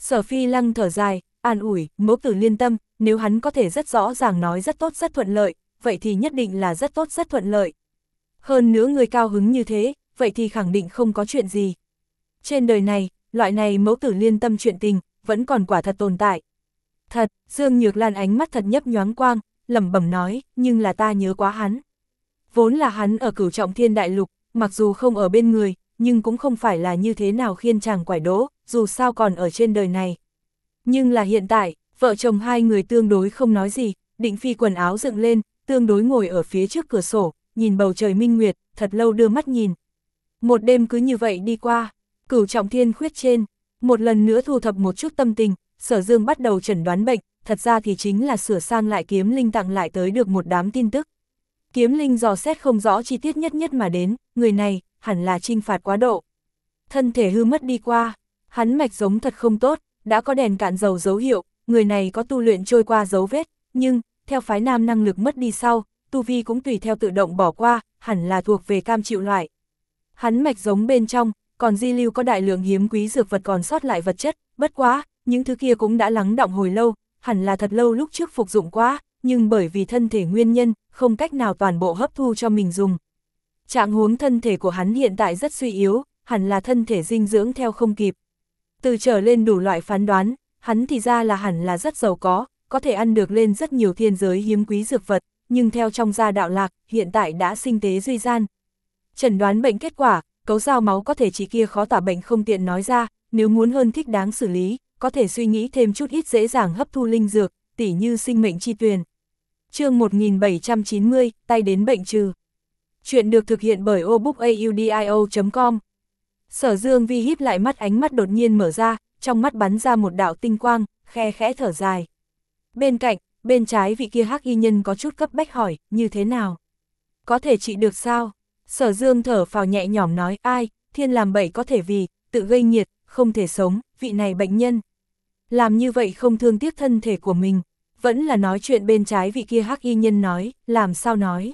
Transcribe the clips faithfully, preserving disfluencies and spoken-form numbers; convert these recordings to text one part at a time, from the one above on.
Sở Phi Lăng thở dài, an ủi, mẫu tử Liên tâm, nếu hắn có thể rất rõ ràng nói rất tốt rất thuận lợi, vậy thì nhất định là rất tốt rất thuận lợi. Hơn nữa người cao hứng như thế, vậy thì khẳng định không có chuyện gì. Trên đời này, loại này mẫu tử liên tâm chuyện tình, vẫn còn quả thật tồn tại. Thật, Dương Nhược Lan ánh mắt thật nhấp nhoáng quang, lẩm bẩm nói, nhưng là ta nhớ quá hắn. Vốn là hắn ở Cửu Trọng Thiên Đại Lục, mặc dù không ở bên người, nhưng cũng không phải là như thế nào khiên chàng quải đỗ, dù sao còn ở trên đời này. Nhưng là hiện tại, vợ chồng hai người tương đối không nói gì, Định Phi quần áo dựng lên, tương đối ngồi ở phía trước cửa sổ, nhìn bầu trời minh nguyệt, thật lâu đưa mắt nhìn. Một đêm cứ như vậy đi qua, Cửu Trọng Thiên khuyết trên, một lần nữa thu thập một chút tâm tình, Sở Dương bắt đầu chẩn đoán bệnh, thật ra thì chính là sửa sang lại Kiếm Linh tặng lại tới được một đám tin tức. Kiếm Linh dò xét không rõ chi tiết nhất nhất mà đến, người này, hẳn là trinh phạt quá độ. Thân thể hư mất đi qua, hắn mạch giống thật không tốt, đã có đèn cạn dầu dấu hiệu, người này có tu luyện trôi qua dấu vết, nhưng, theo phái nam năng lực mất đi sau, tu vi cũng tùy theo tự động bỏ qua, hẳn là thuộc về cam chịu loại. Hắn mạch giống bên trong, còn di lưu có đại lượng hiếm quý dược vật còn sót lại vật chất, bất quá, những thứ kia cũng đã lắng đọng hồi lâu, hẳn là thật lâu lúc trước phục dụng quá, nhưng bởi vì thân thể nguyên nhân, không cách nào toàn bộ hấp thu cho mình dùng. Trạng huống thân thể của hắn hiện tại rất suy yếu, hẳn là thân thể dinh dưỡng theo không kịp. Từ trở lên đủ loại phán đoán, hắn thì ra là hẳn là rất giàu có, có thể ăn được lên rất nhiều thiên giới hiếm quý dược vật, nhưng theo trong gia đạo lạc, hiện tại đã sinh tế duy gian. Chẩn đoán bệnh kết quả, cấu giao máu có thể chỉ kia khó tả bệnh không tiện nói ra, nếu muốn hơn thích đáng xử lý, có thể suy nghĩ thêm chút ít dễ dàng hấp thu linh dược, tỉ như sinh mệnh chi tuyền. Chương một nghìn bảy trăm chín mươi, tay đến bệnh trừ. Chuyện được thực hiện bởi obookaudio chấm com. Sở Dương vi híp lại mắt, ánh mắt đột nhiên mở ra, trong mắt bắn ra một đạo tinh quang, khe khẽ thở dài. Bên cạnh, bên trái vị kia hắc y nhân có chút cấp bách hỏi, như thế nào? Có thể trị được sao? Sở Dương thở phào nhẹ nhõm nói, ai, thiên làm bậy có thể vì, tự gây nghiệt, không thể sống, vị này bệnh nhân. Làm như vậy không thương tiếc thân thể của mình, vẫn là nói chuyện bên trái vị kia hắc y nhân nói, làm sao nói?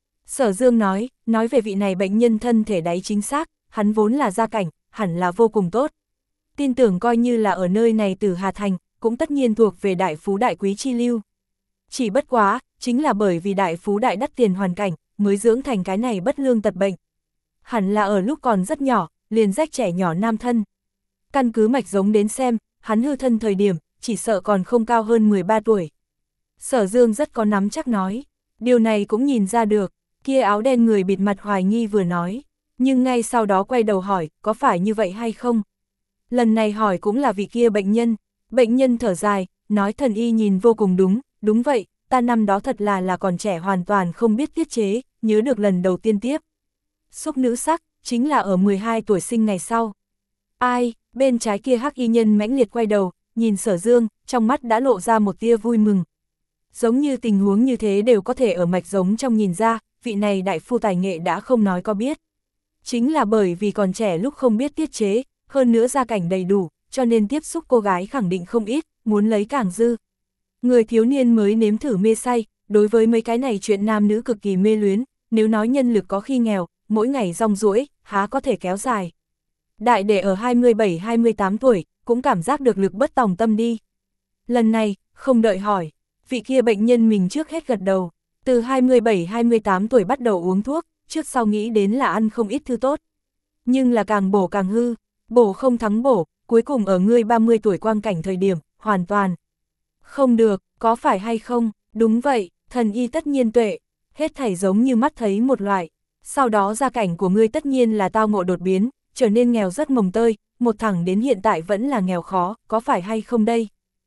Sở Dương nói, nói về vị này bệnh nhân thân thể đáy chính xác, hắn vốn là gia cảnh, hẳn là vô cùng tốt. Tin tưởng coi như là ở nơi này Tử Hà Thành, cũng tất nhiên thuộc về đại phú đại quý chi lưu. Chỉ bất quá, chính là bởi vì đại phú đại đắt tiền hoàn cảnh, mới dưỡng thành cái này bất lương tật bệnh. Hẳn là ở lúc còn rất nhỏ, liền rách trẻ nhỏ nam thân. Căn cứ mạch giống đến xem, hắn hư thân thời điểm, chỉ sợ còn không cao hơn mười ba tuổi. Sở Dương rất có nắm chắc nói, điều này cũng nhìn ra được, kia áo đen người bịt mặt hoài nghi vừa nói, nhưng ngay sau đó quay đầu hỏi, có phải như vậy hay không? Lần này hỏi cũng là vị kia bệnh nhân, bệnh nhân thở dài, nói thần y nhìn vô cùng đúng, đúng vậy, ta năm đó thật là là còn trẻ hoàn toàn không biết tiết chế, nhớ được lần đầu tiên tiếp. Xúc nữ sắc, chính là ở mười hai tuổi sinh ngày sau. Ai, bên trái kia hắc y nhân mãnh liệt quay đầu, nhìn Sở Dương, trong mắt đã lộ ra một tia vui mừng. Giống như tình huống như thế đều có thể ở mạch giống trong nhìn ra, vị này đại phu tài nghệ đã không nói có biết. Chính là bởi vì còn trẻ lúc không biết tiết chế, hơn nữa gia cảnh đầy đủ, cho nên tiếp xúc cô gái khẳng định không ít, muốn lấy càng dư. Người thiếu niên mới nếm thử mê say, đối với mấy cái này chuyện nam nữ cực kỳ mê luyến, nếu nói nhân lực có khi nghèo, mỗi ngày rong ruỗi, há có thể kéo dài. Đại để ở hai mươi bảy hai mươi tám tuổi, cũng cảm giác được lực bất tòng tâm đi. Lần này, không đợi hỏi, vị kia bệnh nhân mình trước hết gật đầu, từ hai mươi bảy hai mươi tám tuổi bắt đầu uống thuốc, trước sau nghĩ đến là ăn không ít thứ tốt. Nhưng là càng bổ càng hư, bổ không thắng bổ, cuối cùng ở ngươi ba mươi tuổi quang cảnh thời điểm, hoàn toàn. Không được, có phải hay không? Đúng vậy, thần y tất nhiên tuệ, hết thảy giống như mắt thấy một loại. Sau đó gia cảnh của ngươi tất nhiên là tao ngộ đột biến, trở nên nghèo rất mồng tơi, một thẳng đến hiện tại vẫn là nghèo khó, có phải hay không đây?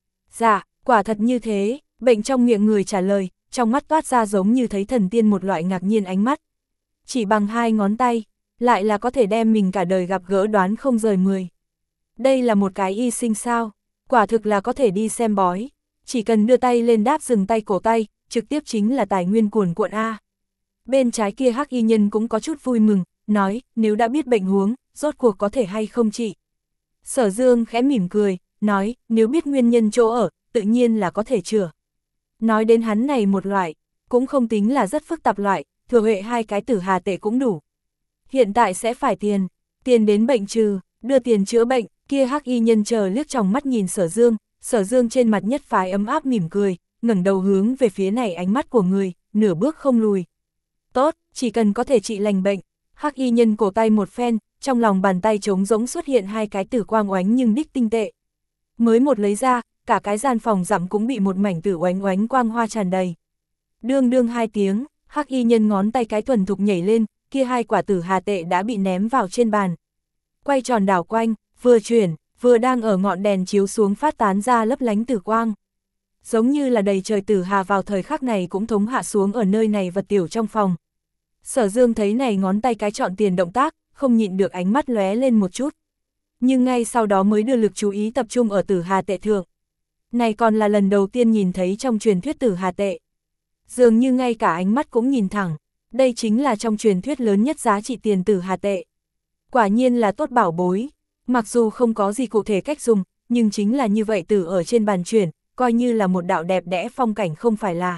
Dạ, quả thật như thế, bệnh trong miệng người trả lời, trong mắt toát ra giống như thấy thần tiên một loại ngạc nhiên ánh mắt. Chỉ bằng hai ngón tay, lại là có thể đem mình cả đời gặp gỡ đoán không rời mười. Đây là một cái y sinh sao, quả thực là có thể đi xem bói, chỉ cần đưa tay lên đáp dừng tay cổ tay, trực tiếp chính là tài nguyên cuồn cuộn A. Bên trái kia hắc y nhân cũng có chút vui mừng, nói, nếu đã biết bệnh huống, rốt cuộc có thể hay không trị. Sở Dương khẽ mỉm cười, nói, nếu biết nguyên nhân chỗ ở, tự nhiên là có thể chữa. Nói đến hắn này một loại, cũng không tính là rất phức tạp loại, thừa huệ hai cái tử hà tệ cũng đủ. Hiện tại sẽ phải tiền, tiền đến bệnh trừ, đưa tiền chữa bệnh, Kia hắc y nhân chờ liếc tròng mắt nhìn Sở Dương, Sở Dương trên mặt nhất phái ấm áp mỉm cười, ngẩng đầu hướng về phía này ánh mắt của người, nửa bước không lùi. Tốt, chỉ cần có thể trị lành bệnh. Hắc y nhân cổ tay một phen, trong lòng bàn tay trống rỗng xuất hiện hai cái tử quang oánh nhưng đích tinh tệ. Mới một lấy ra, cả cái gian phòng rậm cũng bị một mảnh tử oánh oánh quang hoa tràn đầy. Đương đương hai tiếng, hắc y nhân ngón tay cái thuần thục nhảy lên, kia hai quả tử hà tệ đã bị ném vào trên bàn. Quay tròn đảo quanh, vừa chuyển, vừa đang ở ngọn đèn chiếu xuống phát tán ra lấp lánh tử quang. Giống như là đầy trời tử hà vào thời khắc này cũng thống hạ xuống ở nơi này vật tiểu trong phòng. Sở Dương thấy này ngón tay cái chọn tiền động tác, không nhịn được ánh mắt lóe lên một chút. Nhưng ngay sau đó mới đưa lực chú ý tập trung ở tử hà tệ thượng. Này còn là lần đầu tiên nhìn thấy trong truyền thuyết tử hà tệ. Dường như ngay cả ánh mắt cũng nhìn thẳng, đây chính là trong truyền thuyết lớn nhất giá trị tiền tử hà tệ. Quả nhiên là tốt bảo bối, mặc dù không có gì cụ thể cách dùng, nhưng chính là như vậy tử ở trên bàn chuyển, coi như là một đạo đẹp đẽ phong cảnh không phải là.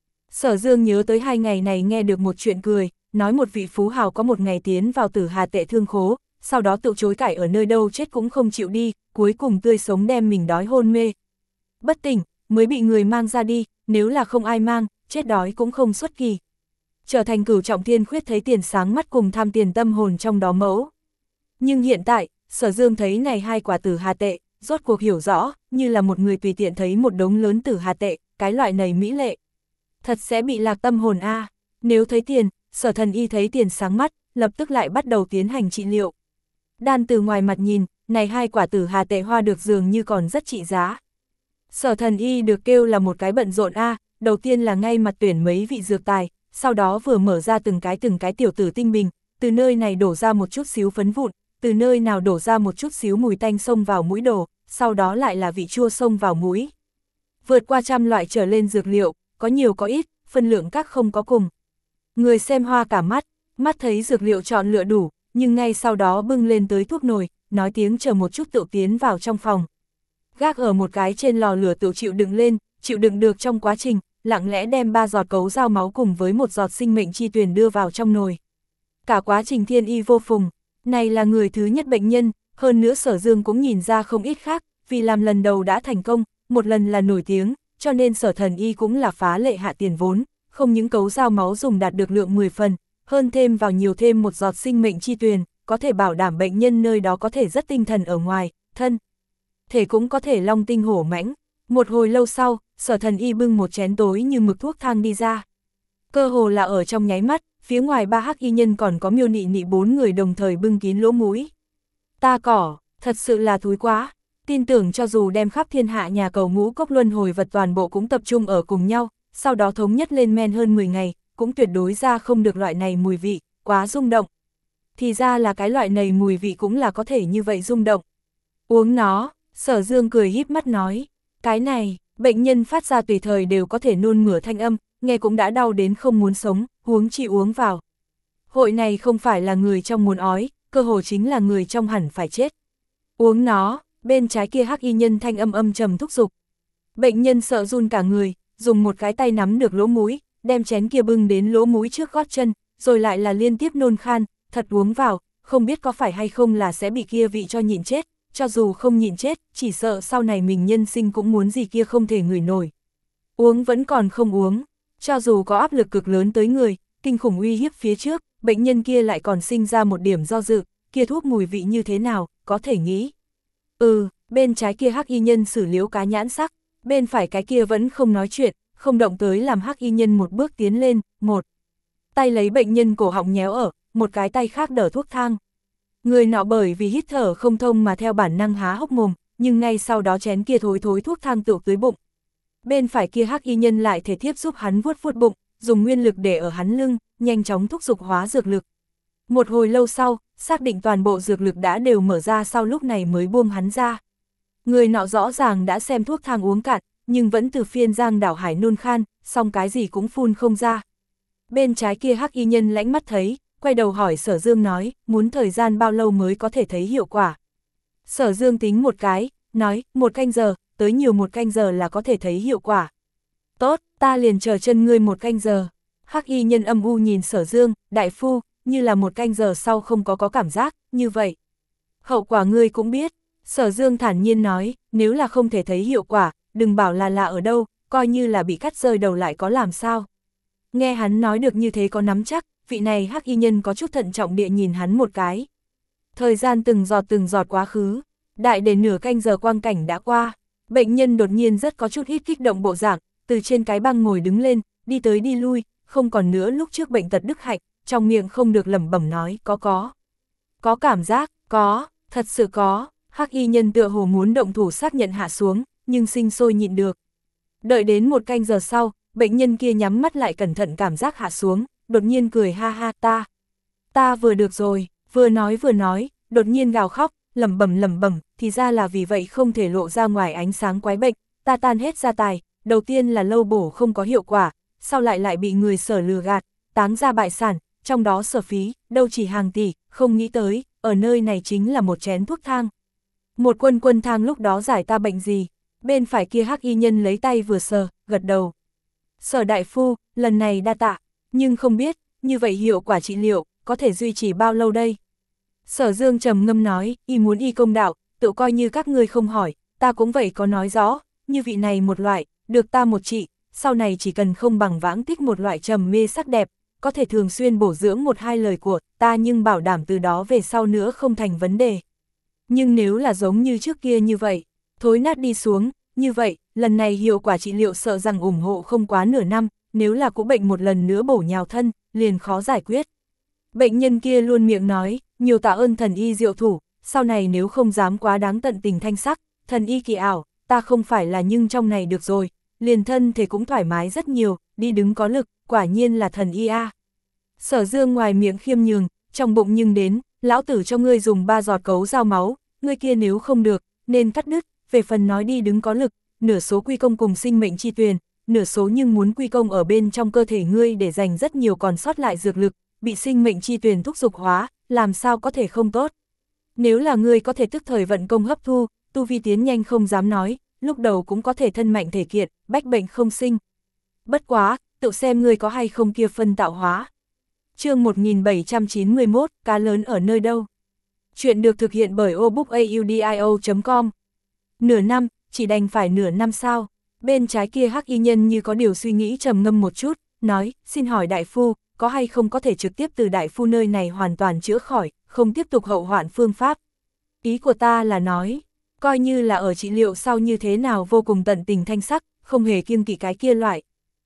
Sở Dương nhớ tới hai ngày này nghe được một chuyện cười, nói một vị phú hào có một ngày tiến vào tử hà tệ thương khố, sau đó tự chối cải ở nơi đâu chết cũng không chịu đi, cuối cùng tươi sống đem mình đói hôn mê. Bất tỉnh, mới bị người mang ra đi, nếu là không ai mang, chết đói cũng không xuất kỳ. Trở thành cửu trọng thiên khuyết thấy tiền sáng mắt cùng tham tiền tâm hồn trong đó mẫu. Nhưng hiện tại, Sở Dương thấy này hai quả tử hà tệ, rốt cuộc hiểu rõ, như là một người tùy tiện thấy một đống lớn tử hà tệ, cái loại này mỹ lệ. Thật sẽ bị lạc tâm hồn a. À. Nếu thấy tiền, Sở Thần Y thấy tiền sáng mắt, lập tức lại bắt đầu tiến hành trị liệu. Đan từ ngoài mặt nhìn, này hai quả tử hà tệ hoa được dường như còn rất trị giá. Sở Thần Y được kêu là một cái bận rộn a, à, đầu tiên là ngay mặt tuyển mấy vị dược tài, sau đó vừa mở ra từng cái từng cái tiểu tử tinh bình, từ nơi này đổ ra một chút xíu phấn vụn, từ nơi nào đổ ra một chút xíu mùi tanh xông vào mũi đổ, sau đó lại là vị chua xông vào mũi. Vượt qua trăm loại trở lên dược liệu, có nhiều có ít, phân lượng các không có cùng. Người xem hoa cả mắt, mắt thấy dược liệu chọn lựa đủ, nhưng ngay sau đó bưng lên tới thuốc nồi, nói tiếng chờ một chút tự tiến vào trong phòng. Gác ở một cái trên lò lửa tự chịu đựng lên, chịu đựng được trong quá trình, lặng lẽ đem ba giọt cấu dao máu cùng với một giọt sinh mệnh chi tuyền đưa vào trong nồi. Cả quá trình thiên y vô phùng, này là người thứ nhất bệnh nhân, hơn nữa Sở Dương cũng nhìn ra không ít khác, vì làm lần đầu đã thành công, một lần là nổi tiếng, cho nên Sở Thần Y cũng là phá lệ hạ tiền vốn, không những cấu dao máu dùng đạt được lượng mười phần, hơn thêm vào nhiều thêm một giọt sinh mệnh chi tuyền, có thể bảo đảm bệnh nhân nơi đó có thể rất tinh thần ở ngoài, thân. Thể cũng có thể long tinh hổ mãnh. Một hồi lâu sau, Sở Thần Y bưng một chén tối như mực thuốc thang đi ra. Cơ hồ là ở trong nháy mắt, phía ngoài ba hắc y nhân còn có Miêu Nị Nị bốn người đồng thời bưng kín lỗ mũi. Ta cỏ, thật sự là thúi quá, tin tưởng cho dù đem khắp thiên hạ nhà cầu ngũ cốc luân hồi vật toàn bộ cũng tập trung ở cùng nhau, sau đó thống nhất lên men hơn mười ngày, cũng tuyệt đối ra không được loại này mùi vị, quá rung động. Thì ra là cái loại này mùi vị cũng là có thể như vậy rung động. Uống nó, Sở Dương cười híp mắt nói, cái này, bệnh nhân phát ra tùy thời đều có thể nôn mửa thanh âm, nghe cũng đã đau đến không muốn sống, huống chi uống vào. Hội này không phải là người trong muốn ói, cơ hồ chính là người trong hẳn phải chết. Uống nó, bên trái kia hắc y nhân thanh âm âm trầm thúc giục. Bệnh nhân sợ run cả người, dùng một cái tay nắm được lỗ mũi, đem chén kia bưng đến lỗ mũi trước gót chân, rồi lại là liên tiếp nôn khan, thật uống vào, không biết có phải hay không là sẽ bị kia vị cho nhịn chết, cho dù không nhịn chết, chỉ sợ sau này mình nhân sinh cũng muốn gì kia không thể ngửi nổi. Uống vẫn còn không uống, cho dù có áp lực cực lớn tới người, kinh khủng uy hiếp phía trước, bệnh nhân kia lại còn sinh ra một điểm do dự, kia thuốc mùi vị như thế nào, có thể nghĩ. Ừ, bên trái kia hắc y nhân xử liếu cá nhãn sắc, bên phải cái kia vẫn không nói chuyện, không động tới làm hắc y nhân một bước tiến lên, một tay lấy bệnh nhân cổ họng nhéo ở, một cái tay khác đỡ thuốc thang. Người nọ bởi vì hít thở không thông mà theo bản năng há hốc mồm, nhưng ngay sau đó chén kia thối thối thuốc thang tựu tới bụng. Bên phải kia hắc y nhân lại thể thiếp giúp hắn vuốt vuốt bụng, dùng nguyên lực để ở hắn lưng, nhanh chóng thúc giục hóa dược lực. Một hồi lâu sau, xác định toàn bộ dược lực đã đều mở ra sau lúc này mới buông hắn ra. Người nọ rõ ràng đã xem thuốc thang uống cạn, nhưng vẫn từ phiên giang đảo hải nôn khan, xong cái gì cũng phun không ra. Bên trái kia hắc y nhân lãnh mắt thấy, quay đầu hỏi Sở Dương nói, muốn thời gian bao lâu mới có thể thấy hiệu quả. Sở Dương tính một cái, nói, một canh giờ, tới nhiều một canh giờ là có thể thấy hiệu quả. Tốt, ta liền chờ chân ngươi một canh giờ. Hắc y nhân âm u nhìn Sở Dương, đại phu, như là một canh giờ sau không có có cảm giác, như vậy. Hậu quả ngươi cũng biết, Sở Dương thản nhiên nói, nếu là không thể thấy hiệu quả, đừng bảo là là ở đâu, coi như là bị cắt rơi đầu lại có làm sao. Nghe hắn nói được như thế có nắm chắc, vị này hắc y nhân có chút thận trọng địa nhìn hắn một cái. Thời gian từng giọt từng giọt quá khứ, đại để nửa canh giờ quang cảnh đã qua, bệnh nhân đột nhiên rất có chút ít kích động bộ dạng, từ trên cái băng ngồi đứng lên, đi tới đi lui, không còn nữa lúc trước bệnh tật đức hạnh, trong miệng không được lẩm bẩm nói, có có. Có cảm giác, có, thật sự có, hắc y nhân tựa hồ muốn động thủ xác nhận hạ xuống, nhưng sinh sôi nhịn được. Đợi đến một canh giờ sau, bệnh nhân kia nhắm mắt lại cẩn thận cảm giác hạ xuống, đột nhiên cười ha ha ta. Ta vừa được rồi, vừa nói vừa nói, đột nhiên gào khóc, lẩm bẩm lẩm bẩm, thì ra là vì vậy không thể lộ ra ngoài ánh sáng quái bệnh, ta tan hết gia tài, đầu tiên là lâu bổ không có hiệu quả, sau lại lại bị người Sở lừa gạt, táng ra bại sản, trong đó Sở phí, đâu chỉ hàng tỷ, không nghĩ tới, ở nơi này chính là một chén thuốc thang. Một quân quân thang lúc đó giải ta bệnh gì? Bên phải kia hắc y nhân lấy tay vừa sờ, gật đầu. Sở đại phu, lần này đa tạ, nhưng không biết, như vậy hiệu quả trị liệu, có thể duy trì bao lâu đây? Sở Dương trầm ngâm nói, y muốn y công đạo, tự coi như các ngươi không hỏi, ta cũng vậy có nói rõ, như vị này một loại, được ta một trị, sau này chỉ cần không bằng vãng tích một loại trầm mê sắc đẹp, có thể thường xuyên bổ dưỡng một hai lời của ta nhưng bảo đảm từ đó về sau nữa không thành vấn đề. Nhưng nếu là giống như trước kia như vậy, thối nát đi xuống, như vậy, lần này hiệu quả trị liệu sợ rằng ủng hộ không quá nửa năm, nếu là cũ bệnh một lần nữa bổ nhào thân, liền khó giải quyết. Bệnh nhân kia luôn miệng nói, nhiều tạ ơn thần y diệu thủ, sau này nếu không dám quá đáng tận tình thanh sắc, thần y kỳ ảo, ta không phải là nhưng trong này được rồi, liền thân thể cũng thoải mái rất nhiều, đi đứng có lực, quả nhiên là thần y a. Sở Dương ngoài miệng khiêm nhường, trong bụng nhưng đến, lão tử cho ngươi dùng ba giọt cấu dao máu, ngươi kia nếu không được, nên cắt đứt, về phần nói đi đứng có lực, nửa số quy công cùng sinh mệnh chi tuyền, nửa số nhưng muốn quy công ở bên trong cơ thể ngươi để dành rất nhiều còn sót lại dược lực, bị sinh mệnh chi tuyền thúc dục hóa, làm sao có thể không tốt. Nếu là ngươi có thể tức thời vận công hấp thu, tu vi tiến nhanh không dám nói, lúc đầu cũng có thể thân mạnh thể kiệt, bách bệnh không sinh. Bất quá, tự xem ngươi có hay không kia phân tạo hóa. Chương một nghìn bảy trăm chín mươi mốt, cá lớn ở nơi đâu? Chuyện được thực hiện bởi obookaudio chấm com. Nửa năm, chỉ đành phải nửa năm sao? Bên trái kia hắc y nhân như có điều suy nghĩ trầm ngâm một chút, nói, xin hỏi đại phu, có hay không có thể trực tiếp từ đại phu nơi này hoàn toàn chữa khỏi, không tiếp tục hậu hoạn phương pháp? Ý của ta là nói, coi như là ở trị liệu sau như thế nào vô cùng tận tình thanh sắc, không hề kiêng kỵ cái kia loại.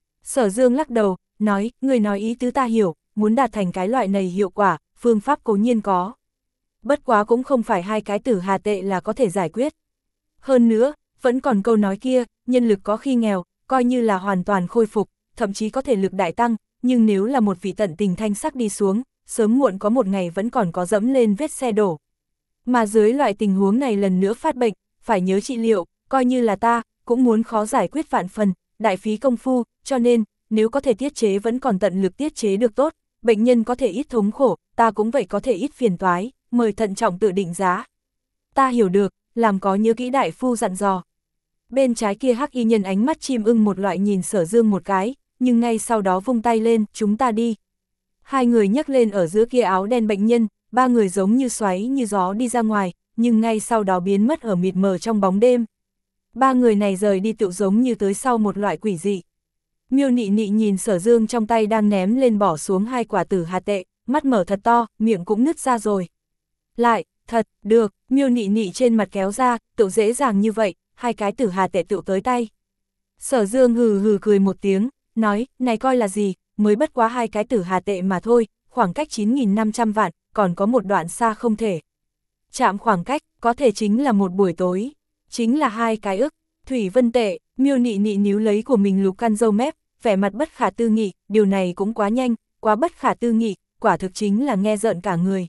Sở Dương lắc đầu, nói, người nói ý tứ ta hiểu, muốn đạt thành cái loại này hiệu quả, phương pháp cố nhiên có. Bất quá cũng không phải hai cái tử hà tệ là có thể giải quyết. Hơn nữa, vẫn còn câu nói kia, nhân lực có khi nghèo, coi như là hoàn toàn khôi phục, thậm chí có thể lực đại tăng, nhưng nếu là một vị tận tình thanh sắc đi xuống, sớm muộn có một ngày vẫn còn có dẫm lên vết xe đổ. Mà dưới loại tình huống này lần nữa phát bệnh, phải nhớ trị liệu, coi như là ta, cũng muốn khó giải quyết vạn phần, đại phí công phu, cho nên, nếu có thể tiết chế vẫn còn tận lực tiết chế được tốt, bệnh nhân có thể ít thống khổ, ta cũng vậy có thể ít phiền toái, mời thận trọng tự định giá. Ta hiểu được, làm có nhớ kỹ đại phu dặn dò. Bên trái kia hắc y nhân ánh mắt chim ưng một loại nhìn Sở Dương một cái, nhưng ngay sau đó vung tay lên, chúng ta đi. Hai người nhấc lên ở giữa kia áo đen bệnh nhân, ba người giống như xoáy như gió đi ra ngoài, nhưng ngay sau đó biến mất ở mịt mờ trong bóng đêm. Ba người này rời đi tự giống như tới sau một loại quỷ dị. Miêu Nị Nị nhìn Sở Dương trong tay đang ném lên bỏ xuống hai quả tử hà tệ, mắt mở thật to, miệng cũng nứt ra rồi. Lại, thật, được, Miêu Nị Nị trên mặt kéo ra, tự dễ dàng như vậy, hai cái tử hà tệ tự tới tay. Sở Dương hừ hừ cười một tiếng, nói, này coi là gì, mới bất quá hai cái tử hà tệ mà thôi, khoảng cách chín nghìn năm trăm vạn, còn có một đoạn xa không thể. Chạm khoảng cách, có thể chính là một buổi tối, chính là hai cái ức, thủy vân tệ, Miêu Nị Nị níu lấy của mình lục căn râu mép, vẻ mặt bất khả tư nghị, điều này cũng quá nhanh, quá bất khả tư nghị, quả thực chính là nghe rợn cả người.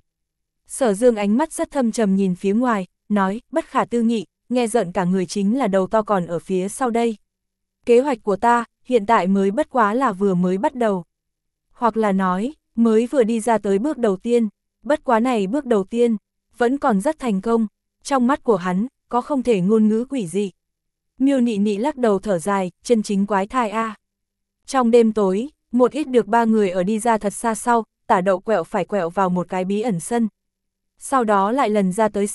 Sở Dương ánh mắt rất thâm trầm nhìn phía ngoài, nói, bất khả tư nghị, nghe rợn cả người chính là đầu to còn ở phía sau đây. Kế hoạch của ta, hiện tại mới bất quá là vừa mới bắt đầu. Hoặc là nói, mới vừa đi ra tới bước đầu tiên, bất quá này bước đầu tiên, vẫn còn rất thành công, trong mắt của hắn, có không thể ngôn ngữ quỷ dị. Miêu Nị Nị lắc đầu thở dài, chân chính quái thai a. Trong đêm tối, một ít được ba người ở đi ra thật xa sau, tả đậu quẹo phải quẹo vào một cái bí ẩn sân. Sau đó lại lần ra tới sau,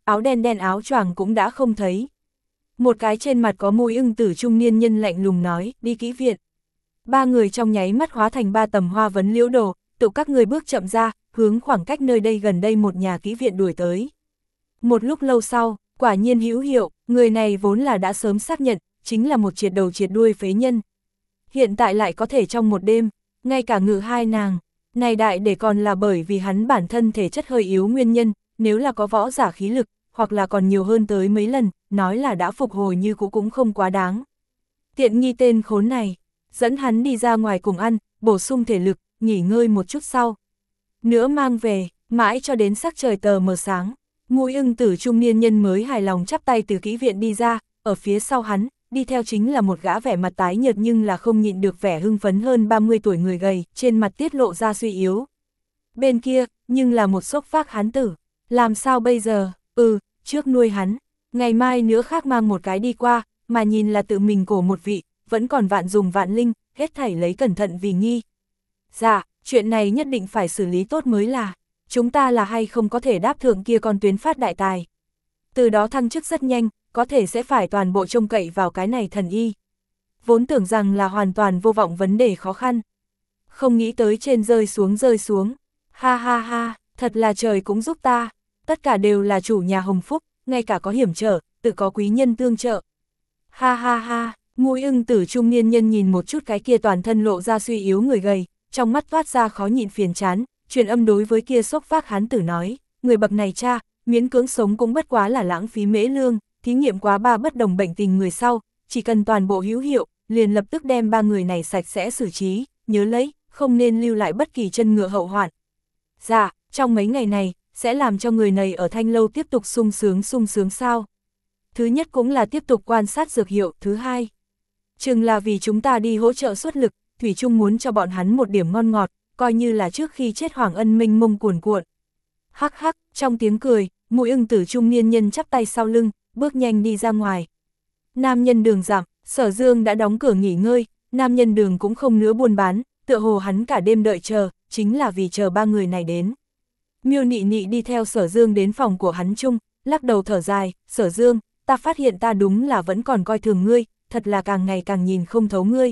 áo đen đen áo choàng cũng đã không thấy. Một cái trên mặt có môi ưng tử trung niên nhân lạnh lùng nói, đi kỹ viện. Ba người trong nháy mắt hóa thành ba tầm hoa vấn liễu đồ, tự các người bước chậm ra, hướng khoảng cách nơi đây gần đây một nhà kỹ viện đuổi tới. Một lúc lâu sau, quả nhiên hữu hiệu, người này vốn là đã sớm xác nhận, chính là một triệt đầu triệt đuôi phế nhân. Hiện tại lại có thể trong một đêm, ngay cả ngự hai nàng, này đại để còn là bởi vì hắn bản thân thể chất hơi yếu nguyên nhân, nếu là có võ giả khí lực, hoặc là còn nhiều hơn tới mấy lần, nói là đã phục hồi như cũ cũng không quá đáng. Tiện nghi tên khốn này, dẫn hắn đi ra ngoài cùng ăn, bổ sung thể lực, nghỉ ngơi một chút sau. Nữa mang về, mãi cho đến sắc trời tờ mờ sáng, Ngụy ưng tử trung niên nhân mới hài lòng chắp tay từ kỹ viện đi ra, ở phía sau hắn, đi theo chính là một gã vẻ mặt tái nhợt nhưng là không nhịn được vẻ hưng phấn hơn ba mươi tuổi người gầy, trên mặt tiết lộ ra suy yếu. Bên kia, nhưng là một xốc phác hán tử, làm sao bây giờ, ừ, trước nuôi hắn, ngày mai nữa khác mang một cái đi qua, mà nhìn là tự mình cổ một vị, vẫn còn vạn dùng vạn linh, hết thảy lấy cẩn thận vì nghi. Dạ, chuyện này nhất định phải xử lý tốt mới là, chúng ta là hay không có thể đáp thượng kia con tuyến phát đại tài. Từ đó thăng chức rất nhanh, có thể sẽ phải toàn bộ trông cậy vào cái này thần y. Vốn tưởng rằng là hoàn toàn vô vọng vấn đề khó khăn. Không nghĩ tới trên rơi xuống rơi xuống. Ha ha ha, thật là trời cũng giúp ta. Tất cả đều là chủ nhà hồng phúc, ngay cả có hiểm trở, tự có quý nhân tương trợ. Ha ha ha, Ngụy ưng tử trung niên nhân nhìn một chút cái kia toàn thân lộ ra suy yếu người gầy, trong mắt toát ra khó nhịn phiền chán, truyền âm đối với kia sốc phác hán tử nói, người bậc này cha, miễn cưỡng sống cũng bất quá là lãng phí mễ lương, thí nghiệm quá ba bất đồng bệnh tình người sau, chỉ cần toàn bộ hữu hiệu, liền lập tức đem ba người này sạch sẽ xử trí, nhớ lấy, không nên lưu lại bất kỳ chân ngựa hậu hoạn. Dạ, trong mấy ngày này, sẽ làm cho người này ở Thanh Lâu tiếp tục sung sướng sung sướng sao. Thứ nhất cũng là tiếp tục quan sát dược hiệu, thứ hai. Chừng là vì chúng ta đi hỗ trợ xuất lực, Thủy Trung muốn cho bọn hắn một điểm ngon ngọt, coi như là trước khi chết Hoàng Ân mênh mông cuồn cuộn. Hắc hắc, trong tiếng cười, Ngụy ưng tử trung niên nhân chắp tay sau lưng, bước nhanh đi ra ngoài. Nam nhân đường giảm, Sở Dương đã đóng cửa nghỉ ngơi, nam nhân đường cũng không nữa buôn bán, tựa hồ hắn cả đêm đợi chờ, chính là vì chờ ba người này đến. Miêu Nị Nị đi theo Sở Dương đến phòng của hắn chung, lắc đầu thở dài, Sở Dương, ta phát hiện ta đúng là vẫn còn coi thường ngươi, thật là càng ngày càng nhìn không thấu ngươi.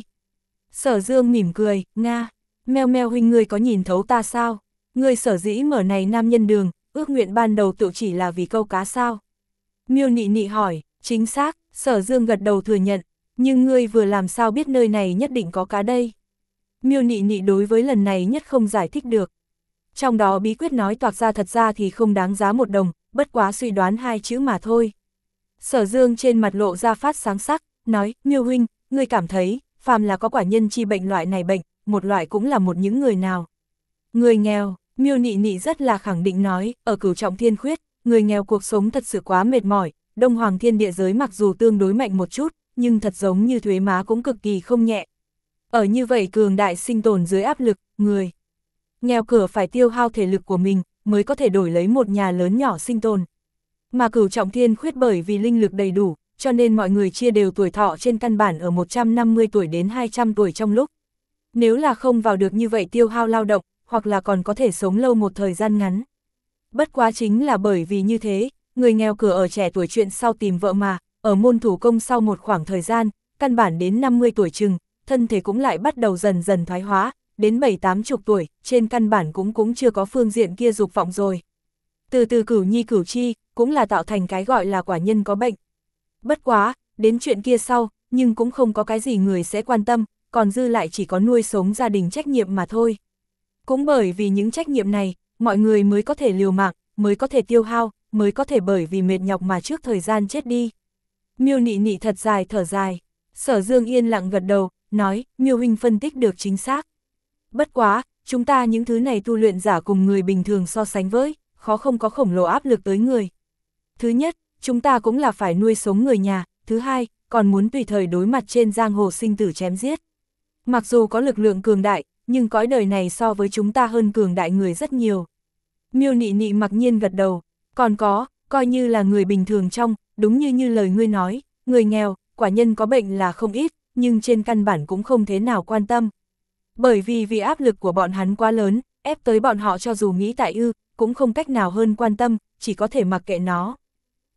Sở Dương mỉm cười, nga, meo meo huynh ngươi có nhìn thấu ta sao? Ngươi sở dĩ mở này nam nhân đường, ước nguyện ban đầu tự chỉ là vì câu cá sao? Miêu Nị Nị hỏi, chính xác, Sở Dương gật đầu thừa nhận, nhưng ngươi vừa làm sao biết nơi này nhất định có cá đây? Miêu Nị Nị đối với lần này nhất không giải thích được. Trong đó bí quyết nói toạc ra thật ra thì không đáng giá một đồng, bất quá suy đoán hai chữ mà thôi. Sở Dương trên mặt lộ ra phát sáng sắc, nói, Miêu huynh, ngươi cảm thấy, phàm là có quả nhân chi bệnh loại này bệnh, một loại cũng là một những người nào. Người nghèo, Miêu Nị Nị rất là khẳng định nói, ở Cửu Trọng Thiên Khuyết, người nghèo cuộc sống thật sự quá mệt mỏi, Đông Hoàng Thiên địa giới mặc dù tương đối mạnh một chút, nhưng thật giống như thuế má cũng cực kỳ không nhẹ. Ở như vậy cường đại sinh tồn dưới áp lực, người nghèo cửa phải tiêu hao thể lực của mình, mới có thể đổi lấy một nhà lớn nhỏ sinh tồn. Mà Cửu Trọng Thiên Khuyết bởi vì linh lực đầy đủ, cho nên mọi người chia đều tuổi thọ trên căn bản ở một trăm năm mươi tuổi đến hai trăm tuổi trong lúc. Nếu là không vào được như vậy tiêu hao lao động, hoặc là còn có thể sống lâu một thời gian ngắn. Bất quá chính là bởi vì như thế, người nghèo cửa ở trẻ tuổi chuyện sau tìm vợ mà, ở môn thủ công sau một khoảng thời gian, căn bản đến năm mươi tuổi chừng, thân thể cũng lại bắt đầu dần dần thoái hóa, đến bảy tám chục tuổi, trên căn bản cũng cũng chưa có phương diện kia dục vọng rồi. Từ từ cửu nhi cửu chi, cũng là tạo thành cái gọi là quả nhân có bệnh. Bất quá, đến chuyện kia sau, nhưng cũng không có cái gì người sẽ quan tâm, còn dư lại chỉ có nuôi sống gia đình trách nhiệm mà thôi. Cũng bởi vì những trách nhiệm này, mọi người mới có thể liều mạng, mới có thể tiêu hao, mới có thể bởi vì mệt nhọc mà trước thời gian chết đi. Miêu Nị Nị thật dài thở dài, Sở Dương yên lặng gật đầu, nói, Miêu huynh phân tích được chính xác. Bất quá, chúng ta những thứ này tu luyện giả cùng người bình thường so sánh với, khó không có khổng lồ áp lực tới người. Thứ nhất, chúng ta cũng là phải nuôi sống người nhà, thứ hai, còn muốn tùy thời đối mặt trên giang hồ sinh tử chém giết. Mặc dù có lực lượng cường đại, nhưng cõi đời này so với chúng ta hơn cường đại người rất nhiều. Miêu Nị Nị mặc nhiên gật đầu, còn có, coi như là người bình thường trong, đúng như như lời ngươi nói, người nghèo, quả nhân có bệnh là không ít, nhưng trên căn bản cũng không thế nào quan tâm. Bởi vì vì áp lực của bọn hắn quá lớn, ép tới bọn họ cho dù nghĩ tại ư, cũng không cách nào hơn quan tâm, chỉ có thể mặc kệ nó.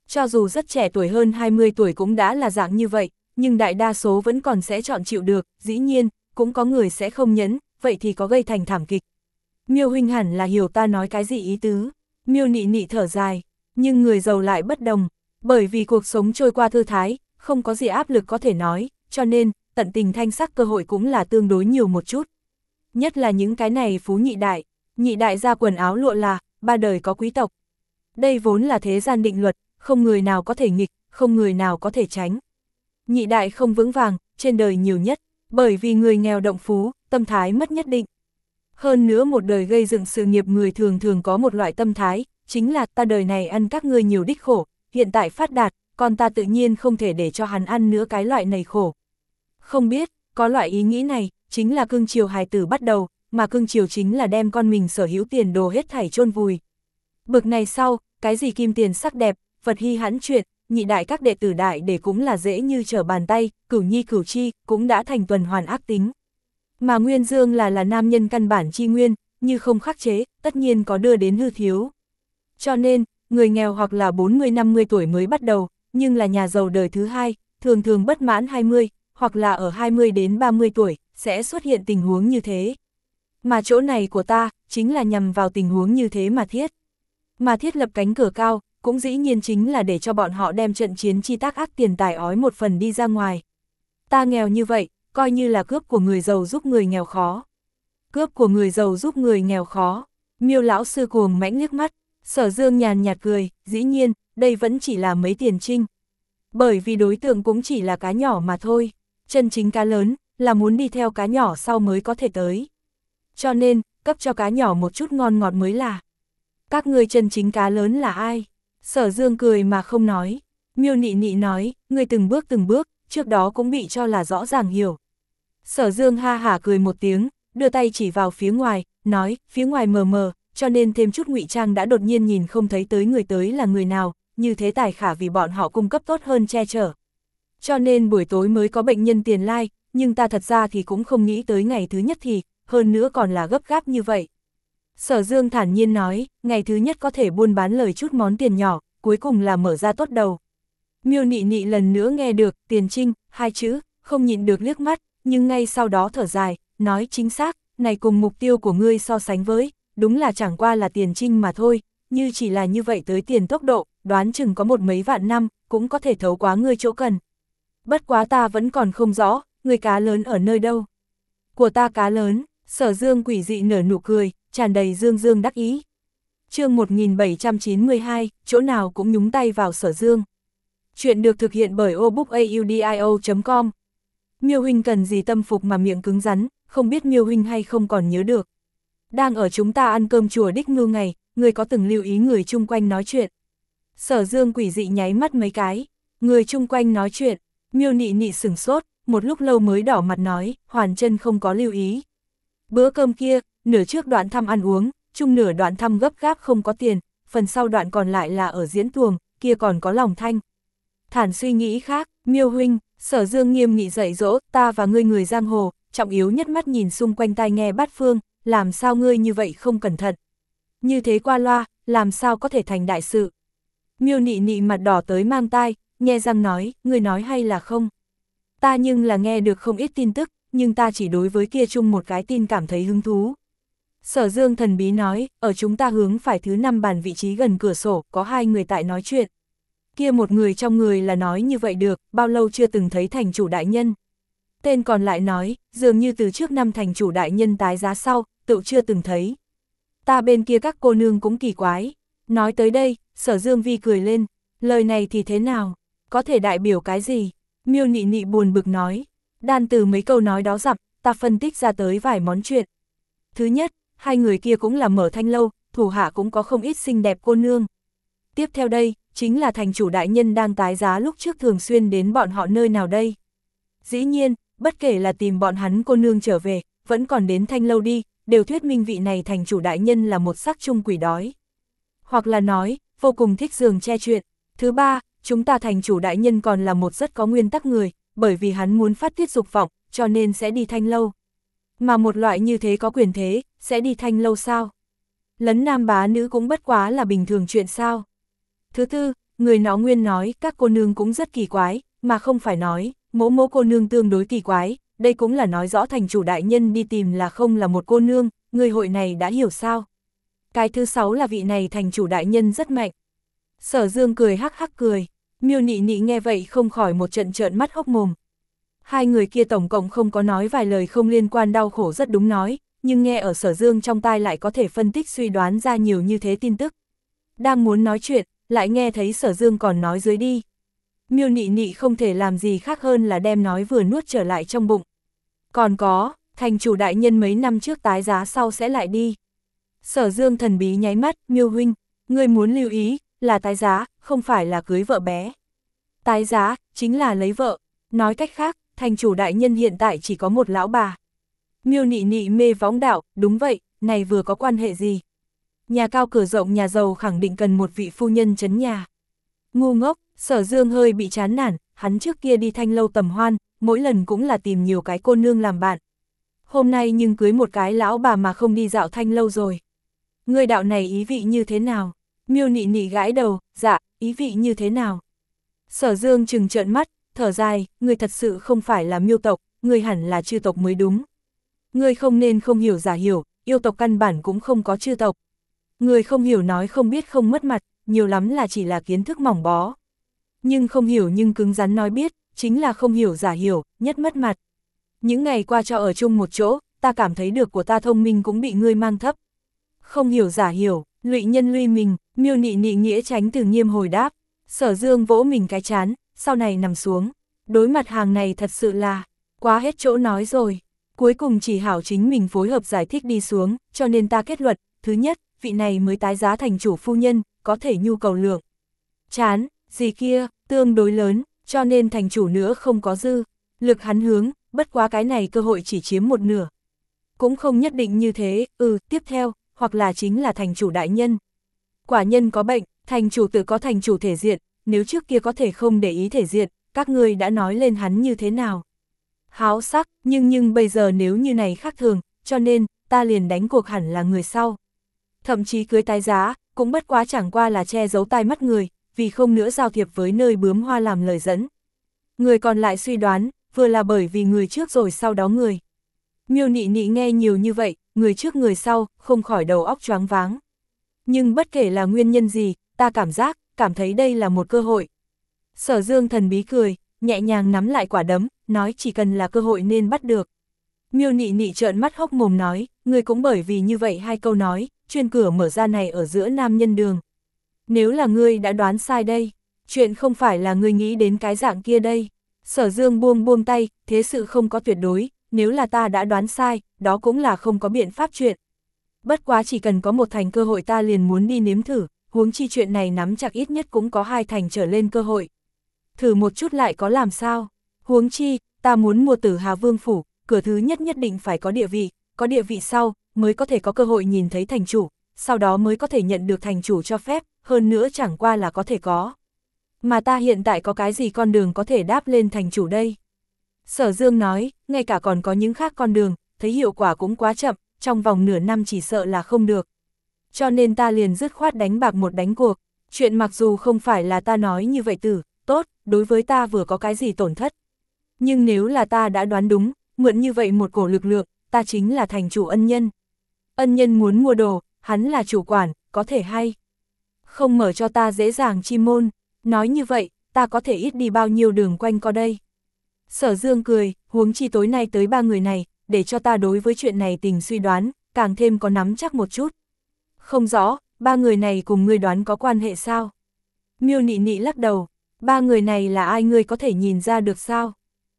Cho dù rất trẻ tuổi hơn hai mươi tuổi cũng đã là dạng như vậy, nhưng đại đa số vẫn còn sẽ chọn chịu được, dĩ nhiên, cũng có người sẽ không nhẫn, vậy thì có gây thành thảm kịch. Miêu huynh hẳn là hiểu ta nói cái gì ý tứ. Miêu Nị Nị thở dài, nhưng người giàu lại bất đồng, bởi vì cuộc sống trôi qua thư thái, không có gì áp lực có thể nói, cho nên, tận tình thanh sắc cơ hội cũng là tương đối nhiều một chút. Nhất là những cái này phú nhị đại, nhị đại ra quần áo lụa là, ba đời có quý tộc. Đây vốn là thế gian định luật, không người nào có thể nghịch, không người nào có thể tránh. Nhị đại không vững vàng, trên đời nhiều nhất, bởi vì người nghèo động phú, tâm thái mất nhất định. Hơn nữa một đời gây dựng sự nghiệp người thường thường có một loại tâm thái, chính là ta đời này ăn các ngươi nhiều đích khổ, hiện tại phát đạt, còn ta tự nhiên không thể để cho hắn ăn nữa cái loại này khổ. Không biết, có loại ý nghĩ này, chính là cưng chiều hài tử bắt đầu, mà cưng chiều chính là đem con mình sở hữu tiền đồ hết thảy chôn vùi. Bực này sau, cái gì kim tiền sắc đẹp, vật hy hãn chuyện, nhị đại các đệ tử đại để cũng là dễ như trở bàn tay, cửu nhi cửu chi, cũng đã thành tuần hoàn ác tính. Mà Nguyên Dương là là nam nhân căn bản chi nguyên, như không khắc chế, tất nhiên có đưa đến hư thiếu. Cho nên, người nghèo hoặc là bốn mươi năm mươi tuổi mới bắt đầu, nhưng là nhà giàu đời thứ hai, thường thường bất mãn hai mươi, hoặc là ở hai mươi đến ba mươi tuổi, sẽ xuất hiện tình huống như thế. Mà chỗ này của ta, chính là nhằm vào tình huống như thế mà thiết. Mà thiết lập cánh cửa cao, cũng dĩ nhiên chính là để cho bọn họ đem trận chiến chi tác ác tiền tài ói một phần đi ra ngoài. Ta nghèo như vậy, coi như là cướp của người giàu giúp người nghèo khó. Cướp của người giàu giúp người nghèo khó. Miêu lão sư cuồng mãnh liếc mắt, Sở Dương nhàn nhạt cười, dĩ nhiên, đây vẫn chỉ là mấy tiền trinh. Bởi vì đối tượng cũng chỉ là cá nhỏ mà thôi, chân chính cá lớn, là muốn đi theo cá nhỏ sau mới có thể tới. Cho nên, cấp cho cá nhỏ một chút ngon ngọt mới là. Các người chân chính cá lớn là ai? Sở Dương cười mà không nói. Miêu Nị Nị nói, người từng bước từng bước, trước đó cũng bị cho là rõ ràng hiểu. Sở Dương ha hả cười một tiếng, đưa tay chỉ vào phía ngoài, nói, phía ngoài mờ mờ, cho nên thêm chút ngụy trang đã đột nhiên nhìn không thấy tới người tới là người nào, như thế tài khả vì bọn họ cung cấp tốt hơn che chở. Cho nên buổi tối mới có bệnh nhân tiền lai, nhưng ta thật ra thì cũng không nghĩ tới ngày thứ nhất thì, hơn nữa còn là gấp gáp như vậy. Sở Dương thản nhiên nói, ngày thứ nhất có thể buôn bán lời chút món tiền nhỏ, cuối cùng là mở ra tốt đầu. Miêu Nị Nị lần nữa nghe được, tiền trinh, hai chữ, không nhịn được liếc mắt, nhưng ngay sau đó thở dài, nói chính xác, này cùng mục tiêu của ngươi so sánh với, đúng là chẳng qua là tiền trinh mà thôi, như chỉ là như vậy tới tiền tốc độ, đoán chừng có một mấy vạn năm, cũng có thể thấu quá ngươi chỗ cần. Bất quá ta vẫn còn không rõ, người cá lớn ở nơi đâu. Của ta cá lớn, Sở Dương quỷ dị nở nụ cười, tràn đầy dương dương đắc ý. Chương một nghìn bảy trăm chín mươi hai, chỗ nào cũng nhúng tay vào Sở Dương. Chuyện được thực hiện bởi obookaudio chấm com. Miêu huynh cần gì tâm phục mà miệng cứng rắn, không biết Miêu huynh hay không còn nhớ được. Đang ở chúng ta ăn cơm chùa Đích Ngưu ngày, người có từng lưu ý người chung quanh nói chuyện. Sở Dương quỷ dị nháy mắt mấy cái, người chung quanh nói chuyện, Miêu Nị Nị sửng sốt, một lúc lâu mới đỏ mặt nói, hoàn chân không có lưu ý. Bữa cơm kia, nửa trước đoạn thăm ăn uống, chung nửa đoạn thăm gấp gáp không có tiền, phần sau đoạn còn lại là ở diễn tuồng, kia còn có lòng thanh. Thản suy nghĩ khác, Miêu huynh, Sở Dương nghiêm nghị dạy dỗ, ta và ngươi người giang hồ, trọng yếu nhất mắt nhìn xung quanh tai nghe bát phương, làm sao ngươi như vậy không cẩn thận. Như thế qua loa, làm sao có thể thành đại sự. Miêu Nị Nị mặt đỏ tới mang tai, nhe răng nói, ngươi nói hay là không. Ta nhưng là nghe được không ít tin tức, nhưng ta chỉ đối với kia chung một cái tin cảm thấy hứng thú. Sở Dương thần bí nói, ở chúng ta hướng phải thứ năm bàn vị trí gần cửa sổ, có hai người tại nói chuyện. Kia một người trong người là nói như vậy được, bao lâu chưa từng thấy thành chủ đại nhân. Tên còn lại nói, dường như từ trước năm thành chủ đại nhân tái giá sau, tự chưa từng thấy. Ta bên kia các cô nương cũng kỳ quái. Nói tới đây, Sở Dương vi cười lên, lời này thì thế nào, có thể đại biểu cái gì? Miêu Nị Nị buồn bực nói, đan từ mấy câu nói đó dặm, ta phân tích ra tới vài món chuyện. Thứ nhất, hai người kia cũng là mở thanh lâu, thủ hạ cũng có không ít xinh đẹp cô nương. Tiếp theo đây, chính là thành chủ đại nhân đang tái giá lúc trước thường xuyên đến bọn họ nơi nào đây. Dĩ nhiên, bất kể là tìm bọn hắn cô nương trở về, vẫn còn đến thanh lâu đi, đều thuyết minh vị này thành chủ đại nhân là một sắc chung quỷ đói. Hoặc là nói, vô cùng thích giường che chuyện. Thứ ba, chúng ta thành chủ đại nhân còn là một rất có nguyên tắc người, bởi vì hắn muốn phát tiết dục vọng, cho nên sẽ đi thanh lâu. Mà một loại như thế có quyền thế, sẽ đi thanh lâu sao? Lấn nam bá nữ cũng bất quá là bình thường chuyện sao? Thứ tư, người nó nguyên nói các cô nương cũng rất kỳ quái, mà không phải nói, mỗ mỗ cô nương tương đối kỳ quái, đây cũng là nói rõ thành chủ đại nhân đi tìm là không là một cô nương, người hội này đã hiểu sao. Cái thứ sáu là vị này thành chủ đại nhân rất mạnh. Sở Dương cười hắc hắc cười, Miêu Nị Nị nghe vậy không khỏi một trận trợn mắt hốc mồm. Hai người kia tổng cộng không có nói vài lời không liên quan đau khổ rất đúng nói, nhưng nghe ở Sở Dương trong tai lại có thể phân tích suy đoán ra nhiều như thế tin tức. Đang muốn nói chuyện, lại nghe thấy Sở Dương còn nói dưới đi. Miêu Nị Nị không thể làm gì khác hơn là đem nói vừa nuốt trở lại trong bụng. Còn có, thành chủ đại nhân mấy năm trước tái giá sau sẽ lại đi. Sở Dương thần bí nháy mắt, Miêu huynh, ngươi muốn lưu ý, là tái giá, không phải là cưới vợ bé. Tái giá, chính là lấy vợ. Nói cách khác, thành chủ đại nhân hiện tại chỉ có một lão bà. Miêu Nị Nị mê võng đạo, đúng vậy, này vừa có quan hệ gì? Nhà cao cửa rộng nhà giàu khẳng định cần một vị phu nhân trấn nhà. Ngu ngốc, Sở Dương hơi bị chán nản, hắn trước kia đi thanh lâu tầm hoan, mỗi lần cũng là tìm nhiều cái cô nương làm bạn. Hôm nay nhưng cưới một cái lão bà mà không đi dạo thanh lâu rồi. Người đạo này ý vị như thế nào? Miêu Nị Nị gãi đầu, dạ, ý vị như thế nào? Sở Dương trừng trợn mắt, thở dài, người thật sự không phải là Miêu tộc, người hẳn là chư tộc mới đúng. Người không nên không hiểu giả hiểu, yêu tộc căn bản cũng không có chư tộc. Người không hiểu nói không biết không mất mặt, nhiều lắm là chỉ là kiến thức mỏng bó. Nhưng không hiểu nhưng cứng rắn nói biết, chính là không hiểu giả hiểu, nhất mất mặt. Những ngày qua cho ở chung một chỗ, ta cảm thấy được của ta thông minh cũng bị ngươi mang thấp. Không hiểu giả hiểu, lụy nhân luy mình, Miêu Nị Nị nghĩa tránh từ nghiêm hồi đáp. Sở Dương vỗ mình cái chán, sau này nằm xuống. Đối mặt hàng này thật sự là, quá hết chỗ nói rồi. Cuối cùng chỉ hảo chính mình phối hợp giải thích đi xuống, cho nên ta kết luận, thứ nhất, vị này mới tái giá thành chủ phu nhân, có thể nhu cầu lượng. Chán, gì kia, tương đối lớn, cho nên thành chủ nữa không có dư. Lực hắn hướng, bất quá cái này cơ hội chỉ chiếm một nửa. Cũng không nhất định như thế, ừ, tiếp theo, hoặc là chính là thành chủ đại nhân. Quả nhân có bệnh, thành chủ tự có thành chủ thể diện, nếu trước kia có thể không để ý thể diện, các ngươi đã nói lên hắn như thế nào. Háo sắc, nhưng nhưng bây giờ nếu như này khác thường, cho nên, ta liền đánh cuộc hẳn là người sau. Thậm chí cưới tái giá, cũng bất quá chẳng qua là che giấu tai mắt người, vì không nữa giao thiệp với nơi bướm hoa làm lời dẫn. Người còn lại suy đoán, vừa là bởi vì người trước rồi sau đó người. Miêu Nị Nị nghe nhiều như vậy, người trước người sau, không khỏi đầu óc choáng váng. Nhưng bất kể là nguyên nhân gì, ta cảm giác, cảm thấy đây là một cơ hội. Sở Dương thần bí cười, nhẹ nhàng nắm lại quả đấm, nói chỉ cần là cơ hội nên bắt được. Miêu Nị Nị trợn mắt hốc mồm nói, người cũng bởi vì như vậy hai câu nói, chuyên cửa mở ra này ở giữa nam nhân đường. Nếu là ngươi đã đoán sai đây, chuyện không phải là ngươi nghĩ đến cái dạng kia đây. Sở Dương buông buông tay, thế sự không có tuyệt đối, nếu là ta đã đoán sai, đó cũng là không có biện pháp chuyện. Bất quá chỉ cần có một thành cơ hội ta liền muốn đi nếm thử, huống chi chuyện này nắm chặt ít nhất cũng có hai thành trở lên cơ hội. Thử một chút lại có làm sao, huống chi, ta muốn mua Tử Hà Vương Phủ, cửa thứ nhất nhất định phải có địa vị, có địa vị sau, mới có thể có cơ hội nhìn thấy thành chủ, sau đó mới có thể nhận được thành chủ cho phép, hơn nữa chẳng qua là có thể có. Mà ta hiện tại có cái gì con đường có thể đáp lên thành chủ đây? Sở Dương nói, ngay cả còn có những khác con đường, thấy hiệu quả cũng quá chậm, trong vòng nửa năm chỉ sợ là không được. Cho nên ta liền dứt khoát đánh bạc một đánh cuộc, chuyện mặc dù không phải là ta nói như vậy tử, tốt, đối với ta vừa có cái gì tổn thất. Nhưng nếu là ta đã đoán đúng, mượn như vậy một cổ lực lượng, ta chính là thành chủ ân nhân. Ân nhân muốn mua đồ, hắn là chủ quản, có thể hay. Không mở cho ta dễ dàng chi môn, nói như vậy, ta có thể ít đi bao nhiêu đường quanh co đây. Sở Dương cười, huống chi tối nay tới ba người này, để cho ta đối với chuyện này tình suy đoán, càng thêm có nắm chắc một chút. Không rõ, ba người này cùng ngươi đoán có quan hệ sao? Miêu Nị Nị lắc đầu, ba người này là ai ngươi có thể nhìn ra được sao?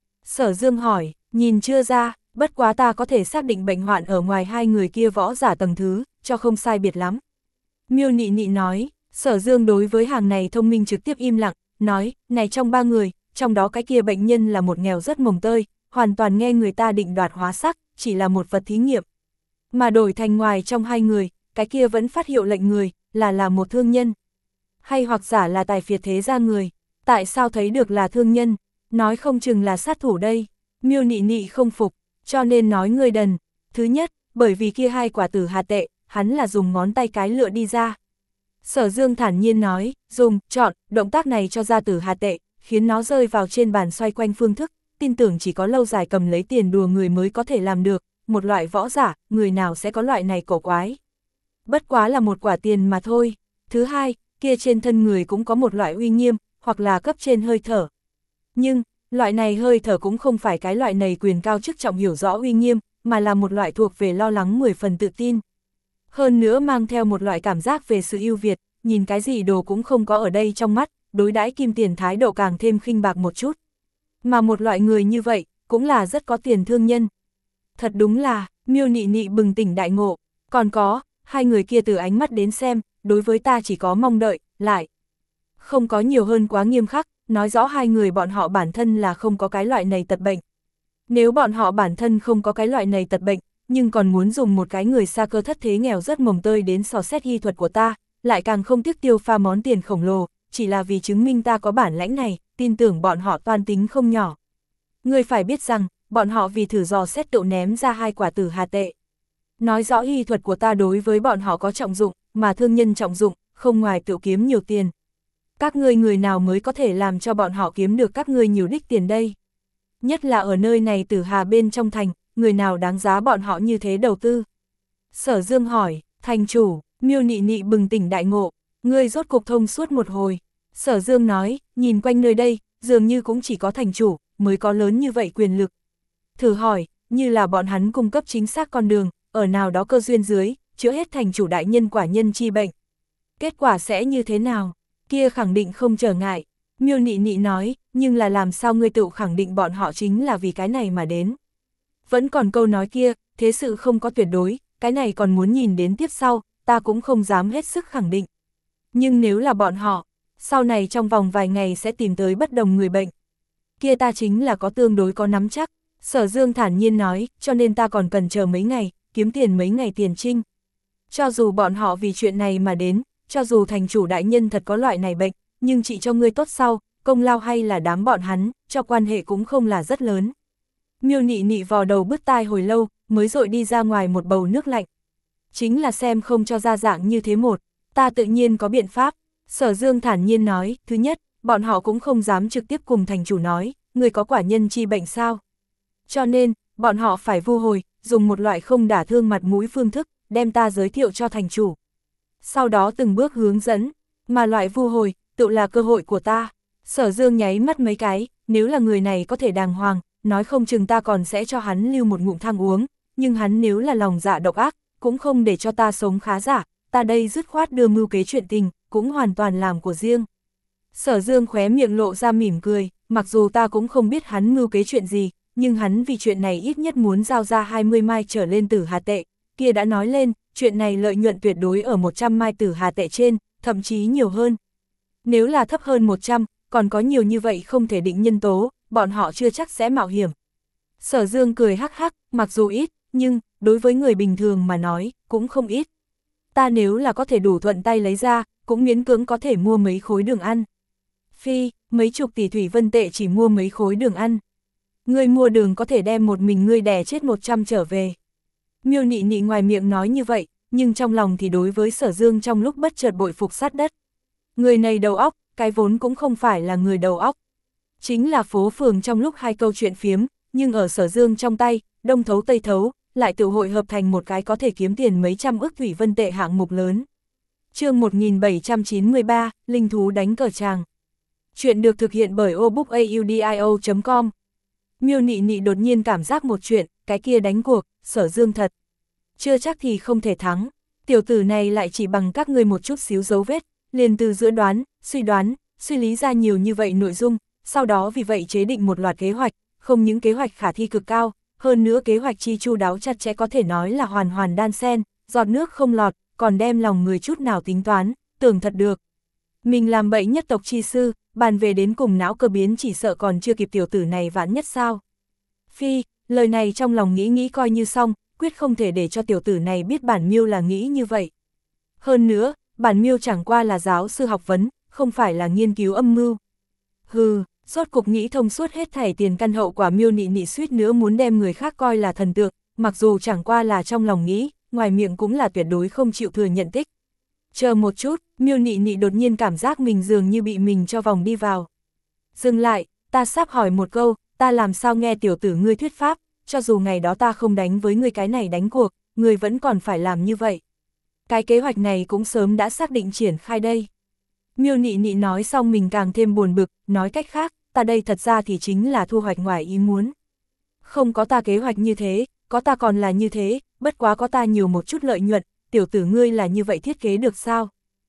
Sở Dương hỏi, nhìn chưa ra, bất quá ta có thể xác định bệnh hoạn ở ngoài hai người kia võ giả tầng thứ, cho không sai biệt lắm. Miêu Nị Nị nói, Sở Dương đối với hàng này thông minh trực tiếp im lặng, nói, này trong ba người, trong đó cái kia bệnh nhân là một nghèo rất mồng tơi, hoàn toàn nghe người ta định đoạt hóa sắc, chỉ là một vật thí nghiệm. Mà đổi thành ngoài trong hai người, cái kia vẫn phát hiệu lệnh người, là là một thương nhân. Hay hoặc giả là tài phiệt thế gia người, tại sao thấy được là thương nhân, nói không chừng là sát thủ đây. Miêu Nị Nị không phục, cho nên nói ngươi đần. Thứ nhất, bởi vì kia hai quả tử hà tệ, hắn là dùng ngón tay cái lựa đi ra. Sở Dương thản nhiên nói, dùng, chọn, động tác này cho ra Tử Hà tệ, khiến nó rơi vào trên bàn xoay quanh phương thức, tin tưởng chỉ có lâu dài cầm lấy tiền đùa người mới có thể làm được, một loại võ giả, người nào sẽ có loại này cổ quái. Bất quá là một quả tiền mà thôi. Thứ hai, kia trên thân người cũng có một loại uy nghiêm, hoặc là cấp trên hơi thở. Nhưng, loại này hơi thở cũng không phải cái loại này quyền cao chức trọng hiểu rõ uy nghiêm, mà là một loại thuộc về lo lắng mười phần tự tin. Hơn nữa mang theo một loại cảm giác về sự ưu việt, nhìn cái gì đồ cũng không có ở đây trong mắt, đối đãi kim tiền thái độ càng thêm khinh bạc một chút. Mà một loại người như vậy, cũng là rất có tiền thương nhân. Thật đúng là, Miêu Nị Nị bừng tỉnh đại ngộ, còn có, hai người kia từ ánh mắt đến xem, đối với ta chỉ có mong đợi, lại. Không có nhiều hơn quá nghiêm khắc, nói rõ hai người bọn họ bản thân là không có cái loại này tật bệnh. Nếu bọn họ bản thân không có cái loại này tật bệnh, nhưng còn muốn dùng một cái người xa cơ thất thế nghèo rất mồng tơi đến sò xét y thuật của ta, lại càng không tiếc tiêu pha món tiền khổng lồ, chỉ là vì chứng minh ta có bản lãnh này, tin tưởng bọn họ toan tính không nhỏ. Ngươi phải biết rằng, bọn họ vì thử dò xét tự ném ra hai quả Tử Hà tệ. Nói rõ y thuật của ta đối với bọn họ có trọng dụng, mà thương nhân trọng dụng, không ngoài tự kiếm nhiều tiền. Các ngươi người nào mới có thể làm cho bọn họ kiếm được các ngươi nhiều đích tiền đây? Nhất là ở nơi này Tử Hà bên trong thành, người nào đáng giá bọn họ như thế đầu tư? Sở Dương hỏi, thành chủ, Miêu Nị Nị bừng tỉnh đại ngộ, ngươi rốt cục thông suốt một hồi. Sở Dương nói, nhìn quanh nơi đây, dường như cũng chỉ có thành chủ, mới có lớn như vậy quyền lực. Thử hỏi, như là bọn hắn cung cấp chính xác con đường, ở nào đó cơ duyên dưới, chữa hết thành chủ đại nhân quả nhân chi bệnh. Kết quả sẽ như thế nào? Kia khẳng định không trở ngại. Miêu Nị Nị nói, nhưng là làm sao ngươi tự khẳng định bọn họ chính là vì cái này mà đến. Vẫn còn câu nói kia, thế sự không có tuyệt đối, cái này còn muốn nhìn đến tiếp sau, ta cũng không dám hết sức khẳng định. Nhưng nếu là bọn họ, sau này trong vòng vài ngày sẽ tìm tới bất đồng người bệnh. Kia ta chính là có tương đối có nắm chắc. Sở Dương thản nhiên nói, cho nên ta còn cần chờ mấy ngày, kiếm tiền mấy ngày tiền trinh. Cho dù bọn họ vì chuyện này mà đến, cho dù thành chủ đại nhân thật có loại này bệnh, nhưng trị cho ngươi tốt sau, công lao hay là đám bọn hắn, cho quan hệ cũng không là rất lớn. Miêu Nị Nị vò đầu bứt tai hồi lâu, mới dội đi ra ngoài một bầu nước lạnh. Chính là xem không cho ra dạng như thế một, ta tự nhiên có biện pháp. Sở Dương thản nhiên nói, thứ nhất, bọn họ cũng không dám trực tiếp cùng thành chủ nói, người có quả nhân chi bệnh sao. Cho nên, bọn họ phải vu hồi, dùng một loại không đả thương mặt mũi phương thức, đem ta giới thiệu cho thành chủ. Sau đó từng bước hướng dẫn, mà loại vu hồi, tự là cơ hội của ta. Sở Dương nháy mắt mấy cái, nếu là người này có thể đàng hoàng, nói không chừng ta còn sẽ cho hắn lưu một ngụm thang uống, nhưng hắn nếu là lòng dạ độc ác, cũng không để cho ta sống khá giả, ta đây dứt khoát đưa mưu kế chuyện tình, cũng hoàn toàn làm của riêng. Sở Dương khóe miệng lộ ra mỉm cười, mặc dù ta cũng không biết hắn mưu kế chuyện gì, nhưng hắn vì chuyện này ít nhất muốn giao ra hai mươi mai trở lên Tử Hà tệ, kia đã nói lên, chuyện này lợi nhuận tuyệt đối ở một trăm mai Tử Hà tệ trên, thậm chí nhiều hơn. Nếu là thấp hơn một trăm, còn có nhiều như vậy không thể định nhân tố, bọn họ chưa chắc sẽ mạo hiểm. Sở Dương cười hắc hắc, mặc dù ít, nhưng, đối với người bình thường mà nói, cũng không ít. Ta nếu là có thể đủ thuận tay lấy ra, cũng miễn cưỡng có thể mua mấy khối đường ăn. Phi, mấy chục tỷ thủy vân tệ chỉ mua mấy khối đường ăn. Ngươi mua đường có thể đem một mình ngươi đè chết một trăm trở về. Miêu Nị Nị ngoài miệng nói như vậy, nhưng trong lòng thì đối với Sở Dương trong lúc bất chợt bội phục sát đất. Người này đầu óc, cái vốn cũng không phải là người đầu óc. Chính là phố phường trong lúc hai câu chuyện phiếm, nhưng ở Sở Dương trong tay, đông thấu tây thấu, lại tự hội hợp thành một cái có thể kiếm tiền mấy trăm ức thủy vân tệ hạng mục lớn. Chương một nghìn bảy trăm chín mươi ba, Linh thú đánh cờ tràng. Chuyện được thực hiện bởi obookaudio chấm com. Miêu Nị Nị đột nhiên cảm giác một chuyện, cái kia đánh cuộc, Sở Dương thật. Chưa chắc thì không thể thắng, tiểu tử này lại chỉ bằng các ngươi một chút xíu dấu vết, liền từ giữa đoán, suy đoán, suy lý ra nhiều như vậy nội dung, sau đó vì vậy chế định một loạt kế hoạch, không những kế hoạch khả thi cực cao, hơn nữa kế hoạch chi chu đáo chặt chẽ có thể nói là hoàn hoàn đan xen, giọt nước không lọt, còn đem lòng người chút nào tính toán, tưởng thật được. Mình làm bậy nhất tộc chi sư, bàn về đến cùng não cơ biến chỉ sợ còn chưa kịp tiểu tử này vãn nhất sao. Phi, lời này trong lòng nghĩ nghĩ coi như xong, quyết không thể để cho tiểu tử này biết bản Miêu là nghĩ như vậy. Hơn nữa, bản Miêu chẳng qua là giáo sư học vấn, không phải là nghiên cứu âm mưu. Hừ, rốt cục nghĩ thông suốt hết thảy tiền căn hậu quả. Miêu Nị Nị suýt nữa muốn đem người khác coi là thần tượng, mặc dù chẳng qua là trong lòng nghĩ, ngoài miệng cũng là tuyệt đối không chịu thừa nhận tích. Chờ một chút, Miêu Nị Nị đột nhiên cảm giác mình dường như bị mình cho vòng đi vào. Dừng lại, ta sắp hỏi một câu, ta làm sao nghe tiểu tử ngươi thuyết pháp, cho dù ngày đó ta không đánh với ngươi cái này đánh cuộc, ngươi vẫn còn phải làm như vậy. Cái kế hoạch này cũng sớm đã xác định triển khai đây. Miêu Nị Nị nói xong mình càng thêm buồn bực, nói cách khác, ta đây thật ra thì chính là thu hoạch ngoài ý muốn. Không có ta kế hoạch như thế, có ta còn là như thế, bất quá có ta nhiều một chút lợi nhuận, tiểu tử ngươi là như vậy thiết kế được sao?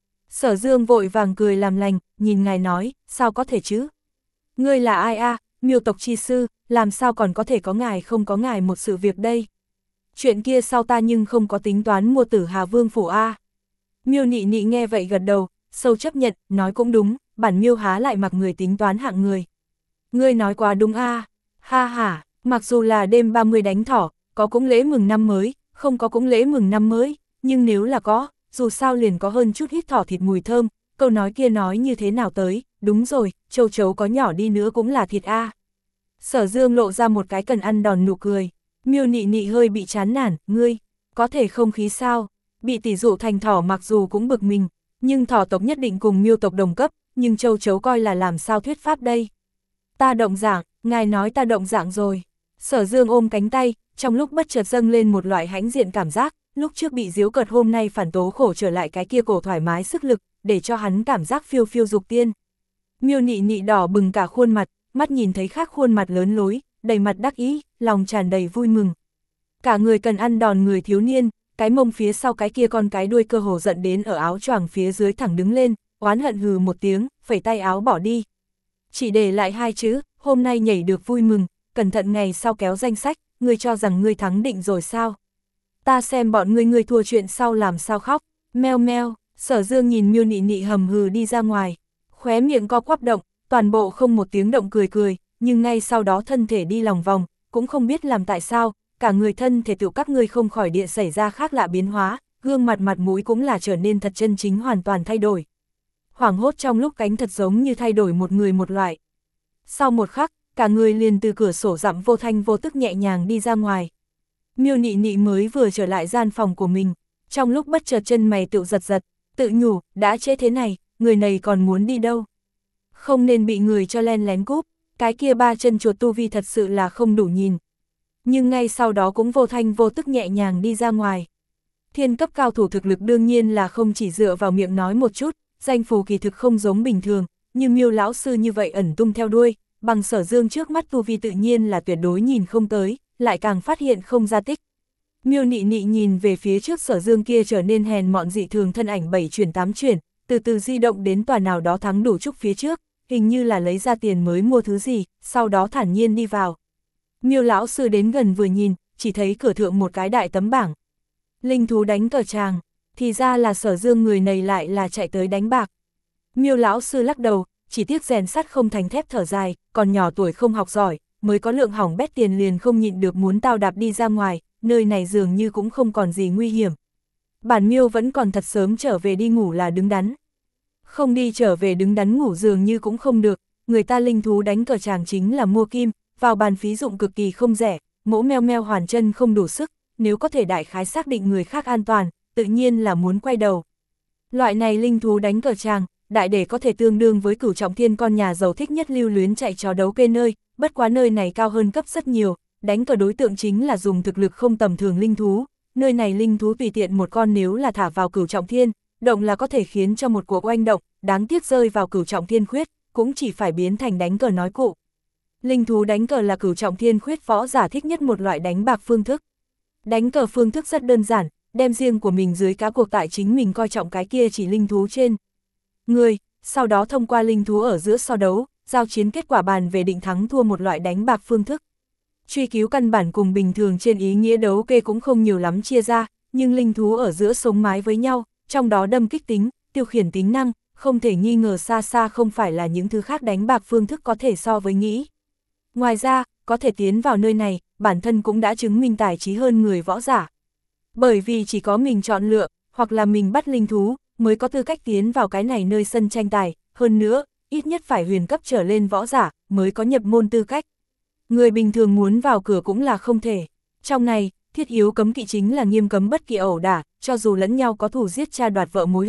Sở Dương vội vàng cười làm lành, nhìn ngài nói, sao có thể chứ? Ngươi là ai a, à? Miêu tộc chi sư, làm sao còn có thể có ngài không có ngài một sự việc đây? Chuyện kia sau ta nhưng không có tính toán mua Tử Hà Vương phủ a. À? Miêu Nị Nị nghe vậy gật đầu, sâu chấp nhận, nói cũng đúng, bản Miêu há lại mặc người tính toán hạng người. Ngươi nói quá đúng a, à? Ha ha, mặc dù là đêm ba mươi đánh thỏ, có cũng lễ mừng năm mới, không có cũng lễ mừng năm mới, nhưng nếu là có, dù sao liền có hơn chút hít thỏ thịt mùi thơm, câu nói kia nói như thế nào tới, đúng rồi, châu chấu có nhỏ đi nữa cũng là thịt a. À. Sở Dương lộ ra một cái cần ăn đòn nụ cười, Miêu Nị Nị hơi bị chán nản, ngươi, có thể không khí sao, bị tỷ dụ thành thỏ mặc dù cũng bực mình, nhưng thỏ tộc nhất định cùng Miêu tộc đồng cấp, nhưng châu chấu coi là làm sao thuyết pháp đây. Ta động dạng, ngài nói ta động dạng rồi. Sở Dương ôm cánh tay, trong lúc bất chợt dâng lên một loại hãnh diện cảm giác, lúc trước bị giễu cợt hôm nay phản tố khổ trở lại cái kia cổ thoải mái sức lực, để cho hắn cảm giác phiêu phiêu dục tiên. Miêu Nị Nị đỏ bừng cả khuôn mặt, mắt nhìn thấy khác khuôn mặt lớn lối, đầy mặt đắc ý, lòng tràn đầy vui mừng. Cả người cần ăn đòn người thiếu niên, cái mông phía sau cái kia con cái đuôi cơ hồ giận đến ở áo choàng phía dưới thẳng đứng lên, oán hận hừ một tiếng, phẩy tay áo bỏ đi. Chỉ để lại hai chữ, hôm nay nhảy được vui mừng, cẩn thận ngày sau kéo danh sách, ngươi cho rằng ngươi thắng định rồi sao? Ta xem bọn ngươi ngươi thua chuyện sau làm sao khóc, meo meo. Sở Dương nhìn Miêu Nị Nị hầm hừ đi ra ngoài, khóe miệng co quắp động, toàn bộ không một tiếng động cười cười, nhưng ngay sau đó thân thể đi lòng vòng, cũng không biết làm tại sao, cả người thân thể tự các ngươi không khỏi địa xảy ra khác lạ biến hóa, gương mặt mặt mũi cũng là trở nên thật chân chính hoàn toàn thay đổi. Hoảng hốt trong lúc cánh thật giống như thay đổi một người một loại. Sau một khắc, cả người liền từ cửa sổ dặm vô thanh vô tức nhẹ nhàng đi ra ngoài. Miêu Nị Nị mới vừa trở lại gian phòng của mình, trong lúc bất chợt chân mày tự giật giật, tự nhủ, đã trễ thế này, người này còn muốn đi đâu? Không nên bị người cho len lén cúp, cái kia ba chân chuột tu vi thật sự là không đủ nhìn. Nhưng ngay sau đó cũng vô thanh vô tức nhẹ nhàng đi ra ngoài. Thiên cấp cao thủ thực lực đương nhiên là không chỉ dựa vào miệng nói một chút, danh phù kỳ thực không giống bình thường, như Miêu lão sư như vậy ẩn tung theo đuôi, bằng Sở Dương trước mắt tu vi tự nhiên là tuyệt đối nhìn không tới, lại càng phát hiện không ra tích. Miêu Nị Nị nhìn về phía trước Sở Dương kia trở nên hèn mọn dị thường thân ảnh bảy chuyển tám chuyển, từ từ di động đến tòa nào đó thắng đủ trúc phía trước, hình như là lấy ra tiền mới mua thứ gì, sau đó thản nhiên đi vào. Miêu lão sư đến gần vừa nhìn, chỉ thấy cửa thượng một cái đại tấm bảng. Linh thú đánh cờ tràng, thì ra là Sở Dương người này lại là chạy tới đánh bạc. Miêu lão sư lắc đầu, chỉ tiếc rèn sắt không thành thép thở dài, còn nhỏ tuổi không học giỏi, mới có lượng hỏng bét tiền liền không nhịn được muốn tao đạp đi ra ngoài, nơi này dường như cũng không còn gì nguy hiểm. Bản Miêu vẫn còn thật sớm trở về đi ngủ là đứng đắn. Không đi trở về đứng đắn ngủ dường như cũng không được, người ta linh thú đánh cờ tràng chính là mua kim, vào bàn phí dụng cực kỳ không rẻ, mỗ meo meo hoàn chân không đủ sức, nếu có thể đại khái xác định người khác an toàn, tự nhiên là muốn quay đầu. Loại này linh thú đánh cờ tràng, đại để có thể tương đương với Cửu Trọng Thiên con nhà giàu thích nhất lưu luyến chạy trò đấu kê nơi, bất quá nơi này cao hơn cấp rất nhiều, đánh cờ đối tượng chính là dùng thực lực không tầm thường linh thú, nơi này linh thú tùy tiện một con nếu là thả vào Cửu Trọng Thiên, động là có thể khiến cho một cuộc oanh động, đáng tiếc rơi vào Cửu Trọng Thiên khuyết, cũng chỉ phải biến thành đánh cờ nói cụ. Linh thú đánh cờ là Cửu Trọng Thiên khuyết võ giả thích nhất một loại đánh bạc phương thức. Đánh cờ phương thức rất đơn giản, đem riêng của mình dưới cá cuộc tại chính mình coi trọng cái kia chỉ linh thú trên người, sau đó thông qua linh thú ở giữa so đấu, giao chiến kết quả bàn về định thắng thua một loại đánh bạc phương thức. Truy cứu căn bản cùng bình thường trên ý nghĩa đấu kê cũng không nhiều lắm chia ra, nhưng linh thú ở giữa sống mái với nhau, trong đó đâm kích tính, tiêu khiển tính năng, không thể nghi ngờ xa xa không phải là những thứ khác đánh bạc phương thức có thể so với nghĩ. Ngoài ra, có thể tiến vào nơi này, bản thân cũng đã chứng minh tài trí hơn người võ giả. Bởi vì chỉ có mình chọn lựa, hoặc là mình bắt linh thú, mới có tư cách tiến vào cái này nơi sân tranh tài, hơn nữa, ít nhất phải huyền cấp trở lên võ giả, mới có nhập môn tư cách. Người bình thường muốn vào cửa cũng là không thể. Trong này, thiết yếu cấm kỵ chính là nghiêm cấm bất kỳ ẩu đả, cho dù lẫn nhau có thù giết cha đoạt vợ mối hận,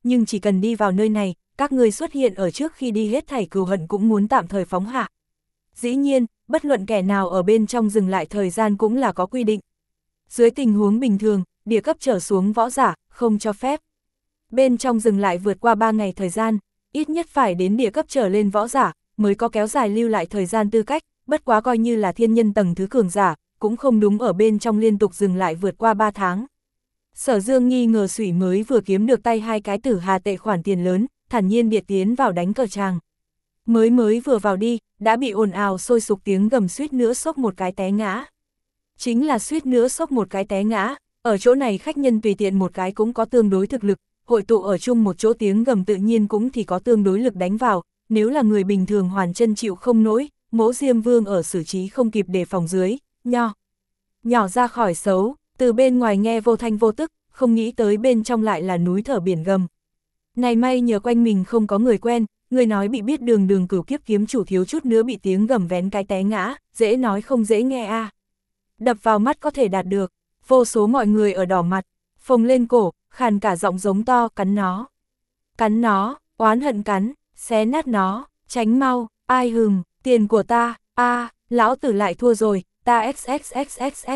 nhưng chỉ cần đi vào nơi này, các ngươi xuất hiện ở trước khi đi hết thảy cừu hận cũng muốn tạm thời phóng hạ. Dĩ nhiên, bất luận kẻ nào ở bên trong dừng lại thời gian cũng là có quy định. Dưới tình huống bình thường, địa cấp trở xuống võ giả, không cho phép. Bên trong dừng lại vượt qua ba ngày thời gian, ít nhất phải đến địa cấp trở lên võ giả, mới có kéo dài lưu lại thời gian tư cách, bất quá coi như là thiên nhân tầng thứ cường giả, cũng không đúng ở bên trong liên tục dừng lại vượt qua ba tháng. Sở Dương nghi ngờ Sủy mới vừa kiếm được tay hai cái tử hà tệ khoản tiền lớn, thản nhiên biệt tiến vào đánh cờ tràng. Mới mới vừa vào đi, đã bị ồn ào sôi sục tiếng gầm suýt nữa sốc một cái té ngã. Chính là suýt nữa sốc một cái té ngã, ở chỗ này khách nhân tùy tiện một cái cũng có tương đối thực lực, hội tụ ở chung một chỗ tiếng gầm tự nhiên cũng thì có tương đối lực đánh vào, nếu là người bình thường hoàn chân chịu không nổi, Mỗ Diêm Vương ở xử trí không kịp đề phòng dưới, nho. Nhỏ ra khỏi xấu, từ bên ngoài nghe vô thanh vô tức, không nghĩ tới bên trong lại là núi thở biển gầm. Này may nhờ quanh mình không có người quen, người nói bị biết đường đường cửu kiếp kiếm chủ thiếu chút nữa bị tiếng gầm vén cái té ngã, dễ nói không dễ nghe a. À. Đập vào mắt có thể đạt được, vô số mọi người ở đỏ mặt, phồng lên cổ, khàn cả giọng giống to, cắn nó. Cắn nó, oán hận cắn, xé nát nó, tránh mau, ai hừng, tiền của ta, a à, lão tử lại thua rồi, ta xxxxx.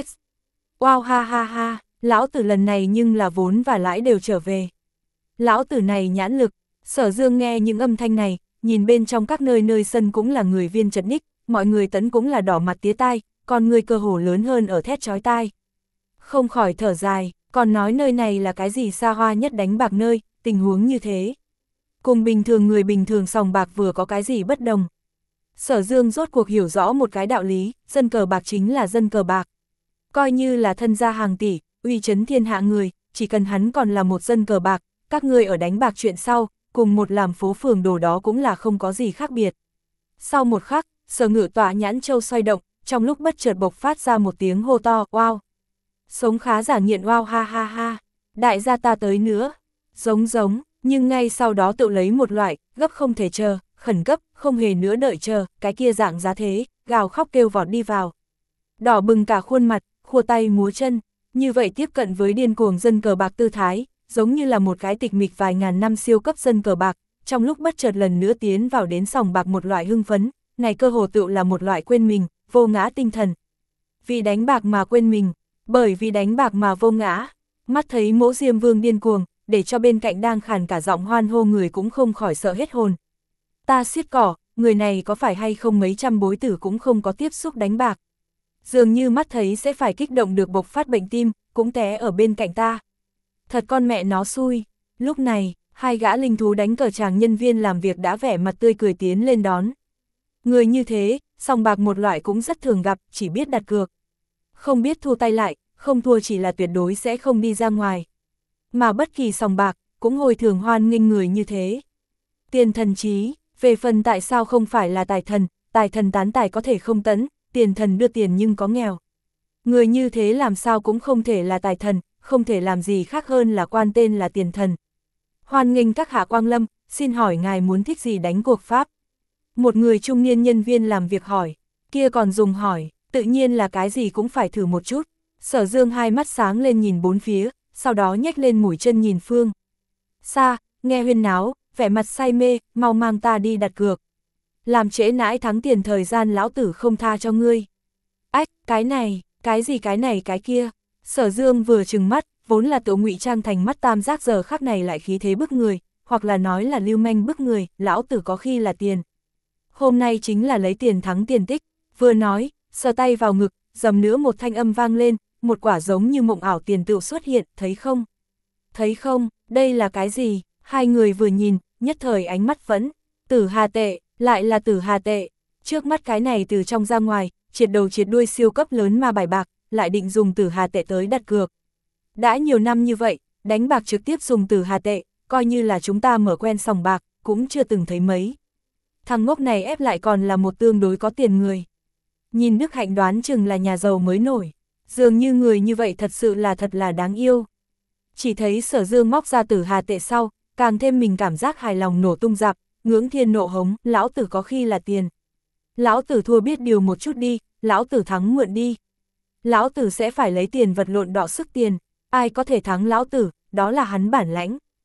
Wow ha ha ha, lão tử lần này nhưng là vốn và lãi đều trở về. Lão tử này nhãn lực, Sở Dương nghe những âm thanh này, nhìn bên trong các nơi nơi sân cũng là người viên chật ních, mọi người tấn cũng là đỏ mặt tía tai, còn người cơ hồ lớn hơn ở thét chói tai. Không khỏi thở dài, còn nói nơi này là cái gì xa hoa nhất đánh bạc nơi, tình huống như thế. Cùng bình thường người bình thường sòng bạc vừa có cái gì bất đồng. Sở Dương rốt cuộc hiểu rõ một cái đạo lý, dân cờ bạc chính là dân cờ bạc. Coi như là thân gia hàng tỷ, uy chấn thiên hạ người, chỉ cần hắn còn là một dân cờ bạc, các người ở đánh bạc chuyện sau, cùng một làm phố phường đồ đó cũng là không có gì khác biệt. Sau một khắc, Sở Ngự tỏa nhãn châu xoay động, trong lúc bất chợt bộc phát ra một tiếng hô to, wow. Sống khá giả nghiện wow ha ha ha, đại gia ta tới nữa, giống giống, nhưng ngay sau đó tự lấy một loại, gấp không thể chờ, khẩn cấp, không hề nữa đợi chờ, cái kia dạng giá thế, gào khóc kêu vọt đi vào. Đỏ bừng cả khuôn mặt, khua tay múa chân, như vậy tiếp cận với điên cuồng dân cờ bạc tư thái, giống như là một cái tịch mịch vài ngàn năm siêu cấp dân cờ bạc, trong lúc bất chợt lần nữa tiến vào đến sòng bạc một loại hưng phấn, này cơ hồ tựu là một loại quên mình, vô ngã tinh thần. Vì đánh bạc mà quên mình, bởi vì đánh bạc mà vô ngã, mắt thấy Mỗ Diêm Vương điên cuồng, để cho bên cạnh đang khàn cả giọng hoan hô người cũng không khỏi sợ hết hồn. Ta xiết cỏ, người này có phải hay không mấy trăm bối tử cũng không có tiếp xúc đánh bạc. Dường như mắt thấy sẽ phải kích động được bộc phát bệnh tim, cũng té ở bên cạnh ta. Thật con mẹ nó xui, lúc này, hai gã linh thú đánh cờ tràng nhân viên làm việc đã vẻ mặt tươi cười tiến lên đón. Người như thế, sòng bạc một loại cũng rất thường gặp, chỉ biết đặt cược. Không biết thua tay lại, không thua chỉ là tuyệt đối sẽ không đi ra ngoài. Mà bất kỳ sòng bạc, cũng hồi thường hoan nghênh người như thế. Tiền thần trí, về phần tại sao không phải là tài thần, tài thần tán tài có thể không tấn, tiền thần đưa tiền nhưng có nghèo. Người như thế làm sao cũng không thể là tài thần, không thể làm gì khác hơn là quan tên là tiền thần. Hoan nghênh các hạ quang lâm, xin hỏi ngài muốn thích gì đánh cuộc pháp? Một người trung niên nhân viên làm việc hỏi, kia còn dùng hỏi, tự nhiên là cái gì cũng phải thử một chút. Sở Dương hai mắt sáng lên nhìn bốn phía, sau đó nhếch lên mũi chân nhìn phương xa, nghe huyên náo, vẻ mặt say mê, mau mang ta đi đặt cược. Làm trễ nãi thắng tiền thời gian lão tử không tha cho ngươi. Ách, cái này, cái gì cái này cái kia. Sở Dương vừa trừng mắt, vốn là tự ngụy trang thành mắt tam giác giờ khắc này lại khí thế bức người, hoặc là nói là lưu manh bức người, lão tử có khi là tiền. Hôm nay chính là lấy tiền thắng tiền tích, vừa nói, sờ tay vào ngực, dầm nữa một thanh âm vang lên, một quả giống như mộng ảo tiền tựu xuất hiện, thấy không? Thấy không, đây là cái gì? Hai người vừa nhìn, nhất thời ánh mắt vẫn, tử hà tệ, lại là tử hà tệ. Trước mắt cái này từ trong ra ngoài, triệt đầu triệt đuôi siêu cấp lớn mà bài bạc, lại định dùng tử hà tệ tới đặt cược. Đã nhiều năm như vậy, đánh bạc trực tiếp dùng tử hà tệ, coi như là chúng ta mở quen sòng bạc, cũng chưa từng thấy mấy. Thằng ngốc này ép lại còn là một tương đối có tiền người. Nhìn Đức Hạnh đoán chừng là nhà giàu mới nổi, dường như người như vậy thật sự là thật là đáng yêu. Chỉ thấy Sở Dương móc ra tử hà tệ sau, càng thêm mình cảm giác hài lòng nổ tung dạp, ngưỡng thiên nộ hống, lão tử có khi là tiền. Lão tử thua biết điều một chút đi, lão tử thắng mượn đi. Lão tử sẽ phải lấy tiền vật lộn đọ sức tiền, ai có thể thắng lão tử, đó là hắn bản lãnh.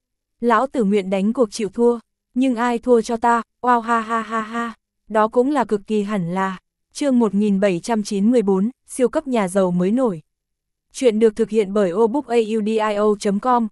Lão tử nguyện đánh cuộc chịu thua, nhưng ai thua cho ta, wow ha ha ha ha, đó cũng là cực kỳ hẳn là. Chương một nghìn bảy trăm chín mươi bốn, siêu cấp nhà giàu mới nổi. Chuyện được thực hiện bởi obookaudio chấm com.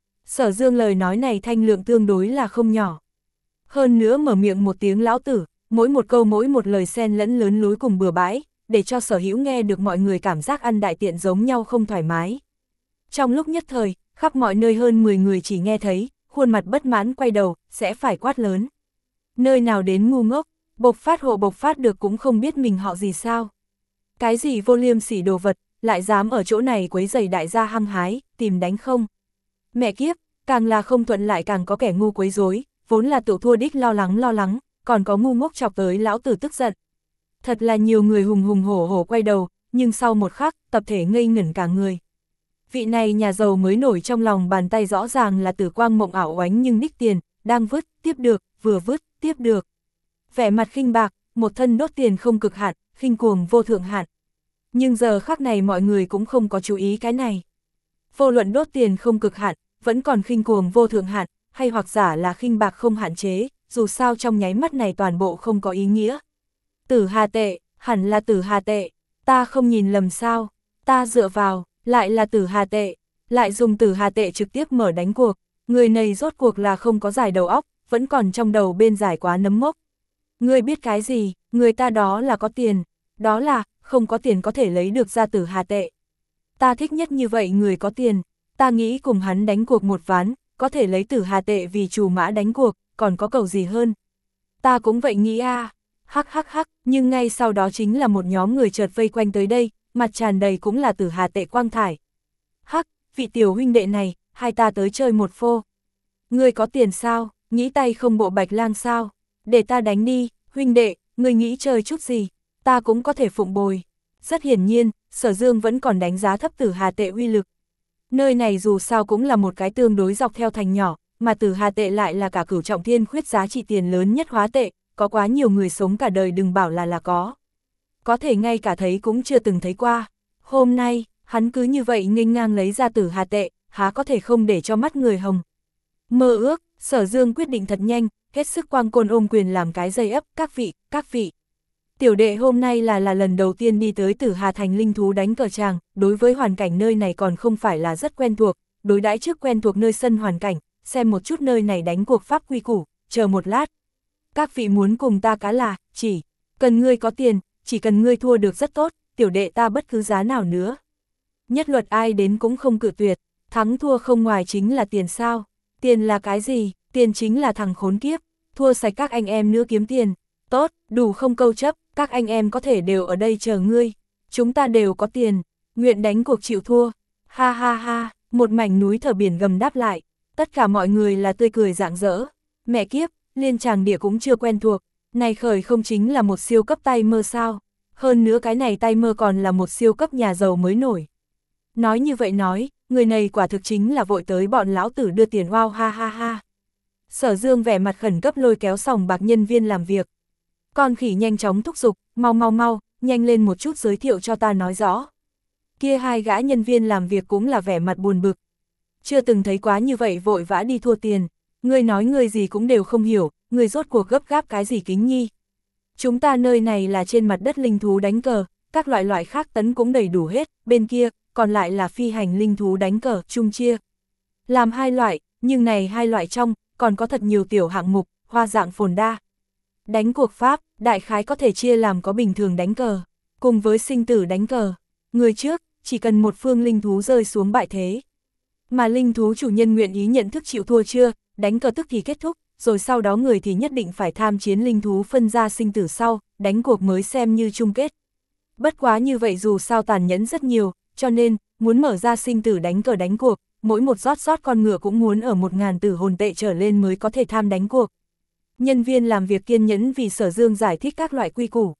Sở Dương lời nói này thanh lượng tương đối là không nhỏ. Hơn nữa mở miệng một tiếng lão tử, mỗi một câu mỗi một lời xen lẫn lớn lối cùng bừa bãi, để cho Sở Hữu nghe được mọi người cảm giác ăn đại tiện giống nhau không thoải mái. Trong lúc nhất thời, khắp mọi nơi hơn mười người chỉ nghe thấy, khuôn mặt bất mãn quay đầu, sẽ phải quát lớn. Nơi nào đến ngu ngốc, bộc phát hộ bộc phát được cũng không biết mình họ gì sao. Cái gì vô liêm sỉ đồ vật, lại dám ở chỗ này quấy rầy đại gia hăng hái, tìm đánh không. Mẹ kiếp, càng là không thuận lại càng có kẻ ngu quấy rối, vốn là tự thua đích lo lắng lo lắng, còn có ngu ngốc chọc tới lão tử tức giận. Thật là nhiều người hùng hùng hổ hổ quay đầu, nhưng sau một khắc, tập thể ngây ngẩn cả người. Vị này nhà giàu mới nổi trong lòng bàn tay rõ ràng là tử quang mộng ảo oánh nhưng đích tiền, đang vứt, tiếp được, vừa vứt, tiếp được. Vẻ mặt khinh bạc, một thân đốt tiền không cực hạn, khinh cuồng vô thượng hạn. Nhưng giờ khắc này mọi người cũng không có chú ý cái này. Vô luận đốt tiền không cực hạn, vẫn còn khinh cuồng vô thượng hạn, hay hoặc giả là khinh bạc không hạn chế, dù sao trong nháy mắt này toàn bộ không có ý nghĩa. Tử Hà tệ, hẳn là Tử Hà tệ, ta không nhìn lầm sao, ta dựa vào, lại là Tử Hà tệ, lại dùng Tử Hà tệ trực tiếp mở đánh cuộc, người này rốt cuộc là không có giải đầu óc, vẫn còn trong đầu bên giải quá nấm mốc. Ngươi biết cái gì, người ta đó là có tiền, đó là, không có tiền có thể lấy được ra Tử Hà tệ. Ta thích nhất như vậy người có tiền, ta nghĩ cùng hắn đánh cuộc một ván, có thể lấy Tử Hà tệ vì trù mã đánh cuộc, còn có cầu gì hơn. Ta cũng vậy nghĩ a. À. Hắc hắc hắc, nhưng ngay sau đó chính là một nhóm người chợt vây quanh tới đây, mặt tràn đầy cũng là Tử Hà tệ quang thải. Hắc, vị tiểu huynh đệ này, hai ta tới chơi một phô. Ngươi có tiền sao, nghĩ tay không bộ bạch lang sao, để ta đánh đi, huynh đệ, ngươi nghĩ chơi chút gì, ta cũng có thể phụng bồi. Rất hiển nhiên, Sở Dương vẫn còn đánh giá thấp Tử Hà tệ uy lực. Nơi này dù sao cũng là một cái tương đối dọc theo thành nhỏ, mà Tử Hà tệ lại là cả cửu trọng thiên khuyết giá trị tiền lớn nhất hóa tệ, có quá nhiều người sống cả đời đừng bảo là là có. Có thể ngay cả thấy cũng chưa từng thấy qua. Hôm nay, hắn cứ như vậy nghênh ngang lấy ra Tử Hà tệ, há có thể không để cho mắt người hồng. Mơ ước, Sở Dương quyết định thật nhanh, hết sức quang côn ôm quyền làm cái dây ấp, các vị, các vị. Tiểu đệ hôm nay là là lần đầu tiên đi tới Tử Hà thành linh thú đánh cờ tràng, đối với hoàn cảnh nơi này còn không phải là rất quen thuộc, đối đãi trước quen thuộc nơi sân hoàn cảnh, xem một chút nơi này đánh cuộc pháp quy củ, chờ một lát. Các vị muốn cùng ta cá là, chỉ cần ngươi có tiền, chỉ cần ngươi thua được rất tốt, tiểu đệ ta bất cứ giá nào nữa. Nhất luật ai đến cũng không cự tuyệt, thắng thua không ngoài chính là tiền sao, tiền là cái gì, tiền chính là thằng khốn kiếp, thua sạch các anh em nữa kiếm tiền, tốt, đủ không câu chấp, các anh em có thể đều ở đây chờ ngươi, chúng ta đều có tiền, nguyện đánh cuộc chịu thua, ha ha ha, một mảnh núi thở biển gầm đáp lại, tất cả mọi người là tươi cười rạng rỡ, mẹ kiếp, liên tràng địa cũng chưa quen thuộc, này khởi không chính là một siêu cấp tay mơ sao, hơn nữa cái này tay mơ còn là một siêu cấp nhà giàu mới nổi. Nói như vậy nói, người này quả thực chính là vội tới bọn lão tử đưa tiền wow ha ha ha. Sở Dương vẻ mặt khẩn cấp lôi kéo sòng bạc nhân viên làm việc. Con khỉ nhanh chóng thúc giục, mau mau mau, nhanh lên một chút giới thiệu cho ta nói rõ. Kia hai gã nhân viên làm việc cũng là vẻ mặt buồn bực. Chưa từng thấy quá như vậy vội vã đi thua tiền, ngươi nói ngươi gì cũng đều không hiểu, ngươi rốt cuộc gấp gáp cái gì kính nhi. Chúng ta nơi này là trên mặt đất linh thú đánh cờ, các loại loại khác tấn cũng đầy đủ hết, bên kia, còn lại là phi hành linh thú đánh cờ, chung chia. Làm hai loại, nhưng này hai loại trong, còn có thật nhiều tiểu hạng mục, hoa dạng phồn đa. Đánh cuộc pháp, đại khái có thể chia làm có bình thường đánh cờ, cùng với sinh tử đánh cờ. Người trước, chỉ cần một phương linh thú rơi xuống bại thế. Mà linh thú chủ nhân nguyện ý nhận thức chịu thua chưa, đánh cờ tức thì kết thúc, rồi sau đó người thì nhất định phải tham chiến linh thú phân ra sinh tử sau, đánh cuộc mới xem như chung kết. Bất quá như vậy dù sao tàn nhẫn rất nhiều, cho nên, muốn mở ra sinh tử đánh cờ đánh cuộc, mỗi một rót rót con ngựa cũng muốn ở một ngàn tử hồn tệ trở lên mới có thể tham đánh cuộc. Nhân viên làm việc kiên nhẫn vì Sở Dương giải thích các loại quy củ.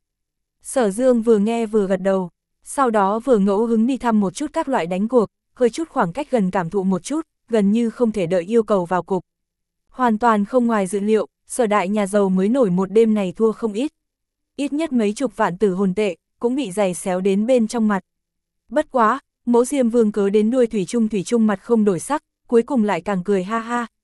Sở Dương vừa nghe vừa gật đầu, sau đó vừa ngẫu hứng đi thăm một chút các loại đánh cuộc, hơi chút khoảng cách gần cảm thụ một chút, gần như không thể đợi yêu cầu vào cục. Hoàn toàn không ngoài dự liệu, Sở đại nhà giàu mới nổi một đêm này thua không ít. Ít nhất mấy chục vạn tử hồn tệ, cũng bị giày xéo đến bên trong mặt. Bất quá, Mẫu Diêm Vương cớ đến đuôi thủy chung thủy chung mặt không đổi sắc, cuối cùng lại càng cười ha ha,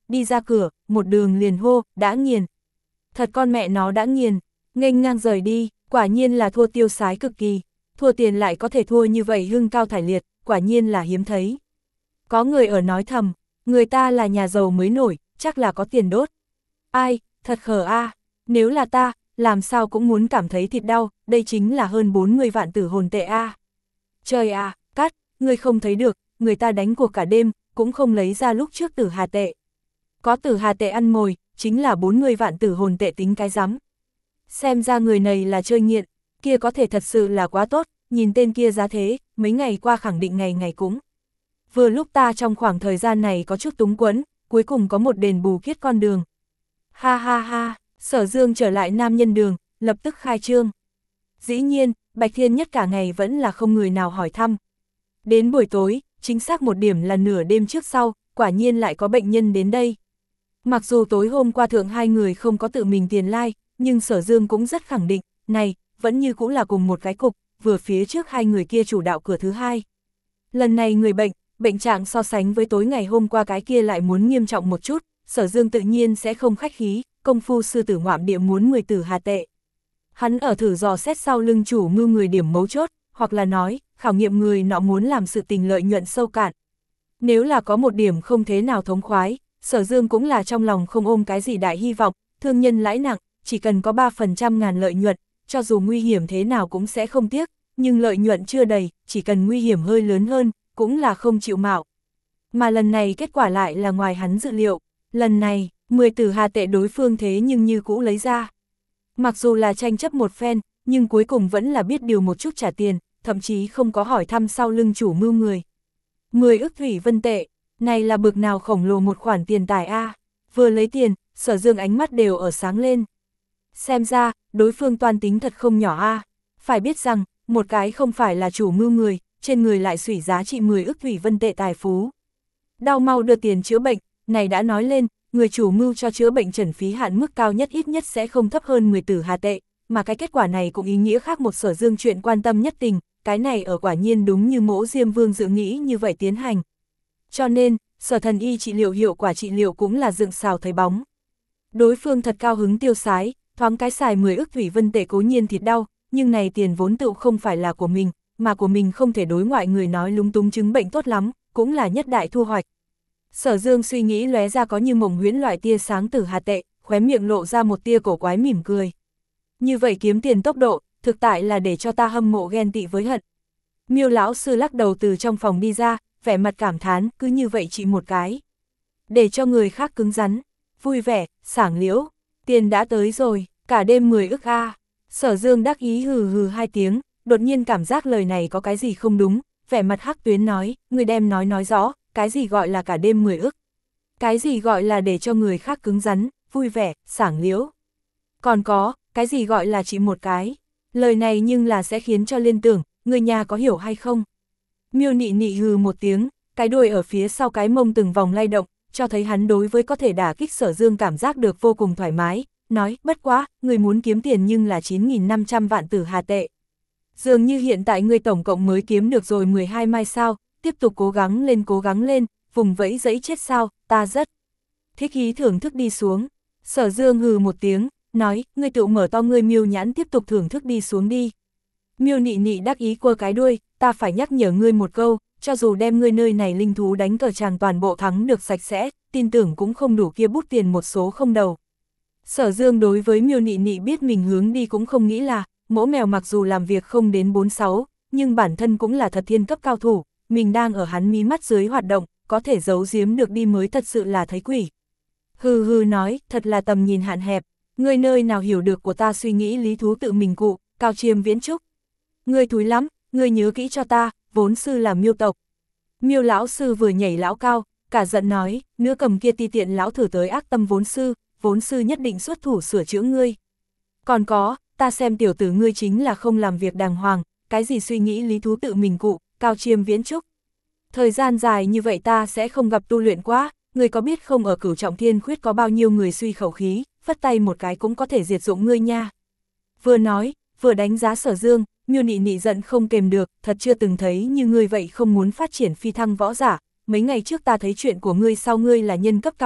đi ra cửa, một đường liền hô, đã nghiền. Thật con mẹ nó đã nghiền, nghênh ngang rời đi, quả nhiên là thua tiêu sái cực kỳ, thua tiền lại có thể thua như vậy hưng cao thải liệt, quả nhiên là hiếm thấy. Có người ở nói thầm, người ta là nhà giàu mới nổi, chắc là có tiền đốt. Ai, thật khờ a, à. Nếu là ta, làm sao cũng muốn cảm thấy thịt đau, đây chính là hơn bốn mươi vạn tử hồn tệ a. À. Trời à, Cát, ngươi không thấy được, người ta đánh cuộc cả đêm, cũng không lấy ra lúc trước tử hà tệ. Có tử hà tệ ăn mồi, chính là bốn mươi vạn tử hồn tệ tính cái rắm. Xem ra người này là chơi nghiện, kia có thể thật sự là quá tốt, nhìn tên kia giá thế, mấy ngày qua khẳng định ngày ngày cũng. Vừa lúc ta trong khoảng thời gian này có chút túng quẫn, cuối cùng có một đền bù kiết con đường. Ha ha ha, Sở Dương trở lại nam nhân đường, lập tức khai trương. Dĩ nhiên, Bạch Thiên Nhất cả ngày vẫn là không người nào hỏi thăm. Đến buổi tối, chính xác một điểm là nửa đêm trước sau, quả nhiên lại có bệnh nhân đến đây. Mặc dù tối hôm qua thượng hai người không có tự mình tiền lai, nhưng Sở Dương cũng rất khẳng định, này, vẫn như cũng là cùng một cái cục, vừa phía trước hai người kia chủ đạo cửa thứ hai. Lần này người bệnh, bệnh trạng so sánh với tối ngày hôm qua cái kia lại muốn nghiêm trọng một chút, Sở Dương tự nhiên sẽ không khách khí, công phu sư tử ngoạm địa muốn mười tử hà tệ. Hắn ở thử dò xét sau lưng chủ mưu người điểm mấu chốt, hoặc là nói, khảo nghiệm người nọ muốn làm sự tình lợi nhuận sâu cạn. Nếu là có một điểm không thế nào thống khoái, Sở Dương cũng là trong lòng không ôm cái gì đại hy vọng, thương nhân lãi nặng, chỉ cần có ba phần trăm ngàn lợi nhuận, cho dù nguy hiểm thế nào cũng sẽ không tiếc, nhưng lợi nhuận chưa đầy, chỉ cần nguy hiểm hơi lớn hơn, cũng là không chịu mạo. Mà lần này kết quả lại là ngoài hắn dự liệu, lần này, mười tử hà tệ đối phương thế nhưng như cũ lấy ra. Mặc dù là tranh chấp một phen, nhưng cuối cùng vẫn là biết điều một chút trả tiền, thậm chí không có hỏi thăm sau lưng chủ mưu người. mười ức thủy vân tệ, này là bực nào khổng lồ một khoản tiền tài a. Vừa lấy tiền, Sở Dương ánh mắt đều ở sáng lên. Xem ra, đối phương toan tính thật không nhỏ a. Phải biết rằng, một cái không phải là chủ mưu người, trên người lại xủy giá trị mười ức thủy vân tệ tài phú. Đau mau đưa tiền chữa bệnh, này đã nói lên, người chủ mưu cho chữa bệnh trần phí hạn mức cao nhất ít nhất sẽ không thấp hơn mười tử hà tệ, mà cái kết quả này cũng ý nghĩa khác một Sở Dương chuyện quan tâm nhất tình, cái này ở quả nhiên đúng như Mỗ Diêm Vương dự nghĩ như vậy tiến hành. Cho nên, Sở Thần Y trị liệu hiệu quả trị liệu cũng là dựng xào thấy bóng. Đối phương thật cao hứng tiêu sái, thoáng cái xài mười ức thủy vân tệ cố nhiên thịt đau, nhưng này tiền vốn tựu không phải là của mình, mà của mình không thể đối ngoại người nói lúng túng chứng bệnh tốt lắm, cũng là nhất đại thu hoạch. Sở Dương suy nghĩ lóe ra có như mộng huyễn loại tia sáng tử hà tệ, khóe miệng lộ ra một tia cổ quái mỉm cười. Như vậy kiếm tiền tốc độ, thực tại là để cho ta hâm mộ ghen tị với hận. Miêu lão sư lắc đầu từ trong phòng đi ra, vẻ mặt cảm thán, cứ như vậy chỉ một cái. Để cho người khác cứng rắn, vui vẻ, sảng liễu, tiền đã tới rồi, cả đêm mười ức a. Sở Dương đắc ý hừ hừ hai tiếng, đột nhiên cảm giác lời này có cái gì không đúng, vẻ mặt hắc tuyến nói, người đem nói nói rõ, cái gì gọi là cả đêm mười ức. Cái gì gọi là để cho người khác cứng rắn, vui vẻ, sảng liễu. Còn có, cái gì gọi là chỉ một cái. Lời này nhưng là sẽ khiến cho liên tưởng, người nhà có hiểu hay không? Miêu Nị Nị hừ một tiếng, cái đuôi ở phía sau cái mông từng vòng lay động, cho thấy hắn đối với có thể đả kích Sở Dương cảm giác được vô cùng thoải mái, nói, bất quá, người muốn kiếm tiền nhưng là chín nghìn năm trăm vạn tử hà tệ. Dường như hiện tại người tổng cộng mới kiếm được rồi mười hai mai sao, tiếp tục cố gắng lên cố gắng lên, vùng vẫy dẫy chết sao, ta rất thích ý thưởng thức đi xuống. Sở Dương hừ một tiếng, nói, ngươi tự mở to ngươi miêu nhãn tiếp tục thưởng thức đi xuống đi. Miêu Nị Nị đắc ý quơ cái đuôi, ta phải nhắc nhở ngươi một câu, cho dù đem ngươi nơi này linh thú đánh cờ tràng toàn bộ thắng được sạch sẽ, tin tưởng cũng không đủ kia bút tiền một số không đầu. Sở Dương đối với Miêu Nị Nị biết mình hướng đi cũng không nghĩ là, mỗ mèo mặc dù làm việc không đến bốn sáu, nhưng bản thân cũng là thật thiên cấp cao thủ, mình đang ở hắn mí mắt dưới hoạt động, có thể giấu giếm được đi mới thật sự là thấy quỷ. Hừ hừ nói, thật là tầm nhìn hạn hẹp, ngươi nơi nào hiểu được của ta suy nghĩ lý thú tự mình cụ, Cao Chiêm Viễn Trúc. Ngươi thúi lắm, ngươi nhớ kỹ cho ta, vốn sư là Miêu tộc. Miêu lão sư vừa nhảy lão cao, cả giận nói, nữa cầm kia ti tiện lão thử tới ác tâm vốn sư, vốn sư nhất định xuất thủ sửa chữa ngươi. Còn có, ta xem tiểu tử ngươi chính là không làm việc đàng hoàng, cái gì suy nghĩ lý thú tự mình cụ, Cao Chiêm Viễn Trúc. Thời gian dài như vậy ta sẽ không gặp tu luyện quá, ngươi có biết không ở Cửu Trọng Thiên Khuyết có bao nhiêu người suy khẩu khí, phất tay một cái cũng có thể diệt dụng ngươi nha. Vừa nói, vừa đánh giá Sở Dương, Miêu Nị Nị giận không kềm được, thật chưa từng thấy như ngươi vậy không muốn phát triển phi thăng võ giả, mấy ngày trước ta thấy chuyện của ngươi sau ngươi là nhân cấp cao cấp,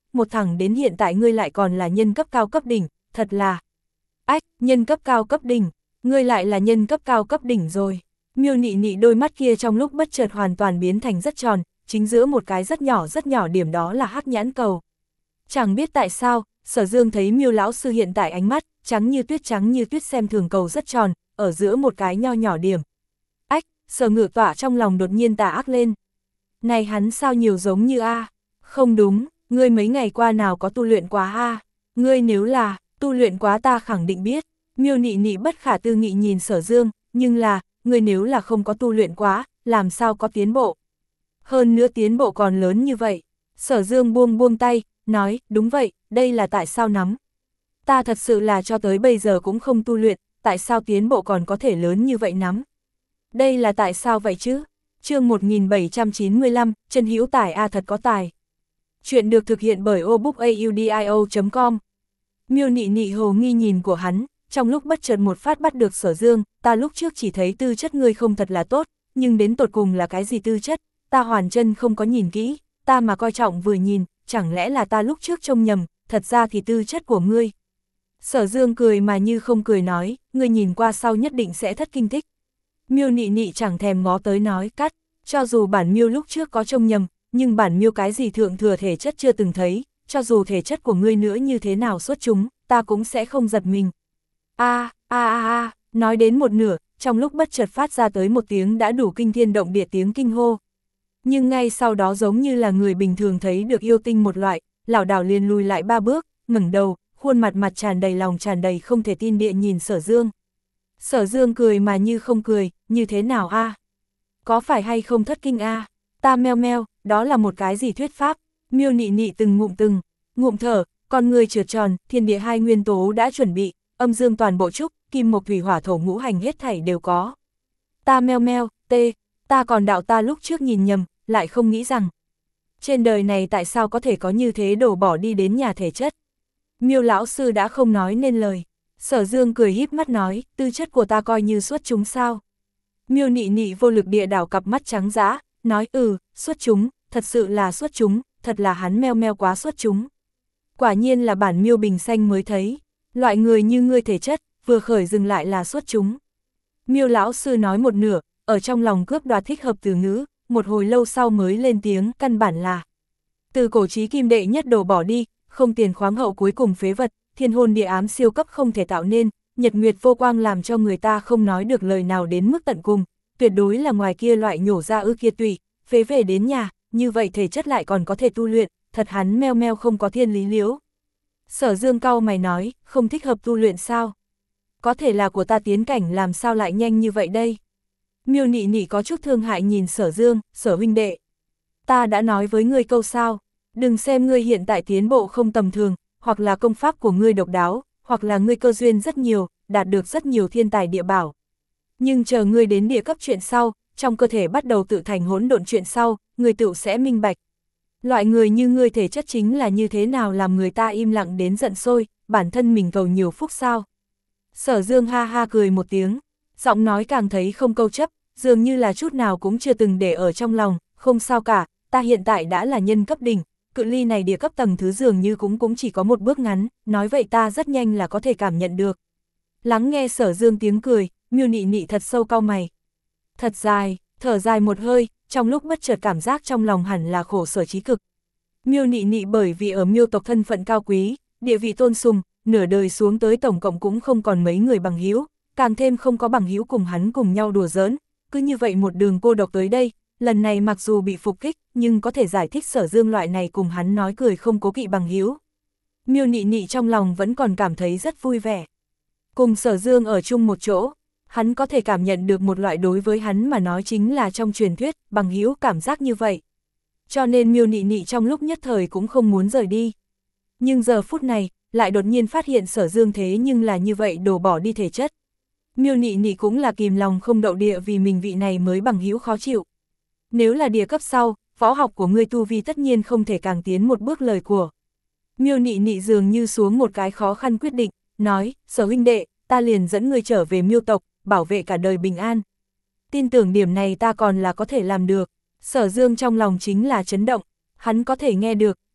một thẳng đến hiện tại ngươi lại còn là nhân cấp cao cấp đỉnh, thật là... Ách, nhân cấp cao cấp đỉnh, ngươi lại là nhân cấp cao cấp đỉnh rồi. Miêu Nị Nị đôi mắt kia trong lúc bất chợt hoàn toàn biến thành rất tròn, chính giữa một cái rất nhỏ rất nhỏ điểm đó là hắc nhãn cầu. Chẳng biết tại sao, Sở Dương thấy Miêu lão sư hiện tại ánh mắt, trắng như tuyết trắng như tuyết xem thường cầu rất tròn, ở giữa một cái nho nhỏ điểm. Ách, Sở Ngự Tọa trong lòng đột nhiên tà ác lên. Này hắn sao nhiều giống như A? Không đúng, ngươi mấy ngày qua nào có tu luyện quá A? Ngươi nếu là tu luyện quá ta khẳng định biết. Miêu Nị Nị bất khả tư nghị nhìn Sở Dương, nhưng là, ngươi nếu là không có tu luyện quá, làm sao có tiến bộ? Hơn nữa tiến bộ còn lớn như vậy. Sở Dương buông buông tay, nói, đúng vậy, đây là tại sao nắm. Ta thật sự là cho tới bây giờ cũng không tu luyện, tại sao tiến bộ còn có thể lớn như vậy nắm. Đây là tại sao vậy chứ? Chương một nghìn bảy trăm chín mươi lăm, Chân Hữu Tài A thật có tài. Chuyện được thực hiện bởi obookaudio chấm com. Miêu Nị Nị hồ nghi nhìn của hắn, trong lúc bất chợt một phát bắt được Sở Dương, ta lúc trước chỉ thấy tư chất ngươi không thật là tốt, nhưng đến tột cùng là cái gì tư chất, ta hoàn chân không có nhìn kỹ, ta mà coi trọng vừa nhìn, chẳng lẽ là ta lúc trước trông nhầm, thật ra thì tư chất của ngươi. Sở Dương cười mà như không cười nói, ngươi nhìn qua sau nhất định sẽ thất kinh thích. Miêu Nị Nị chẳng thèm ngó tới nói, cắt, cho dù bản Miêu lúc trước có trông nhầm, nhưng bản Miêu cái gì thượng thừa thể chất chưa từng thấy, cho dù thể chất của ngươi nữa như thế nào xuất chúng, ta cũng sẽ không giật mình. A a a a, nói đến một nửa, trong lúc bất chợt phát ra tới một tiếng đã đủ kinh thiên động địa tiếng kinh hô. Nhưng ngay sau đó giống như là người bình thường thấy được yêu tinh một loại, lảo đảo liền lùi lại ba bước, ngẩng đầu, khuôn mặt mặt tràn đầy lòng tràn đầy không thể tin địa nhìn Sở Dương. Sở Dương cười mà như không cười, như thế nào a? Có phải hay không thất kinh a? Ta meo meo, đó là một cái gì thuyết pháp? Miêu Nị Nị từng ngụm từng, ngụm thở, con người trượt tròn, thiên địa hai nguyên tố đã chuẩn bị, âm dương toàn bộ trúc, kim mộc thủy hỏa thổ ngũ hành hết thảy đều có. Ta meo meo, tê, ta còn đạo ta lúc trước nhìn nhầm, lại không nghĩ rằng. Trên đời này tại sao có thể có như thế đổ bỏ đi đến nhà thể chất? Miêu lão sư đã không nói nên lời. Sở Dương cười híp mắt nói, tư chất của ta coi như xuất chúng sao? Miêu Nị Nị vô lực địa đảo cặp mắt trắng dã, nói ừ, xuất chúng, thật sự là xuất chúng, thật là hắn meo meo quá xuất chúng. Quả nhiên là bản Miêu bình xanh mới thấy, loại người như ngươi thể chất, vừa khởi dừng lại là xuất chúng. Miêu lão sư nói một nửa, ở trong lòng cướp đoạt thích hợp từ ngữ, một hồi lâu sau mới lên tiếng, căn bản là từ cổ chí kim đệ nhất đổ bỏ đi, không tiền khoáng hậu cuối cùng phế vật, thiên hôn địa ám siêu cấp không thể tạo nên, nhật nguyệt vô quang làm cho người ta không nói được lời nào đến mức tận cùng, tuyệt đối là ngoài kia loại nhổ ra ư kia tùy, phế về đến nhà, như vậy thể chất lại còn có thể tu luyện, thật hắn meo meo không có thiên lý liếu. Sở Dương cau mày nói, không thích hợp tu luyện sao? Có thể là của ta tiến cảnh làm sao lại nhanh như vậy đây? Miêu Nị Nị có chút thương hại nhìn Sở Dương, Sở huynh đệ. Ta đã nói với ngươi câu sao, đừng xem ngươi hiện tại tiến bộ không tầm thường, hoặc là công pháp của ngươi độc đáo, hoặc là ngươi cơ duyên rất nhiều, đạt được rất nhiều thiên tài địa bảo. Nhưng chờ ngươi đến địa cấp chuyện sau, trong cơ thể bắt đầu tự thành hỗn độn chuyện sau, ngươi tự sẽ minh bạch. Loại người như ngươi thể chất chính là như thế nào làm người ta im lặng đến giận sôi, bản thân mình cầu nhiều phúc sao. Sở Dương ha ha cười một tiếng, giọng nói càng thấy không câu chấp, dường như là chút nào cũng chưa từng để ở trong lòng, không sao cả, ta hiện tại đã là nhân cấp đỉnh, cự ly này địa cấp tầng thứ dường như cũng cũng chỉ có một bước ngắn, nói vậy ta rất nhanh là có thể cảm nhận được. Lắng nghe Sở Dương tiếng cười, Miêu Nị Nị thật sâu cau mày. Thật dài, thở dài một hơi, trong lúc bất chợt cảm giác trong lòng hẳn là khổ sở chí cực. Miêu Nị Nị bởi vì ở Miêu tộc thân phận cao quý, địa vị tôn sùng, nửa đời xuống tới tổng cộng cũng không còn mấy người bằng hữu, càng thêm không có bằng hữu cùng hắn cùng nhau đùa giỡn, cứ như vậy một đường cô độc tới đây, lần này mặc dù bị phục kích, nhưng có thể giải thích Sở Dương loại này cùng hắn nói cười không cố kỵ bằng hữu. Miêu Nị Nị trong lòng vẫn còn cảm thấy rất vui vẻ. Cùng Sở Dương ở chung một chỗ, hắn có thể cảm nhận được một loại đối với hắn mà nói chính là trong truyền thuyết, bằng hữu cảm giác như vậy. Cho nên Miêu Nị Nị trong lúc nhất thời cũng không muốn rời đi. Nhưng giờ phút này, lại đột nhiên phát hiện Sở Dương thế nhưng là như vậy đổ bỏ đi thể chất. Miêu Nị Nị cũng là kìm lòng không đậu địa vì mình vị này mới bằng hữu khó chịu. Nếu là địa cấp sau, võ học của ngươi tu vi tất nhiên không thể càng tiến một bước lời của. Miêu Nị Nị dường như xuống một cái khó khăn quyết định, nói, Sở huynh đệ, ta liền dẫn ngươi trở về Miêu tộc, bảo vệ cả đời bình an. Tin tưởng điểm này ta còn là có thể làm được. Sở Dương trong lòng chính là chấn động, hắn có thể nghe được,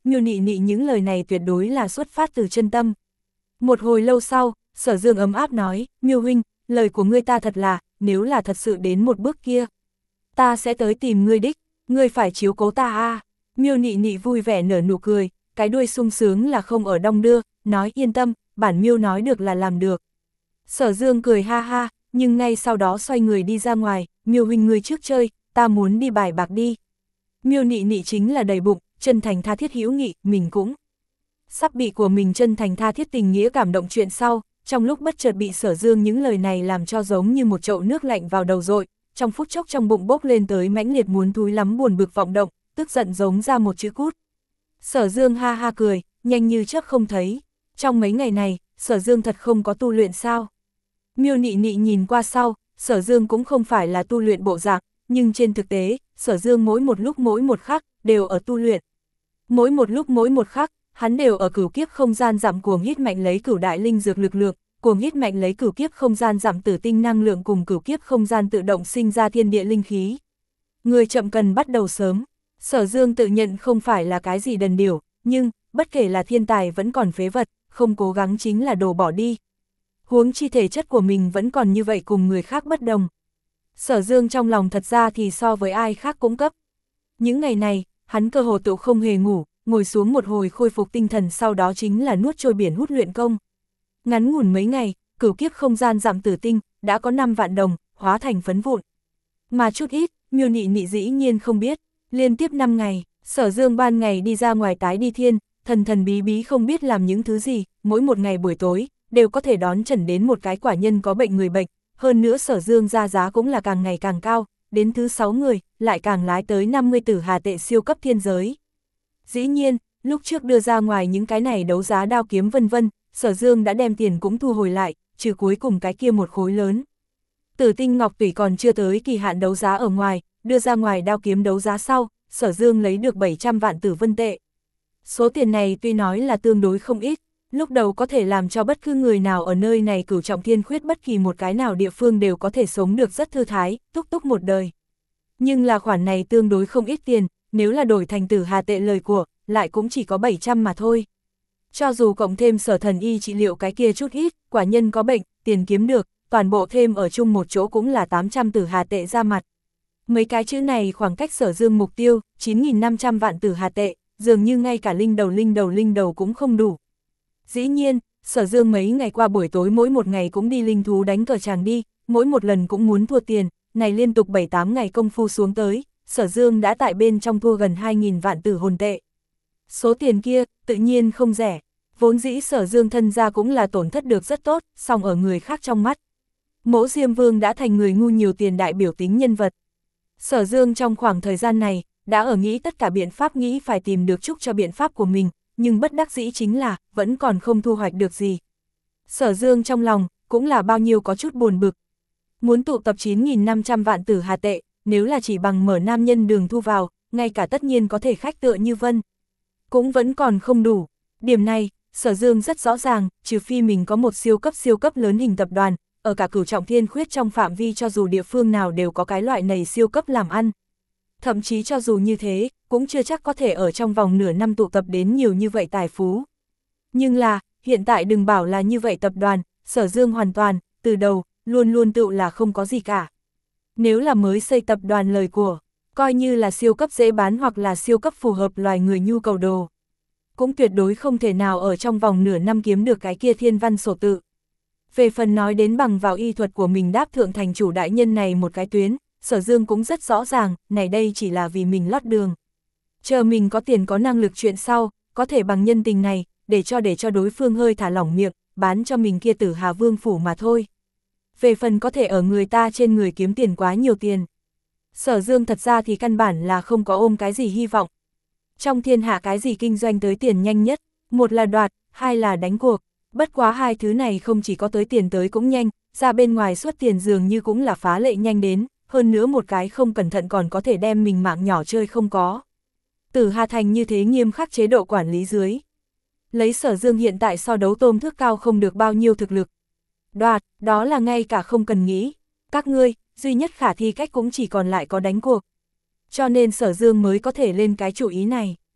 Miêu Nị Nị những lời này tuyệt đối là xuất phát từ chân tâm. Một hồi lâu sau, Sở Dương ấm áp nói, Miêu huynh, lời của ngươi ta thật là, nếu là thật sự đến một bước kia, ta sẽ tới tìm ngươi đích, ngươi phải chiếu cố ta a. À. Miêu Nị Nị vui vẻ nở nụ cười, cái đuôi sung sướng là không ở đong đưa, nói yên tâm, bản Miêu nói được là làm được. Sở Dương cười ha ha, nhưng ngay sau đó xoay người đi ra ngoài, Miêu huynh ngươi trước chơi, ta muốn đi bài bạc đi. Miêu Nị Nị chính là đầy bụng, chân thành tha thiết hữu nghị, mình cũng sắp bị của mình chân thành tha thiết tình nghĩa cảm động chuyện sau, trong lúc bất chợt bị Sở Dương những lời này làm cho giống như một chậu nước lạnh vào đầu dội, trong phút chốc trong bụng bốc lên tới mãnh liệt muốn thúi lắm buồn bực vọng động, tức giận giống ra một chữ cút. Sở Dương ha ha cười, nhanh như chớp không thấy. Trong mấy ngày này, Sở Dương thật không có tu luyện sao? Miêu Nị Nị nhìn qua sau, Sở Dương cũng không phải là tu luyện bộ dạng, nhưng trên thực tế, Sở Dương mỗi một lúc mỗi một khắc đều ở tu luyện. Mỗi một lúc mỗi một khắc, hắn đều ở cửu kiếp không gian giảm cuồng hít mạnh lấy cửu đại linh dược lực lượng, cuồng hít mạnh lấy cửu kiếp không gian giảm tử tinh năng lượng cùng cửu kiếp không gian tự động sinh ra thiên địa linh khí. Người chậm cần bắt đầu sớm. Sở Dương tự nhận không phải là cái gì đần điểu, nhưng bất kể là thiên tài vẫn còn phế vật, không cố gắng chính là đồ bỏ đi. Huống chi thể chất của mình vẫn còn như vậy cùng người khác bất đồng. Sở Dương trong lòng thật ra thì so với ai khác cũng cấp. Những ngày này, hắn cơ hồ tự không hề ngủ, ngồi xuống một hồi khôi phục tinh thần, sau đó chính là nuốt trôi biển hút luyện công. Ngắn ngủn mấy ngày, cửu kiếp không gian giảm tử tinh, đã có năm vạn đồng, hóa thành phấn vụn. Mà chút ít, Miêu Nị Nị dĩ nhiên không biết, liên tiếp năm ngày, Sở Dương ban ngày đi ra ngoài tái đi thiên, thần thần bí bí không biết làm những thứ gì, mỗi một ngày buổi tối, đều có thể đón chẩn đến một cái quả nhân có bệnh người bệnh, hơn nữa Sở Dương ra giá cũng là càng ngày càng cao, đến thứ sáu người, lại càng lái tới năm mươi tử hà tệ siêu cấp thiên giới. Dĩ nhiên, lúc trước đưa ra ngoài những cái này đấu giá đao kiếm vân vân, Sở Dương đã đem tiền cũng thu hồi lại, trừ cuối cùng cái kia một khối lớn. Tử tinh ngọc tủy còn chưa tới kỳ hạn đấu giá ở ngoài, đưa ra ngoài đao kiếm đấu giá sau, Sở Dương lấy được bảy trăm vạn tử vân tệ. Số tiền này tuy nói là tương đối không ít, lúc đầu có thể làm cho bất cứ người nào ở nơi này cửu trọng thiên khuyết bất kỳ một cái nào địa phương đều có thể sống được rất thư thái, túc túc một đời. Nhưng là khoản này tương đối không ít tiền, nếu là đổi thành tử hà tệ lời của, lại cũng chỉ có bảy trăm mà thôi. Cho dù cộng thêm Sở Thần Y trị liệu cái kia chút ít, quả nhân có bệnh, tiền kiếm được, toàn bộ thêm ở chung một chỗ cũng là tám trăm tử hà tệ ra mặt. Mấy cái chữ này khoảng cách Sở Dương mục tiêu, chín nghìn năm trăm vạn tử hà tệ, dường như ngay cả linh đầu linh đầu linh đầu cũng không đủ. Dĩ nhiên, Sở Dương mấy ngày qua buổi tối mỗi một ngày cũng đi linh thú đánh cờ tràng đi, mỗi một lần cũng muốn thua tiền, này liên tục bảy tám ngày công phu xuống tới, Sở Dương đã tại bên trong thua gần hai nghìn vạn tử hồn tệ. Số tiền kia, tự nhiên không rẻ, vốn dĩ Sở Dương thân ra cũng là tổn thất được rất tốt, song ở người khác trong mắt. Mỗ Diêm Vương đã thành người ngu nhiều tiền đại biểu tính nhân vật. Sở Dương trong khoảng thời gian này, đã ở nghĩ tất cả biện pháp nghĩ phải tìm được chúc cho biện pháp của mình, nhưng bất đắc dĩ chính là, vẫn còn không thu hoạch được gì. Sở Dương trong lòng, cũng là bao nhiêu có chút buồn bực. Muốn tụ tập chín nghìn năm trăm vạn tử hà tệ, nếu là chỉ bằng mở nam nhân đường thu vào, ngay cả tất nhiên có thể khách tựa như Vân, cũng vẫn còn không đủ. Điểm này, Sở Dương rất rõ ràng, trừ phi mình có một siêu cấp siêu cấp lớn hình tập đoàn, ở cả cửu trọng thiên khuyết trong phạm vi cho dù địa phương nào đều có cái loại này siêu cấp làm ăn. Thậm chí cho dù như thế, cũng chưa chắc có thể ở trong vòng nửa năm tụ tập đến nhiều như vậy tài phú. Nhưng là, hiện tại đừng bảo là như vậy tập đoàn, Sở Dương hoàn toàn, từ đầu, luôn luôn tự là không có gì cả. Nếu là mới xây tập đoàn lời của, coi như là siêu cấp dễ bán hoặc là siêu cấp phù hợp loài người nhu cầu đồ, cũng tuyệt đối không thể nào ở trong vòng nửa năm kiếm được cái kia thiên văn sổ tự. Về phần nói đến bằng vào y thuật của mình đáp thượng thành chủ đại nhân này một cái tuyến, Sở Dương cũng rất rõ ràng, này đây chỉ là vì mình lót đường. Chờ mình có tiền có năng lực chuyện sau, có thể bằng nhân tình này, để cho để cho đối phương hơi thả lỏng miệng, bán cho mình kia Tử Hà Vương phủ mà thôi. Về phần có thể ở người ta trên người kiếm tiền quá nhiều tiền, Sở Dương thật ra thì căn bản là không có ôm cái gì hy vọng. Trong thiên hạ cái gì kinh doanh tới tiền nhanh nhất, một là đoạt, hai là đánh cuộc. Bất quá hai thứ này không chỉ có tới tiền tới cũng nhanh, ra bên ngoài xuất tiền dường như cũng là phá lệ nhanh đến, hơn nữa một cái không cẩn thận còn có thể đem mình mạng nhỏ chơi không có. Tử Hà Thành như thế nghiêm khắc chế độ quản lý dưới. Lấy Sở Dương hiện tại so đấu tôm thước cao không được bao nhiêu thực lực. Đoạt, đó là ngay cả không cần nghĩ. Các ngươi, duy nhất khả thi cách cũng chỉ còn lại có đánh cuộc. Cho nên Sở Dương mới có thể lên cái chủ ý này.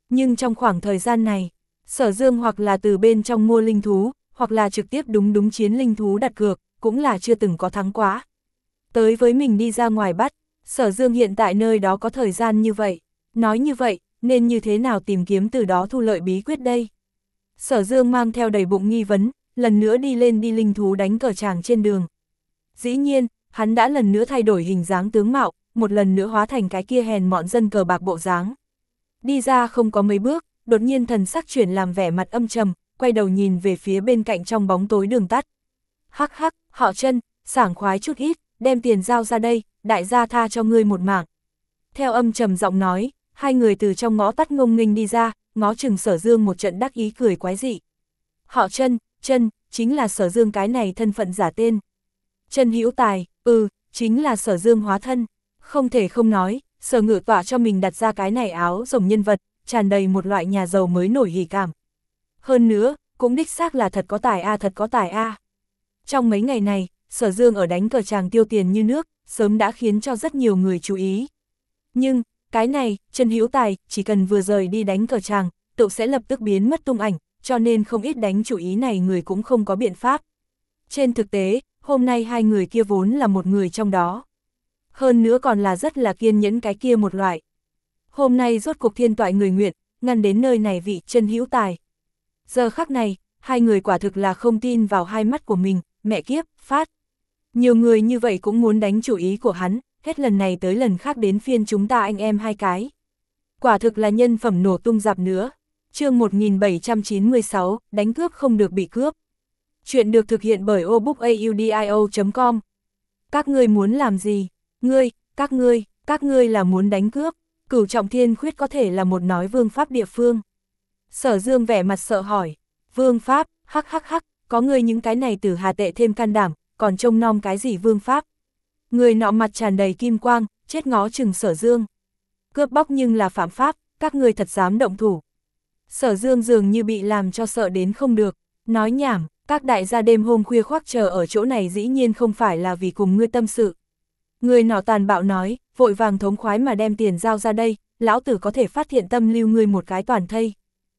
Nhưng trong khoảng thời gian này, Sở Dương hoặc là từ bên trong mua linh thú, hoặc là trực tiếp đúng đúng chiến linh thú đặt cược, cũng là chưa từng có thắng quá. Tới với mình đi ra ngoài bắt, Sở Dương hiện tại nơi đó có thời gian như vậy, nói như vậy, nên như thế nào tìm kiếm từ đó thu lợi bí quyết đây? Sở Dương mang theo đầy bụng nghi vấn, lần nữa đi lên đi linh thú đánh cờ tràng trên đường. Dĩ nhiên, hắn đã lần nữa thay đổi hình dáng tướng mạo, một lần nữa hóa thành cái kia hèn mọn dân cờ bạc bộ dáng. Đi ra không có mấy bước, đột nhiên thần sắc chuyển làm vẻ mặt âm trầm, quay đầu nhìn về phía bên cạnh trong bóng tối đường tắt. Hắc hắc, họ Chân, sảng khoái chút ít, đem tiền giao ra đây, đại gia tha cho ngươi một mảng. Theo âm trầm giọng nói, hai người từ trong ngõ tắt ngông nghênh đi ra, ngó chừng Sở Dương một trận đắc ý cười quái dị. Họ Chân, Chân, chính là Sở Dương cái này thân phận giả tên. Chân Hữu Tài, ừ, chính là Sở Dương hóa thân. Không thể không nói, Sở Ngự tỏa cho mình đặt ra cái này áo rồng nhân vật, tràn đầy một loại nhà giàu mới nổi hỉ cảm. Hơn nữa, cũng đích xác là thật có tài a à, thật có tài a. À. Trong mấy ngày này, Sở Dương ở đánh cờ tràng tiêu tiền như nước, sớm đã khiến cho rất nhiều người chú ý. Nhưng, cái này, Chân Hữu Tài, chỉ cần vừa rời đi đánh cờ tràng, tự sẽ lập tức biến mất tung ảnh, cho nên không ít đánh chủ ý này người cũng không có biện pháp. Trên thực tế, hôm nay hai người kia vốn là một người trong đó. Hơn nữa còn là rất là kiên nhẫn cái kia một loại. Hôm nay rốt cuộc thiên toại người nguyện, ngăn đến nơi này vị Chân Hữu Tài. Giờ khắc này, hai người quả thực là không tin vào hai mắt của mình, mẹ kiếp, phát. Nhiều người như vậy cũng muốn đánh chủ ý của hắn, hết lần này tới lần khác đến phiên chúng ta anh em hai cái. Quả thực là nhân phẩm nổ tung dạp nữa. Chương một nghìn bảy trăm chín mươi sáu, đánh cướp không được bị cướp. Chuyện được thực hiện bởi obookaudio chấm com. Các ngươi muốn làm gì? Ngươi, các ngươi, các ngươi là muốn đánh cướp. Cửu Trọng Thiên Khuyết có thể là một nói vương pháp địa phương. Sở Dương vẻ mặt sợ hỏi. Vương pháp, hắc hắc hắc, có ngươi những cái này từ hà tệ thêm can đảm, còn trông nom cái gì vương pháp? Người nọ mặt tràn đầy kim quang, chết ngó chừng Sở Dương. Cướp bóc nhưng là phạm pháp, các ngươi thật dám động thủ. Sở Dương dường như bị làm cho sợ đến không được, nói nhảm, các đại gia đêm hôm khuya khoác chờ ở chỗ này dĩ nhiên không phải là vì cùng ngươi tâm sự. Người nọ tàn bạo nói, vội vàng thống khoái mà đem tiền giao ra đây, lão tử có thể phát hiện tâm lưu ngươi một cái toàn thây.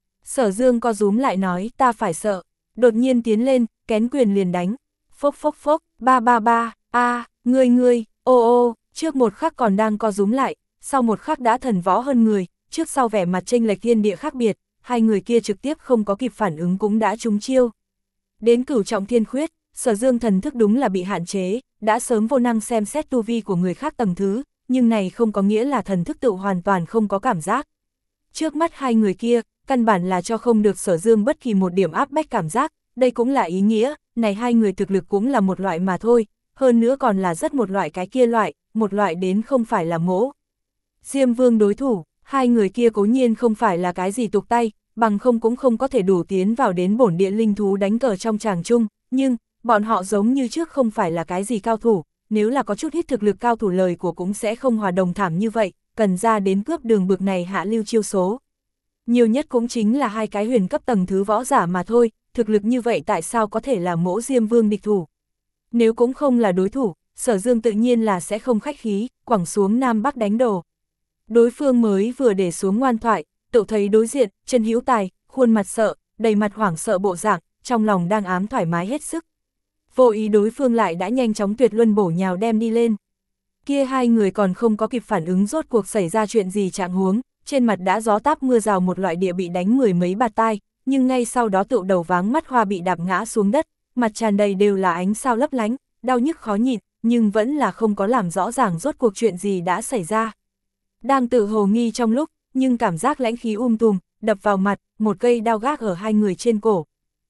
Sở Dương co rúm lại nói, ta phải sợ, đột nhiên tiến lên, kén quyền liền đánh, phốc phốc phốc, ba ba ba, a, ngươi ngươi, ô ô, trước một khắc còn đang co rúm lại, sau một khắc đã thần võ hơn người, trước sau vẻ mặt chênh lệch thiên địa khác biệt, hai người kia trực tiếp không có kịp phản ứng cũng đã trúng chiêu. Đến Cửu Trọng Thiên Khuyết, Sở Dương thần thức đúng là bị hạn chế, đã sớm vô năng xem xét tu vi của người khác tầng thứ, nhưng này không có nghĩa là thần thức tự hoàn toàn không có cảm giác. Trước mắt hai người kia, căn bản là cho không được Sở Dương bất kỳ một điểm áp bách cảm giác, đây cũng là ý nghĩa, này hai người thực lực cũng là một loại mà thôi, hơn nữa còn là rất một loại cái kia loại, một loại đến không phải là mỗ. Diêm Vương đối thủ, hai người kia cố nhiên không phải là cái gì tục tay, bằng không cũng không có thể đủ tiến vào đến bổn địa linh thú đánh cờ trong tràng chung, nhưng, bọn họ giống như trước không phải là cái gì cao thủ, nếu là có chút ít thực lực cao thủ lời của cũng sẽ không hòa đồng thảm như vậy, cần ra đến cướp đường bực này hạ lưu chiêu số. Nhiều nhất cũng chính là hai cái huyền cấp tầng thứ võ giả mà thôi, thực lực như vậy tại sao có thể là mỗ Diêm Vương địch thủ. Nếu cũng không là đối thủ, Sở Dương tự nhiên là sẽ không khách khí, quẳng xuống Nam Bắc đánh đồ. Đối phương mới vừa để xuống ngoan thoại, tự thấy đối diện, Chân Hữu Tài, khuôn mặt sợ, đầy mặt hoảng sợ bộ dạng, trong lòng đang ám thoải mái hết sức. Vô ý đối phương lại đã nhanh chóng tuyệt luân bổ nhào đem đi lên. Kia hai người còn không có kịp phản ứng rốt cuộc xảy ra chuyện gì trạng huống, trên mặt đã gió táp mưa rào một loại địa bị đánh mười mấy bạt tai, nhưng ngay sau đó tựu đầu váng mắt hoa bị đạp ngã xuống đất, mặt tràn đầy đều là ánh sao lấp lánh, đau nhức khó nhịn, nhưng vẫn là không có làm rõ ràng rốt cuộc chuyện gì đã xảy ra. Đang tự hồ nghi trong lúc, nhưng cảm giác lãnh khí um tùm, đập vào mặt, một cây đao gác ở hai người trên cổ.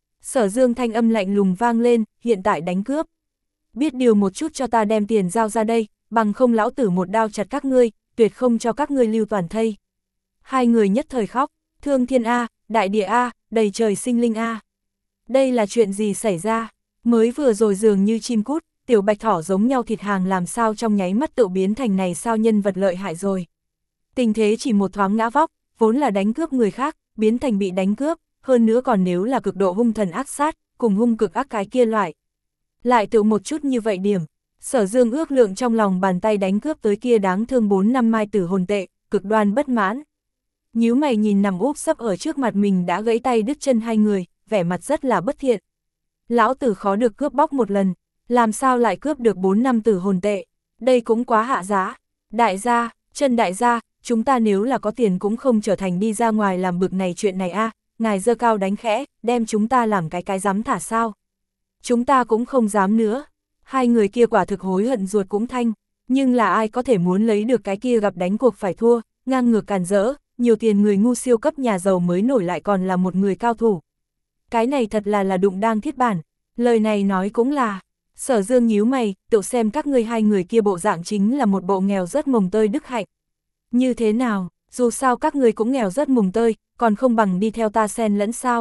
Sở Dương thanh âm lạnh lùng vang lên, hiện tại đánh cướp. Biết điều một chút cho ta đem tiền giao ra đây, bằng không lão tử một đao chặt các ngươi, tuyệt không cho các ngươi lưu toàn thây. Hai người nhất thời khóc, thương thiên A, đại địa A, đầy trời sinh linh A. Đây là chuyện gì xảy ra? Mới vừa rồi dường như chim cút, tiểu bạch thỏ giống nhau thịt hàng làm sao trong nháy mắt tự biến thành này sao nhân vật lợi hại rồi. Tình thế chỉ một thoáng ngã vóc, vốn là đánh cướp người khác, biến thành bị đánh cướp, hơn nữa còn nếu là cực độ hung thần ác sát, cùng hung cực ác cái kia loại. Lại tự một chút như vậy điểm, Sở Dương ước lượng trong lòng bàn tay đánh cướp tới kia đáng thương bốn năm mai tử hồn tệ, cực đoan bất mãn. nhíu mày nhìn nằm úp sấp ở trước mặt mình đã gãy tay đứt chân hai người, vẻ mặt rất là bất thiện. Lão tử khó được cướp bóc một lần, làm sao lại cướp được bốn năm tử hồn tệ, đây cũng quá hạ giá. Đại gia, Trần đại gia, chúng ta nếu là có tiền cũng không trở thành đi ra ngoài làm bực này chuyện này a, ngài giơ cao đánh khẽ, đem chúng ta làm cái cái dám thả sao. Chúng ta cũng không dám nữa. Hai người kia quả thực hối hận ruột cũng thanh, nhưng là ai có thể muốn lấy được cái kia gặp đánh cuộc phải thua, ngang ngược càn rỡ, nhiều tiền người ngu siêu cấp nhà giàu mới nổi lại còn là một người cao thủ. Cái này thật là là đụng đang thiết bản, lời này nói cũng là. Sở Dương nhíu mày, tự xem các ngươi hai người kia bộ dạng chính là một bộ nghèo rất mồng tơi đức hạnh. Như thế nào, dù sao các ngươi cũng nghèo rất mồng tơi, còn không bằng đi theo ta xen lẫn sao.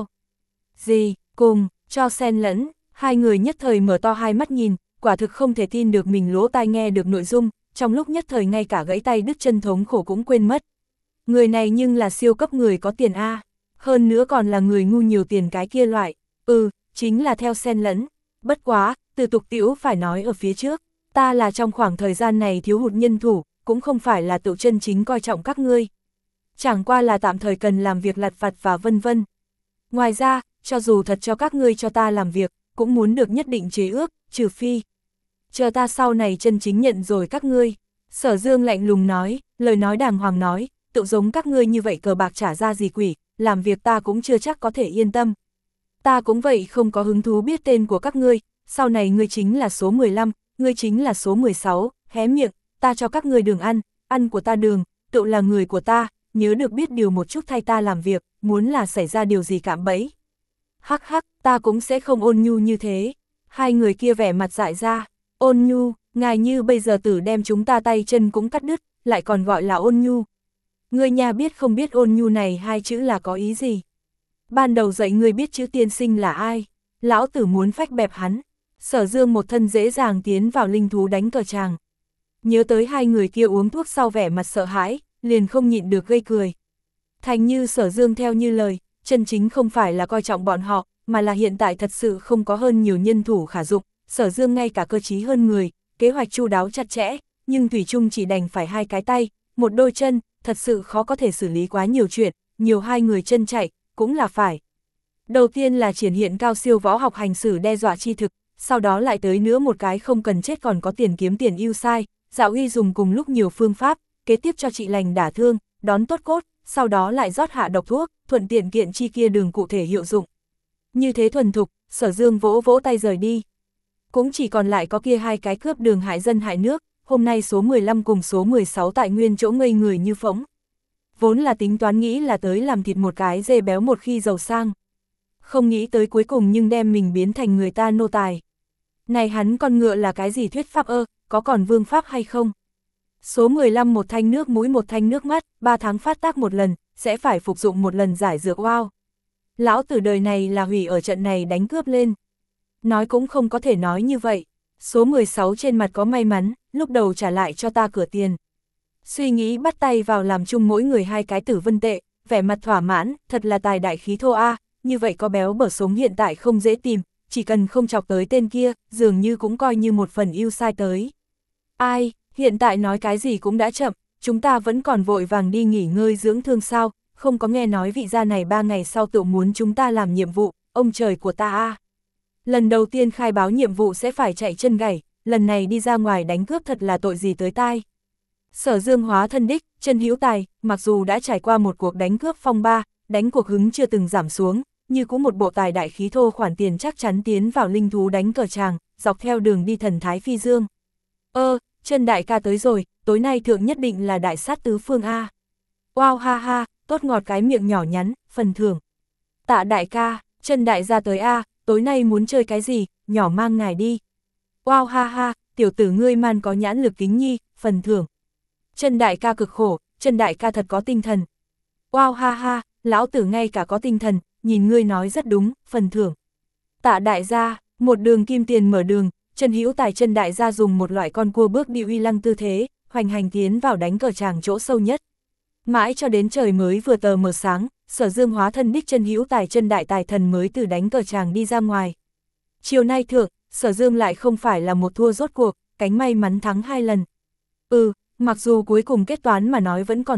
Gì, cùng, cho xen lẫn, hai người nhất thời mở to hai mắt nhìn, quả thực không thể tin được mình lỗ tai nghe được nội dung, trong lúc nhất thời ngay cả gãy tay đứt chân thống khổ cũng quên mất. Người này nhưng là siêu cấp người có tiền a, hơn nữa còn là người ngu nhiều tiền cái kia loại, ừ, chính là theo xen lẫn. Bất quá, từ tục tĩu phải nói ở phía trước, ta là trong khoảng thời gian này thiếu hụt nhân thủ, cũng không phải là tự chân chính coi trọng các ngươi. Chẳng qua là tạm thời cần làm việc lặt vặt và vân vân. Ngoài ra, cho dù thật cho các ngươi cho ta làm việc, cũng muốn được nhất định chế ước, trừ phi. Chờ ta sau này chân chính nhận rồi các ngươi. Sở Dương lạnh lùng nói, lời nói đàng hoàng nói, tự giống các ngươi như vậy cờ bạc trả ra gì quỷ, làm việc ta cũng chưa chắc có thể yên tâm. Ta cũng vậy không có hứng thú biết tên của các ngươi, sau này ngươi chính là số mười lăm, ngươi chính là số mười sáu, hé miệng, ta cho các ngươi đường ăn, ăn của ta đường, tự là người của ta, nhớ được biết điều một chút thay ta làm việc, muốn là xảy ra điều gì cạm bẫy. Hắc hắc, ta cũng sẽ không ôn nhu như thế. Hai người kia vẻ mặt dại ra, ôn nhu, ngài như bây giờ tử đem chúng ta tay chân cũng cắt đứt, lại còn gọi là ôn nhu. Ngươi nhà biết không biết ôn nhu này hai chữ là có ý gì? Ban đầu dạy ngươi biết chữ tiên sinh là ai? Lão tử muốn phách bẹp hắn. Sở Dương một thân dễ dàng tiến vào linh thú đánh cờ tràng. Nhớ tới hai người kia uống thuốc sau vẻ mặt sợ hãi, liền không nhịn được gây cười. Thành như Sở Dương theo như lời, chân chính không phải là coi trọng bọn họ, mà là hiện tại thật sự không có hơn nhiều nhân thủ khả dụng. Sở Dương ngay cả cơ trí hơn người, kế hoạch chu đáo chặt chẽ, nhưng thủy chung chỉ đành phải hai cái tay, một đôi chân, thật sự khó có thể xử lý quá nhiều chuyện, nhiều hai người chân chạy, cũng là phải. Đầu tiên là triển hiện cao siêu võ học hành xử đe dọa chi thực, sau đó lại tới nữa một cái không cần chết còn có tiền kiếm tiền yêu sai, dạo y dùng cùng lúc nhiều phương pháp, kế tiếp cho trị lành đả thương, đón tốt cốt, sau đó lại rót hạ độc thuốc, thuận tiện kiện chi kia đường cụ thể hiệu dụng. Như thế thuần thục, Sở Dương vỗ vỗ tay rời đi. Cũng chỉ còn lại có kia hai cái cướp đường hại dân hại nước, hôm nay số mười lăm cùng số mười sáu tại nguyên chỗ ngây người như phỗng. Vốn là tính toán nghĩ là tới làm thịt một cái dê béo một khi giàu sang. Không nghĩ tới cuối cùng nhưng đem mình biến thành người ta nô tài. Này hắn con ngựa là cái gì thuyết pháp ơ, có còn vương pháp hay không? Số mười lăm một thanh nước mũi một thanh nước mắt, ba tháng phát tác một lần, sẽ phải phục dụng một lần giải dược wow. Lão tử đời này là hủy ở trận này đánh cướp lên. Nói cũng không có thể nói như vậy. Số mười sáu trên mặt có may mắn, lúc đầu trả lại cho ta cửa tiền. Suy nghĩ bắt tay vào làm chung mỗi người hai cái tử vân tệ, vẻ mặt thỏa mãn, thật là tài đại khí thô a, như vậy có béo bở sống hiện tại không dễ tìm, chỉ cần không chọc tới tên kia, dường như cũng coi như một phần yêu sai tới. Ai, hiện tại nói cái gì cũng đã chậm, chúng ta vẫn còn vội vàng đi nghỉ ngơi dưỡng thương sao, không có nghe nói vị gia này ba ngày sau tự muốn chúng ta làm nhiệm vụ, ông trời của ta a. Lần đầu tiên khai báo nhiệm vụ sẽ phải chạy chân gãy, lần này đi ra ngoài đánh cướp thật là tội gì tới tai. Sở Dương hóa thân đích, chân hữu tài, mặc dù đã trải qua một cuộc đánh cướp phong ba, đánh cuộc hứng chưa từng giảm xuống, như cũng một bộ tài đại khí thô khoản tiền chắc chắn tiến vào linh thú đánh cờ tràng, dọc theo đường đi thần thái phi dương. Ơ, chân đại ca tới rồi, tối nay thượng nhất định là đại sát tứ phương A. Wow ha ha, tốt ngọt cái miệng nhỏ nhắn, phần thưởng. Tạ đại ca, chân đại gia tới A, tối nay muốn chơi cái gì, nhỏ mang ngài đi. Wow ha ha, tiểu tử ngươi man có nhãn lực kính nhi, phần thưởng. Chân đại ca cực khổ, chân đại ca thật có tinh thần. Wow ha ha, lão tử ngay cả có tinh thần, nhìn ngươi nói rất đúng, phần thưởng. Tạ đại gia, một đường kim tiền mở đường, chân hữu tài chân đại gia dùng một loại con cua bước đi uy lăng tư thế, hoành hành tiến vào đánh cờ tràng chỗ sâu nhất. Mãi cho đến trời mới vừa tờ mờ sáng, Sở Dương hóa thân đích chân hữu tài chân đại tài thần mới từ đánh cờ tràng đi ra ngoài. Chiều nay thượng, Sở Dương lại không phải là một thua rốt cuộc, cánh may mắn thắng hai lần. Ừ, mặc dù cuối cùng kết toán mà nói vẫn còn thua,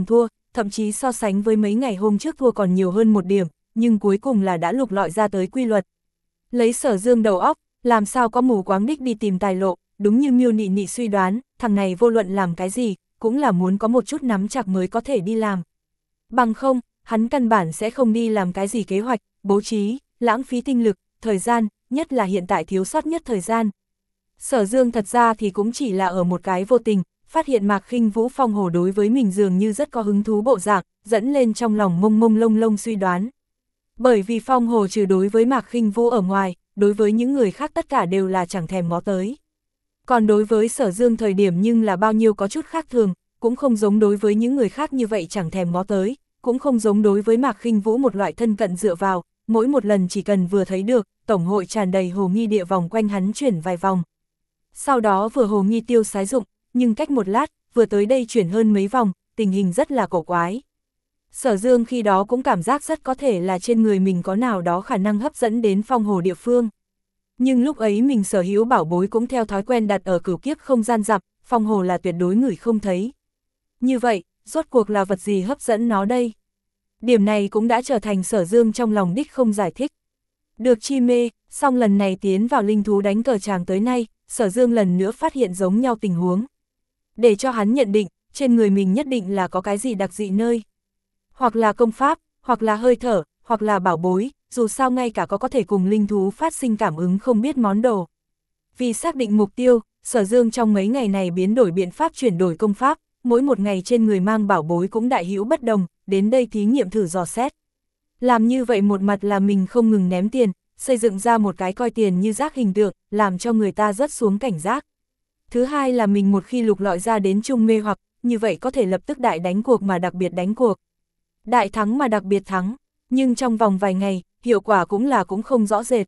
thậm chí so sánh với mấy ngày hôm trước thua còn nhiều hơn một điểm, nhưng cuối cùng là đã lục lọi ra tới quy luật. Lấy Sở Dương đầu óc, làm sao có mù quáng đích đi tìm tài lộ, đúng như Miêu Nị Nị suy đoán, thằng này vô luận làm cái gì, cũng là muốn có một chút nắm chặt mới có thể đi làm. Bằng không, hắn căn bản sẽ không đi làm cái gì kế hoạch, bố trí, lãng phí tinh lực, thời gian, nhất là hiện tại thiếu sót nhất thời gian. Sở Dương thật ra thì cũng chỉ là ở một cái vô tình, phát hiện Mạc Khinh Vũ phong hồ đối với mình dường như rất có hứng thú bộ dạng, dẫn lên trong lòng mông mông lông lông suy đoán. Bởi vì phong hồ trừ đối với Mạc Khinh Vũ ở ngoài, đối với những người khác tất cả đều là chẳng thèm ngó tới. Còn đối với Sở Dương thời điểm nhưng là bao nhiêu có chút khác thường, cũng không giống đối với những người khác như vậy chẳng thèm ngó tới, cũng không giống đối với Mạc Khinh Vũ một loại thân cận dựa vào, mỗi một lần chỉ cần vừa thấy được, tổng hội tràn đầy hồ nghi địa vòng quanh hắn chuyển vài vòng. Sau đó vừa hồ nghi tiêu sái dụng, nhưng cách một lát, vừa tới đây chuyển hơn mấy vòng, tình hình rất là cổ quái. Sở Dương khi đó cũng cảm giác rất có thể là trên người mình có nào đó khả năng hấp dẫn đến phong hồ địa phương. Nhưng lúc ấy mình sở hữu bảo bối cũng theo thói quen đặt ở cửu kiếp không gian dặm, phong hồ là tuyệt đối người không thấy. Như vậy, rốt cuộc là vật gì hấp dẫn nó đây? Điểm này cũng đã trở thành Sở Dương trong lòng đích không giải thích. Được chi mê, song lần này tiến vào linh thú đánh cờ tràng tới nay, Sở Dương lần nữa phát hiện giống nhau tình huống. Để cho hắn nhận định, trên người mình nhất định là có cái gì đặc dị nơi. Hoặc là công pháp, hoặc là hơi thở, hoặc là bảo bối, dù sao ngay cả có có thể cùng linh thú phát sinh cảm ứng không biết món đồ. Vì xác định mục tiêu, Sở Dương trong mấy ngày này biến đổi biện pháp chuyển đổi công pháp, mỗi một ngày trên người mang bảo bối cũng đại hữu bất đồng, đến đây thí nghiệm thử dò xét. Làm như vậy một mặt là mình không ngừng ném tiền, xây dựng ra một cái coi tiền như rác hình tượng, làm cho người ta rớt xuống cảnh giác. Thứ hai là mình một khi lục lọi ra đến chung mê hoặc, như vậy có thể lập tức đại đánh cuộc mà đặc biệt đánh cuộc. Đại thắng mà đặc biệt thắng, nhưng trong vòng vài ngày, hiệu quả cũng là cũng không rõ rệt.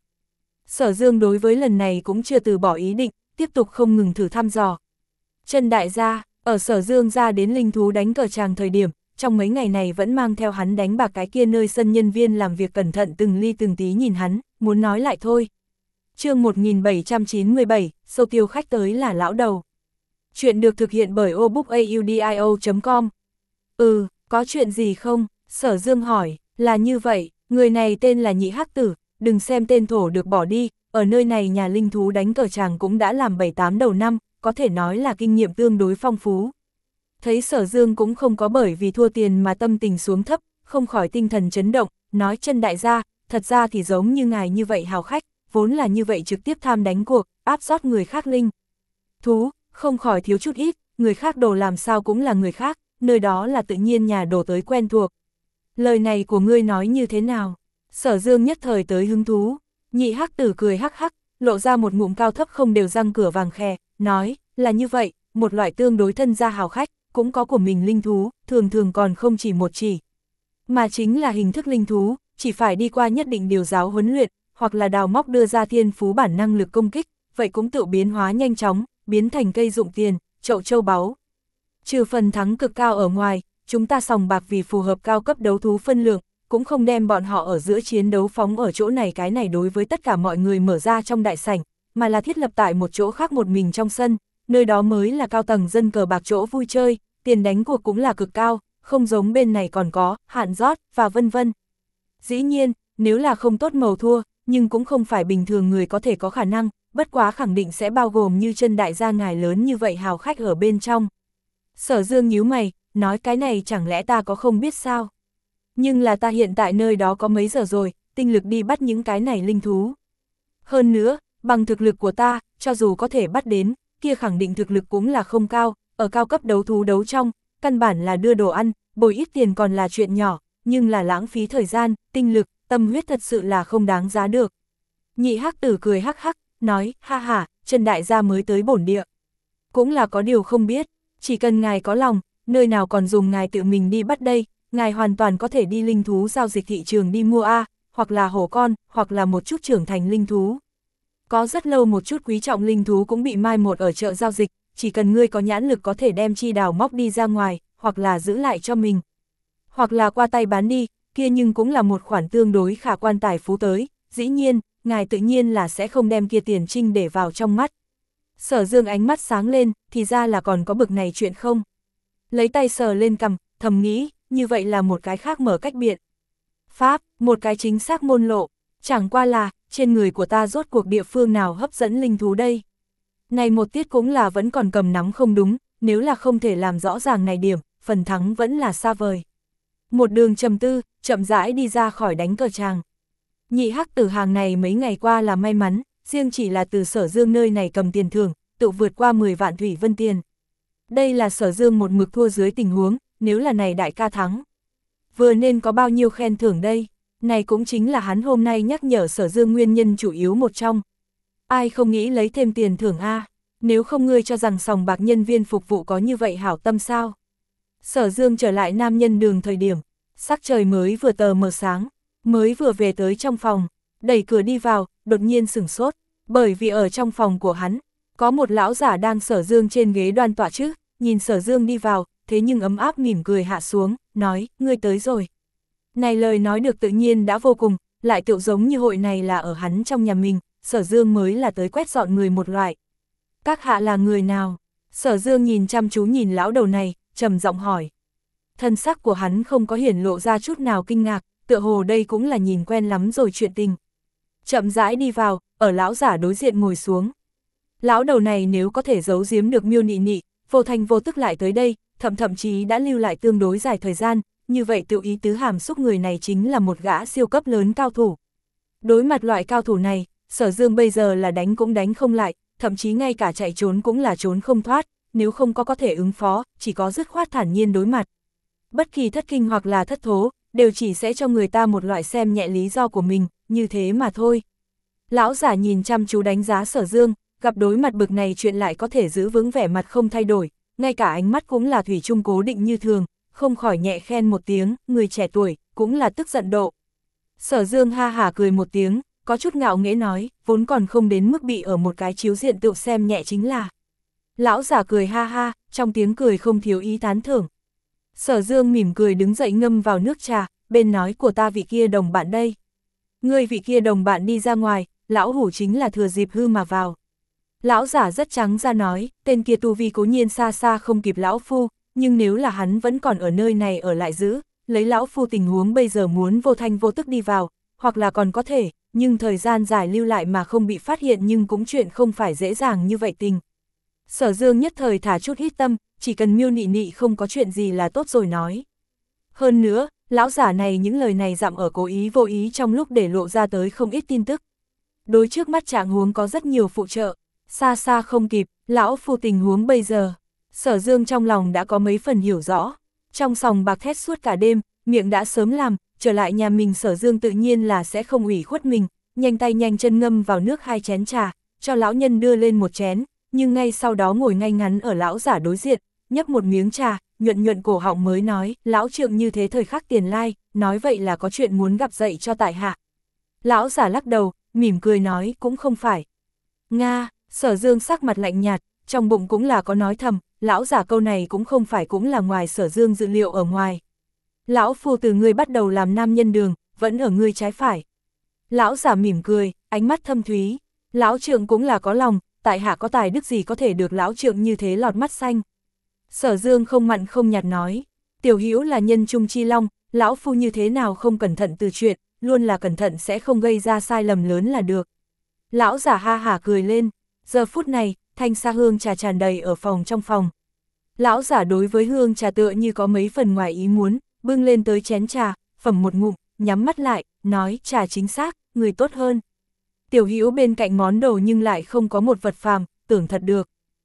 Sở Dương đối với lần này cũng chưa từ bỏ ý định, tiếp tục không ngừng thử thăm dò. Trần đại gia, ở Sở Dương ra đến linh thú đánh cờ tràng thời điểm, trong mấy ngày này vẫn mang theo hắn đánh bạc cái kia nơi sân nhân viên làm việc cẩn thận từng ly từng tí nhìn hắn, muốn nói lại thôi. Chương một nghìn bảy trăm chín mươi bảy, sâu tiêu khách tới là lão đầu. Chuyện được thực hiện bởi obookaudio chấm com. Ừ, có chuyện gì không? Sở Dương hỏi, là như vậy, người này tên là Nhị Hắc Tử, đừng xem tên thổ được bỏ đi, ở nơi này nhà linh thú đánh cờ tràng cũng đã làm bảy tám đầu năm, có thể nói là kinh nghiệm tương đối phong phú. Thấy Sở Dương cũng không có bởi vì thua tiền mà tâm tình xuống thấp, không khỏi tinh thần chấn động, nói Trần đại gia, thật ra thì giống như ngài như vậy hào khách, vốn là như vậy trực tiếp tham đánh cuộc, áp rót người khác linh thú, không khỏi thiếu chút ít, người khác đồ làm sao cũng là người khác, nơi đó là tự nhiên nhà đồ tới quen thuộc. Lời này của ngươi nói như thế nào? Sở Dương nhất thời tới hứng thú, Nhị Hắc Tử cười hắc hắc, lộ ra một ngụm cao thấp không đều răng cửa vàng khè, nói, là như vậy, một loại tương đối thân gia hào khách, cũng có của mình linh thú, thường thường còn không chỉ một chỉ. Mà chính là hình thức linh thú, chỉ phải đi qua nhất định điều giáo huấn luyện, hoặc là đào móc đưa ra thiên phú bản năng lực công kích, vậy cũng tự biến hóa nhanh chóng, biến thành cây dụng tiền, chậu châu báu. Trừ phần thắng cực cao ở ngoài, chúng ta sòng bạc vì phù hợp cao cấp đấu thú phân lượng, cũng không đem bọn họ ở giữa chiến đấu phóng ở chỗ này cái này đối với tất cả mọi người mở ra trong đại sảnh, mà là thiết lập tại một chỗ khác một mình trong sân, nơi đó mới là cao tầng dân cờ bạc chỗ vui chơi, tiền đánh cuộc cũng là cực cao, không giống bên này còn có, hạn rót, và vân vân. Dĩ nhiên, nếu là không tốt màu thua, nhưng cũng không phải bình thường người có thể có khả năng, bất quá khẳng định sẽ bao gồm như Trần đại gia ngài lớn như vậy hào khách ở bên trong. Sở Dương nhíu mày, nói cái này chẳng lẽ ta có không biết sao? Nhưng là ta hiện tại nơi đó có mấy giờ rồi, tinh lực đi bắt những cái này linh thú. Hơn nữa, bằng thực lực của ta, cho dù có thể bắt đến, kia khẳng định thực lực cũng là không cao, ở cao cấp đấu thú đấu trong, căn bản là đưa đồ ăn, bồi ít tiền còn là chuyện nhỏ, nhưng là lãng phí thời gian, tinh lực, tâm huyết thật sự là không đáng giá được. Nhị Hắc Tử cười hắc hắc, nói, ha ha, Trần đại gia mới tới bổn địa. Cũng là có điều không biết, chỉ cần ngài có lòng, nơi nào còn dùng ngài tự mình đi bắt đây, ngài hoàn toàn có thể đi linh thú giao dịch thị trường đi mua A, hoặc là hổ con, hoặc là một chút trưởng thành linh thú. Có rất lâu một chút quý trọng linh thú cũng bị mai một ở chợ giao dịch, chỉ cần ngươi có nhãn lực có thể đem chi đào móc đi ra ngoài, hoặc là giữ lại cho mình. Hoặc là qua tay bán đi, kia nhưng cũng là một khoản tương đối khả quan tài phú tới, dĩ nhiên, ngài tự nhiên là sẽ không đem kia tiền trinh để vào trong mắt. Sở Dương ánh mắt sáng lên, thì ra là còn có bực này chuyện không. Lấy tay sờ lên cằm, thầm nghĩ, như vậy là một cái khác mở cách biện pháp, một cái chính xác môn lộ, chẳng qua là, trên người của ta rốt cuộc địa phương nào hấp dẫn linh thú đây. Này một tiết cũng là vẫn còn cầm nắm không đúng, nếu là không thể làm rõ ràng này điểm, phần thắng vẫn là xa vời. Một đường trầm tư, chậm rãi đi ra khỏi đánh cờ tràng. Nhị hắc tử hàng này mấy ngày qua là may mắn, riêng chỉ là từ Sở Dương nơi này cầm tiền thưởng, tự vượt qua mười vạn thủy vân tiền. Đây là Sở Dương một mực thua dưới tình huống, nếu là này đại ca thắng. Vừa nên có bao nhiêu khen thưởng đây, này cũng chính là hắn hôm nay nhắc nhở Sở Dương nguyên nhân chủ yếu một trong. Ai không nghĩ lấy thêm tiền thưởng a, nếu không ngươi cho rằng sòng bạc nhân viên phục vụ có như vậy hảo tâm sao. Sở Dương trở lại nam nhân đường thời điểm, sắc trời mới vừa tờ mờ sáng, mới vừa về tới trong phòng, đẩy cửa đi vào, đột nhiên sửng sốt, bởi vì ở trong phòng của hắn, có một lão giả đang Sở Dương trên ghế đoan tọa chứ, nhìn Sở Dương đi vào, thế nhưng ấm áp mỉm cười hạ xuống, nói, ngươi tới rồi. Này lời nói được tự nhiên đã vô cùng, lại tựu giống như hội này là ở hắn trong nhà mình, Sở Dương mới là tới quét dọn người một loại. Các hạ là người nào? Sở Dương nhìn chăm chú nhìn lão đầu này, trầm giọng hỏi. Thân sắc của hắn không có hiển lộ ra chút nào kinh ngạc, tựa hồ đây cũng là nhìn quen lắm rồi chuyện tình. Chậm rãi đi vào, ở lão giả đối diện ngồi xuống. Lão đầu này nếu có thể giấu giếm được Miêu Nị Nị, vô thành vô tức lại tới đây, thậm thậm chí đã lưu lại tương đối dài thời gian, như vậy tự ý tứ hàm xúc người này chính là một gã siêu cấp lớn cao thủ. Đối mặt loại cao thủ này, Sở Dương bây giờ là đánh cũng đánh không lại, thậm chí ngay cả chạy trốn cũng là trốn không thoát, nếu không có có thể ứng phó, chỉ có dứt khoát thản nhiên đối mặt. Bất kỳ thất kinh hoặc là thất thố, đều chỉ sẽ cho người ta một loại xem nhẹ lý do của mình, như thế mà thôi. Lão giả nhìn chăm chú đánh giá Sở Dương, gặp đối mặt bực này chuyện lại có thể giữ vững vẻ mặt không thay đổi, ngay cả ánh mắt cũng là thủy chung cố định như thường, không khỏi nhẹ khen một tiếng, người trẻ tuổi, cũng là tức giận độ. Sở Dương ha hả cười một tiếng, có chút ngạo nghễ nói, vốn còn không đến mức bị ở một cái chiếu diện tự xem nhẹ chính là. Lão giả cười ha ha, trong tiếng cười không thiếu ý tán thưởng. Sở Dương mỉm cười đứng dậy ngâm vào nước trà, bên nói của ta vị kia đồng bạn đây. Người vị kia đồng bạn đi ra ngoài, lão hủ chính là thừa dịp hư mà vào. Lão giả rất trắng ra nói, tên kia tu vi cố nhiên xa xa không kịp lão phu, nhưng nếu là hắn vẫn còn ở nơi này ở lại giữ, lấy lão phu tình huống bây giờ muốn vô thanh vô tức đi vào, hoặc là còn có thể, nhưng thời gian dài lưu lại mà không bị phát hiện nhưng cũng chuyện không phải dễ dàng như vậy tình. Sở Dương nhất thời thả chút hít tâm, chỉ cần Miêu Nị Nị không có chuyện gì là tốt rồi nói. Hơn nữa, lão giả này những lời này dặm ở cố ý vô ý trong lúc để lộ ra tới không ít tin tức. Đối trước mắt trạng huống có rất nhiều phụ trợ, xa xa không kịp, lão phu tình huống bây giờ. Sở Dương trong lòng đã có mấy phần hiểu rõ, trong sòng bạc thét suốt cả đêm, miệng đã sớm làm, trở lại nhà mình Sở Dương tự nhiên là sẽ không ủy khuất mình, nhanh tay nhanh chân ngâm vào nước hai chén trà, cho lão nhân đưa lên một chén, nhưng ngay sau đó ngồi ngay ngắn ở lão giả đối diện, nhấp một miếng trà, nhuận nhuận cổ họng mới nói, lão trượng như thế thời khắc tiền lai, nói vậy là có chuyện muốn gặp dậy cho tại hạ. Lão giả lắc đầu, mỉm cười nói, cũng không phải. Nga, Sở Dương sắc mặt lạnh nhạt, trong bụng cũng là có nói thầm, lão giả câu này cũng không phải cũng là ngoài Sở Dương dự liệu ở ngoài. Lão phu từ ngươi bắt đầu làm nam nhân đường, vẫn ở ngươi trái phải. Lão giả mỉm cười, ánh mắt thâm thúy, lão trượng cũng là có lòng, tại hạ có tài đức gì có thể được lão trượng như thế lọt mắt xanh. Sở Dương không mặn không nhạt nói, tiểu hữu là nhân trung chi long, lão phu như thế nào không cẩn thận từ chuyện, luôn là cẩn thận sẽ không gây ra sai lầm lớn là được. Lão giả ha hả cười lên, giờ phút này, thanh sa hương trà tràn đầy ở phòng trong phòng. Lão giả đối với hương trà tựa như có mấy phần ngoài ý muốn, bưng lên tới chén trà, phẩm một ngụm, nhắm mắt lại, nói trà chính xác, người tốt hơn. Tiểu hữu bên cạnh món đồ nhưng lại không có một vật phàm, tưởng thật được.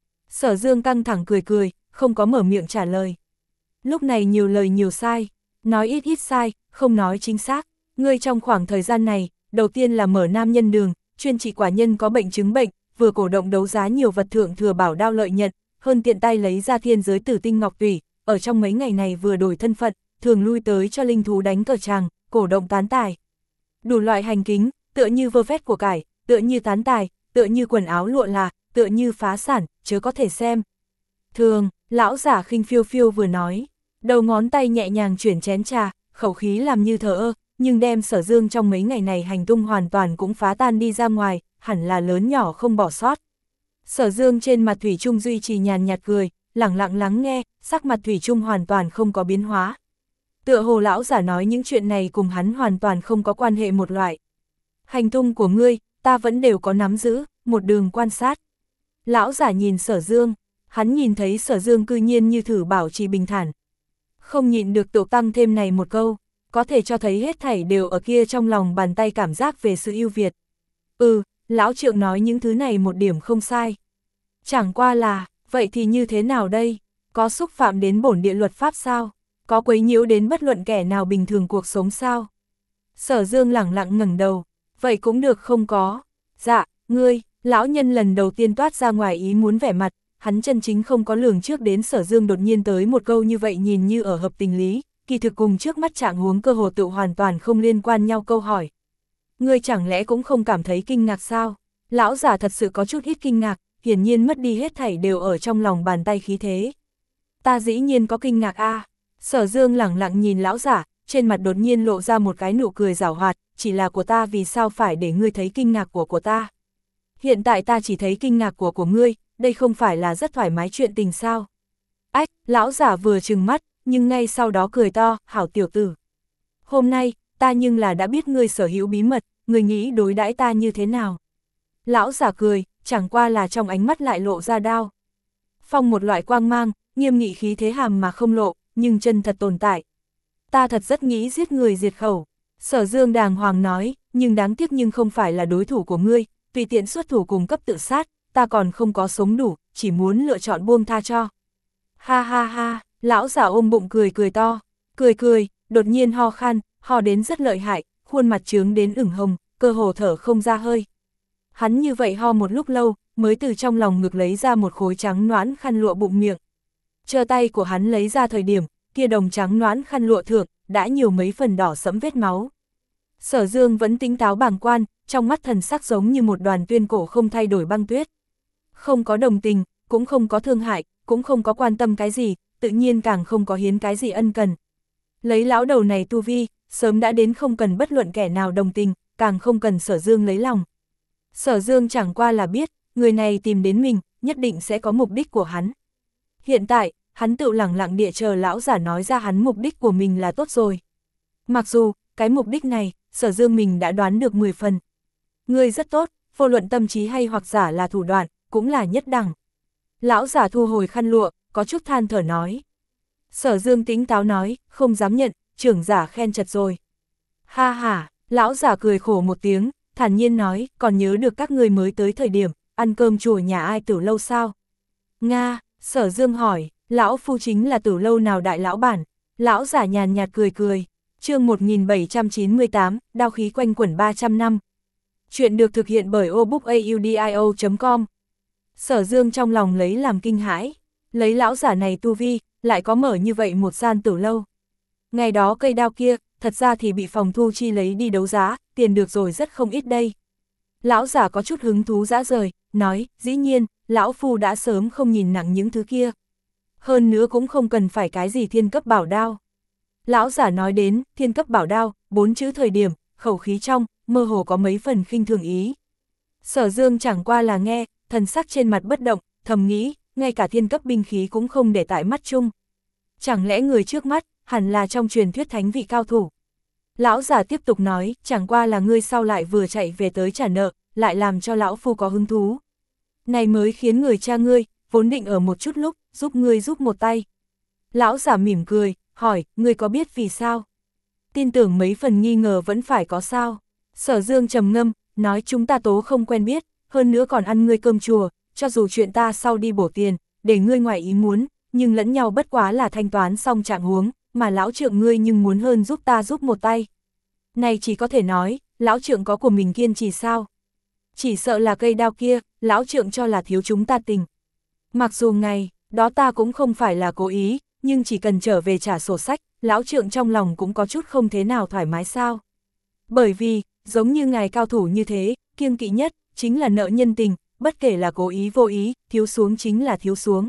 Sở Dương căng thẳng cười cười, không có mở miệng trả lời. Lúc này nhiều lời nhiều sai, nói ít ít sai, không nói chính xác. Ngươi trong khoảng thời gian này, đầu tiên là mở nam nhân đường, chuyên trị quả nhân có bệnh chứng bệnh, vừa cổ động đấu giá nhiều vật thượng thừa bảo đao lợi nhận, hơn tiện tay lấy ra thiên giới tử tinh ngọc tủy, ở trong mấy ngày này vừa đổi thân phận, thường lui tới cho linh thú đánh cờ tràng, cổ động tán tài. Đủ loại hành kính, tựa như vơ vét của cải, tựa như tán tài, tựa như quần áo lụa là, tựa như phá sản, chớ có thể xem. Thường, lão giả khinh phiêu phiêu vừa nói, đầu ngón tay nhẹ nhàng chuyển chén trà, khẩu khí làm như thờ ơ, nhưng đem Sở Dương trong mấy ngày này hành tung hoàn toàn cũng phá tan đi ra ngoài, hẳn là lớn nhỏ không bỏ sót. Sở Dương trên mặt thủy chung duy trì nhàn nhạt cười, lẳng lặng lắng nghe, sắc mặt thủy chung hoàn toàn không có biến hóa. Tựa hồ lão giả nói những chuyện này cùng hắn hoàn toàn không có quan hệ một loại. Hành tung của ngươi, ta vẫn đều có nắm giữ, một đường quan sát. Lão giả nhìn Sở Dương, hắn nhìn thấy Sở Dương cư nhiên như thử bảo trì bình thản. Không nhịn được tự tăng thêm này một câu, có thể cho thấy hết thảy đều ở kia trong lòng bàn tay cảm giác về sự ưu việt. Ừ, lão trượng nói những thứ này một điểm không sai. Chẳng qua là, vậy thì như thế nào đây? Có xúc phạm đến bổn địa luật pháp sao? Có quấy nhiễu đến bất luận kẻ nào bình thường cuộc sống sao? Sở Dương lẳng lặng ngẩng đầu, vậy cũng được không có. Dạ, ngươi, lão nhân lần đầu tiên toát ra ngoài ý muốn vẻ mặt, hắn chân chính không có lường trước đến Sở Dương đột nhiên tới một câu như vậy nhìn như ở hợp tình lý, kỳ thực cùng trước mắt trạng huống cơ hồ tự hoàn toàn không liên quan nhau câu hỏi. Ngươi chẳng lẽ cũng không cảm thấy kinh ngạc sao? Lão giả thật sự có chút ít kinh ngạc, hiển nhiên mất đi hết thảy đều ở trong lòng bàn tay khí thế. Ta dĩ nhiên có kinh ngạc a. À. Sở Dương lẳng lặng nhìn lão giả, trên mặt đột nhiên lộ ra một cái nụ cười giảo hoạt, chỉ là của ta vì sao phải để ngươi thấy kinh ngạc của của ta. Hiện tại ta chỉ thấy kinh ngạc của của ngươi, đây không phải là rất thoải mái chuyện tình sao. Ách, lão giả vừa trừng mắt, nhưng ngay sau đó cười to, hảo tiểu tử. Hôm nay, ta nhưng là đã biết ngươi sở hữu bí mật, ngươi nghĩ đối đãi ta như thế nào. Lão giả cười, chẳng qua là trong ánh mắt lại lộ ra đao. Phong một loại quang mang, nghiêm nghị khí thế hàm mà không lộ, nhưng chân thật tồn tại. Ta thật rất nghĩ giết người diệt khẩu. Sở Dương đàng hoàng nói, nhưng đáng tiếc nhưng không phải là đối thủ của ngươi, tùy tiện xuất thủ cùng cấp tự sát, ta còn không có sống đủ, chỉ muốn lựa chọn buông tha cho. Ha ha ha, lão giả ôm bụng cười cười to, cười cười, đột nhiên ho khan, ho đến rất lợi hại, khuôn mặt trướng đến ửng hồng, cơ hồ thở không ra hơi. Hắn như vậy ho một lúc lâu, mới từ trong lòng ngực lấy ra một khối trắng nõn khăn lụa bụng miệng. Chờ tay của hắn lấy ra thời điểm, kia đồng trắng nõn khăn lụa thượng, đã nhiều mấy phần đỏ sẫm vết máu. Sở Dương vẫn tính táo bàng quan, trong mắt thần sắc giống như một đoàn tuyên cổ không thay đổi băng tuyết. Không có đồng tình, cũng không có thương hại, cũng không có quan tâm cái gì, tự nhiên càng không có hiến cái gì ân cần. Lấy lão đầu này tu vi, sớm đã đến không cần bất luận kẻ nào đồng tình, càng không cần Sở Dương lấy lòng. Sở Dương chẳng qua là biết, người này tìm đến mình, nhất định sẽ có mục đích của hắn. Hiện tại, hắn tự lẳng lặng địa chờ lão giả nói ra hắn mục đích của mình là tốt rồi. Mặc dù, cái mục đích này, Sở Dương mình đã đoán được mười phần. Ngươi rất tốt, vô luận tâm trí hay hoặc giả là thủ đoạn, cũng là nhất đẳng. Lão giả thu hồi khăn lụa, có chút than thở nói. Sở Dương tính táo nói, không dám nhận, trưởng giả khen chật rồi. Ha ha, lão giả cười khổ một tiếng, thản nhiên nói, còn nhớ được các người mới tới thời điểm, ăn cơm chùa nhà ai Tử Lâu sao? Nga, Sở Dương hỏi, lão phu chính là Tử Lâu nào đại lão bản? Lão giả nhàn nhạt cười cười. Chương một nghìn bảy trăm chín mươi tám, đao khí quanh quẩn ba trăm năm. Chuyện được thực hiện bởi obookaudio chấm com. Sở Dương trong lòng lấy làm kinh hãi, lấy lão giả này tu vi, lại có mở như vậy một gian Tử Lâu. Ngày đó cây đao kia, thật ra thì bị phòng thu chi lấy đi đấu giá, tiền được rồi rất không ít đây. Lão giả có chút hứng thú dã rời, nói, dĩ nhiên, lão phu đã sớm không nhìn nặng những thứ kia. Hơn nữa cũng không cần phải cái gì thiên cấp bảo đao. Lão giả nói đến, thiên cấp bảo đao, bốn chữ thời điểm, khẩu khí trong, mơ hồ có mấy phần khinh thường ý. Sở Dương chẳng qua là nghe, thần sắc trên mặt bất động, thầm nghĩ, ngay cả thiên cấp binh khí cũng không để tại mắt chung. Chẳng lẽ người trước mắt, hẳn là trong truyền thuyết thánh vị cao thủ. Lão giả tiếp tục nói, chẳng qua là ngươi sau lại vừa chạy về tới trả nợ, lại làm cho lão phu có hứng thú. Này mới khiến người cha ngươi, vốn định ở một chút lúc, giúp ngươi giúp một tay. Lão giả mỉm cười, hỏi, ngươi có biết vì sao? Tin tưởng mấy phần nghi ngờ vẫn phải có sao. Sở Dương trầm ngâm, nói chúng ta tố không quen biết, hơn nữa còn ăn ngươi cơm chùa, cho dù chuyện ta sau đi bổ tiền, để ngươi ngoài ý muốn, nhưng lẫn nhau bất quá là thanh toán xong trạng huống, mà lão trượng ngươi nhưng muốn hơn giúp ta giúp một tay. Này chỉ có thể nói, lão trượng có của mình kiên trì sao? Chỉ sợ là cây đao kia, lão trượng cho là thiếu chúng ta tình. Mặc dù ngày đó ta cũng không phải là cố ý, nhưng chỉ cần trở về trả sổ sách, lão trượng trong lòng cũng có chút không thế nào thoải mái sao. Bởi vì, giống như ngài cao thủ như thế, kiêng kỵ nhất, chính là nợ nhân tình, bất kể là cố ý vô ý, thiếu xuống chính là thiếu xuống.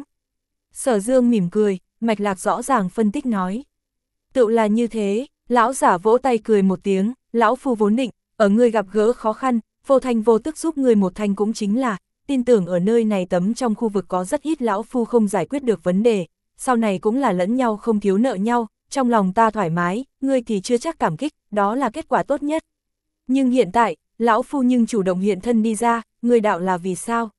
Sở Dương mỉm cười, mạch lạc rõ ràng phân tích nói. Tự là như thế, lão giả vỗ tay cười một tiếng, lão phu vốn định, ở ngươi gặp gỡ khó khăn, vô thanh vô tức giúp ngươi một thanh cũng chính là, tin tưởng ở nơi này tấm trong khu vực có rất ít lão phu không giải quyết được vấn đề, sau này cũng là lẫn nhau không thiếu nợ nhau, trong lòng ta thoải mái, ngươi thì chưa chắc cảm kích, đó là kết quả tốt nhất. Nhưng hiện tại, lão phu nhưng chủ động hiện thân đi ra, ngươi đạo là vì sao?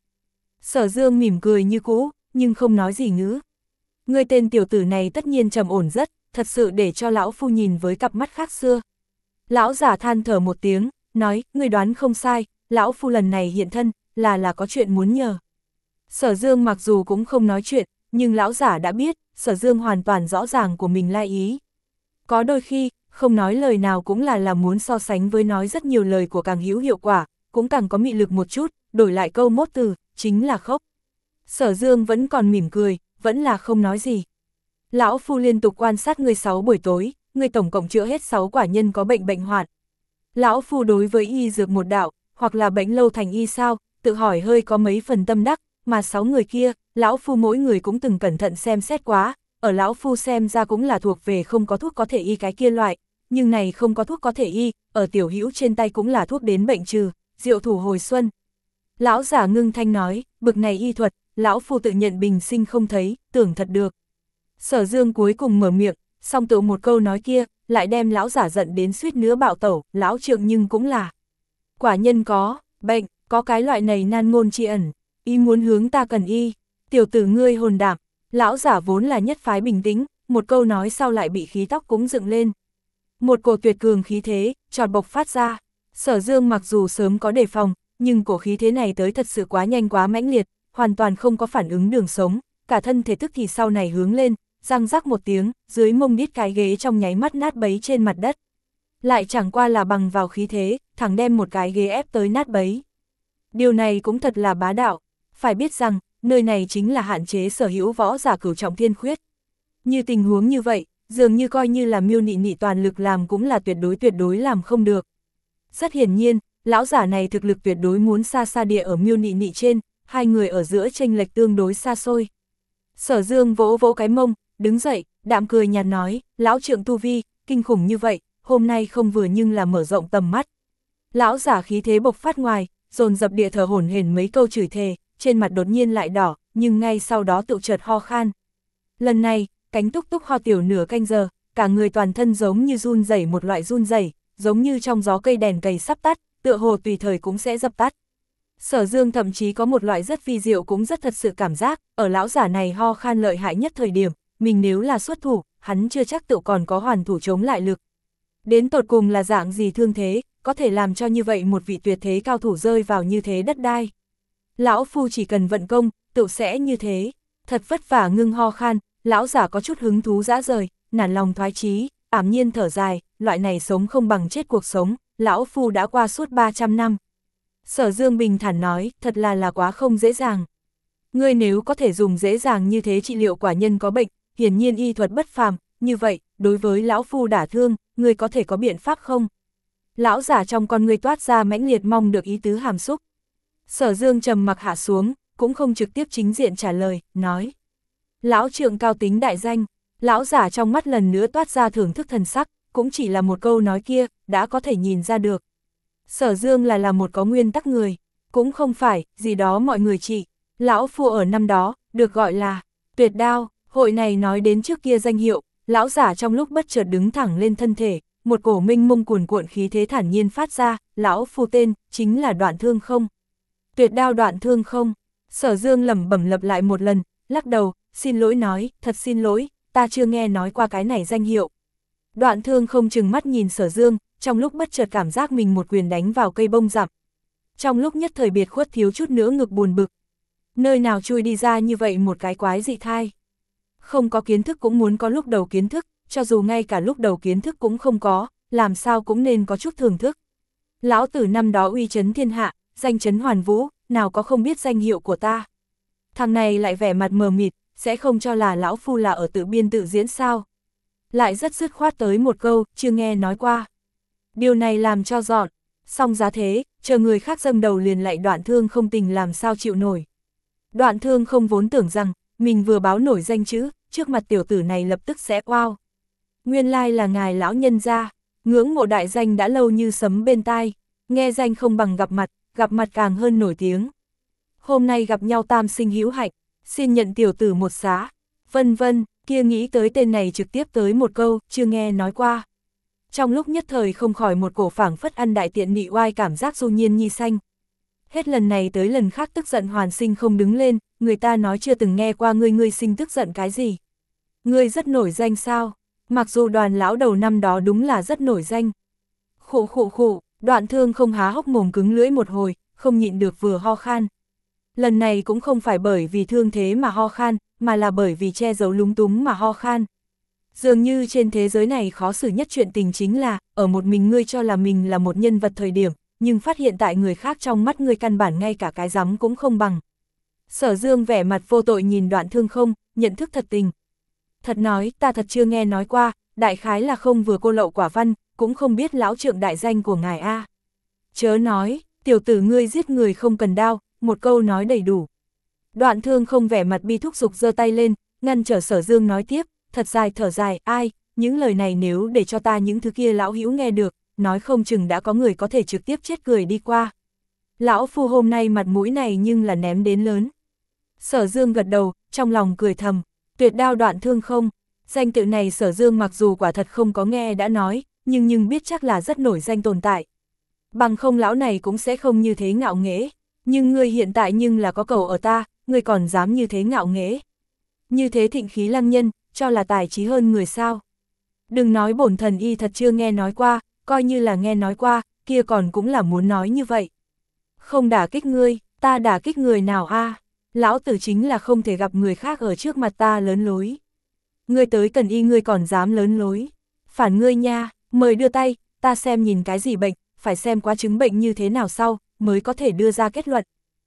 Sở Dương mỉm cười như cũ, nhưng không nói gì ngữ. Ngươi tên tiểu tử này tất nhiên trầm ổn rất, thật sự để cho lão phu nhìn với cặp mắt khác xưa. Lão giả than thở một tiếng, nói, ngươi đoán không sai, lão phu lần này hiện thân, là là có chuyện muốn nhờ. Sở Dương mặc dù cũng không nói chuyện, nhưng lão giả đã biết, Sở Dương hoàn toàn rõ ràng của mình lai ý. Có đôi khi, không nói lời nào cũng là là muốn so sánh với nói rất nhiều lời của càng hữu hiệu quả, cũng càng có mị lực một chút, đổi lại câu mốt từ, chính là khốc. Sở Dương vẫn còn mỉm cười, vẫn là không nói gì. Lão phu liên tục quan sát ngươi sáu buổi tối, ngươi tổng cộng chữa hết sáu quả nhân có bệnh bệnh hoạn. Lão phu đối với y dược một đạo, hoặc là bệnh lâu thành y sao, tự hỏi hơi có mấy phần tâm đắc, mà sáu người kia, lão phu mỗi người cũng từng cẩn thận xem xét quá, ở lão phu xem ra cũng là thuộc về không có thuốc có thể y cái kia loại, nhưng này không có thuốc có thể y, ở tiểu hữu trên tay cũng là thuốc đến bệnh trừ, diệu thủ hồi xuân. Lão giả ngưng thanh nói, bực này y thuật, lão phu tự nhận bình sinh không thấy, tưởng thật được. Sở Dương cuối cùng mở miệng, song tự một câu nói kia, lại đem lão giả giận đến suýt nữa bạo tẩu, lão trượng nhưng cũng là. Quả nhân có, bệnh, có cái loại này nan ngôn tri ẩn, y muốn hướng ta cần y, tiểu tử ngươi hồn đảm, lão giả vốn là nhất phái bình tĩnh, một câu nói sau lại bị khí tóc cũng dựng lên. Một cổ tuyệt cường khí thế, trọt bộc phát ra, Sở Dương mặc dù sớm có đề phòng, nhưng cổ khí thế này tới thật sự quá nhanh quá mãnh liệt, hoàn toàn không có phản ứng đường sống, cả thân thể tức thì sau này hướng lên, răng rắc một tiếng, dưới mông đít cái ghế trong nháy mắt nát bấy trên mặt đất. Lại chẳng qua là bằng vào khí thế, thẳng đem một cái ghế ép tới nát bấy. Điều này cũng thật là bá đạo, phải biết rằng, nơi này chính là hạn chế sở hữu võ giả cửu trọng thiên khuyết. Như tình huống như vậy, dường như coi như là Miêu Nị Nị toàn lực làm cũng là tuyệt đối tuyệt đối làm không được. Rất hiển nhiên, lão giả này thực lực tuyệt đối muốn xa xa địa ở Miêu Nị Nị trên, hai người ở giữa chênh lệch tương đối xa xôi. Sở Dương vỗ vỗ cái mông, đứng dậy, đạm cười nhạt nói, lão trượng tu vi, kinh khủng như vậy, hôm nay không vừa nhưng là mở rộng tầm mắt. Lão giả khí thế bộc phát ngoài, dồn dập địa thở hổn hển mấy câu chửi thề, trên mặt đột nhiên lại đỏ, nhưng ngay sau đó tự chợt ho khan. Lần này, cánh túc túc ho tiểu nửa canh giờ, cả người toàn thân giống như run rẩy một loại run rẩy, giống như trong gió cây đèn cầy sắp tắt, tựa hồ tùy thời cũng sẽ dập tắt. Sở Dương thậm chí có một loại rất vi diệu cũng rất thật sự cảm giác, ở lão giả này ho khan lợi hại nhất thời điểm, mình nếu là xuất thủ, hắn chưa chắc tự còn có hoàn thủ chống lại lực. Đến tột cùng là dạng gì thương thế, có thể làm cho như vậy một vị tuyệt thế cao thủ rơi vào như thế đất đai. Lão phu chỉ cần vận công, tự sẽ như thế. Thật vất vả ngưng ho khan, lão giả có chút hứng thú dã rời, nản lòng thoái chí, ảm nhiên thở dài, loại này sống không bằng chết cuộc sống, lão phu đã qua suốt ba trăm năm. Sở Dương bình thản nói, thật là là quá không dễ dàng. Ngươi nếu có thể dùng dễ dàng như thế trị liệu quả nhân có bệnh, hiển nhiên y thuật bất phàm, như vậy, đối với lão phu đả thương, ngươi có thể có biện pháp không? Lão giả trong con ngươi toát ra mãnh liệt mong được ý tứ hàm xúc. Sở Dương trầm mặc hạ xuống, cũng không trực tiếp chính diện trả lời, nói. Lão trượng cao tính đại danh, lão giả trong mắt lần nữa toát ra thưởng thức thần sắc, cũng chỉ là một câu nói kia, đã có thể nhìn ra được. Sở Dương là là một có nguyên tắc người, cũng không phải, gì đó mọi người chỉ. Lão phu ở năm đó, được gọi là tuyệt đao, hội này nói đến trước kia danh hiệu, lão giả trong lúc bất chợt đứng thẳng lên thân thể, một cổ minh mông cuồn cuộn khí thế thản nhiên phát ra, lão phu tên, chính là Đoạn Thương Không. Tuyệt đao Đoạn Thương Không, Sở Dương lẩm bẩm lặp lại một lần, lắc đầu, xin lỗi nói, thật xin lỗi, ta chưa nghe nói qua cái này danh hiệu. Đoạn Thương Không chừng mắt nhìn Sở Dương, trong lúc bất chợt cảm giác mình một quyền đánh vào cây bông rậm. Trong lúc nhất thời biệt khuất thiếu chút nữa ngực buồn bực. Nơi nào chui đi ra như vậy một cái quái dị thai. Không có kiến thức cũng muốn có lúc đầu kiến thức, cho dù ngay cả lúc đầu kiến thức cũng không có, làm sao cũng nên có chút thưởng thức. Lão tử năm đó uy chấn thiên hạ, danh chấn hoàn vũ, nào có không biết danh hiệu của ta. Thằng này lại vẻ mặt mờ mịt, sẽ không cho là lão phu là ở tự biên tự diễn sao. Lại rất dứt khoát tới một câu, chưa nghe nói qua. Điều này làm cho dọn, song giá thế, chờ người khác dâng đầu liền lại Đoạn Thương Không tình làm sao chịu nổi. Đoạn Thương Không vốn tưởng rằng, mình vừa báo nổi danh chữ, trước mặt tiểu tử này lập tức sẽ wow. Nguyên lai là ngài lão nhân gia, ngưỡng mộ đại danh đã lâu như sấm bên tai, nghe danh không bằng gặp mặt, gặp mặt càng hơn nổi tiếng. Hôm nay gặp nhau tam sinh hữu hạnh, xin nhận tiểu tử một xá, vân vân, Kia nghĩ tới tên này trực tiếp tới một câu, chưa nghe nói qua. Trong lúc nhất thời không khỏi một cổ phảng phất ăn đại tiện nị oai cảm giác du nhiên nhi xanh. Hết lần này tới lần khác tức giận hoàn sinh không đứng lên, người ta nói chưa từng nghe qua ngươi ngươi sinh tức giận cái gì. Ngươi rất nổi danh sao, mặc dù Đoàn lão đầu năm đó đúng là rất nổi danh. Khụ khụ khụ, Đoạn Thương không há hốc mồm cứng lưỡi một hồi, không nhịn được vừa ho khan. Lần này cũng không phải bởi vì thương thế mà ho khan, mà là bởi vì che giấu lúng túng mà ho khan. Dường như trên thế giới này khó xử nhất chuyện tình chính là, ở một mình ngươi cho là mình là một nhân vật thời điểm, nhưng phát hiện tại người khác trong mắt ngươi căn bản ngay cả cái rắm cũng không bằng. Sở Dương vẻ mặt vô tội nhìn Đoạn Thương không, nhận thức thật tình. Thật nói, ta thật chưa nghe nói qua, đại khái là không vừa cô lậu quả văn, cũng không biết lão trượng đại danh của ngài a. Chớ nói, tiểu tử ngươi giết người không cần đao, một câu nói đầy đủ. Đoạn Thương không vẻ mặt bi thúc giục giơ tay lên, ngăn trở Sở Dương nói tiếp, thật dài thở dài, ai, những lời này nếu để cho ta những thứ kia lão hữu nghe được, nói không chừng đã có người có thể trực tiếp chết cười đi qua. Lão phu hôm nay mặt mũi này nhưng là ném đến lớn. Sở Dương gật đầu, trong lòng cười thầm, tuyệt đao Đoạn Thương không, danh tự này Sở Dương mặc dù quả thật không có nghe đã nói, nhưng nhưng biết chắc là rất nổi danh tồn tại. Bằng không lão này cũng sẽ không như thế ngạo nghễ, nhưng ngươi hiện tại nhưng là có cầu ở ta, ngươi còn dám như thế ngạo nghễ. Như thế thịnh khí lăng nhân, cho là tài trí hơn người sao. Đừng nói bổn thần y thật chưa nghe nói qua, coi như là nghe nói qua, kia còn cũng là muốn nói như vậy. Không đả kích ngươi, ta đả kích người nào a? Lão tử chính là không thể gặp người khác ở trước mặt ta lớn lối. Ngươi tới cần y ngươi còn dám lớn lối. Phản ngươi nha, mời đưa tay, ta xem nhìn cái gì bệnh, phải xem quá chứng bệnh như thế nào sau, mới có thể đưa ra kết luận.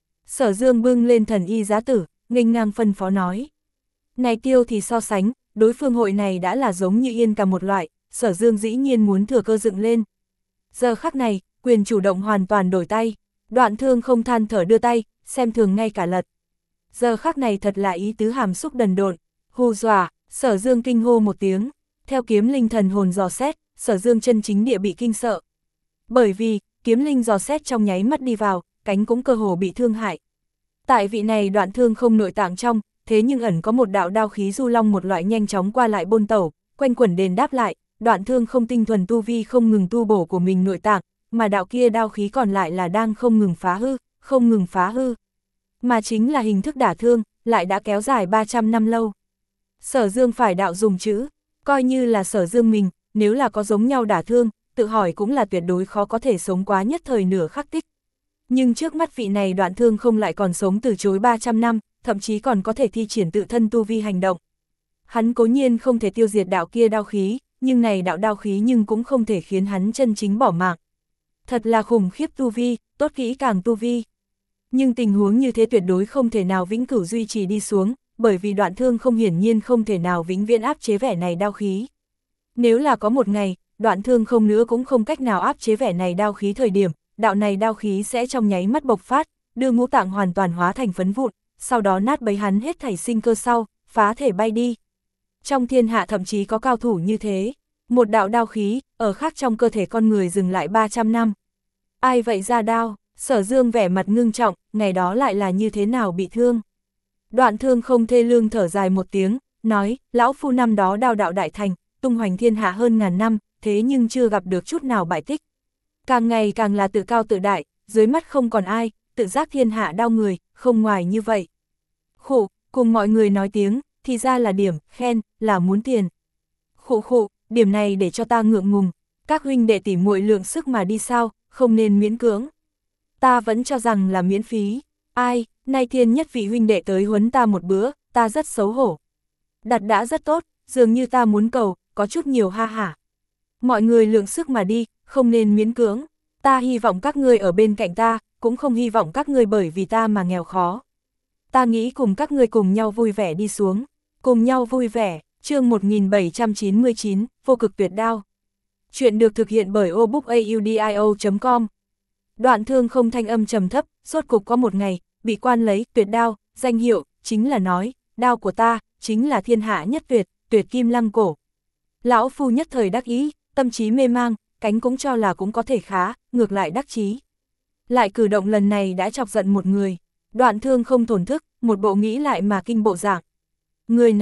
Sở Dương bưng lên thần y giá tử, nghênh ngang phân phó nói. Này tiêu thì so sánh, đối phương hội này đã là giống như yên cả một loại, Sở Dương dĩ nhiên muốn thừa cơ dựng lên. Giờ khắc này, quyền chủ động hoàn toàn đổi tay, Đoạn Thương không than thở đưa tay, xem thường ngay cả lật. Giờ khắc này thật là ý tứ hàm xúc đần độn, hù dọa, Sở Dương kinh hô một tiếng, theo kiếm linh thần hồn dò xét, Sở Dương chân chính địa bị kinh sợ. Bởi vì, kiếm linh dò xét trong nháy mắt đi vào, cánh cũng cơ hồ bị thương hại. Tại vị này Đoạn Thương không nội tạng trong, thế nhưng ẩn có một đạo đao khí du long một loại nhanh chóng qua lại bôn tẩu, quanh quẩn đền đáp lại, Đoạn Thương không tinh thuần tu vi không ngừng tu bổ của mình nội tạng, mà đạo kia đao khí còn lại là đang không ngừng phá hư, không ngừng phá hư. Mà chính là hình thức đả thương, lại đã kéo dài ba trăm năm lâu. Sở Dương phải đạo dùng chữ, coi như là Sở Dương mình, nếu là có giống nhau đả thương, tự hỏi cũng là tuyệt đối khó có thể sống quá nhất thời nửa khắc tích. Nhưng trước mắt vị này Đoạn Thương không lại còn sống từ chối ba trăm năm, thậm chí còn có thể thi triển tự thân tu vi hành động. Hắn cố nhiên không thể tiêu diệt đạo kia đao khí, nhưng này đạo đao khí nhưng cũng không thể khiến hắn chân chính bỏ mạng. Thật là khủng khiếp tu vi, tốt kỹ càng tu vi. Nhưng tình huống như thế tuyệt đối không thể nào vĩnh cửu duy trì đi xuống, bởi vì Đoạn Thương không hiển nhiên không thể nào vĩnh viễn áp chế vẻ này đao khí. Nếu là có một ngày, Đoạn Thương không nữa cũng không cách nào áp chế vẻ này đao khí thời điểm, đạo này đao khí sẽ trong nháy mắt bộc phát, đưa ngũ tạng hoàn toàn hóa thành phấn vụn, sau đó nát bấy hắn hết thảy sinh cơ sau, phá thể bay đi. Trong thiên hạ thậm chí có cao thủ như thế, một đạo đao khí, ở khác trong cơ thể con người dừng lại ba trăm năm. Ai vậy ra đao? Sở Dương vẻ mặt ngưng trọng, ngày đó lại là như thế nào bị thương? Đoạn Thương không thê lương thở dài một tiếng, nói, lão phu năm đó đao đạo đại thành, tung hoành thiên hạ hơn ngàn năm, thế nhưng chưa gặp được chút nào bại tích. Càng ngày càng là tự cao tự đại, dưới mắt không còn ai, tự giác thiên hạ đao người, không ngoài như vậy. Khụ, cùng mọi người nói tiếng, thì ra là điểm, khen, là muốn tiền. Khụ khụ, điểm này để cho ta ngượng ngùng, các huynh đệ tỉ muội lượng sức mà đi sao, không nên miễn cưỡng. Ta vẫn cho rằng là miễn phí, ai, nay thiên nhất vị huynh đệ tới huấn ta một bữa, ta rất xấu hổ. Đặt đã rất tốt, dường như ta muốn cầu, có chút nhiều ha hả. Mọi người lượng sức mà đi, không nên miễn cưỡng, ta hy vọng các ngươi ở bên cạnh ta, cũng không hy vọng các ngươi bởi vì ta mà nghèo khó. Ta nghĩ cùng các ngươi cùng nhau vui vẻ đi xuống, cùng nhau vui vẻ, chương một nghìn bảy trăm chín mươi chín, vô cực tuyệt đao. Chuyện được thực hiện bởi obookaudio chấm com. Đoạn Thương không thanh âm trầm thấp, rốt cục có một ngày, bị quan lấy tuyệt đao, danh hiệu, chính là nói, đao của ta, chính là thiên hạ nhất tuyệt, tuyệt kim lăng cổ. Lão phu nhất thời đắc ý, tâm trí mê mang, cánh cũng cho là cũng có thể khá, ngược lại đắc chí. Lại cử động lần này đã chọc giận một người, Đoạn Thương không thổn thức, một bộ nghĩ lại mà kinh bộ dạng. Người nào?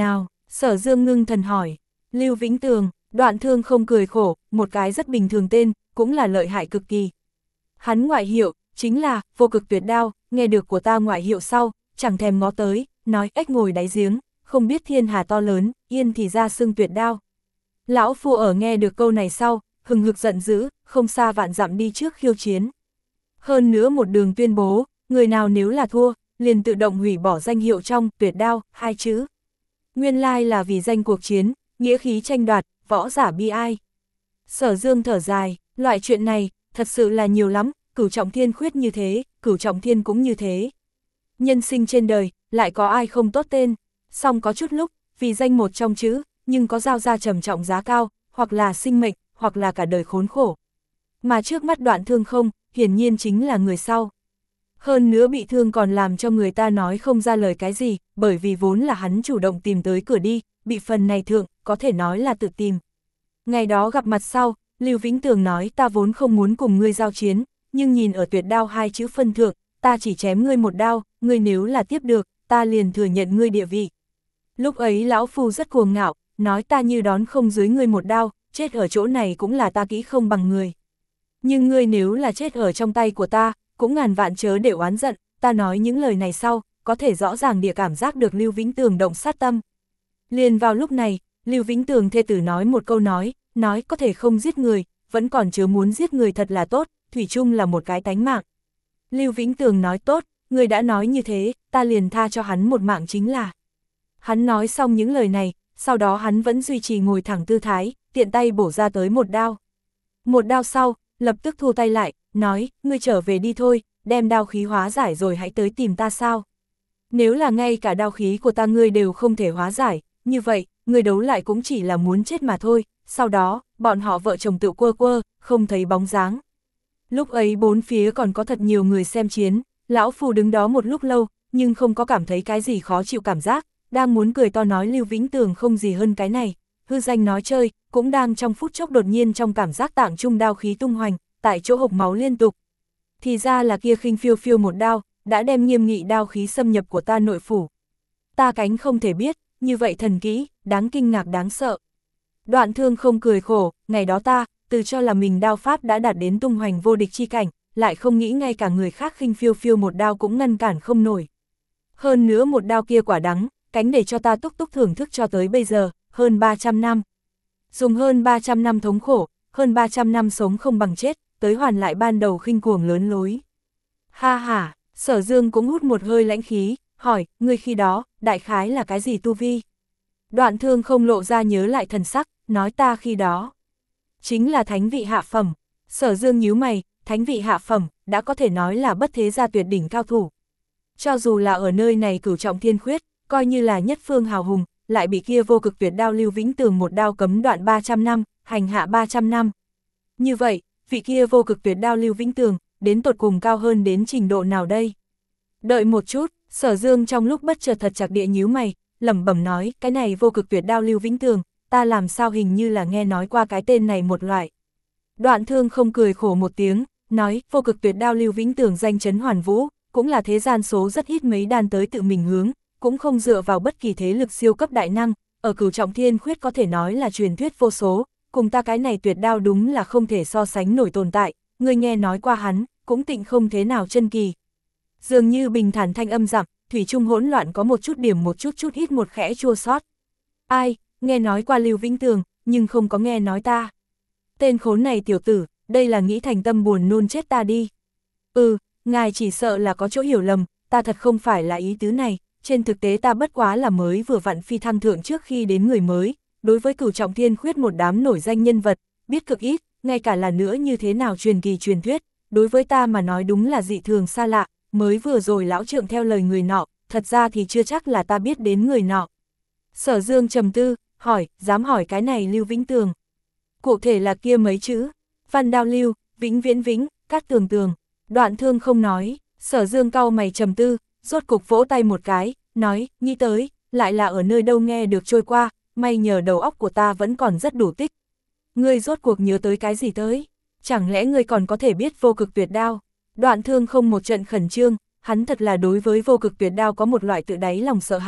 Sở Dương ngưng thần hỏi. Lưu Vĩnh Tường. Đoạn Thương không cười khổ, một cái rất bình thường tên, cũng là lợi hại cực kỳ. Hắn ngoại hiệu, chính là, vô cực tuyệt đao, nghe được của ta ngoại hiệu sau, chẳng thèm ngó tới, nói ếch ngồi đáy giếng, không biết thiên hà to lớn, yên thì ra xưng tuyệt đao. Lão Phu ở nghe được câu này sau, hừng hực giận dữ, không xa vạn dặm đi trước khiêu chiến. Hơn nữa một đường tuyên bố, người nào nếu là thua, liền tự động hủy bỏ danh hiệu trong tuyệt đao, hai chữ. Nguyên lai là vì danh cuộc chiến, nghĩa khí tranh đoạt, võ giả bi ai. Sở Dương thở dài, loại chuyện này, thật sự là nhiều lắm, Cửu Trọng Thiên khuyết như thế, Cửu Trọng Thiên cũng như thế. Nhân sinh trên đời, lại có ai không tốt tên, song có chút lúc, vì danh một trong chữ, nhưng có giao ra trầm trọng giá cao, hoặc là sinh mệnh, hoặc là cả đời khốn khổ. Mà trước mắt Đoạn Thương không, hiển nhiên chính là người sau. Hơn nữa bị thương còn làm cho người ta nói không ra lời cái gì, bởi vì vốn là hắn chủ động tìm tới cửa đi, bị phần này thượng, có thể nói là tự tìm. Ngày đó gặp mặt sau, Lưu Vĩnh Tường nói ta vốn không muốn cùng ngươi giao chiến, nhưng nhìn ở tuyệt đao hai chữ phân thượng, ta chỉ chém ngươi một đao, ngươi nếu là tiếp được, ta liền thừa nhận ngươi địa vị. Lúc ấy lão Phu rất cuồng ngạo, nói ta như đón không dưới ngươi một đao, chết ở chỗ này cũng là ta kỹ không bằng người. Nhưng ngươi nếu là chết ở trong tay của ta, cũng ngàn vạn chớ để oán giận, ta nói những lời này sau, có thể rõ ràng địa cảm giác được Lưu Vĩnh Tường động sát tâm. Liền vào lúc này, Lưu Vĩnh Tường thê tử nói một câu nói, nói có thể không giết người, vẫn còn chớ muốn giết người thật là tốt, thủy chung là một cái tánh mạng. Lưu Vĩnh Tường nói tốt, người đã nói như thế, ta liền tha cho hắn một mạng chính là. Hắn nói xong những lời này, sau đó hắn vẫn duy trì ngồi thẳng tư thái, tiện tay bổ ra tới một đao. Một đao sau, lập tức thu tay lại, nói, ngươi trở về đi thôi, đem đao khí hóa giải rồi hãy tới tìm ta sao. Nếu là ngay cả đao khí của ta ngươi đều không thể hóa giải, như vậy, ngươi đấu lại cũng chỉ là muốn chết mà thôi. Sau đó, bọn họ vợ chồng tự quơ quơ, không thấy bóng dáng. Lúc ấy bốn phía còn có thật nhiều người xem chiến, lão Phu đứng đó một lúc lâu, nhưng không có cảm thấy cái gì khó chịu cảm giác, đang muốn cười to nói Lưu Vĩnh Tường không gì hơn cái này, hư danh nói chơi, cũng đang trong phút chốc đột nhiên trong cảm giác tạng trung đao khí tung hoành, tại chỗ hộc máu liên tục. Thì ra là kia khinh phiêu phiêu một đao, đã đem nghiêm nghị đao khí xâm nhập của ta nội phủ. Ta cánh không thể biết, như vậy thần kỹ, đáng kinh ngạc đáng sợ. Đoạn Thương không cười khổ, ngày đó ta, từ cho là mình đao pháp đã đạt đến tung hoành vô địch chi cảnh, lại không nghĩ ngay cả người khác khinh phiêu phiêu một đao cũng ngăn cản không nổi. Hơn nữa một đao kia quả đắng, cánh để cho ta túc túc thưởng thức cho tới bây giờ, hơn ba trăm năm. Dùng hơn ba trăm năm thống khổ, hơn ba trăm năm sống không bằng chết, tới hoàn lại ban đầu khinh cuồng lớn lối. Ha ha, Sở Dương cũng hút một hơi lãnh khí, hỏi, ngươi khi đó, đại khái là cái gì tu vi? Đoạn Thương không lộ ra nhớ lại thần sắc, nói ta khi đó. Chính là thánh vị hạ phẩm. Sở Dương nhíu mày, thánh vị hạ phẩm, đã có thể nói là bất thế gia tuyệt đỉnh cao thủ. Cho dù là ở nơi này Cửu Trọng Thiên khuyết, coi như là nhất phương hào hùng, lại bị kia vô cực tuyệt đao Lưu Vĩnh Tường một đao cấm đoạn ba trăm năm, hành hạ ba trăm năm. Như vậy, vị kia vô cực tuyệt đao Lưu Vĩnh Tường, đến tột cùng cao hơn đến trình độ nào đây? Đợi một chút, Sở Dương trong lúc bất chợt thật chặt địa nhíu mày, lẩm bẩm nói, cái này vô cực tuyệt đao Lưu Vĩnh Tường, ta làm sao hình như là nghe nói qua cái tên này một loại. Đoạn Thương không cười khổ một tiếng, nói, vô cực tuyệt đao Lưu Vĩnh Tường danh chấn hoàn vũ, cũng là thế gian số rất ít mấy đan tới tự mình hướng, cũng không dựa vào bất kỳ thế lực siêu cấp đại năng, ở Cửu Trọng Thiên khuyết có thể nói là truyền thuyết vô số, cùng ta cái này tuyệt đao đúng là không thể so sánh nổi tồn tại, người nghe nói qua hắn, cũng tịnh không thế nào chân kỳ. Dường như bình thản thanh âm dặm, thủy chung hỗn loạn có một chút điểm một chút chút ít một khẽ chua xót. Ai, nghe nói qua Lưu Vĩnh Tường, nhưng không có nghe nói ta. Tên khốn này tiểu tử, đây là nghĩ thành tâm buồn nôn chết ta đi. Ừ, ngài chỉ sợ là có chỗ hiểu lầm, ta thật không phải là ý tứ này, trên thực tế ta bất quá là mới vừa vặn phi thăng thượng trước khi đến người mới, đối với Cửu Trọng Thiên khuyết một đám nổi danh nhân vật, biết cực ít, ngay cả là nữa như thế nào truyền kỳ truyền thuyết, đối với ta mà nói đúng là dị thường xa lạ, mới vừa rồi lão trượng theo lời người nọ, thật ra thì chưa chắc là ta biết đến người nọ. Sở Dương trầm tư, hỏi, dám hỏi cái này Lưu Vĩnh Tường. Cụ thể là kia mấy chữ, Văn Đao Lưu, Vĩnh Viễn Vĩnh, Cát Tường Tường. Đoạn Thương không nói, Sở Dương cau mày trầm tư, rốt cục vỗ tay một cái, nói, nghĩ tới, lại là ở nơi đâu nghe được trôi qua, may nhờ đầu óc của ta vẫn còn rất đủ tích. Ngươi rốt cuộc nhớ tới cái gì tới? Chẳng lẽ ngươi còn có thể biết vô cực tuyệt đao? Đoạn Thương không một trận khẩn trương, hắn thật là đối với vô cực tuyệt đao có một loại tự đáy lòng sợ hãi,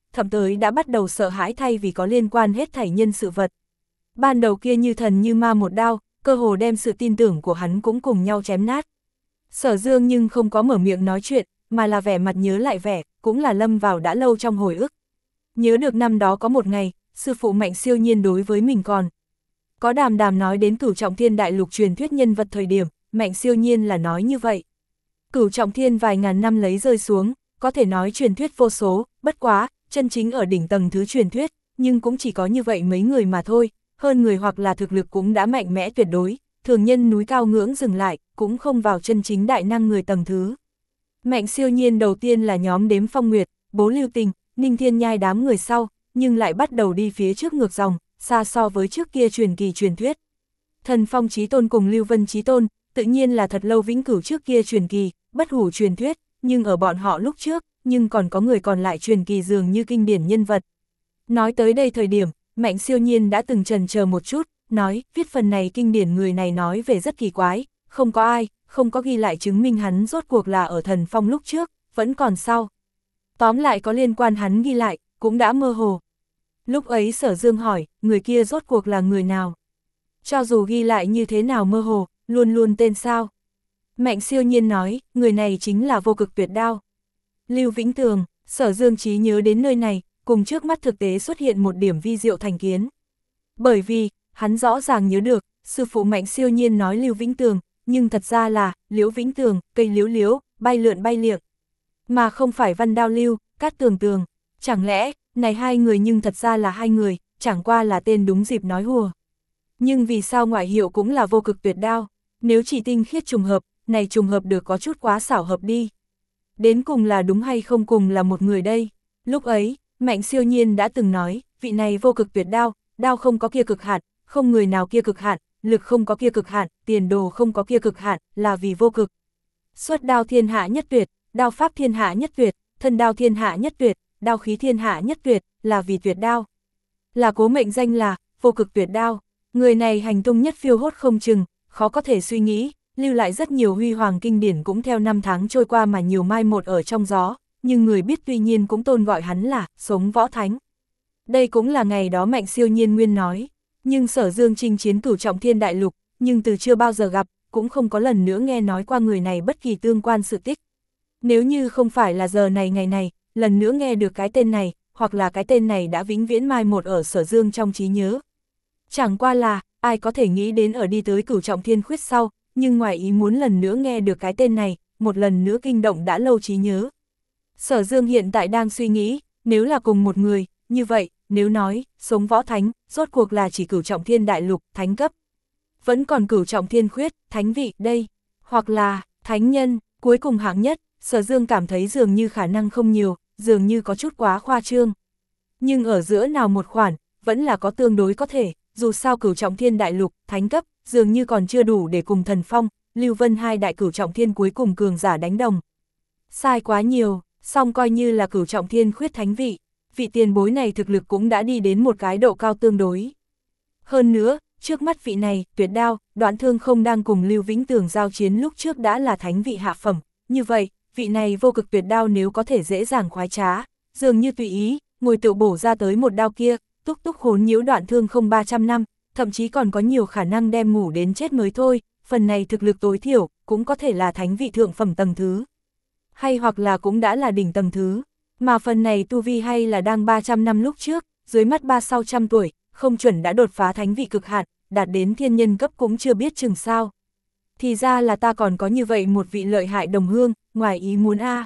thậm tới đã bắt đầu sợ hãi thay vì có liên quan hết thảy nhân sự vật. Ban đầu kia như thần như ma một đao, cơ hồ đem sự tin tưởng của hắn cũng cùng nhau chém nát. Sở Dương nhưng không có mở miệng nói chuyện, mà là vẻ mặt nhớ lại vẻ, cũng là lâm vào đã lâu trong hồi ức. Nhớ được năm đó có một ngày, sư phụ Mạnh Siêu Nhiên đối với mình còn có đàm đàm nói đến Cửu Trọng Thiên đại lục truyền thuyết nhân vật thời điểm, Mạnh Siêu Nhiên là nói như vậy. Cửu Trọng Thiên vài ngàn năm lấy rơi xuống, có thể nói truyền thuyết vô số, bất quá, chân chính ở đỉnh tầng thứ truyền thuyết, nhưng cũng chỉ có như vậy mấy người mà thôi, hơn người hoặc là thực lực cũng đã mạnh mẽ tuyệt đối, thường nhân núi cao ngưỡng dừng lại, cũng không vào chân chính đại năng người tầng thứ. Mạnh Siêu Nhiên đầu tiên là nhóm đếm Phong Nguyệt, Bố Lưu Tình, Ninh Thiên Nhai đám người sau, nhưng lại bắt đầu đi phía trước ngược dòng, xa so với trước kia truyền kỳ truyền thuyết. Thần Phong Chí Tôn cùng Lưu Vân Chí Tôn, tự nhiên là thật lâu vĩnh cửu trước kia truyền kỳ, bất hủ truyền thuyết, nhưng ở bọn họ lúc trước, nhưng còn có người còn lại truyền kỳ dường như kinh điển nhân vật. Nói tới đây thời điểm, Mạnh Siêu Nhiên đã từng chần chờ một chút, nói, viết phần này kinh điển người này nói về rất kỳ quái, không có ai, không có ghi lại chứng minh hắn rốt cuộc là ở Thần Phong lúc trước, vẫn còn sau. Tóm lại có liên quan hắn ghi lại, cũng đã mơ hồ. Lúc ấy Sở Dương hỏi, người kia rốt cuộc là người nào? Cho dù ghi lại như thế nào mơ hồ, luôn luôn tên sao? Mạnh Siêu Nhiên nói, người này chính là Vô Cực Tuyệt Đao. Lưu Vĩnh Tường, Sở Dương trí nhớ đến nơi này, cùng trước mắt thực tế xuất hiện một điểm vi diệu thành kiến. Bởi vì, hắn rõ ràng nhớ được, sư phụ Mạnh Siêu Nhiên nói Lưu Vĩnh Tường, nhưng thật ra là, Liễu Vĩnh Tường, cây liễu liễu, bay lượn bay liệng. Mà không phải Văn Đao Lưu, Cát Tường Tường. Chẳng lẽ, này hai người nhưng thật ra là hai người, chẳng qua là tên đúng dịp nói hùa. Nhưng vì sao ngoại hiệu cũng là Vô Cực Tuyệt Đao? Nếu chỉ tinh khiết trùng hợp, này trùng hợp được có chút quá xảo hợp đi. Đến cùng là đúng hay không cùng là một người đây? Lúc ấy, Mạnh Siêu Nhiên đã từng nói, vị này vô cực tuyệt đao, đao không có kia cực hạn, không người nào kia cực hạn, lực không có kia cực hạn, tiền đồ không có kia cực hạn, là vì vô cực. Xuất đao thiên hạ nhất tuyệt, đao pháp thiên hạ nhất tuyệt, thân đao thiên hạ nhất tuyệt, đao khí thiên hạ nhất tuyệt, là vì tuyệt đao. Là cố mệnh danh là, vô cực tuyệt đao. Người này hành tung nhất phiêu hốt không chừng, khó có thể suy nghĩ, lưu lại rất nhiều huy hoàng kinh điển cũng theo năm tháng trôi qua mà nhiều mai một ở trong gió, nhưng người biết tuy nhiên cũng tôn gọi hắn là sống võ thánh. Đây cũng là ngày đó Mạnh Siêu Nhiên nguyên nói, nhưng Sở Dương chinh chiến Cửu Trọng Thiên đại lục, nhưng từ chưa bao giờ gặp, cũng không có lần nữa nghe nói qua người này bất kỳ tương quan sự tích. Nếu như không phải là giờ này ngày này, lần nữa nghe được cái tên này, hoặc là cái tên này đã vĩnh viễn mai một ở Sở Dương trong trí nhớ. Chẳng qua là, ai có thể nghĩ đến ở đi tới Cửu Trọng Thiên khuyết sau, nhưng ngoài ý muốn lần nữa nghe được cái tên này, một lần nữa kinh động đã lâu trí nhớ. Sở Dương hiện tại đang suy nghĩ, nếu là cùng một người, như vậy, nếu nói, sống võ thánh, rốt cuộc là chỉ Cửu Trọng Thiên đại lục, thánh cấp. Vẫn còn Cửu Trọng Thiên khuyết, thánh vị, đây, hoặc là, thánh nhân, cuối cùng hạng nhất, Sở Dương cảm thấy dường như khả năng không nhiều, dường như có chút quá khoa trương. Nhưng ở giữa nào một khoản, vẫn là có tương đối có thể, dù sao Cửu Trọng Thiên đại lục, thánh cấp, dường như còn chưa đủ để cùng Thần Phong, Lưu Vân hai đại Cửu Trọng Thiên cuối cùng cường giả đánh đồng. Sai quá nhiều, song coi như là Cửu Trọng Thiên khuyết thánh vị, vị tiền bối này thực lực cũng đã đi đến một cái độ cao tương đối. Hơn nữa, trước mắt vị này, Tuyệt Đao, Đoạn Thương Không đang cùng Lưu Vĩnh Tường giao chiến lúc trước đã là thánh vị hạ phẩm, như vậy, vị này vô cực tuyệt đao nếu có thể dễ dàng khoái trá, dường như tùy ý, ngồi tự bổ ra tới một đao kia, túc túc hốn nhiễu Đoạn Thương Không ba trăm năm, thậm chí còn có nhiều khả năng đem ngủ đến chết mới thôi, phần này thực lực tối thiểu, cũng có thể là thánh vị thượng phẩm tầng thứ. Hay hoặc là cũng đã là đỉnh tầng thứ, mà phần này tu vi hay là đang ba trăm năm lúc trước, dưới mắt ba sau trăm tuổi, không chuẩn đã đột phá thánh vị cực hạn, đạt đến thiên nhân cấp cũng chưa biết chừng sao. Thì ra là ta còn có như vậy một vị lợi hại đồng hương, ngoài ý muốn a. À.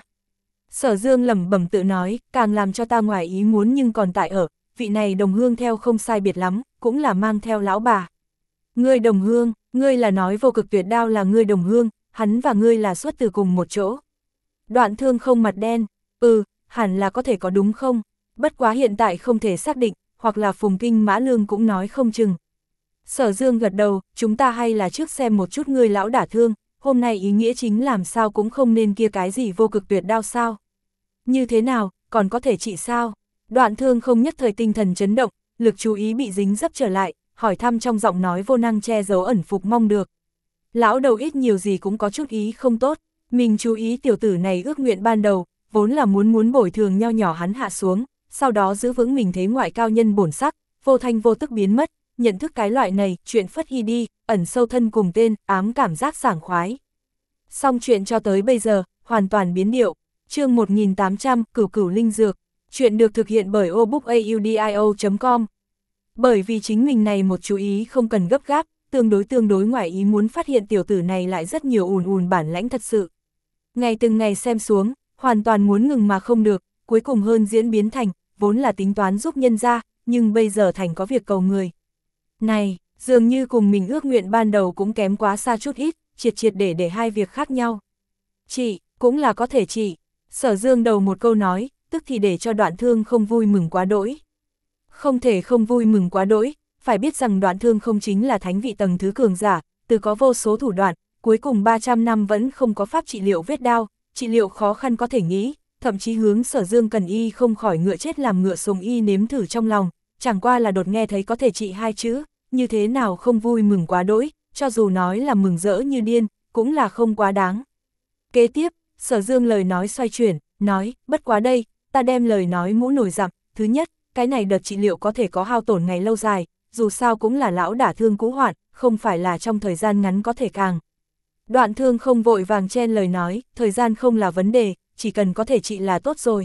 Sở Dương lẩm bẩm tự nói, càng làm cho ta ngoài ý muốn nhưng còn tại ở, vị này đồng hương theo không sai biệt lắm, cũng là mang theo lão bà. Ngươi đồng hương, ngươi là nói vô cực tuyệt đao là ngươi đồng hương, hắn và ngươi là xuất từ cùng một chỗ. Đoạn Thương Không mặt đen, ừ, hẳn là có thể có đúng không? Bất quá hiện tại không thể xác định, hoặc là Phùng Kinh Mã Lương cũng nói không chừng. Sở Dương gật đầu, chúng ta hay là trước xem một chút ngươi lão đả thương, hôm nay ý nghĩa chính làm sao cũng không nên kia cái gì vô cực tuyệt đao sao. Như thế nào, còn có thể trị sao? Đoạn Thương Không nhất thời tinh thần chấn động, lực chú ý bị dính dấp trở lại, hỏi thăm trong giọng nói vô năng che giấu ẩn phục mong được. Lão đầu ít nhiều gì cũng có chút ý không tốt, mình chú ý tiểu tử này ước nguyện ban đầu, vốn là muốn muốn bồi thường nho nhỏ hắn hạ xuống, sau đó giữ vững mình thế ngoại cao nhân bổn sắc, vô thanh vô tức biến mất, nhận thức cái loại này, chuyện phất hy đi, ẩn sâu thân cùng tên, ám cảm giác sảng khoái. Xong chuyện cho tới bây giờ, hoàn toàn biến điệu. Chương một nghìn tám trăm, Cửu Cửu Linh Dược. Chuyện được thực hiện bởi obookaudio chấm com. Bởi vì chính mình này một chú ý không cần gấp gáp, tương đối tương đối ngoài ý muốn phát hiện tiểu tử này lại rất nhiều ùn ùn bản lãnh thật sự. Ngày từng ngày xem xuống, hoàn toàn muốn ngừng mà không được, cuối cùng hơn diễn biến thành, vốn là tính toán giúp nhân ra, nhưng bây giờ thành có việc cầu người. Này, dường như cùng mình ước nguyện ban đầu cũng kém quá xa chút ít, triệt triệt để để hai việc khác nhau. Chị, cũng là có thể chị. Sở Dương đầu một câu nói, tức thì để cho Đoạn Thương không vui mừng quá đỗi. Không thể không vui mừng quá đỗi, phải biết rằng Đoạn Thương không chính là thánh vị tầng thứ cường giả, từ có vô số thủ đoạn, cuối cùng ba trăm năm vẫn không có pháp trị liệu vết đao, trị liệu khó khăn có thể nghĩ, thậm chí hướng Sở Dương cần y không khỏi ngựa chết làm ngựa sống y nếm thử trong lòng, chẳng qua là đột nghe thấy có thể trị hai chữ, như thế nào không vui mừng quá đỗi, cho dù nói là mừng rỡ như điên, cũng là không quá đáng. Kế tiếp, Sở Dương lời nói xoay chuyển, nói, bất quá đây, ta đem lời nói mũ nổi dặm, thứ nhất, cái này đợt trị liệu có thể có hao tổn ngày lâu dài, dù sao cũng là lão đả thương cũ hoạn, không phải là trong thời gian ngắn có thể càng. Đoạn Thương không vội vàng chen lời nói, thời gian không là vấn đề, chỉ cần có thể trị là tốt rồi.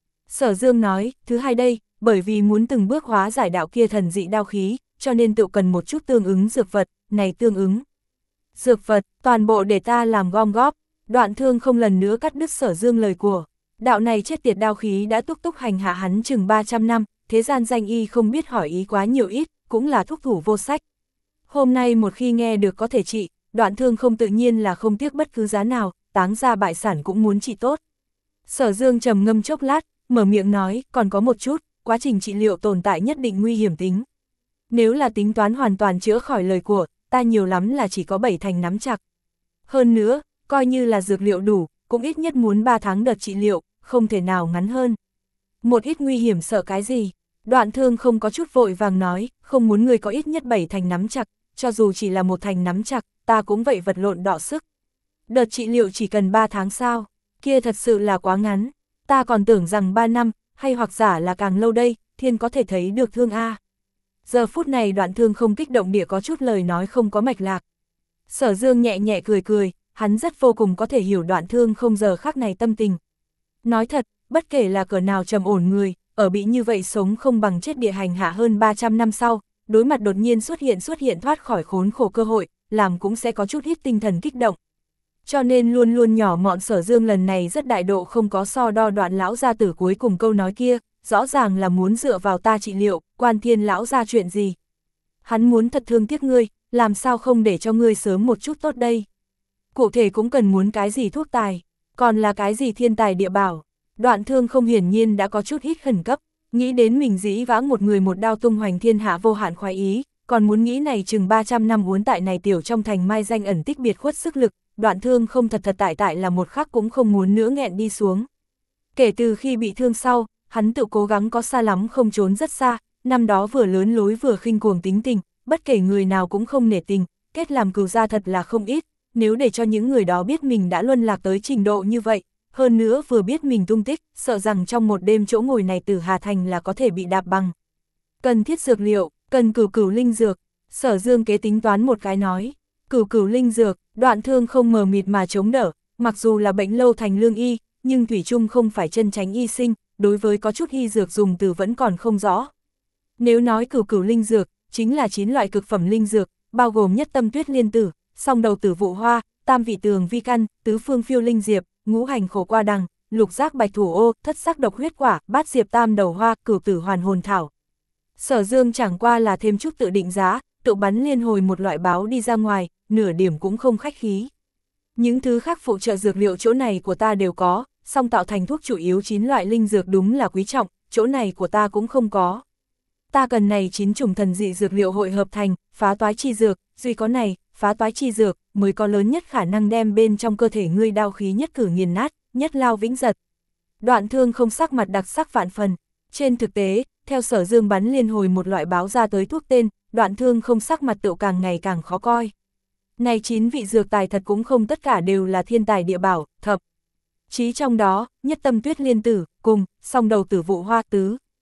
Sở Dương nói, thứ hai đây, bởi vì muốn từng bước hóa giải đạo kia thần dị đao khí, cho nên tự cần một chút tương ứng dược vật, này tương ứng. Dược vật, toàn bộ để ta làm gom góp. Đoạn Thương không lần nữa cắt đứt Sở Dương lời của. Đạo này chết tiệt đao khí đã túc túc hành hạ hắn chừng ba trăm năm, thế gian danh y không biết hỏi ý quá nhiều ít, cũng là thúc thủ vô sách. Hôm nay một khi nghe được có thể trị, Đoạn Thương không tự nhiên là không tiếc bất cứ giá nào, táng ra bại sản cũng muốn trị tốt. Sở Dương trầm ngâm chốc lát, mở miệng nói, còn có một chút, quá trình trị liệu tồn tại nhất định nguy hiểm tính. Nếu là tính toán hoàn toàn chữa khỏi lời của, ta nhiều lắm là chỉ có bảy thành nắm chặt. Hơn nữa, coi như là dược liệu đủ, cũng ít nhất muốn ba tháng đợt trị liệu, không thể nào ngắn hơn. Một ít nguy hiểm sợ cái gì? Đoạn Thương không có chút vội vàng nói, không muốn người có ít nhất bảy thành nắm chặt, cho dù chỉ là một thành nắm chặt, ta cũng vậy vật lộn đọ sức. Đợt trị liệu chỉ cần ba tháng sao? Kia thật sự là quá ngắn, ta còn tưởng rằng ba năm, hay hoặc giả là càng lâu đây, thiên có thể thấy được Thương a. Giờ phút này Đoạn Thương không kích động địa có chút lời nói không có mạch lạc. Sở Dương nhẹ nhẹ cười cười, hắn rất vô cùng có thể hiểu Đoạn Thương không giờ khắc này tâm tình. Nói thật, bất kể là cỡ nào trầm ổn người, ở bị như vậy sống không bằng chết địa hành hạ hơn ba trăm năm sau, đối mặt đột nhiên xuất hiện xuất hiện thoát khỏi khốn khổ cơ hội, làm cũng sẽ có chút ít tinh thần kích động. Cho nên luôn luôn nhỏ mọn Sở Dương lần này rất đại độ không có so đo Đoạn lão gia tử cuối cùng câu nói kia, rõ ràng là muốn dựa vào ta trị liệu, quan thiên lão ra chuyện gì. Hắn muốn thật thương tiếc ngươi, làm sao không để cho ngươi sớm một chút tốt đây. Cụ thể cũng cần muốn cái gì thuốc tài, còn là cái gì thiên tài địa bảo. Đoạn Thương không hiển nhiên đã có chút ít khẩn cấp, nghĩ đến mình dĩ vãng một người một đao tung hoành thiên hạ vô hạn khoái ý, còn muốn nghĩ này chừng ba trăm năm uốn tại này tiểu trong thành mai danh ẩn tích biệt khuất sức lực, Đoạn Thương không thật thật tại tại là một khắc cũng không muốn nữa nghẹn đi xuống. Kể từ khi bị thương sau, hắn tự cố gắng có xa lắm không trốn rất xa, năm đó vừa lớn lối vừa khinh cuồng tính tình, bất kể người nào cũng không nể tình, kết làm cừu gia thật là không ít, nếu để cho những người đó biết mình đã luân lạc tới trình độ như vậy, hơn nữa vừa biết mình tung tích, sợ rằng trong một đêm chỗ ngồi này từ Hà Thành là có thể bị đạp bằng. Cần thiết dược liệu, cần cửu cửu linh dược, Sở Dương kế tính toán một cái nói, cửu cửu linh dược, Đoạn Thương không mờ mịt mà chống đỡ, mặc dù là bệnh lâu thành lương y, nhưng thủy chung không phải chân tránh y sinh, đối với có chút y dược dùng từ vẫn còn không rõ. Nếu nói cửu cửu linh dược, chính là chín loại cực phẩm linh dược, bao gồm nhất tâm tuyết liên tử, song đầu tử vụ hoa, tam vị tường vi căn, tứ phương phiêu linh diệp, ngũ hành khổ qua đằng, lục giác bạch thủ ô, thất sắc độc huyết quả, bát diệp tam đầu hoa, cửu tử hoàn hồn thảo. Sở Dương chẳng qua là thêm chút tự định giá, tự bắn liên hồi một loại báo đi ra ngoài, nửa điểm cũng không khách khí. Những thứ khác phụ trợ dược liệu chỗ này của ta đều có, song tạo thành thuốc chủ yếu chín loại linh dược đúng là quý trọng, chỗ này của ta cũng không có. Ta cần này chín chủng thần dị dược liệu hội hợp thành, phá toái chi dược, duy có này, phá toái chi dược, mới có lớn nhất khả năng đem bên trong cơ thể ngươi đao khí nhất cử nghiền nát, nhất lao vĩnh giật. Đoạn Thương không sắc mặt đặc sắc vạn phần. Trên thực tế, theo Sở Dương bắn liên hồi một loại báo ra tới thuốc tên, Đoạn Thương không sắc mặt tựu càng ngày càng khó coi. Này chín vị dược tài thật cũng không tất cả đều là thiên tài địa bảo, thập chí trong đó, nhất tâm tuyết liên tử, cùng, song đầu tử vụ hoa tứ,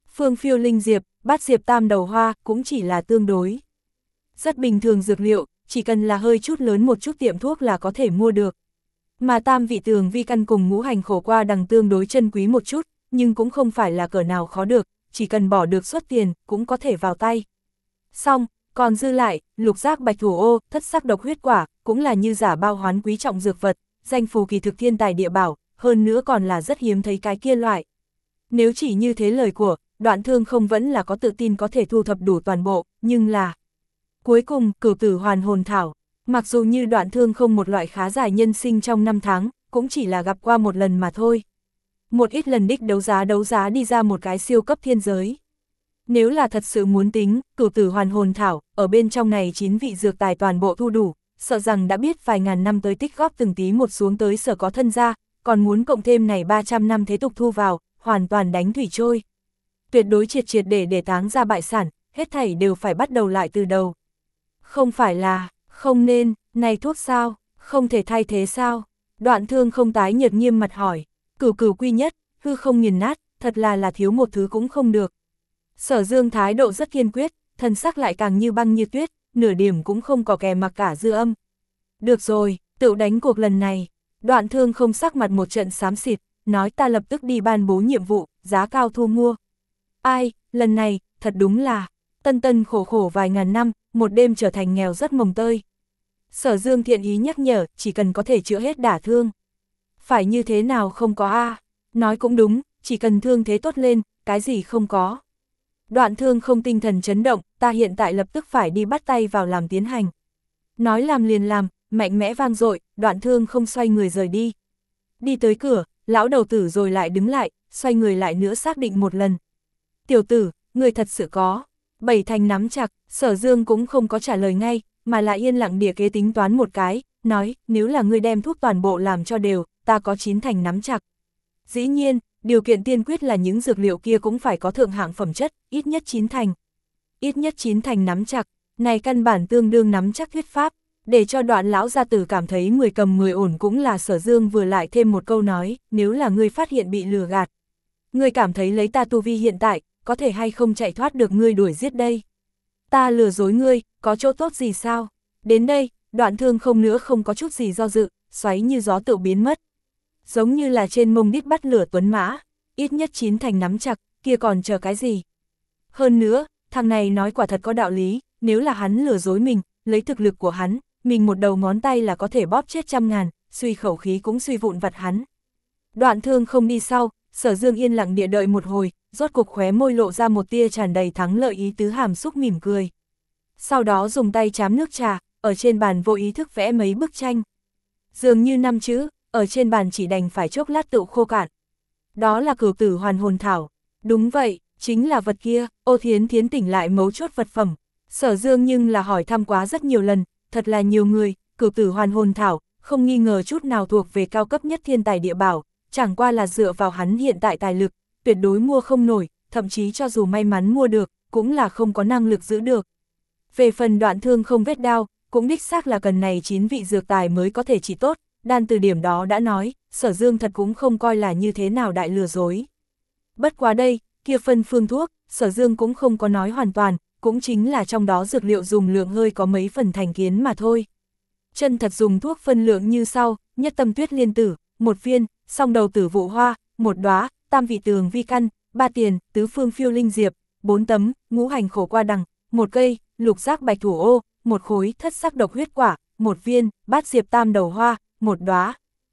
phương phiêu linh diệp, bát diệp tam đầu hoa cũng chỉ là tương đối. Rất bình thường dược liệu, chỉ cần là hơi chút lớn một chút tiệm thuốc là có thể mua được. Mà tam vị tường vi căn cùng ngũ hành khổ qua đằng tương đối chân quý một chút, nhưng cũng không phải là cỡ nào khó được, chỉ cần bỏ được suất tiền, cũng có thể vào tay. Xong, còn dư lại, lục giác bạch thủ ô, thất sắc độc huyết quả, cũng là như giả bao hoán quý trọng dược vật, danh phù kỳ thực thiên tài địa bảo, hơn nữa còn là rất hiếm thấy cái kia loại. Nếu chỉ như thế lời của, Đoạn Thương không vẫn là có tự tin có thể thu thập đủ toàn bộ, nhưng là... Cuối cùng, cửu tử hoàn hồn thảo, mặc dù như Đoạn Thương không một loại khá dài nhân sinh trong năm tháng, cũng chỉ là gặp qua một lần mà thôi. Một ít lần đích đấu giá đấu giá đi ra một cái siêu cấp thiên giới. Nếu là thật sự muốn tính, cửu tử hoàn hồn thảo, ở bên trong này chín vị dược tài toàn bộ thu đủ, sợ rằng đã biết vài ngàn năm tới tích góp từng tí một xuống tới sở có thân ra, còn muốn cộng thêm này ba trăm năm thế tục thu vào, hoàn toàn đánh thủy trôi. Tuyệt đối triệt triệt để để táng ra bại sản, hết thảy đều phải bắt đầu lại từ đầu. Không phải là, không nên, này thuốc sao, không thể thay thế sao? Đoạn Thương không tái nhợt nghiêm mặt hỏi, cửu cửu quy nhất, hư không nghiền nát, thật là là thiếu một thứ cũng không được. Sở Dương thái độ rất kiên quyết, thân sắc lại càng như băng như tuyết, nửa điểm cũng không có kè mặc cả dư âm. Được rồi, tự đánh cuộc lần này. Đoạn Thương không sắc mặt một trận xám xịt, nói ta lập tức đi ban bố nhiệm vụ, giá cao thu mua. Ai, lần này, thật đúng là, tân tân khổ khổ vài ngàn năm, một đêm trở thành nghèo rất mồng tơi. Sở Dương thiện ý nhắc nhở, chỉ cần có thể chữa hết đả thương. Phải như thế nào không có a? Nói cũng đúng, chỉ cần thương thế tốt lên, cái gì không có. Đoạn Thương không tinh thần chấn động, ta hiện tại lập tức phải đi bắt tay vào làm tiến hành. Nói làm liền làm, mạnh mẽ vang dội, Đoạn Thương không xoay người rời đi. Đi tới cửa, lão đầu tử rồi lại đứng lại, xoay người lại nữa xác định một lần. Tiểu tử, người thật sự có. Bảy thành nắm chặt, Sở Dương cũng không có trả lời ngay, mà lại yên lặng địa kế tính toán một cái, nói, nếu là ngươi đem thuốc toàn bộ làm cho đều, ta có chín thành nắm chặt. Dĩ nhiên, điều kiện tiên quyết là những dược liệu kia cũng phải có thượng hạng phẩm chất, ít nhất chín thành. Ít nhất chín thành nắm chặt, này căn bản tương đương nắm chắc thuyết pháp, để cho Đoạn lão gia tử cảm thấy mười cầm mười ổn cũng là Sở Dương vừa lại thêm một câu nói, nếu là ngươi phát hiện bị lừa gạt. Ngươi cảm thấy lấy ta tu vi hiện tại, có thể hay không chạy thoát được ngươi đuổi giết đây. Ta lừa dối ngươi, có chỗ tốt gì sao? Đến đây, Đoạn Thương không nữa không có chút gì do dự, xoáy như gió tự biến mất. Giống như là trên mông đít bắt lửa tuấn mã, ít nhất chín thành nắm chặt, kia còn chờ cái gì? Hơn nữa, thằng này nói quả thật có đạo lý, nếu là hắn lừa dối mình, lấy thực lực của hắn, mình một đầu ngón tay là có thể bóp chết trăm ngàn, suy khẩu khí cũng suy vụn vặt hắn. Đoạn Thương không đi sau, Sở Dương yên lặng địa đợi một hồi, rốt cuộc khóe môi lộ ra một tia tràn đầy thắng lợi ý tứ hàm xúc mỉm cười. Sau đó dùng tay chám nước trà, ở trên bàn vô ý thức vẽ mấy bức tranh. Dường như năm chữ, ở trên bàn chỉ đành phải chốc lát tự khô cạn. Đó là cửu tử hoàn hồn thảo. Đúng vậy, chính là vật kia. Ô Thiến Thiến tỉnh lại mấu chốt vật phẩm. Sở Dương nhưng là hỏi thăm quá rất nhiều lần, thật là nhiều người, cửu tử hoàn hồn thảo, không nghi ngờ chút nào thuộc về cao cấp nhất thiên tài địa bảo, chẳng qua là dựa vào hắn hiện tại tài lực, tuyệt đối mua không nổi, thậm chí cho dù may mắn mua được, cũng là không có năng lực giữ được. Về phần Đoạn Thương không vết đao, cũng đích xác là cần này chín vị dược tài mới có thể trị tốt, đan từ điểm đó đã nói, Sở Dương thật cũng không coi là như thế nào đại lừa dối. Bất quá đây, kia phân phương thuốc, Sở Dương cũng không có nói hoàn toàn, cũng chính là trong đó dược liệu dùng lượng hơi có mấy phần thành kiến mà thôi. Chân thật dùng thuốc phân lượng như sau, nhất tâm tuyết liên tử, một viên, song đầu tử vụ hoa, một đóa, tam vị tường vi căn, ba tiền, tứ phương phiêu linh diệp, bốn tấm, ngũ hành khổ qua đằng, một cây, lục giác bạch thủ ô, một khối, thất sắc độc huyết quả, một viên, bát diệp tam đầu hoa, một đóa.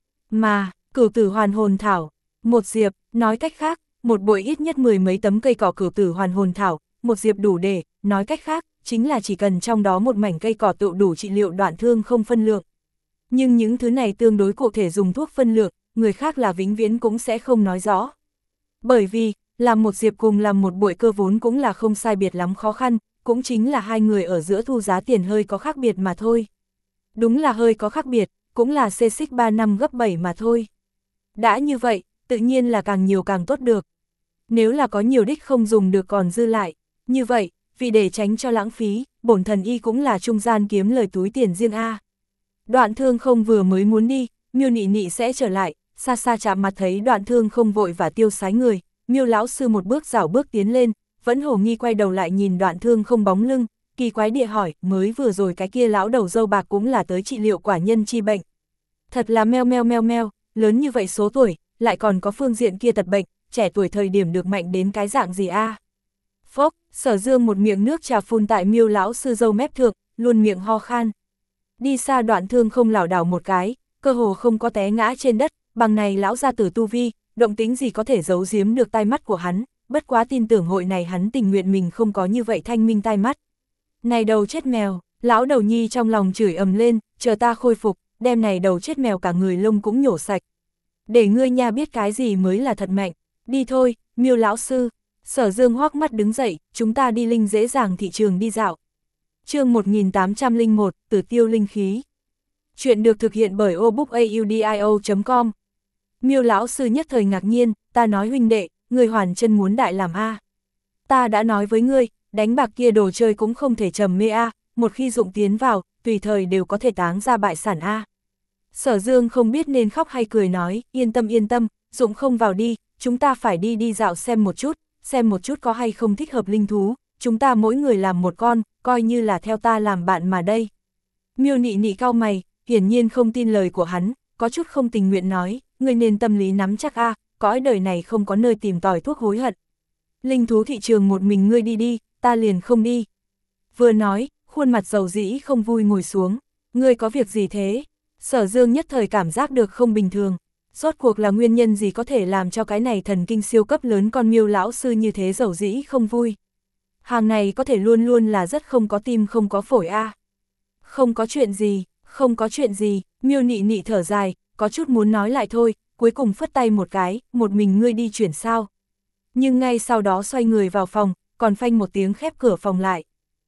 Mà, cửu tử hoàn hồn thảo, một diệp, nói cách khác, một bụi ít nhất mười mấy tấm cây cỏ cửu tử hoàn hồn thảo, một diệp đủ để, nói cách khác, chính là chỉ cần trong đó một mảnh cây cỏ tự đủ trị liệu Đoạn Thương không phân lượng. Nhưng những thứ này tương đối cụ thể dùng thuốc phân lượng, người khác là vĩnh viễn cũng sẽ không nói rõ. Bởi vì, làm một diệp cùng làm một bụi cơ vốn cũng là không sai biệt lắm khó khăn, cũng chính là hai người ở giữa thu giá tiền hơi có khác biệt mà thôi. Đúng là hơi có khác biệt, cũng là xê xích ba năm gấp bảy mà thôi. Đã như vậy, tự nhiên là càng nhiều càng tốt được. Nếu là có nhiều đích không dùng được còn dư lại, như vậy, vì để tránh cho lãng phí, bổn thần y cũng là trung gian kiếm lời túi tiền riêng a. Đoạn Thương không vừa mới muốn đi, Miêu Nị Nị sẽ trở lại, xa xa chạm mặt thấy Đoạn Thương không vội và tiêu sái người, Miêu lão sư một bước rảo bước tiến lên, vẫn hồ nghi quay đầu lại nhìn Đoạn Thương không bóng lưng, kỳ quái địa hỏi, mới vừa rồi cái kia lão đầu râu bạc cũng là tới trị liệu quả nhân chi bệnh. Thật là meo meo meo meo, lớn như vậy số tuổi, lại còn có phương diện kia tật bệnh, trẻ tuổi thời điểm được mạnh đến cái dạng gì a? À? Phốc, Sở Dương một miệng nước trà phun tại Miêu lão sư râu mép thượng, luôn miệng ho khan. Đi xa Đoạn Thương không lảo đảo một cái, cơ hồ không có té ngã trên đất, bằng này lão gia tử tu vi, động tính gì có thể giấu giếm được tai mắt của hắn, bất quá tin tưởng hội này hắn tình nguyện mình không có như vậy thanh minh tai mắt. Này đầu chết mèo, lão đầu nhi trong lòng chửi ầm lên, chờ ta khôi phục, đem này đầu chết mèo cả người lông cũng nhổ sạch. Để ngươi nha biết cái gì mới là thật mạnh, đi thôi, Miêu lão sư. Sở Dương hoắc mắt đứng dậy, chúng ta đi linh dễ dàng thị trường đi dạo. Chương một nghìn tám trăm lẻ một, Tử tiêu linh khí. Chuyện được thực hiện bởi obookaudio chấm com. Miêu lão sư nhất thời ngạc nhiên, ta nói huynh đệ, người hoàn chân muốn đại làm a. Ta đã nói với ngươi, đánh bạc kia đồ chơi cũng không thể trầm mê a, một khi dụng tiến vào, tùy thời đều có thể táng ra bại sản a. Sở Dương không biết nên khóc hay cười nói, yên tâm yên tâm, dụng không vào đi, chúng ta phải đi đi dạo xem một chút, xem một chút có hay không thích hợp linh thú, chúng ta mỗi người làm một con, coi như là theo ta làm bạn mà đây. Miêu Nị Nị cau mày, hiển nhiên không tin lời của hắn, có chút không tình nguyện nói, ngươi nên tâm lý nắm chắc a, cõi đời này không có nơi tìm tòi thuốc hối hận. Linh thú thị trường một mình ngươi đi đi, ta liền không đi. Vừa nói, khuôn mặt dầu dĩ không vui ngồi xuống, ngươi có việc gì thế? Sở Dương nhất thời cảm giác được không bình thường, rốt cuộc là nguyên nhân gì có thể làm cho cái này thần kinh siêu cấp lớn con Miêu lão sư như thế dầu dĩ không vui. Hàng này có thể luôn luôn là rất không có tim không có phổi a. À. Không có chuyện gì, không có chuyện gì, Miêu Nị Nị thở dài, có chút muốn nói lại thôi, cuối cùng phất tay một cái, một mình ngươi đi chuyển sao. Nhưng ngay sau đó xoay người vào phòng, còn phanh một tiếng khép cửa phòng lại.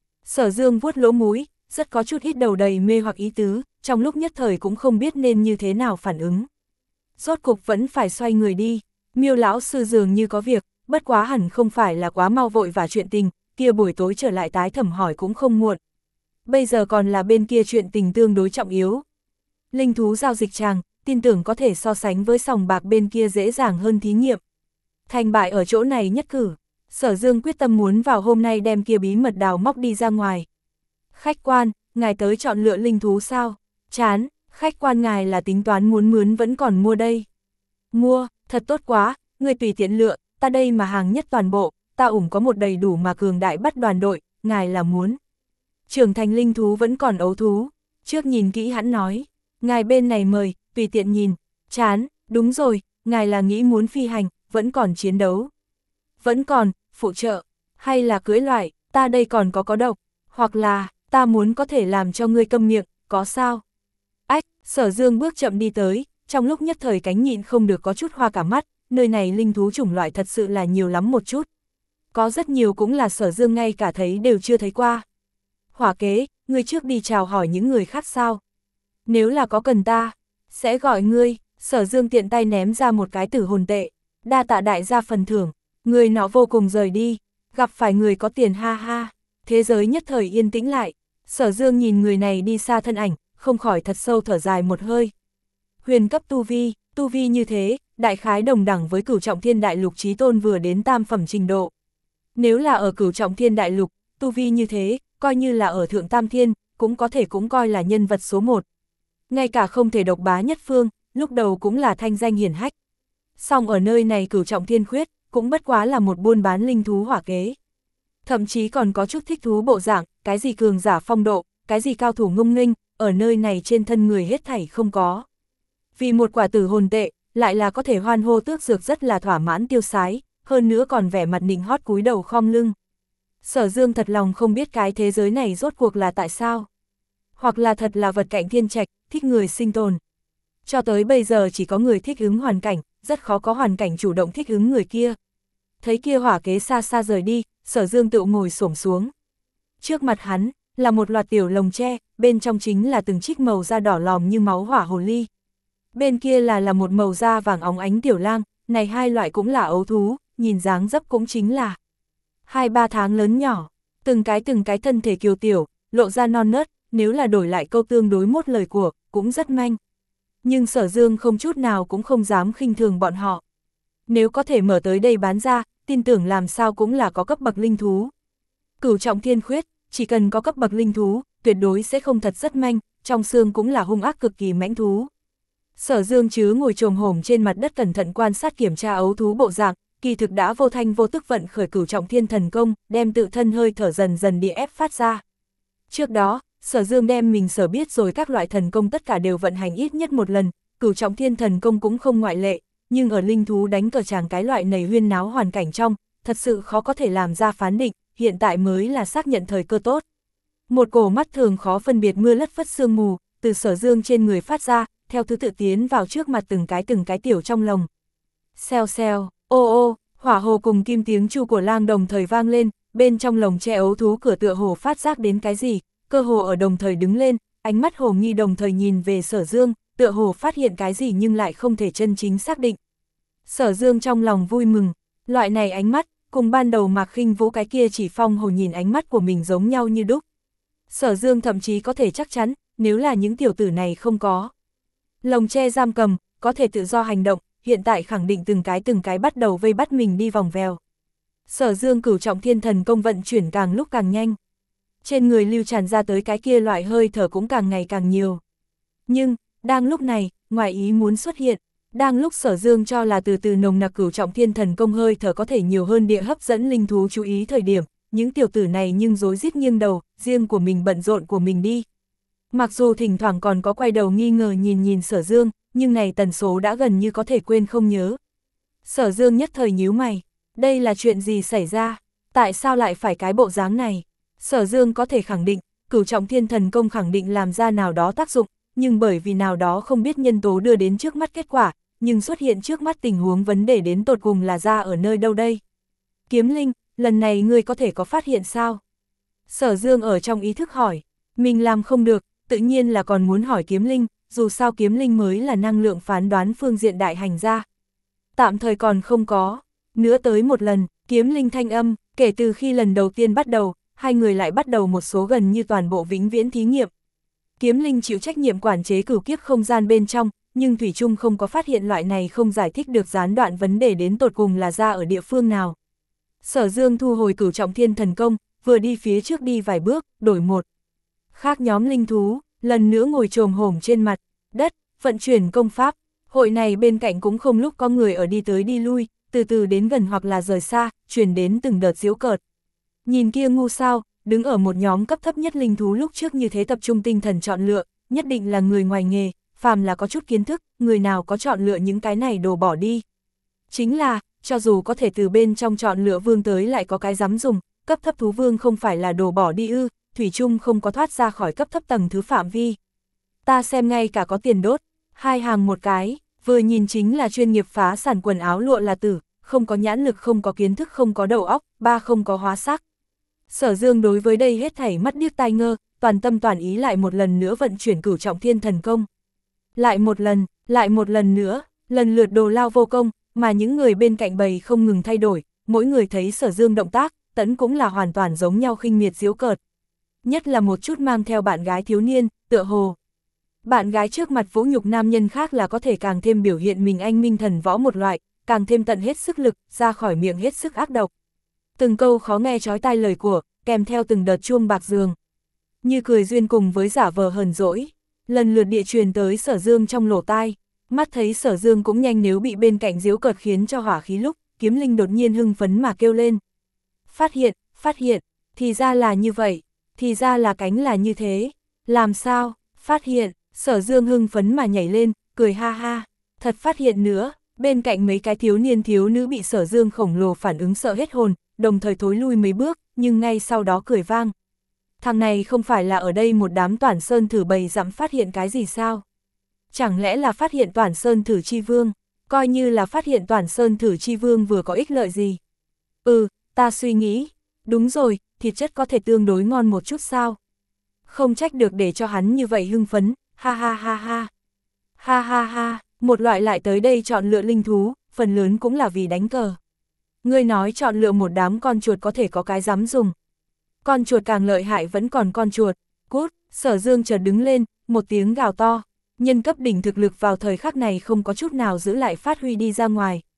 Sở Dương vuốt lỗ mũi, rất có chút ít đầu đầy mê hoặc ý tứ, trong lúc nhất thời cũng không biết nên như thế nào phản ứng. Rốt cục vẫn phải xoay người đi, Miêu lão sư dường như có việc, bất quá hẳn không phải là quá mau vội và chuyện tình, kia buổi tối trở lại tái thẩm hỏi cũng không muộn. Bây giờ còn là bên kia chuyện tình tương đối trọng yếu. Linh thú giao dịch tràng, tin tưởng có thể so sánh với sòng bạc bên kia dễ dàng hơn thí nghiệm. Thành bại ở chỗ này nhất cử, Sở Dương quyết tâm muốn vào hôm nay đem kia bí mật đào móc đi ra ngoài. Khách quan, ngài tới chọn lựa linh thú sao? Chán, khách quan ngài là tính toán muốn mướn vẫn còn mua đây. Mua, thật tốt quá, người tùy tiện lựa, ta đây mà hàng nhất toàn bộ, ta ủng có một đầy đủ mà cường đại bắt đoàn đội, ngài là muốn. Trưởng thành linh thú vẫn còn ấu thú, trước nhìn kỹ hắn nói, ngài bên này mời, tùy tiện nhìn, chán, đúng rồi, ngài là nghĩ muốn phi hành, vẫn còn chiến đấu. Vẫn còn, phụ trợ, hay là cưới loại, ta đây còn có có độc, hoặc là, ta muốn có thể làm cho ngươi câm miệng, có sao? Ách, Sở Dương bước chậm đi tới, trong lúc nhất thời cánh nhịn không được có chút hoa cả mắt, nơi này linh thú chủng loại thật sự là nhiều lắm một chút. Có rất nhiều cũng là Sở Dương ngay cả thấy đều chưa thấy qua. Hỏa kế, ngươi trước đi chào hỏi những người khác sao? Nếu là có cần ta, sẽ gọi ngươi. Sở Dương tiện tay ném ra một cái tử hồn tệ, đa tạ đại gia phần thưởng, người nọ vô cùng rời đi, gặp phải người có tiền ha ha. Thế giới nhất thời yên tĩnh lại, Sở Dương nhìn người này đi xa thân ảnh, không khỏi thật sâu thở dài một hơi. Huyền cấp tu vi, tu vi như thế, đại khái đồng đẳng với Cửu Trọng Thiên Đại Lục chí tôn vừa đến tam phẩm trình độ. Nếu là ở Cửu Trọng Thiên Đại Lục, tu vi như thế, coi như là ở Thượng Tam Thiên, cũng có thể cũng coi là nhân vật số một. Ngay cả không thể độc bá nhất phương, lúc đầu cũng là thanh danh hiển hách. Song ở nơi này Cửu Trọng Thiên Khuyết, cũng bất quá là một buôn bán linh thú hỏa kế. Thậm chí còn có chút thích thú bộ dạng, cái gì cường giả phong độ, cái gì cao thủ ngông nghênh, ở nơi này trên thân người hết thảy không có. Vì một quả tử hồn tệ, lại là có thể hoan hô tước dược rất là thỏa mãn tiêu sái, hơn nữa còn vẻ mặt nịnh hót cúi đầu khom lưng. Sở Dương thật lòng không biết cái thế giới này rốt cuộc là tại sao. Hoặc là thật là vật cạnh thiên trạch, thích người sinh tồn. Cho tới bây giờ chỉ có người thích ứng hoàn cảnh, rất khó có hoàn cảnh chủ động thích ứng người kia. Thấy kia hỏa kế xa xa rời đi, Sở Dương tự ngồi xổm xuống. Trước mặt hắn, là một loạt tiểu lồng tre, bên trong chính là từng trích màu da đỏ lòm như máu hỏa hồ ly. Bên kia là là một màu da vàng óng ánh tiểu lang, này hai loại cũng là ấu thú, nhìn dáng dấp cũng chính là hai ba tháng lớn nhỏ, từng cái từng cái thân thể kiều tiểu, lộ ra non nớt, nếu là đổi lại câu tương đối một lời của, cũng rất manh. Nhưng Sở Dương không chút nào cũng không dám khinh thường bọn họ. nếu có thể mở tới đây bán ra, tin tưởng làm sao cũng là có cấp bậc linh thú. Cửu trọng thiên khuyết, chỉ cần có cấp bậc linh thú, tuyệt đối sẽ không thật rất manh, trong xương cũng là hung ác cực kỳ mãnh thú. Sở Dương chứ ngồi chồm hổm trên mặt đất cẩn thận quan sát kiểm tra ấu thú bộ dạng, kỳ thực đã vô thanh vô tức vận khởi cửu trọng thiên thần công, đem tự thân hơi thở dần dần địa ép phát ra. Trước đó, Sở Dương đem mình sở biết rồi các loại thần công tất cả đều vận hành ít nhất một lần, cửu trọng thiên thần công cũng không ngoại lệ, nhưng ở linh thú đánh cờ tràng cái loại này huyên náo hoàn cảnh trong, thật sự khó có thể làm ra phán định, hiện tại mới là xác nhận thời cơ tốt. Một cổ mắt thường khó phân biệt mưa lất phất sương mù, từ Sở Dương trên người phát ra, theo thứ tự tiến vào trước mặt từng cái từng cái tiểu trong lồng. Xèo xèo, ô ô, hỏa hồ cùng kim tiếng chu của lang đồng thời vang lên, bên trong lồng tre ấu thú cửa tựa hồ phát giác đến cái gì, cơ hồ ở đồng thời đứng lên, ánh mắt hồ nghi đồng thời nhìn về Sở Dương, tựa hồ phát hiện cái gì nhưng lại không thể chân chính xác định. Sở Dương trong lòng vui mừng, loại này ánh mắt, cùng ban đầu Mạc Khinh Vũ cái kia chỉ phong hồ nhìn ánh mắt của mình giống nhau như đúc. Sở Dương thậm chí có thể chắc chắn, nếu là những tiểu tử này không có lồng tre giam cầm, có thể tự do hành động, hiện tại khẳng định từng cái từng cái bắt đầu vây bắt mình đi vòng vèo. Sở Dương cửu trọng thiên thần công vận chuyển càng lúc càng nhanh. Trên người lưu tràn ra tới cái kia loại hơi thở cũng càng ngày càng nhiều. Nhưng, đang lúc này, ngoài ý muốn xuất hiện, đang lúc Sở Dương cho là từ từ nồng nặc cửu trọng thiên thần công hơi thở có thể nhiều hơn địa hấp dẫn linh thú chú ý thời điểm, những tiểu tử này nhưng rối rít nghiêng đầu, riêng của mình bận rộn của mình đi. Mặc dù thỉnh thoảng còn có quay đầu nghi ngờ nhìn nhìn Sở Dương, nhưng này tần số đã gần như có thể quên không nhớ. Sở Dương nhất thời nhíu mày, đây là chuyện gì xảy ra, tại sao lại phải cái bộ dáng này? Sở Dương có thể khẳng định, cửu trọng thiên thần công khẳng định làm ra nào đó tác dụng, nhưng bởi vì nào đó không biết nhân tố đưa đến trước mắt kết quả, nhưng xuất hiện trước mắt tình huống vấn đề đến tột cùng là ra ở nơi đâu đây? Kiếm Linh, lần này ngươi có thể có phát hiện sao? Sở Dương ở trong ý thức hỏi, mình làm không được, tự nhiên là còn muốn hỏi Kiếm Linh, dù sao Kiếm Linh mới là năng lượng phán đoán phương diện đại hành gia. Tạm thời còn không có, nữa tới một lần, Kiếm Linh thanh âm, kể từ khi lần đầu tiên bắt đầu, hai người lại bắt đầu một số gần như toàn bộ vĩnh viễn thí nghiệm. Kiếm Linh chịu trách nhiệm quản chế cửu kiếp không gian bên trong, nhưng Thủy Trung không có phát hiện loại này không giải thích được gián đoạn vấn đề đến tột cùng là ra ở địa phương nào. Sở Dương thu hồi cửu trọng thiên thần công, vừa đi phía trước đi vài bước, đổi một khác nhóm linh thú, lần nữa ngồi chồm hổm trên mặt đất, vận chuyển công pháp. Hội này bên cạnh cũng không lúc có người ở đi tới đi lui, từ từ đến gần hoặc là rời xa, truyền đến từng đợt giễu cợt. Nhìn kia ngu sao, đứng ở một nhóm cấp thấp nhất linh thú lúc trước như thế tập trung tinh thần chọn lựa, nhất định là người ngoài nghề, phàm là có chút kiến thức, người nào có chọn lựa những cái này đồ bỏ đi. Chính là, cho dù có thể từ bên trong chọn lựa vương tới lại có cái dám dùng, cấp thấp thú vương không phải là đồ bỏ đi ư, Thủy Chung không có thoát ra khỏi cấp thấp tầng thứ phạm vi. Ta xem ngay cả có tiền đốt, hai hàng một cái, vừa nhìn chính là chuyên nghiệp phá sản quần áo lụa là tử, không có nhãn lực không có kiến thức không có đầu óc, ba không có hóa sắc. Sở Dương đối với đây hết thảy mắt điếc tai ngơ, toàn tâm toàn ý lại một lần nữa vận chuyển cửu trọng thiên thần công. Lại một lần, lại một lần nữa, lần lượt đồ lao vô công, mà những người bên cạnh bầy không ngừng thay đổi, mỗi người thấy Sở Dương động tác, tẫn cũng là hoàn toàn giống nhau khinh miệt giễu cợt. Nhất là một chút mang theo bạn gái thiếu niên, tựa hồ. Bạn gái trước mặt vũ nhục nam nhân khác là có thể càng thêm biểu hiện mình anh minh thần võ một loại, càng thêm tận hết sức lực, ra khỏi miệng hết sức ác độc. Từng câu khó nghe chói tai lời của, kèm theo từng đợt chuông bạc giường. Như cười duyên cùng với giả vờ hờn dỗi, lần lượt địa truyền tới Sở Dương trong lỗ tai. Mắt thấy Sở Dương cũng nhanh nếu bị bên cạnh giễu cợt khiến cho hỏa khí lúc, Kiếm Linh đột nhiên hưng phấn mà kêu lên. Phát hiện, phát hiện, thì ra là như vậy, thì ra là cánh là như thế, làm sao, phát hiện, Sở Dương hưng phấn mà nhảy lên, cười ha ha, thật phát hiện nữa, bên cạnh mấy cái thiếu niên thiếu nữ bị Sở Dương khổng lồ phản ứng sợ hết hồn, đồng thời thối lui mấy bước, nhưng ngay sau đó cười vang. Thằng này không phải là ở đây một đám Toản Sơn thử bầy dặm phát hiện cái gì sao? Chẳng lẽ là phát hiện Toản Sơn thử chi vương, coi như là phát hiện Toản Sơn thử chi vương vừa có ích lợi gì? Ừ, ta suy nghĩ, đúng rồi, thịt chất có thể tương đối ngon một chút sao? Không trách được để cho hắn như vậy hưng phấn, ha ha ha ha. Ha ha ha, một loại lại tới đây chọn lựa linh thú, phần lớn cũng là vì đánh cờ. Ngươi nói chọn lựa một đám con chuột có thể có cái dám dùng. Con chuột càng lợi hại vẫn còn con chuột. Cút, Sở Dương chợt đứng lên, một tiếng gào to. Nhân cấp đỉnh thực lực vào thời khắc này không có chút nào giữ lại phát huy đi ra ngoài.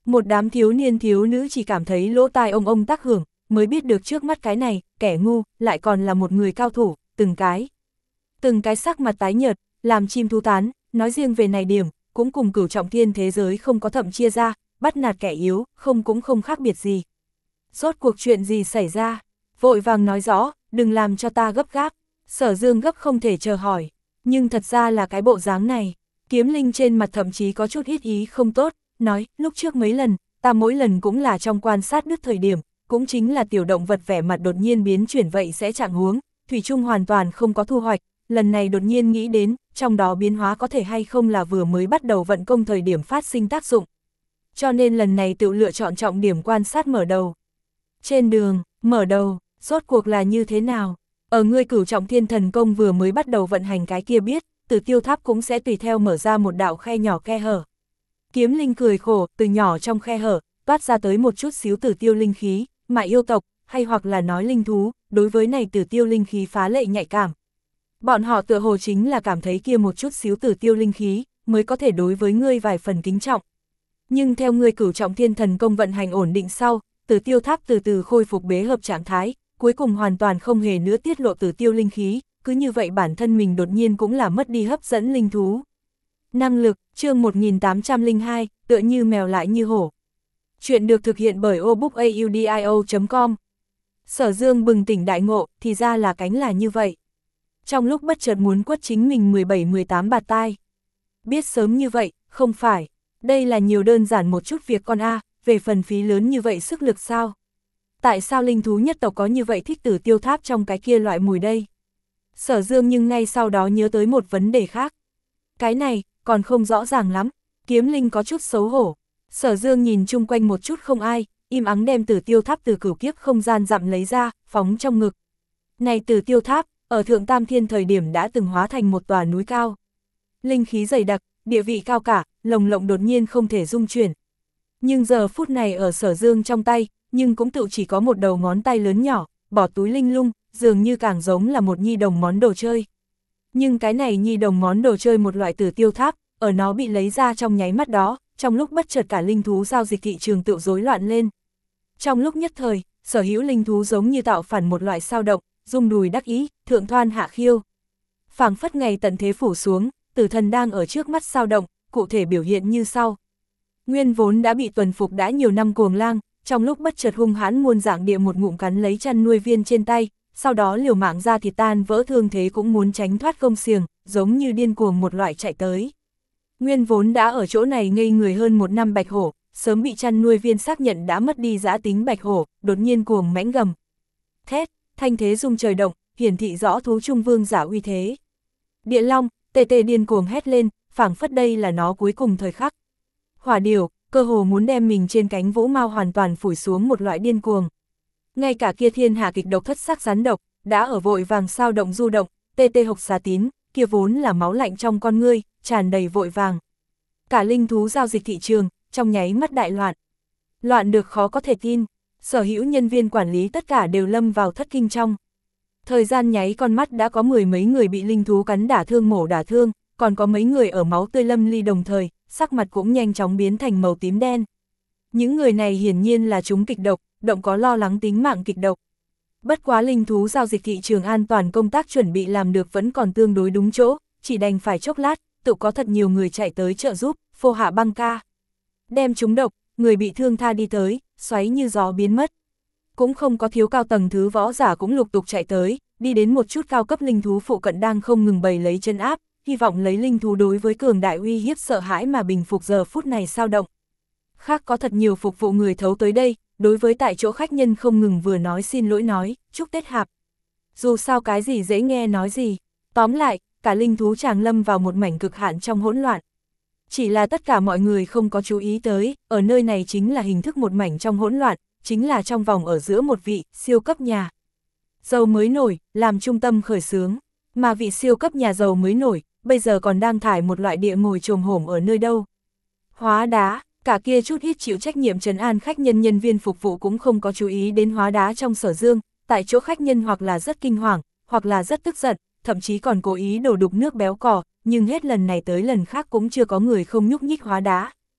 Một đám thiếu niên thiếu nữ chỉ cảm thấy lỗ tai ông ông tác hưởng, mới biết được trước mắt cái này, kẻ ngu, lại còn là một người cao thủ, từng cái. Từng cái sắc mặt tái nhợt, làm chim thú tán, nói riêng về này điểm, cũng cùng cửu trọng thiên thế giới không có thậm chia ra, bắt nạt kẻ yếu, không cũng không khác biệt gì. Rốt cuộc chuyện gì xảy ra? Vội vàng nói rõ, đừng làm cho ta gấp gáp. Sở Dương gấp không thể chờ hỏi, nhưng thật ra là cái bộ dáng này. Kiếm Linh trên mặt thậm chí có chút ít ý không tốt, nói, lúc trước mấy lần, ta mỗi lần cũng là trong quan sát đứt thời điểm, cũng chính là tiểu động vật vẻ mặt đột nhiên biến chuyển vậy sẽ trạng huống, thủy chung hoàn toàn không có thu hoạch, lần này đột nhiên nghĩ đến, trong đó biến hóa có thể hay không là vừa mới bắt đầu vận công thời điểm phát sinh tác dụng. Cho nên lần này tự lựa chọn trọng điểm quan sát mở đầu. Trên đường, mở đầu, rốt cuộc là như thế nào? Ở ngươi cửu trọng thiên thần công vừa mới bắt đầu vận hành cái kia biết, Tử Tiêu Tháp cũng sẽ tùy theo mở ra một đạo khe nhỏ khe hở. Kiếm Linh cười khổ, từ nhỏ trong khe hở, toát ra tới một chút xíu tử tiêu linh khí, mà yêu tộc, hay hoặc là nói linh thú, đối với này tử tiêu linh khí phá lệ nhạy cảm. Bọn họ tựa hồ chính là cảm thấy kia một chút xíu tử tiêu linh khí, mới có thể đối với ngươi vài phần kính trọng. Nhưng theo ngươi cửu trọng thiên thần công vận hành ổn định sau, Tử Tiêu Tháp từ từ khôi phục bế hợp trạng thái, cuối cùng hoàn toàn không hề nữa tiết lộ tử tiêu linh khí, cứ như vậy bản thân mình đột nhiên cũng là mất đi hấp dẫn linh thú. Năng lực, chương một nghìn tám trăm lẻ hai, tựa như mèo lại như hổ. Chuyện được thực hiện bởi obookaudio chấm com. Sở Dương bừng tỉnh đại ngộ, thì ra là cánh là như vậy. Trong lúc bất chợt muốn quất chính mình mười bảy mười tám bạt tai. Biết sớm như vậy, không phải, đây là nhiều đơn giản một chút việc con a, về phần phí lớn như vậy sức lực sao? Tại sao linh thú nhất tộc có như vậy thích Tử Tiêu Tháp trong cái kia loại mùi đây? Sở Dương nhưng ngay sau đó nhớ tới một vấn đề khác. Cái này, còn không rõ ràng lắm, Kiếm Linh có chút xấu hổ. Sở Dương nhìn chung quanh một chút không ai, im ắng đem Tử Tiêu Tháp từ cửu kiếp không gian dặm lấy ra, phóng trong ngực. Này Tử Tiêu Tháp, ở Thượng Tam Thiên thời điểm đã từng hóa thành một tòa núi cao. Linh khí dày đặc, địa vị cao cả, lồng lộng đột nhiên không thể dung chuyển. Nhưng giờ phút này ở Sở Dương trong tay, nhưng cũng tự chỉ có một đầu ngón tay lớn nhỏ, bỏ túi linh lung, dường như càng giống là một nhi đồng món đồ chơi. Nhưng cái này nhi đồng món đồ chơi một loại Tử Tiêu Tháp, ở nó bị lấy ra trong nháy mắt đó, trong lúc bất chợt cả linh thú giao dịch thị trường tự rối loạn lên. Trong lúc nhất thời, sở hữu linh thú giống như tạo phản một loại sao động, rung đùi đắc ý, thượng thoan hạ khiêu. Phảng phất ngày tận thế phủ xuống, tử thần đang ở trước mắt sao động, cụ thể biểu hiện như sau. Nguyên vốn đã bị tuần phục đã nhiều năm cuồng lang, trong lúc bất chợt hung hãn muôn dạng địa một ngụm cắn lấy chăn nuôi viên trên tay, sau đó liều mạng ra thịt tan vỡ thương thế cũng muốn tránh thoát gông xiềng, giống như điên cuồng một loại chạy tới. Nguyên vốn đã ở chỗ này ngây người hơn một năm bạch hổ, sớm bị chăn nuôi viên xác nhận đã mất đi dã tính bạch hổ, đột nhiên cuồng mãnh gầm. Thét, thanh thế rung trời động, hiển thị rõ thú trung vương giả uy thế. Địa long, tê tê điên cuồng hét lên, phảng phất đây là nó cuối cùng thời khắc. Hỏa điểu, cơ hồ muốn đem mình trên cánh vũ mao hoàn toàn phủi xuống một loại điên cuồng. Ngay cả kia thiên hạ kịch độc thất sắc rắn độc, đã ở vội vàng sao động du động, tê tê hộc xà tín, kia vốn là máu lạnh trong con ngươi, tràn đầy vội vàng. Cả linh thú giao dịch thị trường, trong nháy mắt đại loạn. Loạn được khó có thể tin, sở hữu nhân viên quản lý tất cả đều lâm vào thất kinh trong. Thời gian nháy con mắt đã có mười mấy người bị linh thú cắn đả thương mổ đả thương, còn có mấy người ở máu tươi lâm ly đồng thời, sắc mặt cũng nhanh chóng biến thành màu tím đen. Những người này hiển nhiên là chúng kịch độc, động có lo lắng tính mạng kịch độc. Bất quá linh thú giao dịch thị trường an toàn công tác chuẩn bị làm được vẫn còn tương đối đúng chỗ, chỉ đành phải chốc lát, tự có thật nhiều người chạy tới trợ giúp, phô hạ băng ca. Đem chúng độc, người bị thương tha đi tới, xoáy như gió biến mất. Cũng không có thiếu cao tầng thứ võ giả cũng lục tục chạy tới, đi đến một chút cao cấp linh thú phụ cận đang không ngừng bày lấy chân áp, hy vọng lấy linh thú đối với cường đại uy hiếp sợ hãi mà bình phục giờ phút này sao động. Khác có thật nhiều phục vụ người thấu tới đây, đối với tại chỗ khách nhân không ngừng vừa nói xin lỗi nói, chúc Tết hạp. Dù sao cái gì dễ nghe nói gì, tóm lại, cả linh thú tràng lâm vào một mảnh cực hạn trong hỗn loạn. Chỉ là tất cả mọi người không có chú ý tới, ở nơi này chính là hình thức một mảnh trong hỗn loạn, chính là trong vòng ở giữa một vị siêu cấp nhà giàu mới nổi, làm trung tâm khởi xướng, mà vị siêu cấp nhà giàu mới nổi, bây giờ còn đang thải một loại địa ngồi chồm hổm ở nơi đâu. Hóa đá, cả kia chút ít chịu trách nhiệm trấn an khách nhân nhân viên phục vụ cũng không có chú ý đến hóa đá trong Sở Dương, tại chỗ khách nhân hoặc là rất kinh hoàng, hoặc là rất tức giận, thậm chí còn cố ý đổ đục nước béo cò, nhưng hết lần này tới lần khác cũng chưa có người không nhúc nhích hóa đá.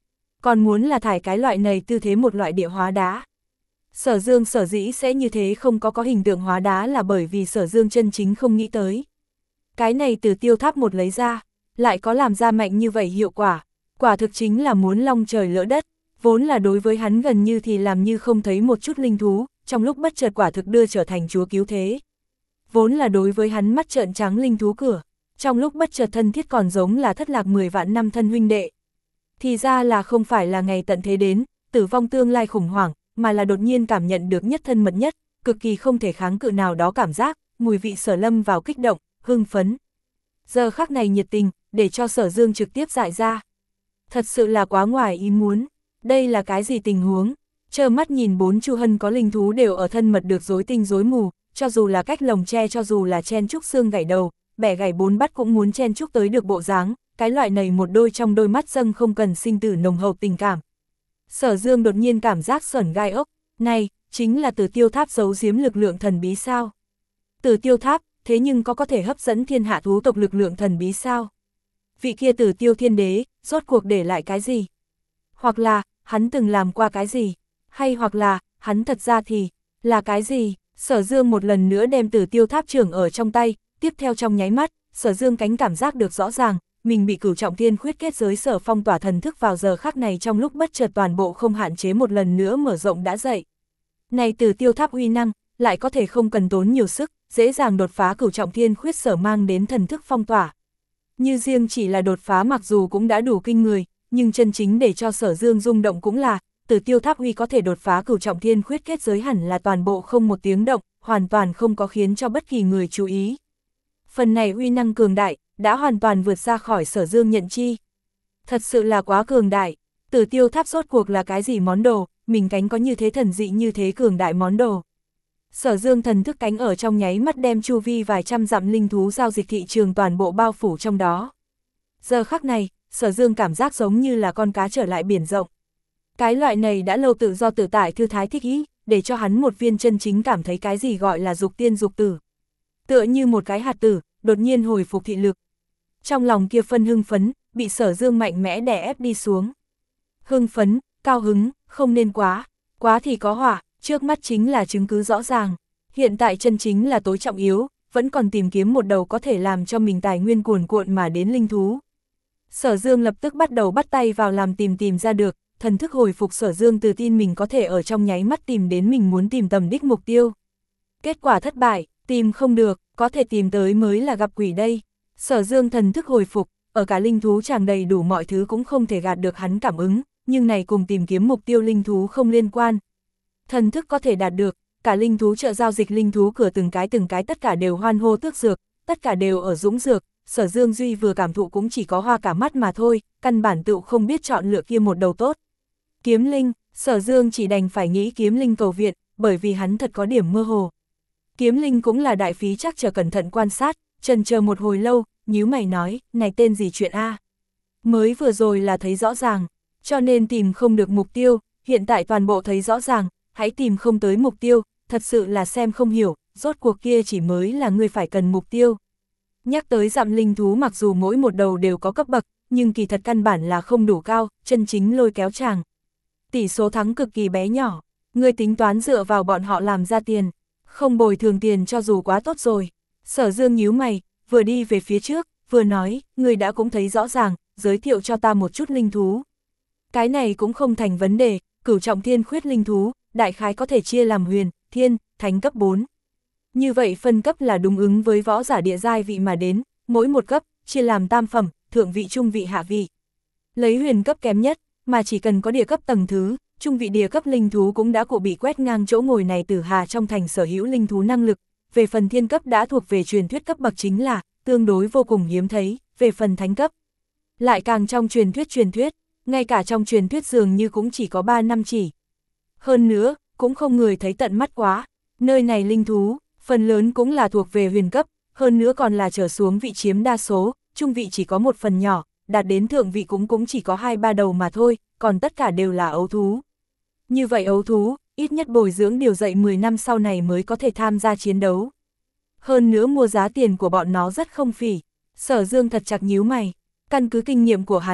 còn muốn là thải cái loại này tư thế một loại địa hóa đá. Sở Dương sở dĩ sẽ như thế không có có hình tượng hóa đá là bởi vì Sở Dương chân chính không nghĩ tới. Cái này từ tiêu tháp một lấy ra, lại có làm ra mạnh như vậy hiệu quả, quả thực chính là muốn long trời lỡ đất, vốn là đối với hắn gần như thì làm như không thấy một chút linh thú, trong lúc bất chợt quả thực đưa trở thành chúa cứu thế. Vốn là đối với hắn mắt trợn trắng linh thú cửa, trong lúc bất chợt thân thiết còn giống là thất lạc mười vạn năm thân huynh đệ. Thì ra là không phải là ngày tận thế đến, tử vong tương lai khủng hoảng, mà là đột nhiên cảm nhận được nhất thân mật nhất, cực kỳ không thể kháng cự nào đó cảm giác, mùi vị Sở Lâm vào kích động, hưng phấn. Giờ khắc này nhiệt tình, để cho Sở Dương trực tiếp giải ra. Thật sự là quá ngoài ý muốn, đây là cái gì tình huống? Trơ mắt nhìn bốn Chu Hân có linh thú đều ở thân mật được rối tinh rối mù, cho dù là cách lồng tre, cho dù là chen trúc xương gãy đầu, bẻ gãy bốn bắt cũng muốn chen trúc tới được bộ dáng, cái loại này một đôi trong đôi mắt dâng không cần sinh tử nồng hậu tình cảm. Sở Dương đột nhiên cảm giác sởn gai ốc, này, chính là Tử Tiêu Tháp giấu giếm lực lượng thần bí sao? Tử Tiêu Tháp, thế nhưng có có thể hấp dẫn thiên hạ thú tộc lực lượng thần bí sao? Vị kia Tử Tiêu Thiên Đế, rốt cuộc để lại cái gì? Hoặc là, hắn từng làm qua cái gì? Hay hoặc là, hắn thật ra thì, là cái gì? Sở Dương một lần nữa đem Tử Tiêu Tháp trưởng ở trong tay, tiếp theo trong nháy mắt, Sở Dương cánh cảm giác được rõ ràng, mình bị Cửu Trọng Thiên khuyết kết giới sở phong tỏa thần thức vào giờ khắc này trong lúc bất chợt toàn bộ không hạn chế một lần nữa mở rộng đã dậy. Này Tử Tiêu Tháp uy năng, lại có thể không cần tốn nhiều sức, dễ dàng đột phá Cửu Trọng Thiên khuyết sở mang đến thần thức phong tỏa. Như riêng chỉ là đột phá mặc dù cũng đã đủ kinh người, nhưng chân chính để cho Sở Dương rung động cũng là, Tử Tiêu Tháp uy có thể đột phá Cửu Trọng Thiên khuyết kết giới hẳn là toàn bộ không một tiếng động, hoàn toàn không có khiến cho bất kỳ người chú ý. Phần này uy năng cường đại, đã hoàn toàn vượt ra khỏi Sở Dương nhận chi. Thật sự là quá cường đại, Tử Tiêu Tháp rốt cuộc là cái gì món đồ, mình cánh có như thế thần dị như thế cường đại món đồ. Sở Dương thần thức cánh ở trong nháy mắt đem chu vi vài trăm dặm linh thú giao dịch thị trường toàn bộ bao phủ trong đó. Giờ khắc này, Sở Dương cảm giác giống như là con cá trở lại biển rộng. Cái loại này đã lâu tự do tự tại thư thái thích ý, để cho hắn một viên chân chính cảm thấy cái gì gọi là dục tiên dục tử. Tựa như một cái hạt tử, đột nhiên hồi phục thị lực. Trong lòng kia phân hưng phấn, bị Sở Dương mạnh mẽ đè ép đi xuống. Hưng phấn, cao hứng, không nên quá, quá thì có họa, trước mắt chính là chứng cứ rõ ràng. Hiện tại chân chính là tối trọng yếu, vẫn còn tìm kiếm một đầu có thể làm cho mình tài nguyên cuồn cuộn mà đến linh thú. Sở Dương lập tức bắt đầu bắt tay vào làm tìm tìm ra được, thần thức hồi phục Sở Dương tự tin mình có thể ở trong nháy mắt tìm đến mình muốn tìm tầm đích mục tiêu. Kết quả thất bại, tìm không được, có thể tìm tới mới là gặp quỷ đây. Sở Dương thần thức hồi phục, ở cả linh thú tràn đầy đủ mọi thứ cũng không thể gạt được hắn cảm ứng, nhưng này cùng tìm kiếm mục tiêu linh thú không liên quan. Thần thức có thể đạt được, cả linh thú chợ giao dịch linh thú cửa từng cái từng cái tất cả đều hoan hô tước dược, tất cả đều ở dũng dược, Sở Dương Duy vừa cảm thụ cũng chỉ có hoa cả mắt mà thôi, căn bản tựu không biết chọn lựa kia một đầu tốt. Kiếm linh, Sở Dương chỉ đành phải nghĩ kiếm linh cầu viện, bởi vì hắn thật có điểm mơ hồ. Kiếm linh cũng là đại phí chắc chờ cẩn thận quan sát, chần chờ một hồi lâu, nhíu mày nói, này tên gì chuyện a? Mới vừa rồi là thấy rõ ràng, cho nên tìm không được mục tiêu, hiện tại toàn bộ thấy rõ ràng, hãy tìm không tới mục tiêu, thật sự là xem không hiểu, rốt cuộc kia chỉ mới là người phải cần mục tiêu. Nhắc tới dặm linh thú mặc dù mỗi một đầu đều có cấp bậc, nhưng kỳ thật căn bản là không đủ cao, chân chính lôi kéo chàng. Tỷ số thắng cực kỳ bé nhỏ, người tính toán dựa vào bọn họ làm ra tiền, không bồi thường tiền cho dù quá tốt rồi. Sở Dương nhíu mày, vừa đi về phía trước, vừa nói, người đã cũng thấy rõ ràng, giới thiệu cho ta một chút linh thú. Cái này cũng không thành vấn đề, Cửu Trọng Thiên khuyết linh thú, đại khái có thể chia làm huyền, thiên, thánh cấp bốn. Như vậy phân cấp là đúng ứng với võ giả địa giai vị mà đến, mỗi một cấp, chia làm tam phẩm, thượng vị trung vị hạ vị. Lấy huyền cấp kém nhất, mà chỉ cần có địa cấp tầng thứ, trung vị địa cấp linh thú cũng đã cụ bị quét ngang chỗ ngồi này Tử Hà trong thành sở hữu linh thú năng lực. Về phần thiên cấp đã thuộc về truyền thuyết cấp bậc chính là, tương đối vô cùng hiếm thấy, về phần thánh cấp. Lại càng trong truyền thuyết truyền thuyết, ngay cả trong truyền thuyết dường như cũng chỉ có ba năm chỉ. Hơn nữa, cũng không người thấy tận mắt quá, nơi này linh thú, phần lớn cũng là thuộc về huyền cấp, hơn nữa còn là trở xuống vị chiếm đa số, trung vị chỉ có một phần nhỏ, đạt đến thượng vị cũng cũng chỉ có hai ba đầu mà thôi, còn tất cả đều là ấu thú. Như vậy ấu thú, ít nhất bồi dưỡng điều dạy mười năm sau này mới có thể tham gia chiến đấu. Hơn nữa mua giá tiền của bọn nó rất không phỉ. Sở Dương thật chặt nhíu mày, căn cứ kinh nghiệm của hắn,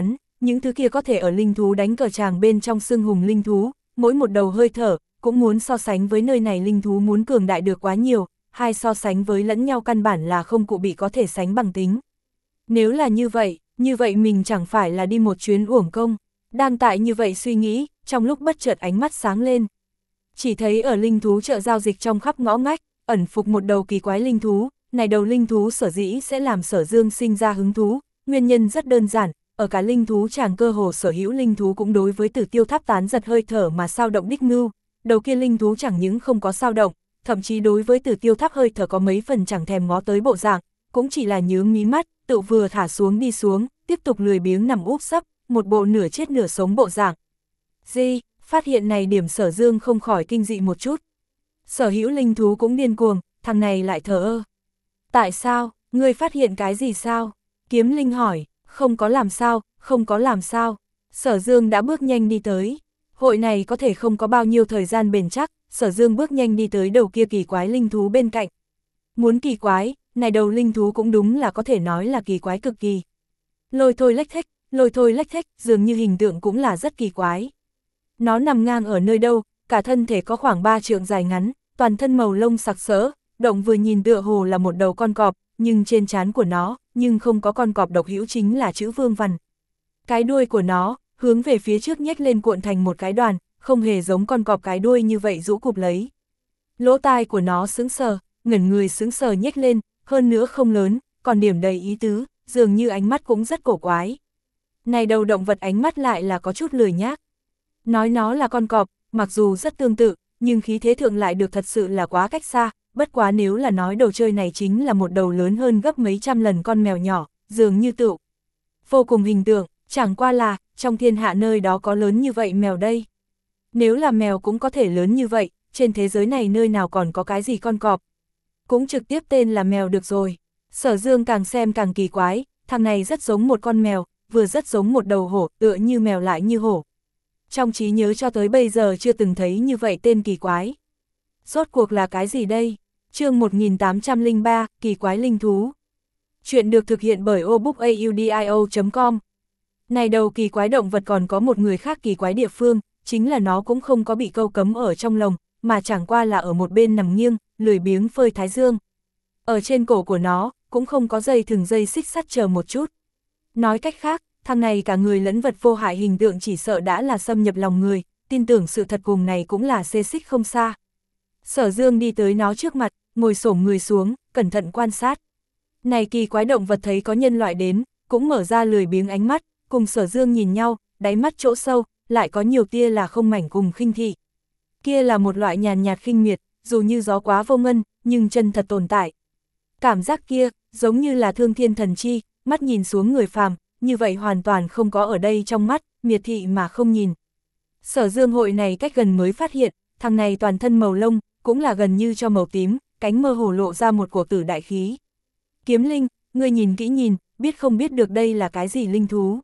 những thứ kia có thể ở linh thú đánh cờ tràng bên trong xương hùng linh thú, mỗi một đầu hơi thở, cũng muốn so sánh với nơi này linh thú muốn cường đại được quá nhiều, hai so sánh với lẫn nhau căn bản là không cụ bị có thể sánh bằng tính. Nếu là như vậy, như vậy mình chẳng phải là đi một chuyến uổng công. Đang tại như vậy suy nghĩ, trong lúc bất chợt ánh mắt sáng lên. Chỉ thấy ở linh thú chợ giao dịch trong khắp ngõ ngách, ẩn phục một đầu kỳ quái linh thú, này đầu linh thú sở dĩ sẽ làm Sở Dương sinh ra hứng thú, nguyên nhân rất đơn giản, ở cả linh thú chàng cơ hồ sở hữu linh thú cũng đối với Tử Tiêu Tháp tán giật hơi thở mà sao động đích ngưu, đầu kia linh thú chẳng những không có sao động, thậm chí đối với Tử Tiêu Tháp hơi thở có mấy phần chẳng thèm ngó tới bộ dạng, cũng chỉ là nhướng mí mắt, tự vừa thả xuống đi xuống, tiếp tục lười biếng nằm úp sấp, một bộ nửa chết nửa sống bộ dạng. Di, phát hiện này điểm Sở Dương không khỏi kinh dị một chút. Sở hữu linh thú cũng điên cuồng, thằng này lại thờ ơ. Tại sao, ngươi phát hiện cái gì sao? Kiếm Linh hỏi, không có làm sao, không có làm sao. Sở Dương đã bước nhanh đi tới. Hội này có thể không có bao nhiêu thời gian bền chắc, Sở Dương bước nhanh đi tới đầu kia kỳ quái linh thú bên cạnh. Muốn kỳ quái, này đầu linh thú cũng đúng là có thể nói là kỳ quái cực kỳ. Lôi thôi lách thách, lôi thôi lách thách, dường như hình tượng cũng là rất kỳ quái. Nó nằm ngang ở nơi đâu, cả thân thể có khoảng ba trượng dài ngắn, toàn thân màu lông sặc sỡ, động vừa nhìn tựa hồ là một đầu con cọp, nhưng trên trán của nó, nhưng không có con cọp độc hữu chính là chữ vương văn. Cái đuôi của nó, hướng về phía trước nhếch lên cuộn thành một cái đoàn, không hề giống con cọp cái đuôi như vậy rũ cụp lấy. Lỗ tai của nó sững sờ, ngẩn người sững sờ nhếch lên, hơn nữa không lớn, còn điểm đầy ý tứ, dường như ánh mắt cũng rất cổ quái. Này đầu động vật ánh mắt lại là có chút lười nhác. Nói nó là con cọp, mặc dù rất tương tự, nhưng khí thế thượng lại được thật sự là quá cách xa, bất quá nếu là nói đồ chơi này chính là một đầu lớn hơn gấp mấy trăm lần con mèo nhỏ, dường như tựu. Vô cùng hình tượng, chẳng qua là, trong thiên hạ nơi đó có lớn như vậy mèo đây. Nếu là mèo cũng có thể lớn như vậy, trên thế giới này nơi nào còn có cái gì con cọp. Cũng trực tiếp tên là mèo được rồi. Sở Dương càng xem càng kỳ quái, thằng này rất giống một con mèo, vừa rất giống một đầu hổ, tựa như mèo lại như hổ. Trong trí nhớ cho tới bây giờ chưa từng thấy như vậy tên kỳ quái. Rốt cuộc là cái gì đây? Chương một nghìn tám trăm lẻ ba, kỳ quái linh thú. Chuyện được thực hiện bởi obookaudio chấm com. Này đầu kỳ quái động vật còn có một người khác kỳ quái địa phương, chính là nó cũng không có bị câu cấm ở trong lồng, mà chẳng qua là ở một bên nằm nghiêng, lười biếng phơi thái dương. Ở trên cổ của nó, cũng không có dây thừng dây xích sắt chờ một chút. Nói cách khác, thằng này cả người lẫn vật vô hại hình tượng chỉ sợ đã là xâm nhập lòng người, tin tưởng sự thật cùng này cũng là xê xích không xa. Sở Dương đi tới nó trước mặt, ngồi xổm người xuống, cẩn thận quan sát. Này kỳ quái động vật thấy có nhân loại đến, cũng mở ra lười biếng ánh mắt, cùng Sở Dương nhìn nhau, đáy mắt chỗ sâu, lại có nhiều tia là không mảnh cùng khinh thị. Kia là một loại nhàn nhạt khinh miệt, dù như gió quá vô ngân, nhưng chân thật tồn tại. Cảm giác kia, giống như là thương thiên thần chi, mắt nhìn xuống người phàm, như vậy hoàn toàn không có ở đây trong mắt, miệt thị mà không nhìn. Sở Dương hội này cách gần mới phát hiện, thằng này toàn thân màu lông, cũng là gần như cho màu tím, cánh mơ hồ lộ ra một cổ tử đại khí. Kiếm Linh, ngươi nhìn kỹ nhìn, biết không biết được đây là cái gì linh thú.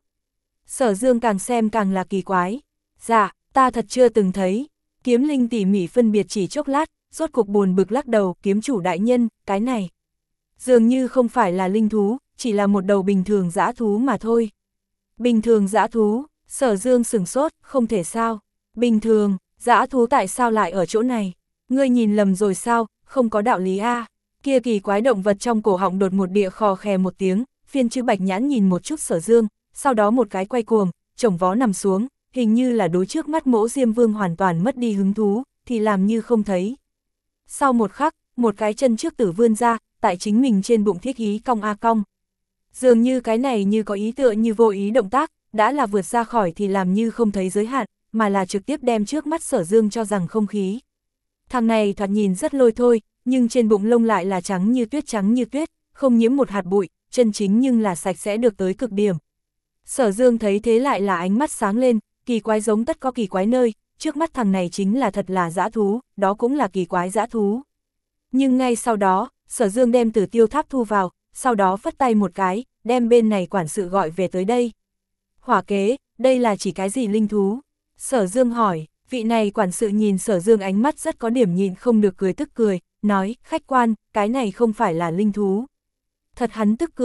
Sở Dương càng xem càng là kỳ quái. Dạ, ta thật chưa từng thấy. Kiếm Linh tỉ mỉ phân biệt chỉ chốc lát, rốt cuộc buồn bực lắc đầu, kiếm chủ đại nhân, cái này. Dường như không phải là linh thú, chỉ là một đầu bình thường dã thú mà thôi. Bình thường dã thú, Sở Dương sửng sốt, không thể sao. Bình thường, dã thú tại sao lại ở chỗ này? Ngươi nhìn lầm rồi sao, không có đạo lý a. Kia kỳ quái động vật trong cổ họng đột một địa khò khè một tiếng, phiên chữ bạch nhãn nhìn một chút Sở Dương, sau đó một cái quay cuồng, chồng vó nằm xuống, hình như là đối trước mắt Mỗ Diêm Vương hoàn toàn mất đi hứng thú, thì làm như không thấy. Sau một khắc, một cái chân trước tử vươn ra, tại chính mình trên bụng thiết ý cong a cong. Dường như cái này như có ý tựa như vô ý động tác, đã là vượt ra khỏi thì làm như không thấy giới hạn, mà là trực tiếp đem trước mắt Sở Dương cho rằng không khí. Thằng này thoạt nhìn rất lôi thôi, nhưng trên bụng lông lại là trắng như tuyết trắng như tuyết, không nhiễm một hạt bụi, chân chính nhưng là sạch sẽ được tới cực điểm. Sở Dương thấy thế lại là ánh mắt sáng lên, kỳ quái giống tất có kỳ quái nơi, trước mắt thằng này chính là thật là dã thú, đó cũng là kỳ quái dã thú. Nhưng ngay sau đó, Sở Dương đem Tử Tiêu Tháp thu vào, sau đó phất tay một cái, đem bên này quản sự gọi về tới đây. Hỏa kế, đây là chỉ cái gì linh thú? Sở Dương hỏi, vị này quản sự nhìn Sở Dương ánh mắt rất có điểm nhìn không được cười tức cười, nói, khách quan, cái này không phải là linh thú. Thật hắn tức cười,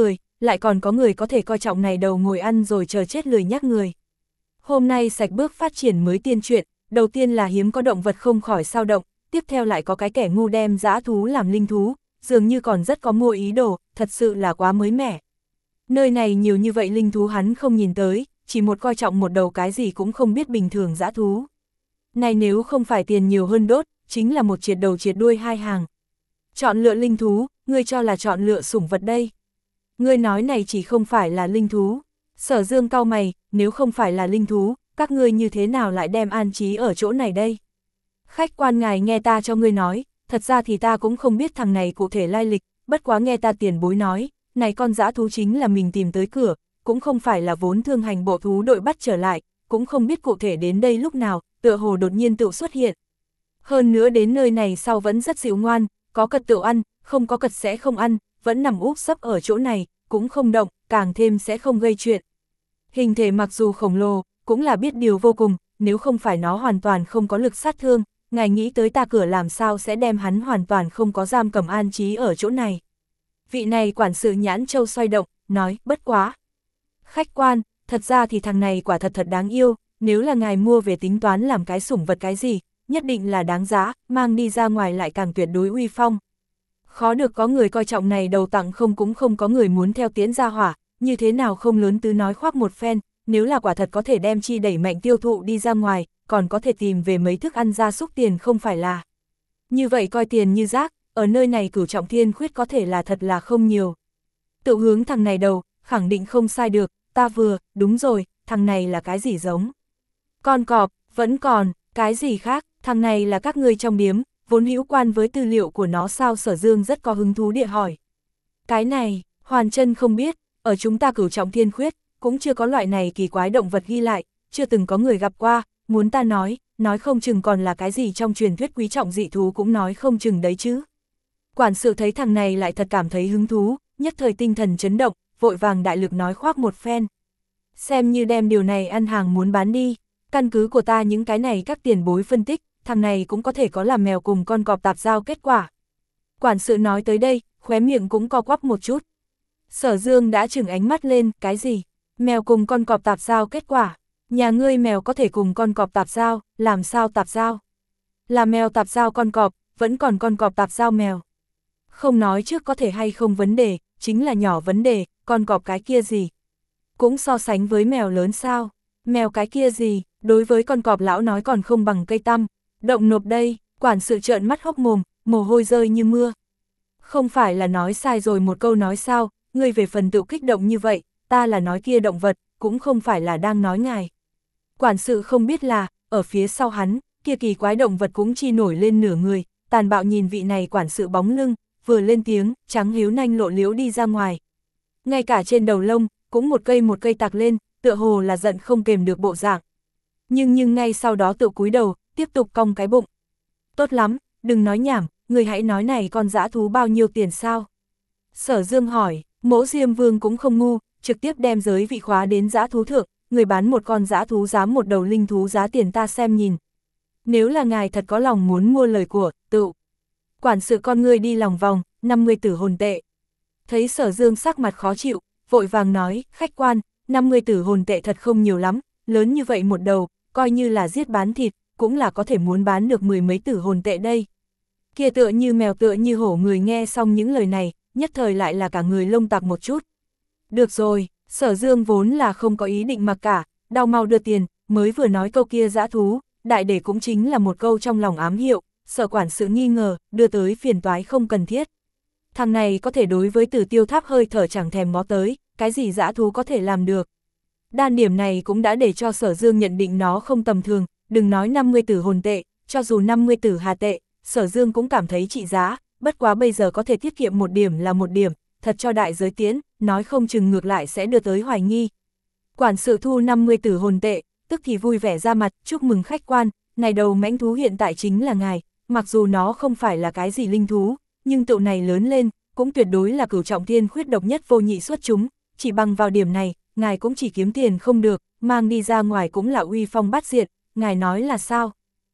lại còn có người có thể coi trọng này đầu ngồi ăn rồi chờ chết lười nhắc người. Hôm nay sạch bước phát triển mới tiên truyện, đầu tiên là hiếm có động vật không khỏi sao động, tiếp theo lại có cái kẻ ngu đem dã thú làm linh thú, dường như còn rất có mua ý đồ, thật sự là quá mới mẻ. Nơi này nhiều như vậy linh thú hắn không nhìn tới, chỉ một coi trọng một đầu cái gì cũng không biết bình thường dã thú. Này nếu không phải tiền nhiều hơn đốt, chính là một triệt đầu triệt đuôi hai hàng. Chọn lựa linh thú, ngươi cho là chọn lựa sủng vật đây. Ngươi nói này chỉ không phải là linh thú. Sở Dương cau mày, nếu không phải là linh thú, các ngươi như thế nào lại đem an trí ở chỗ này đây? Khách quan ngài nghe ta cho ngươi nói, thật ra thì ta cũng không biết thằng này cụ thể lai lịch, bất quá nghe ta tiền bối nói, này con dã thú chính là mình tìm tới cửa, cũng không phải là vốn thương hành bộ thú đội bắt trở lại, cũng không biết cụ thể đến đây lúc nào, tựa hồ đột nhiên tự xuất hiện. Hơn nữa đến nơi này sau vẫn rất dịu ngoan, có cật tự ăn, không có cật sẽ không ăn, vẫn nằm úp sấp ở chỗ này, cũng không động, càng thêm sẽ không gây chuyện. Hình thể mặc dù khổng lồ, cũng là biết điều vô cùng, nếu không phải nó hoàn toàn không có lực sát thương, ngài nghĩ tới ta cửa làm sao sẽ đem hắn hoàn toàn không có giam cầm an trí ở chỗ này. Vị này quản sự nhãn châu xoay động, nói, bất quá. Khách quan, thật ra thì thằng này quả thật thật đáng yêu, nếu là ngài mua về tính toán làm cái sủng vật cái gì, nhất định là đáng giá, mang đi ra ngoài lại càng tuyệt đối uy phong. Khó được có người coi trọng này đầu tặng không cũng không có người muốn theo tiến ra hỏa, như thế nào không lớn tứ nói khoác một phen, nếu là quả thật có thể đem chi đẩy mạnh tiêu thụ đi ra ngoài, còn có thể tìm về mấy thức ăn gia súc tiền không phải là. Như vậy coi tiền như rác, ở nơi này Cửu Trọng Thiên Khuyết có thể là thật là không nhiều. Tự hướng thằng này đầu, khẳng định không sai được, ta vừa, đúng rồi, thằng này là cái gì giống? Con cọp, vẫn còn, cái gì khác, thằng này là các ngươi trong điếm, vốn hữu quan với tư liệu của nó sao? Sở Dương rất có hứng thú địa hỏi. Cái này, Hoàn Chân không biết, ở chúng ta Cửu Trọng Thiên Khuyết, cũng chưa có loại này kỳ quái động vật ghi lại, chưa từng có người gặp qua, muốn ta nói, nói không chừng còn là cái gì trong truyền thuyết quý trọng dị thú cũng nói không chừng đấy chứ. Quản sự thấy thằng này lại thật cảm thấy hứng thú, nhất thời tinh thần chấn động, vội vàng đại lực nói khoác một phen. Xem như đem điều này ăn hàng muốn bán đi, căn cứ của ta những cái này các tiền bối phân tích, thằng này cũng có thể có làm mèo cùng con cọp tạp giao kết quả. Quản sự nói tới đây, khóe miệng cũng co quắp một chút. Sở Dương đã trừng ánh mắt lên, cái gì? Mèo cùng con cọp tạp giao kết quả? Nhà ngươi mèo có thể cùng con cọp tạp giao, làm sao tạp giao? Là mèo tạp giao con cọp, vẫn còn con cọp tạp giao mèo. Không nói trước có thể hay không vấn đề, chính là nhỏ vấn đề, con cọp cái kia gì? Cũng so sánh với mèo lớn sao? Mèo cái kia gì? Đối với con cọp lão nói còn không bằng cây tăm. Động nộp đây, quản sự trợn mắt hốc mồm, mồ hôi rơi như mưa. Không phải là nói sai rồi một câu nói sao, ngươi về phần tự kích động như vậy, ta là nói kia động vật, cũng không phải là đang nói ngài. Quản sự không biết là, ở phía sau hắn, kia kỳ quái động vật cũng chi nổi lên nửa người, tàn bạo nhìn vị này quản sự bóng lưng, vừa lên tiếng, trắng hiếu nanh lộ liễu đi ra ngoài. Ngay cả trên đầu lông, cũng một cây một cây tạc lên, tựa hồ là giận không kềm được bộ dạng. Nhưng nhưng ngay sau đó tự cúi đầu, tiếp tục cong cái bụng. Tốt lắm, đừng nói nhảm, người hãy nói này con dã thú bao nhiêu tiền sao? Sở Dương hỏi, Mỗ Diêm Vương cũng không ngu, trực tiếp đem giới vị khóa đến dã thú thượng, người bán một con dã thú giá một đầu linh thú giá tiền ta xem nhìn. Nếu là ngài thật có lòng muốn mua lời của, tự. Quản sự con ngươi đi lòng vòng, năm mươi tử hồn tệ. Thấy Sở Dương sắc mặt khó chịu, vội vàng nói, khách quan, năm mươi tử hồn tệ thật không nhiều lắm, lớn như vậy một đầu, coi như là giết bán thịt, cũng là có thể muốn bán được mười mấy tử hồn tệ đây. Kia tựa như mèo tựa như hổ người nghe xong những lời này, nhất thời lại là cả người lông tạc một chút. Được rồi, Sở Dương vốn là không có ý định mặc cả, đau mau đưa tiền, mới vừa nói câu kia dã thú, đại để cũng chính là một câu trong lòng ám hiệu, sợ quản sự nghi ngờ, đưa tới phiền toái không cần thiết. Thằng này có thể đối với Tử Tiêu Tháp hơi thở chẳng thèm ngó tới, cái gì dã thú có thể làm được. Đan điểm này cũng đã để cho Sở Dương nhận định nó không tầm thường, đừng nói năm mươi tử hồn tệ, cho dù năm mươi tử hà tệ, Sở Dương cũng cảm thấy trị giá, bất quá bây giờ có thể tiết kiệm một điểm là một điểm, thật cho đại giới tiến, nói không chừng ngược lại sẽ đưa tới hoài nghi. Quản sự thu năm mươi tử hồn tệ, tức thì vui vẻ ra mặt, chúc mừng khách quan, này đầu mãnh thú hiện tại chính là ngài, mặc dù nó không phải là cái gì linh thú, nhưng tụi này lớn lên, cũng tuyệt đối là Cửu Trọng Thiên Khuyết độc nhất vô nhị xuất chúng, chỉ bằng vào điểm này, ngài cũng chỉ kiếm tiền không được, mang đi ra ngoài cũng là uy phong bát diện, ngài nói là sao?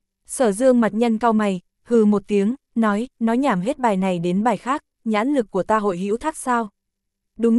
Sở Dương mặt nhân cau mày, hừ một tiếng, nói, nói nhảm hết bài này đến bài khác, nhãn lực của ta hội hữu thác sao? Đúng rồi,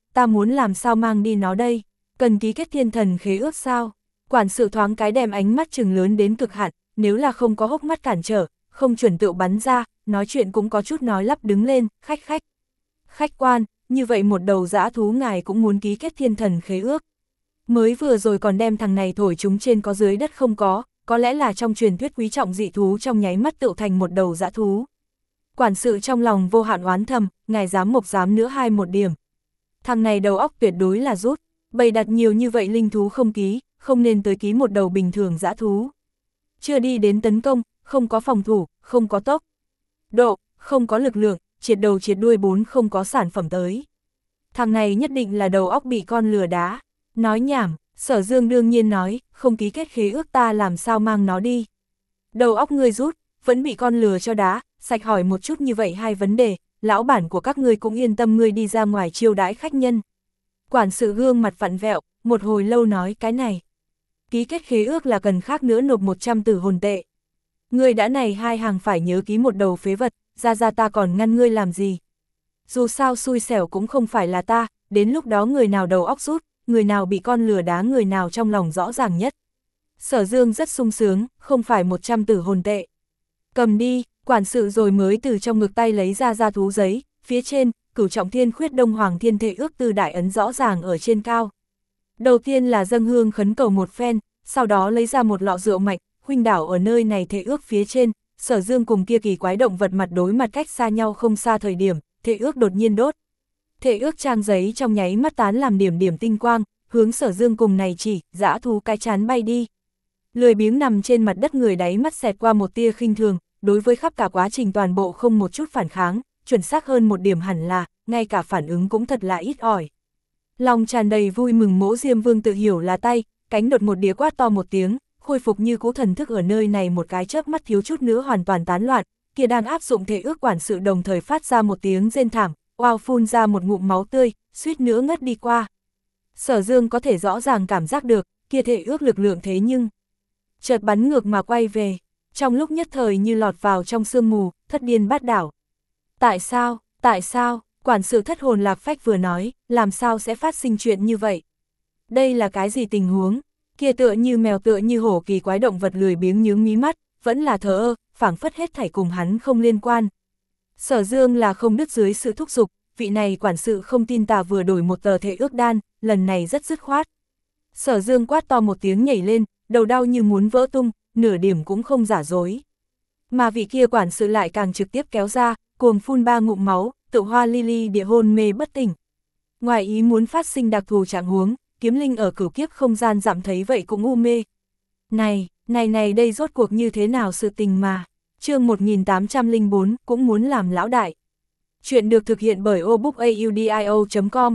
ta muốn làm sao mang đi nó đây, cần ký kết thiên thần khế ước sao? Quản sự thoáng cái đem ánh mắt trừng lớn đến cực hạn, nếu là không có hốc mắt cản trở, không chuẩn tựu bắn ra, nói chuyện cũng có chút nói lắp đứng lên, khách khách. Khách quan, như vậy một đầu dã thú ngài cũng muốn ký kết thiên thần khế ước. Mới vừa rồi còn đem thằng này thổi chúng trên có dưới đất không có, có lẽ là trong truyền thuyết quý trọng dị thú trong nháy mắt tựu thành một đầu dã thú. Quản sự trong lòng vô hạn oán thầm, ngài dám mộc dám nữa hai một điểm. Thằng này đầu óc tuyệt đối là rút, bày đặt nhiều như vậy linh thú không ký, không nên tới ký một đầu bình thường dã thú. Chưa đi đến tấn công, không có phòng thủ, không có tốc độ, không có lực lượng, triệt đầu triệt đuôi bốn không có sản phẩm tới. Thằng này nhất định là đầu óc bị con lừa đá. Nói nhảm, Sở Dương đương nhiên nói, không ký kết khế ước ta làm sao mang nó đi. Đầu óc ngươi rút, vẫn bị con lừa cho đá, sạch hỏi một chút như vậy hai vấn đề, lão bản của các ngươi cũng yên tâm ngươi đi ra ngoài chiêu đãi khách nhân. Quản sự gương mặt vặn vẹo, một hồi lâu nói cái này. Ký kết khế ước là cần khác nữa nộp một trăm tử hồn tệ. Ngươi đã này hai hàng phải nhớ ký một đầu phế vật, ra ra ta còn ngăn ngươi làm gì. Dù sao xui xẻo cũng không phải là ta, đến lúc đó người nào đầu óc rút, người nào bị con lừa đá người nào trong lòng rõ ràng nhất. Sở Dương rất sung sướng, không phải một trăm tử hồn tệ. Cầm đi, quản sự rồi mới từ trong ngực tay lấy ra ra thú giấy, phía trên, Cửu Trọng Thiên Khuyết Đông Hoàng Thiên Thể ước từ đại ấn rõ ràng ở trên cao. Đầu tiên là dâng hương khấn cầu một phen, sau đó lấy ra một lọ rượu mạnh, huynh đảo ở nơi này thể ước phía trên, Sở Dương cùng kia kỳ quái động vật mặt đối mặt cách xa nhau không xa thời điểm, thể ước đột nhiên đốt. Thể ước trang giấy trong nháy mắt tán làm điểm điểm tinh quang, hướng Sở Dương cùng này chỉ, dã thú cái chán bay đi. Lười biếng nằm trên mặt đất người đáy mắt xẹt qua một tia khinh thường, đối với khắp cả quá trình toàn bộ không một chút phản kháng, chuẩn xác hơn một điểm hẳn là, ngay cả phản ứng cũng thật là ít ỏi. Lòng tràn đầy vui mừng Mỗ Diêm Vương tự hiểu là tay, cánh đột một đĩa quát to một tiếng, khôi phục như cũ thần thức ở nơi này một cái chớp mắt thiếu chút nữa hoàn toàn tán loạn, kia đang áp dụng thể ước quản sự đồng thời phát ra một tiếng rên thảm, oao phun ra một ngụm máu tươi, suýt nữa ngất đi qua. Sở Dương có thể rõ ràng cảm giác được, kia thể ước lực lượng thế nhưng chợt bắn ngược mà quay về, trong lúc nhất thời như lọt vào trong sương mù, thất điên bát đảo. Tại sao, tại sao, quản sự thất hồn lạc phách vừa nói, làm sao sẽ phát sinh chuyện như vậy? Đây là cái gì tình huống? Kia tựa như mèo tựa như hổ kỳ quái động vật lười biếng nhướng mí mắt, vẫn là thờ ơ, phảng phất hết thảy cùng hắn không liên quan. Sở Dương là không đứt dưới sự thúc giục, vị này quản sự không tin tà vừa đổi một tờ thể ước đan, lần này rất dứt khoát. Sở Dương quát to một tiếng nhảy lên, đầu đau như muốn vỡ tung, nửa điểm cũng không giả dối. Mà vị kia quản sự lại càng trực tiếp kéo ra, cuồng phun ba ngụm máu, tự hoa Lily địa hôn mê bất tỉnh. Ngoài ý muốn phát sinh đặc thù trạng huống, kiếm linh ở cửu kiếp không gian dặm thấy vậy cũng u mê. Này, này này đây rốt cuộc như thế nào sự tình mà, chương một nghìn tám trăm lẻ bốn cũng muốn làm lão đại. Chuyện được thực hiện bởi obookaudio chấm com.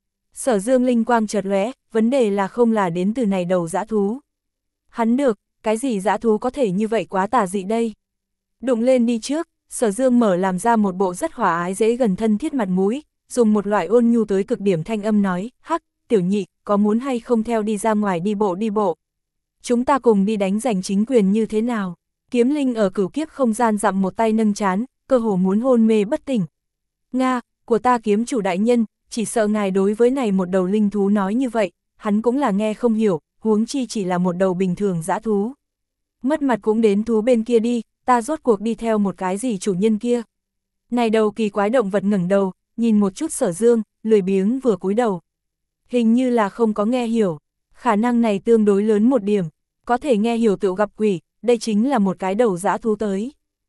Sở Dương linh quang chợt lóe, vấn đề là không là đến từ này đầu dã thú. Hắn được, cái gì dã thú có thể như vậy quá tà dị đây? Đụng lên đi trước, Sở Dương mở làm ra một bộ rất hòa ái dễ gần thân thiết mặt mũi, dùng một loại ôn nhu tới cực điểm thanh âm nói, hắc, tiểu nhị, có muốn hay không theo đi ra ngoài đi bộ đi bộ? Chúng ta cùng đi đánh giành chính quyền như thế nào? Kiếm linh ở cửu kiếp không gian dặm một tay nâng chán, cơ hồ muốn hôn mê bất tỉnh. Nga, của ta kiếm chủ đại nhân, chỉ sợ ngài đối với này một đầu linh thú nói như vậy, hắn cũng là nghe không hiểu, huống chi chỉ là một đầu bình thường dã thú. Mất mặt cũng đến thú bên kia đi, ta rốt cuộc đi theo một cái gì chủ nhân kia. Này đầu kỳ quái động vật ngẩng đầu, nhìn một chút Sở Dương, lười biếng vừa cúi đầu. Hình như là không có nghe hiểu, khả năng này tương đối lớn một điểm, có thể nghe hiểu tự gặp quỷ, đây chính là một cái đầu dã thú tới.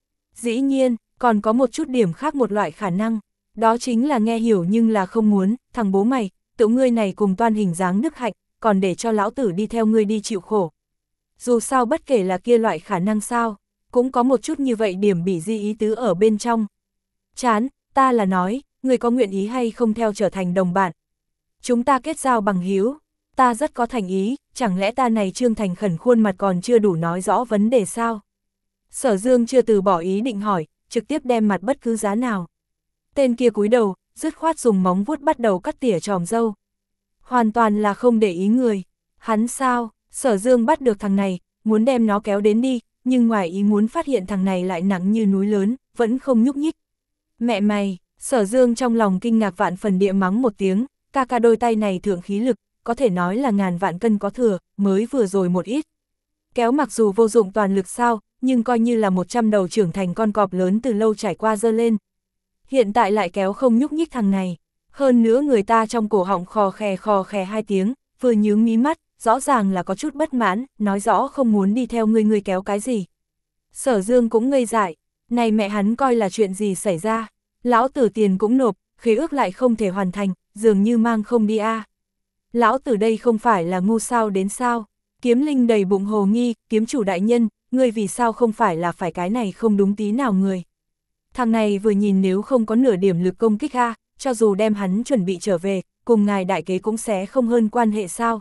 Dĩ nhiên, còn có một chút điểm khác một loại khả năng, đó chính là nghe hiểu nhưng là không muốn, thằng bố mày, tự ngươi này cùng toan hình dáng đức hạnh, còn để cho lão tử đi theo ngươi đi chịu khổ. Dù sao bất kể là kia loại khả năng sao, cũng có một chút như vậy điểm bị di ý tứ ở bên trong. Chán, ta là nói, ngươi có nguyện ý hay không theo trở thành đồng bạn. Chúng ta kết giao bằng hữu, ta rất có thành ý, chẳng lẽ ta này trương thành khẩn khuôn mặt còn chưa đủ nói rõ vấn đề sao? Sở Dương chưa từ bỏ ý định hỏi, trực tiếp đem mặt bất cứ giá nào. Tên kia cúi đầu, dứt khoát dùng móng vuốt bắt đầu cắt tỉa tròm râu. Hoàn toàn là không để ý người. Hắn sao? Sở Dương bắt được thằng này, muốn đem nó kéo đến đi, nhưng ngoài ý muốn phát hiện thằng này lại nặng như núi lớn, vẫn không nhúc nhích. Mẹ mày! Sở Dương trong lòng kinh ngạc vạn phần địa mắng một tiếng, ca ca đôi tay này thượng khí lực, có thể nói là ngàn vạn cân có thừa, mới vừa rồi một ít. Kéo mặc dù vô dụng toàn lực sao, nhưng coi như là một trăm đầu trưởng thành con cọp lớn từ lâu trải qua dơ lên. Hiện tại lại kéo không nhúc nhích thằng này. Hơn nữa người ta trong cổ họng khò khè khò khè hai tiếng, vừa nhướng mí mắt, rõ ràng là có chút bất mãn, nói rõ không muốn đi theo ngươi ngươi kéo cái gì. Sở Dương cũng ngây dại, này mẹ hắn coi là chuyện gì xảy ra, lão tử tiền cũng nộp, khế ước lại không thể hoàn thành, dường như mang không đi a. À. Lão tử đây không phải là ngu sao đến sao, Kiếm Linh đầy bụng hồ nghi, kiếm chủ đại nhân, ngươi vì sao không phải là phải cái này không đúng tí nào người. Thằng này vừa nhìn nếu không có nửa điểm lực công kích a, cho dù đem hắn chuẩn bị trở về, cùng ngài đại kế cũng sẽ không hơn quan hệ sao.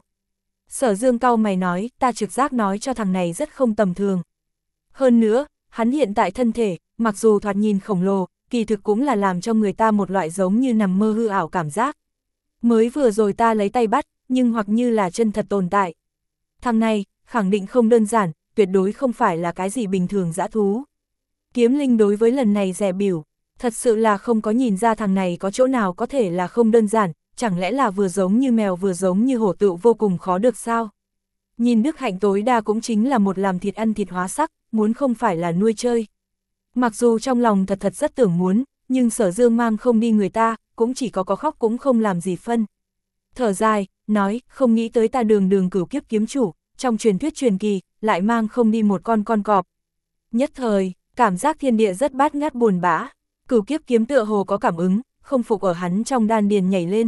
Sở Dương cau mày nói, ta trực giác nói cho thằng này rất không tầm thường. Hơn nữa, hắn hiện tại thân thể, mặc dù thoạt nhìn khổng lồ, kỳ thực cũng là làm cho người ta một loại giống như nằm mơ hư ảo cảm giác. Mới vừa rồi ta lấy tay bắt, nhưng hoặc như là chân thật tồn tại. Thằng này, khẳng định không đơn giản, tuyệt đối không phải là cái gì bình thường dã thú. Kiếm Linh đối với lần này dè biểu, thật sự là không có nhìn ra thằng này có chỗ nào có thể là không đơn giản, chẳng lẽ là vừa giống như mèo vừa giống như hổ tựu vô cùng khó được sao? Nhìn đức hạnh tối đa cũng chính là một làm thịt ăn thịt hóa sắc, muốn không phải là nuôi chơi. Mặc dù trong lòng thật thật rất tưởng muốn, nhưng Sở Dương mang không đi người ta, cũng chỉ có có khóc cũng không làm gì phân. Thở dài, nói, không nghĩ tới ta đường đường cửu kiếp kiếm chủ, trong truyền thuyết truyền kỳ, lại mang không đi một con con cọp. Nhất thời, cảm giác thiên địa rất bát ngát buồn bã, cửu kiếp kiếm tựa hồ có cảm ứng, không phục ở hắn trong đan điền nhảy lên.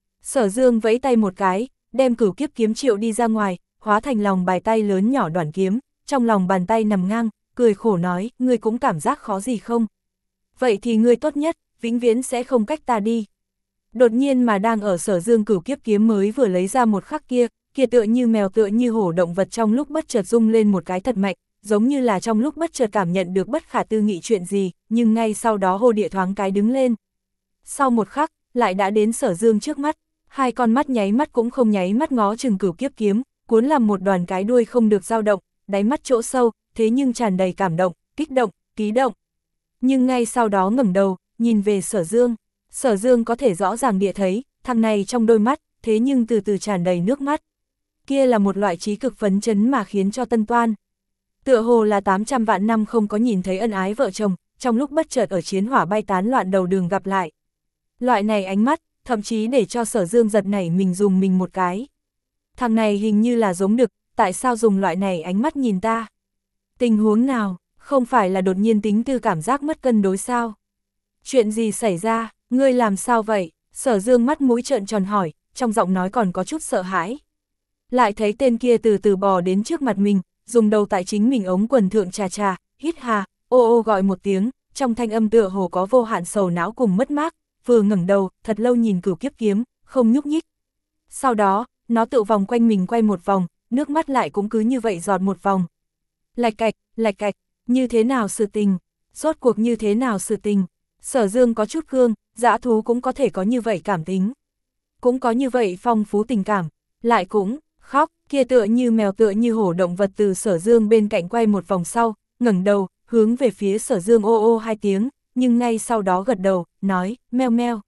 Sở Dương vẫy tay một cái, đem cửu kiếp kiếm triệu đi ra ngoài, hóa thành lòng bài tay lớn nhỏ đoản kiếm, trong lòng bàn tay nằm ngang, cười khổ nói, ngươi cũng cảm giác khó gì không? Vậy thì ngươi tốt nhất, vĩnh viễn sẽ không cách ta đi. Đột nhiên mà đang ở Sở Dương cửu kiếp kiếm mới vừa lấy ra một khắc kia, kia tựa như mèo tựa như hổ động vật trong lúc bất chợt rung lên một cái thật mạnh, giống như là trong lúc bất chợt cảm nhận được bất khả tư nghị chuyện gì, nhưng ngay sau đó hô địa thoáng cái đứng lên. Sau một khắc, lại đã đến Sở Dương trước mắt, hai con mắt nháy mắt cũng không nháy mắt ngó chừng cửu kiếp kiếm, cuốn làm một đoàn cái đuôi không được dao động, đáy mắt chỗ sâu, thế nhưng tràn đầy cảm động, kích động, ký động. Nhưng ngay sau đó ngẩng đầu, nhìn về Sở Dương, Sở Dương có thể rõ ràng địa thấy, thằng này trong đôi mắt, thế nhưng từ từ tràn đầy nước mắt. Kia là một loại trí cực phấn chấn mà khiến cho Tân Toan. Tựa hồ là tám trăm vạn năm không có nhìn thấy ân ái vợ chồng, trong lúc bất chợt ở chiến hỏa bay tán loạn đầu đường gặp lại. Loại này ánh mắt, thậm chí để cho Sở Dương giật nảy mình dùng mình một cái. Thằng này hình như là giống đực, tại sao dùng loại này ánh mắt nhìn ta? Tình huống nào, không phải là đột nhiên tính tư cảm giác mất cân đối sao? Chuyện gì xảy ra, ngươi làm sao vậy? Sở Dương mắt mũi trợn tròn hỏi, trong giọng nói còn có chút sợ hãi. Lại thấy tên kia từ từ bò đến trước mặt mình, dùng đầu tại chính mình ống quần thượng trà trà, hít hà, ô ô gọi một tiếng, trong thanh âm tựa hồ có vô hạn sầu não cùng mất mát, vừa ngẩng đầu, thật lâu nhìn cửu kiếp kiếm, không nhúc nhích. Sau đó, nó tự vòng quanh mình quay một vòng, nước mắt lại cũng cứ như vậy giọt một vòng. Lạch cạch, lạch cạch, như thế nào sự tình, rốt cuộc như thế nào sự tình. Sở Dương có chút gương, dã thú cũng có thể có như vậy cảm tính. Cũng có như vậy phong phú tình cảm, lại cũng khóc, kia tựa như mèo tựa như hổ động vật từ Sở Dương bên cạnh quay một vòng sau, ngẩng đầu, hướng về phía Sở Dương ô ô hai tiếng, nhưng ngay sau đó gật đầu, nói, meo meo.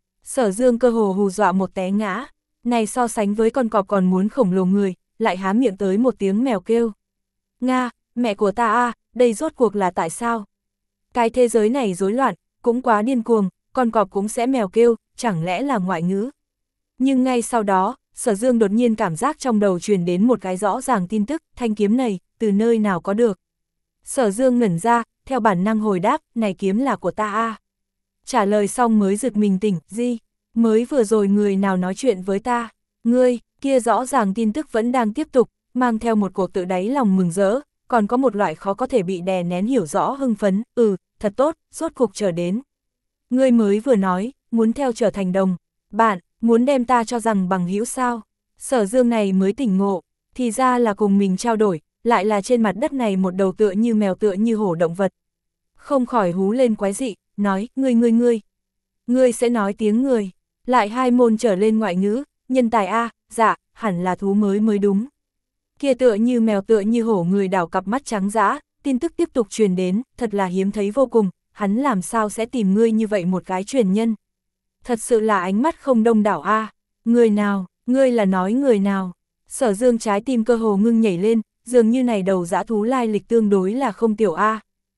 Sở Dương cơ hồ hù dọa một té ngã, này so sánh với con cọp còn muốn khổng lồ người, lại há miệng tới một tiếng mèo kêu. Nga, mẹ của ta a, đây rốt cuộc là tại sao? Cái thế giới này rối loạn, cũng quá điên cuồng, con cọp cũng sẽ mèo kêu, chẳng lẽ là ngoại ngữ? Nhưng ngay sau đó, Sở Dương đột nhiên cảm giác trong đầu truyền đến một cái rõ ràng tin tức, thanh kiếm này, từ nơi nào có được? Sở Dương ngẩn ra, theo bản năng hồi đáp, này kiếm là của ta a. Trả lời xong mới giật mình tỉnh, gì? Mới vừa rồi người nào nói chuyện với ta? Ngươi, kia rõ ràng tin tức vẫn đang tiếp tục, mang theo một cuộc tự đáy lòng mừng rỡ, còn có một loại khó có thể bị đè nén hiểu rõ hưng phấn, ừ, thật tốt, rốt cuộc trở đến. Ngươi mới vừa nói, muốn theo trở thành đồng, bạn, muốn đem ta cho rằng bằng hữu sao? Sở Dương này mới tỉnh ngộ, thì ra là cùng mình trao đổi, lại là trên mặt đất này một đầu tựa như mèo tựa như hổ động vật. Không khỏi hú lên quái dị, nói, ngươi ngươi ngươi, ngươi sẽ nói tiếng người, lại hai môn trở lên ngoại ngữ, nhân tài a, dạ, hẳn là thú mới mới đúng. Kia tựa như mèo tựa như hổ người đảo cặp mắt trắng dã, tin tức tiếp tục truyền đến, thật là hiếm thấy vô cùng, hắn làm sao sẽ tìm ngươi như vậy một cái truyền nhân. Thật sự là ánh mắt không đông đảo a. Người nào, ngươi là nói người nào? Sở Dương trái tim cơ hồ ngưng nhảy lên, dường như này đầu dã thú lai lịch tương đối là không tiểu a.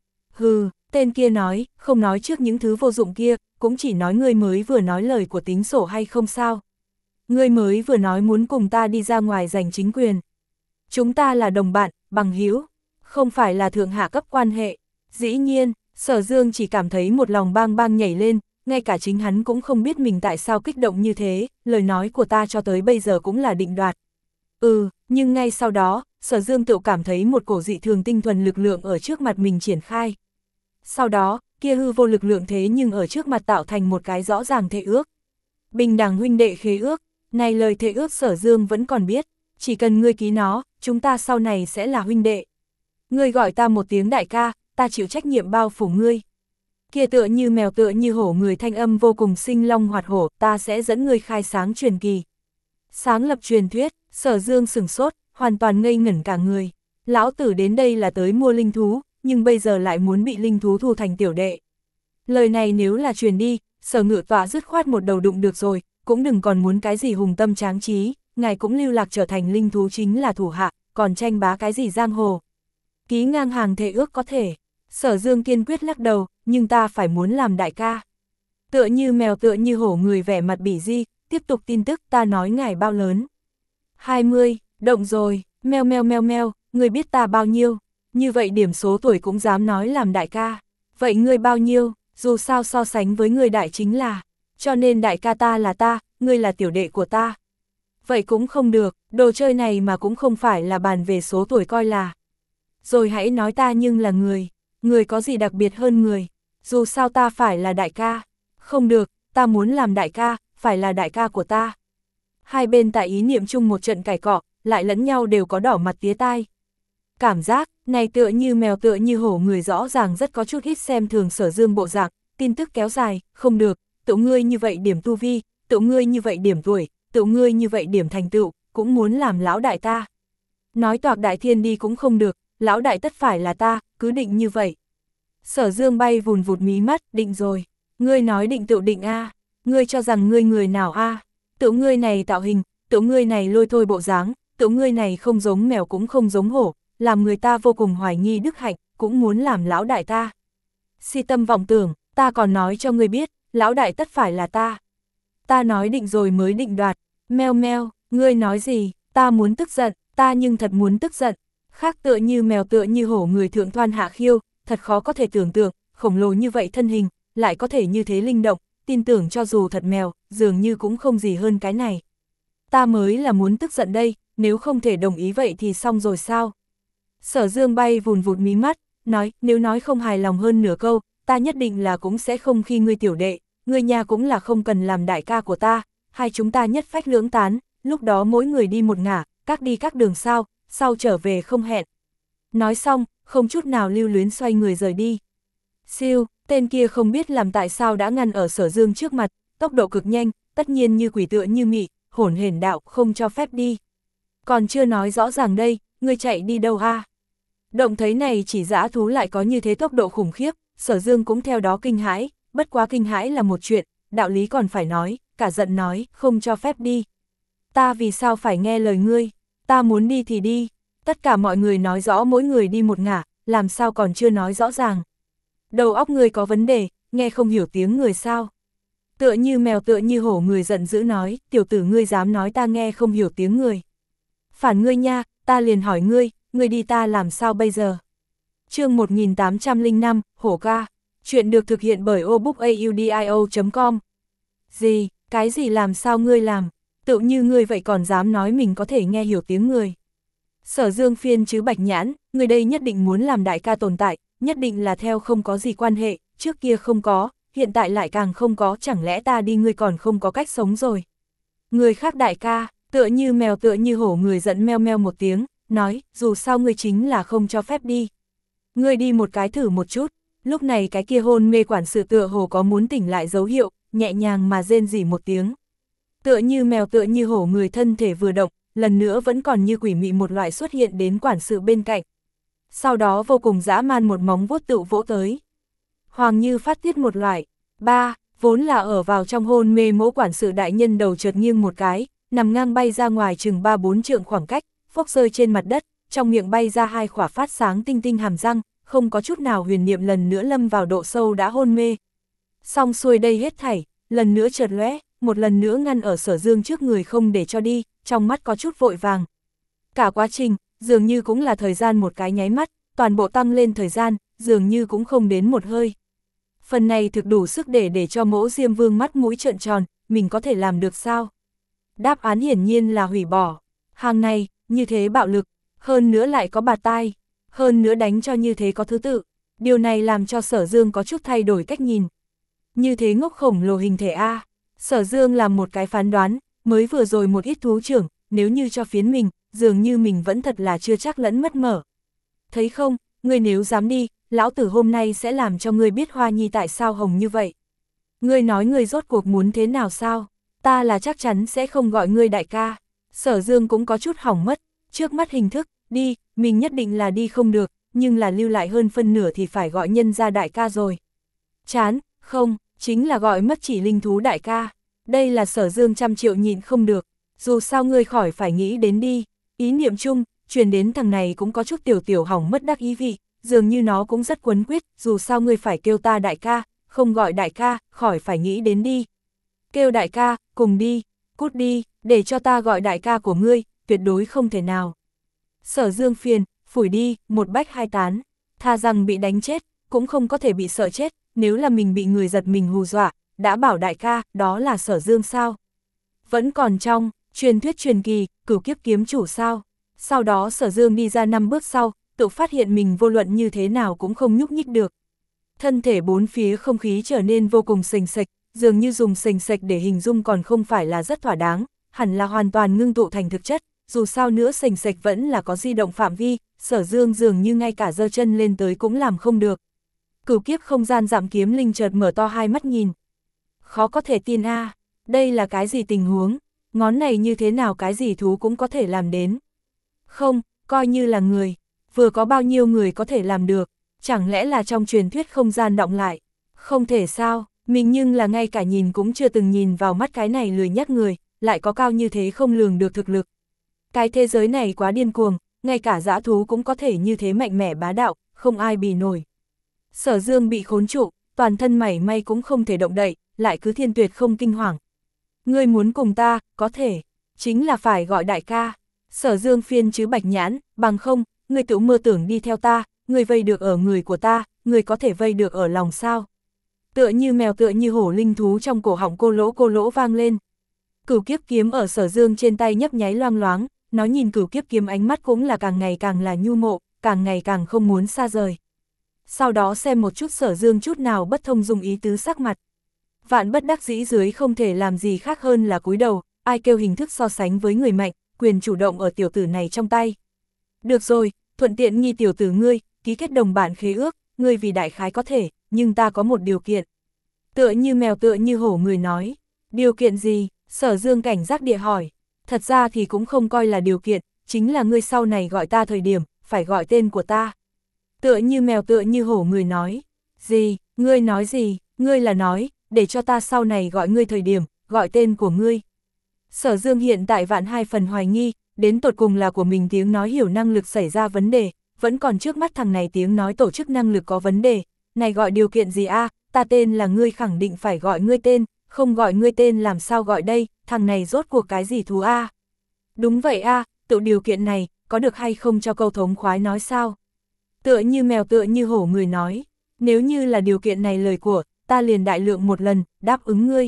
Hừ, tên kia nói, không nói trước những thứ vô dụng kia, cũng chỉ nói ngươi mới vừa nói lời của tính sổ hay không sao. Ngươi mới vừa nói muốn cùng ta đi ra ngoài giành chính quyền. Chúng ta là đồng bạn, bằng hữu, không phải là thượng hạ cấp quan hệ. Dĩ nhiên, Sở Dương chỉ cảm thấy một lòng bang bang nhảy lên, ngay cả chính hắn cũng không biết mình tại sao kích động như thế, lời nói của ta cho tới bây giờ cũng là định đoạt. Ừ, nhưng ngay sau đó, Sở Dương tự cảm thấy một cổ dị thường tinh thuần lực lượng ở trước mặt mình triển khai. Sau đó, kia hư vô lực lượng thế nhưng ở trước mặt tạo thành một cái rõ ràng thệ ước. Bình đẳng huynh đệ khế ước, này lời thệ ước Sở Dương vẫn còn biết, chỉ cần ngươi ký nó, chúng ta sau này sẽ là huynh đệ. Ngươi gọi ta một tiếng đại ca, ta chịu trách nhiệm bao phủ ngươi. Kia tựa như mèo tựa như hổ người thanh âm vô cùng sinh long hoạt hổ, ta sẽ dẫn ngươi khai sáng truyền kỳ. Sáng lập truyền thuyết, Sở Dương sửng sốt, hoàn toàn ngây ngẩn cả người. Lão tử đến đây là tới mua linh thú, nhưng bây giờ lại muốn bị linh thú thu thành tiểu đệ. Lời này nếu là truyền đi, Sở Ngự Tọa dứt khoát một đầu đụng được rồi, cũng đừng còn muốn cái gì hùng tâm tráng trí, ngài cũng lưu lạc trở thành linh thú chính là thủ hạ, còn tranh bá cái gì giang hồ. Ký ngang hàng thệ ước có thể. Sở Dương kiên quyết lắc đầu, nhưng ta phải muốn làm đại ca. Tựa như mèo tựa như hổ người vẻ mặt bỉ di, tiếp tục tin tức ta nói ngài bao lớn. hai mươi, động rồi, meo meo meo meo, người biết ta bao nhiêu, như vậy điểm số tuổi cũng dám nói làm đại ca. Vậy ngươi bao nhiêu, dù sao so sánh với người đại chính là, cho nên đại ca ta là ta, ngươi là tiểu đệ của ta. Vậy cũng không được, đồ chơi này mà cũng không phải là bàn về số tuổi coi là. Rồi hãy nói ta nhưng là người, người có gì đặc biệt hơn người, dù sao ta phải là đại ca. Không được, ta muốn làm đại ca, phải là đại ca của ta. Hai bên tại ý niệm chung một trận cãi cọ, lại lẫn nhau đều có đỏ mặt tía tai. Cảm giác, này tựa như mèo tựa như hổ người rõ ràng rất có chút ít xem thường Sở Dương bộ dạng, tin tức kéo dài, không được, tự ngươi như vậy điểm tu vi, tự ngươi như vậy điểm tuổi, tự ngươi như vậy điểm thành tựu, cũng muốn làm lão đại ta. Nói toạc đại thiên đi cũng không được, lão đại tất phải là ta, cứ định như vậy. Sở Dương bay vùn vụt mí mắt, định rồi. Ngươi nói định tự định a, ngươi cho rằng ngươi người nào a? Tự ngươi này tạo hình, tự ngươi này lôi thôi bộ dáng, tự ngươi này không giống mèo cũng không giống hổ, làm người ta vô cùng hoài nghi đức hạnh, cũng muốn làm lão đại ta. Si tâm vọng tưởng, ta còn nói cho ngươi biết, lão đại tất phải là ta. Ta nói định rồi mới định đoạt, meo meo, ngươi nói gì, ta muốn tức giận, ta nhưng thật muốn tức giận. Khác tựa như mèo tựa như hổ người thượng thoan hạ khiêu, thật khó có thể tưởng tượng, khổng lồ như vậy thân hình, lại có thể như thế linh động, tin tưởng cho dù thật mèo, dường như cũng không gì hơn cái này. Ta mới là muốn tức giận đây, nếu không thể đồng ý vậy thì xong rồi sao? Sở Dương bay vùn vụt mí mắt, nói, nếu nói không hài lòng hơn nửa câu, ta nhất định là cũng sẽ không khi ngươi tiểu đệ, ngươi nhà cũng là không cần làm đại ca của ta, hai chúng ta nhất phách lưỡng tán, lúc đó mỗi người đi một ngả, các đi các đường sao, sau trở về không hẹn. Nói xong, không chút nào lưu luyến xoay người rời đi. Siêu, tên kia không biết làm tại sao đã ngăn ở Sở Dương trước mặt, tốc độ cực nhanh, tất nhiên như quỷ tựa như mị, hổn hển đạo không cho phép đi. Còn chưa nói rõ ràng đây, ngươi chạy đi đâu a? Động thấy này chỉ dã thú lại có như thế tốc độ khủng khiếp, Sở Dương cũng theo đó kinh hãi, bất quá kinh hãi là một chuyện, đạo lý còn phải nói, cả giận nói, không cho phép đi. Ta vì sao phải nghe lời ngươi, ta muốn đi thì đi, tất cả mọi người nói rõ mỗi người đi một ngả, làm sao còn chưa nói rõ ràng. Đầu óc ngươi có vấn đề, nghe không hiểu tiếng người sao. Tựa như mèo tựa như hổ người giận dữ nói, tiểu tử ngươi dám nói ta nghe không hiểu tiếng người. Phản ngươi nha, ta liền hỏi ngươi, ngươi đi ta làm sao bây giờ? Chương một nghìn tám trăm lẻ năm, Hổ ca. Chuyện được thực hiện bởi obookaudio chấm com. Gì, cái gì làm sao ngươi làm? Tự như ngươi vậy còn dám nói mình có thể nghe hiểu tiếng người. Sở Dương phiên chứ bạch nhãn, người đây nhất định muốn làm đại ca tồn tại, nhất định là theo không có gì quan hệ, trước kia không có, hiện tại lại càng không có, chẳng lẽ ta đi ngươi còn không có cách sống rồi. Người khác đại ca, tựa như mèo tựa như hổ người giận meo meo một tiếng, nói, dù sao ngươi chính là không cho phép đi. Ngươi đi một cái thử một chút, lúc này cái kia hôn mê quản sự tựa hồ có muốn tỉnh lại dấu hiệu, nhẹ nhàng mà rên rỉ một tiếng. Tựa như mèo tựa như hổ người thân thể vừa động, lần nữa vẫn còn như quỷ mị một loại xuất hiện đến quản sự bên cạnh. Sau đó vô cùng dã man một móng vuốt tự vỗ tới. Hoàng như phát tiết một loại, ba, Vốn là ở vào trong hôn mê Mỗ quản sự đại nhân đầu chợt nghiêng một cái, nằm ngang bay ra ngoài chừng ba bốn trượng khoảng cách, phốc rơi trên mặt đất, trong miệng bay ra hai khỏa phát sáng tinh tinh hàm răng, không có chút nào huyền niệm lần nữa lâm vào độ sâu đã hôn mê. Xong xuôi đây hết thảy, lần nữa chợt lóe, một lần nữa ngăn ở Sở Dương trước người không để cho đi, trong mắt có chút vội vàng. Cả quá trình, dường như cũng là thời gian một cái nháy mắt, toàn bộ tăng lên thời gian, dường như cũng không đến một hơi. Phần này thực đủ sức để để cho Mỗ Diêm Vương mắt mũi trợn tròn, mình có thể làm được sao? Đáp án hiển nhiên là hủy bỏ. Hàng này, như thế bạo lực, hơn nữa lại có bạt tai, hơn nữa đánh cho như thế có thứ tự. Điều này làm cho Sở Dương có chút thay đổi cách nhìn. Như thế ngốc khổng lồ hình thể A. Sở Dương làm một cái phán đoán, mới vừa rồi một ít thú trưởng, nếu như cho phiến mình, dường như mình vẫn thật là chưa chắc lẫn mất mở. Thấy không, ngươi nếu dám đi, lão tử hôm nay sẽ làm cho ngươi biết Hoa Nhi tại sao hồng như vậy. Ngươi nói ngươi rốt cuộc muốn thế nào sao? Ta là chắc chắn sẽ không gọi ngươi đại ca. Sở Dương cũng có chút hỏng mất, trước mắt hình thức, đi, mình nhất định là đi không được, nhưng là lưu lại hơn phân nửa thì phải gọi nhân ra đại ca rồi. Chán, không, chính là gọi mất chỉ linh thú đại ca. Đây là Sở Dương trăm triệu nhịn không được, dù sao ngươi khỏi phải nghĩ đến đi. Ý niệm chung, truyền đến thằng này cũng có chút tiểu tiểu hỏng mất đắc ý vị, dường như nó cũng rất quấn quyết, dù sao ngươi phải kêu ta đại ca, không gọi đại ca, khỏi phải nghĩ đến đi. Kêu đại ca, cùng đi, cút đi, để cho ta gọi đại ca của ngươi, tuyệt đối không thể nào. Sở Dương phiền, phủi đi, một bách hai tán, tha rằng bị đánh chết, cũng không có thể bị sợ chết, nếu là mình bị người giật mình hù dọa, đã bảo đại ca, đó là Sở Dương sao? Vẫn còn trong, truyền thuyết truyền kỳ, cửu kiếp kiếm chủ sao? Sau đó Sở Dương đi ra năm bước sau, tự phát hiện mình vô luận như thế nào cũng không nhúc nhích được. Thân thể bốn phía không khí trở nên vô cùng sềnh sệch, dường như dùng sềnh sệch để hình dung còn không phải là rất thỏa đáng, hẳn là hoàn toàn ngưng tụ thành thực chất, dù sao nữa sềnh sệch vẫn là có di động phạm vi, Sở Dương dường như ngay cả giơ chân lên tới cũng làm không được. Cửu kiếp không gian giảm kiếm linh chợt mở to hai mắt nhìn. Khó có thể tin a, à, đây là cái gì tình huống, ngón này như thế nào cái gì thú cũng có thể làm đến. Không, coi như là người, vừa có bao nhiêu người có thể làm được, chẳng lẽ là trong truyền thuyết không gian động lại. Không thể sao, mình nhưng là ngay cả nhìn cũng chưa từng nhìn vào mắt cái này lười nhắc người, lại có cao như thế không lường được thực lực. Cái thế giới này quá điên cuồng, ngay cả dã thú cũng có thể như thế mạnh mẽ bá đạo, không ai bì nổi. Sở Dương bị khốn trụ, toàn thân mảy may cũng không thể động đậy, lại cứ thiên tuyệt không kinh hoàng. Ngươi muốn cùng ta, có thể, chính là phải gọi đại ca. Sở Dương phiên chứ bạch nhãn, bằng không, ngươi tự mơ tưởng đi theo ta, ngươi vây được ở người của ta, ngươi có thể vây được ở lòng sao. Tựa như mèo tựa như hổ linh thú trong cổ họng cô lỗ cô lỗ vang lên. Cửu kiếp kiếm ở Sở Dương trên tay nhấp nháy loang loáng, nó nhìn cửu kiếp kiếm ánh mắt cũng là càng ngày càng là nhu mộ, càng ngày càng không muốn xa rời. Sau đó xem một chút Sở Dương chút nào bất thông dùng ý tứ sắc mặt. Vạn bất đắc dĩ dưới không thể làm gì khác hơn là cúi đầu, ai kêu hình thức so sánh với người mạnh, quyền chủ động ở tiểu tử này trong tay. Được rồi, thuận tiện nghi tiểu tử ngươi, ký kết đồng bản khế ước, ngươi vì đại khái có thể, nhưng ta có một điều kiện. Tựa như mèo tựa như hổ người nói, điều kiện gì? Sở Dương cảnh giác địa hỏi. Thật ra thì cũng không coi là điều kiện, chính là ngươi sau này gọi ta thời điểm, phải gọi tên của ta. Tựa như mèo tựa như hổ người nói. Gì, ngươi nói gì, ngươi là nói, để cho ta sau này gọi ngươi thời điểm, gọi tên của ngươi. Sở Dương hiện tại vạn hai phần hoài nghi, đến tột cùng là của mình tiếng nói hiểu năng lực xảy ra vấn đề, vẫn còn trước mắt thằng này tiếng nói tổ chức năng lực có vấn đề. Này gọi điều kiện gì a? À? Ta tên là ngươi khẳng định phải gọi ngươi tên, không gọi ngươi tên làm sao gọi đây, thằng này rốt cuộc cái gì thú a? À? Đúng vậy a, à, tự điều kiện này, có được hay không cho câu thống khoái nói sao? Tựa như mèo tựa như hổ người nói, nếu như là điều kiện này lời của, ta liền đại lượng một lần, đáp ứng ngươi.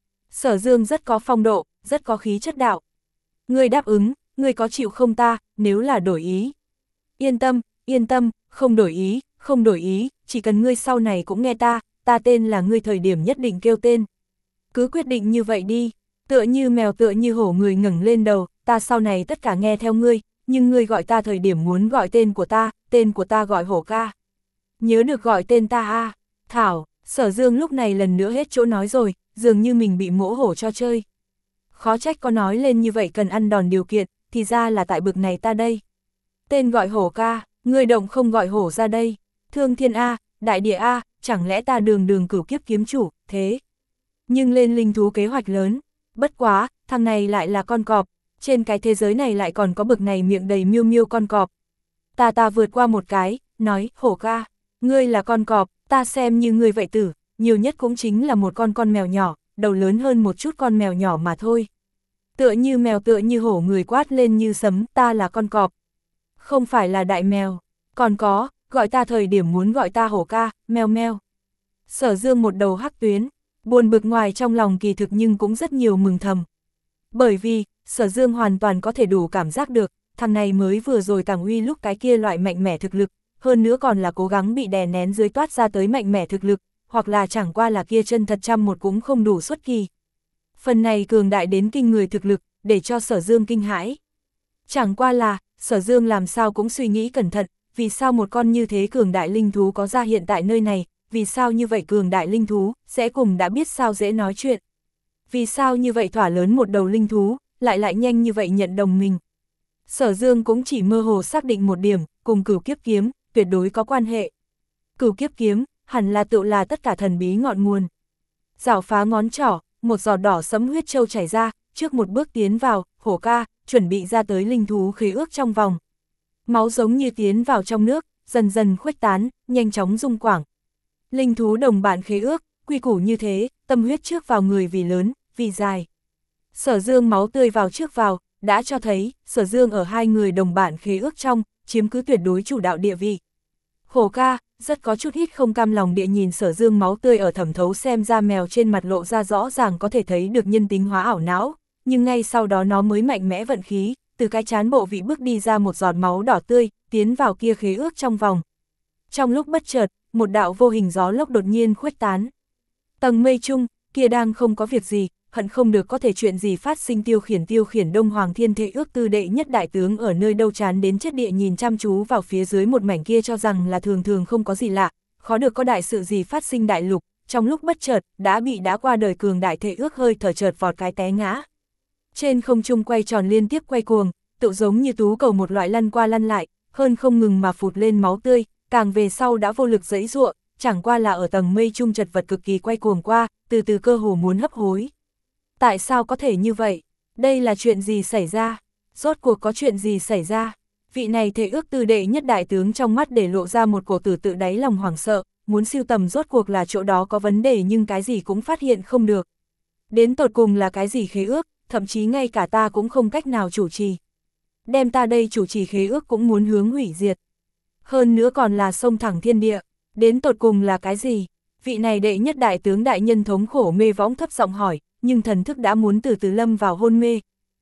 Sở Dương rất có phong độ, rất có khí chất đạo. Ngươi đáp ứng, ngươi có chịu không ta, nếu là đổi ý? Yên tâm, yên tâm, không đổi ý, không đổi ý, chỉ cần ngươi sau này cũng nghe ta, ta tên là ngươi thời điểm nhất định kêu tên. Cứ quyết định như vậy đi, tựa như mèo tựa như hổ người ngẩng lên đầu, ta sau này tất cả nghe theo ngươi, nhưng ngươi gọi ta thời điểm muốn gọi tên của ta, tên của ta gọi hổ ca. Nhớ được gọi tên ta a. À. Thảo, Sở Dương lúc này lần nữa hết chỗ nói rồi, dường như mình bị mỗ hổ cho chơi. Khó trách có nói lên như vậy cần ăn đòn điều kiện, thì ra là tại bực này ta đây. Tên gọi hổ ca, ngươi động không gọi hổ ra đây. Thương thiên A, đại địa A, chẳng lẽ ta đường đường cửu kiếp kiếm chủ, thế. Nhưng lên linh thú kế hoạch lớn, bất quá, thằng này lại là con cọp, trên cái thế giới này lại còn có bực này miệng đầy miêu miêu con cọp. Ta ta vượt qua một cái, nói, hổ ca, ngươi là con cọp, ta xem như ngươi vậy tử, nhiều nhất cũng chính là một con con mèo nhỏ, đầu lớn hơn một chút con mèo nhỏ mà thôi. Tựa như mèo tựa như hổ người quát lên như sấm, ta là con cọp. Không phải là đại mèo, còn có, gọi ta thời điểm muốn gọi ta hổ ca, mèo mèo. Sở Dương một đầu hắc tuyến, buồn bực ngoài trong lòng kỳ thực nhưng cũng rất nhiều mừng thầm. Bởi vì, Sở Dương hoàn toàn có thể đủ cảm giác được, thằng này mới vừa rồi càng uy lúc cái kia loại mạnh mẽ thực lực, hơn nữa còn là cố gắng bị đè nén dưới toát ra tới mạnh mẽ thực lực, hoặc là chẳng qua là kia chân thật trăm một cũng không đủ xuất kỳ. Phần này cường đại đến kinh người thực lực, để cho Sở Dương kinh hãi. Chẳng qua là, Sở Dương làm sao cũng suy nghĩ cẩn thận, vì sao một con như thế cường đại linh thú có ra hiện tại nơi này, vì sao như vậy cường đại linh thú, sẽ cùng đã biết sao dễ nói chuyện. Vì sao như vậy thỏa lớn một đầu linh thú, lại lại nhanh như vậy nhận đồng mình. Sở Dương cũng chỉ mơ hồ xác định một điểm, cùng cửu kiếp kiếm, tuyệt đối có quan hệ. Cửu kiếp kiếm, hẳn là tự là tất cả thần bí ngọn nguồn. Rảo phá ngón trỏ, một giọt đỏ sẫm huyết châu chảy ra, trước một bước tiến vào, hổ ca, chuẩn bị ra tới linh thú khế ước trong vòng. Máu giống như tiến vào trong nước, dần dần khuếch tán, nhanh chóng dung quảng. Linh thú đồng bạn khế ước, quy củ như thế, tâm huyết trước vào người vì lớn, vì dài. Sở Dương máu tươi vào trước vào, đã cho thấy, Sở Dương ở hai người đồng bạn khế ước trong, chiếm cứ tuyệt đối chủ đạo địa vị. Hổ ca, rất có chút ít không cam lòng địa nhìn Sở Dương máu tươi ở thẩm thấu xem ra mèo trên mặt lộ ra rõ ràng có thể thấy được nhân tính hóa ảo não, nhưng ngay sau đó nó mới mạnh mẽ vận khí, từ cái chán bộ vị bước đi ra một giọt máu đỏ tươi, tiến vào kia khế ước trong vòng. Trong lúc bất chợt, một đạo vô hình gió lốc đột nhiên khuếch tán. Tầng mây chung, kia đang không có việc gì, hận không được có thể chuyện gì phát sinh tiêu khiển tiêu khiển Đông Hoàng Thiên Thệ ước tư đệ nhất đại tướng ở nơi đâu chán đến chết địa nhìn chăm chú vào phía dưới một mảnh kia cho rằng là thường thường không có gì lạ, khó được có đại sự gì phát sinh đại lục, trong lúc bất chợt, đã bị đã qua đời cường đại Thệ ước hơi thở chợt vọt cái té ngã. Trên không trung quay tròn liên tiếp quay cuồng, tự giống như tú cầu một loại lăn qua lăn lại, hơn không ngừng mà phụt lên máu tươi, càng về sau đã vô lực giãy giụa, chẳng qua là ở tầng mây trung chật vật cực kỳ quay cuồng qua, từ từ cơ hồ muốn hấp hối. Tại sao có thể như vậy? Đây là chuyện gì xảy ra? Rốt cuộc có chuyện gì xảy ra? Vị này Thệ ước tư đệ nhất đại tướng trong mắt để lộ ra một cổ tử tự đáy lòng hoảng sợ, muốn siêu tầm rốt cuộc là chỗ đó có vấn đề nhưng cái gì cũng phát hiện không được. Đến tột cùng là cái gì khế ước, thậm chí ngay cả ta cũng không cách nào chủ trì. Đem ta đây chủ trì khế ước cũng muốn hướng hủy diệt. Hơn nữa còn là sông thẳng thiên địa, đến tột cùng là cái gì? Vị này đệ nhất đại tướng đại nhân thống khổ mê võng thấp giọng hỏi, nhưng thần thức đã muốn từ từ lâm vào hôn mê.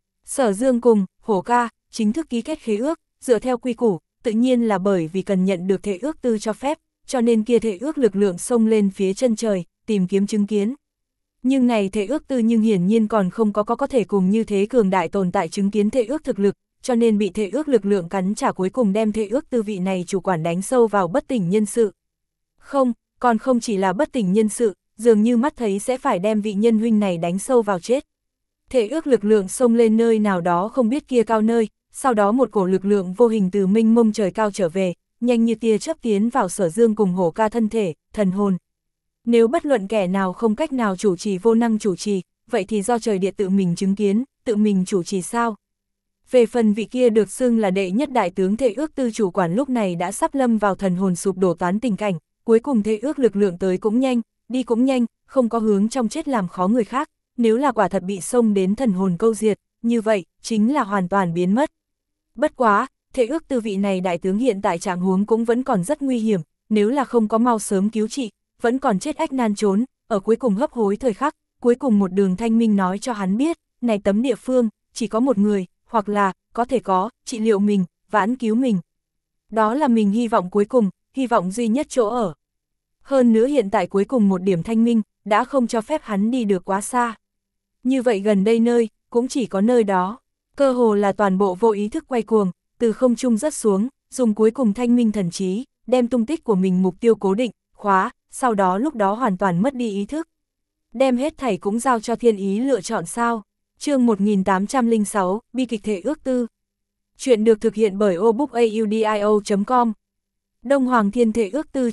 Sở Dương cùng, hổ ca, chính thức ký kết khế ước, dựa theo quy củ, tự nhiên là bởi vì cần nhận được Thệ ước tư cho phép, cho nên kia Thệ ước lực lượng xông lên phía chân trời, tìm kiếm chứng kiến. Nhưng này Thệ ước tư nhưng hiển nhiên còn không có có có thể cùng như thế cường đại tồn tại chứng kiến Thệ ước thực lực, cho nên bị Thệ ước lực lượng cắn trả cuối cùng đem Thệ ước tư vị này chủ quản đánh sâu vào bất tỉnh nhân sự. Không, còn không chỉ là bất tỉnh nhân sự, dường như mắt thấy sẽ phải đem vị nhân huynh này đánh sâu vào chết. Thệ ước lực lượng xông lên nơi nào đó không biết kia cao nơi, sau đó một cổ lực lượng vô hình từ mênh mông trời cao trở về, nhanh như tia chớp tiến vào Sở Dương cùng hổ ca thân thể, thần hồn. Nếu bất luận kẻ nào không cách nào chủ trì vô năng chủ trì, vậy thì do trời địa tự mình chứng kiến, tự mình chủ trì sao? Về phần vị kia được xưng là đệ nhất đại tướng Thệ ước tư chủ quản lúc này đã sắp lâm vào thần hồn sụp đổ toán tình cảnh, cuối cùng Thệ ước lực lượng tới cũng nhanh, đi cũng nhanh, không có hướng trong chết làm khó người khác, nếu là quả thật bị xông đến thần hồn câu diệt, như vậy, chính là hoàn toàn biến mất. Bất quá, Thệ ước tư vị này đại tướng hiện tại trạng huống cũng vẫn còn rất nguy hiểm, nếu là không có mau sớm cứu trị, vẫn còn chết ách nan trốn, ở cuối cùng hấp hối thời khắc, cuối cùng một đường thanh minh nói cho hắn biết, này tấm địa phương, chỉ có một người, hoặc là, có thể có, trị liệu mình, vãn cứu mình. Đó là mình hy vọng cuối cùng, hy vọng duy nhất chỗ ở. Hơn nữa hiện tại cuối cùng một điểm thanh minh, đã không cho phép hắn đi được quá xa. Như vậy gần đây nơi, cũng chỉ có nơi đó, cơ hồ là toàn bộ vô ý thức quay cuồng, từ không trung rớt xuống, dùng cuối cùng thanh minh thần trí, đem tung tích của mình mục tiêu cố định, khóa, sau đó lúc đó hoàn toàn mất đi ý thức. Đem hết thảy cũng giao cho thiên ý lựa chọn sao. Chương một nghìn tám trăm lẻ sáu, bi kịch Thệ ước tư. Chuyện được thực hiện bởi obook audio chấm com. Đông Hoàng Thiên Thệ ước tư trong,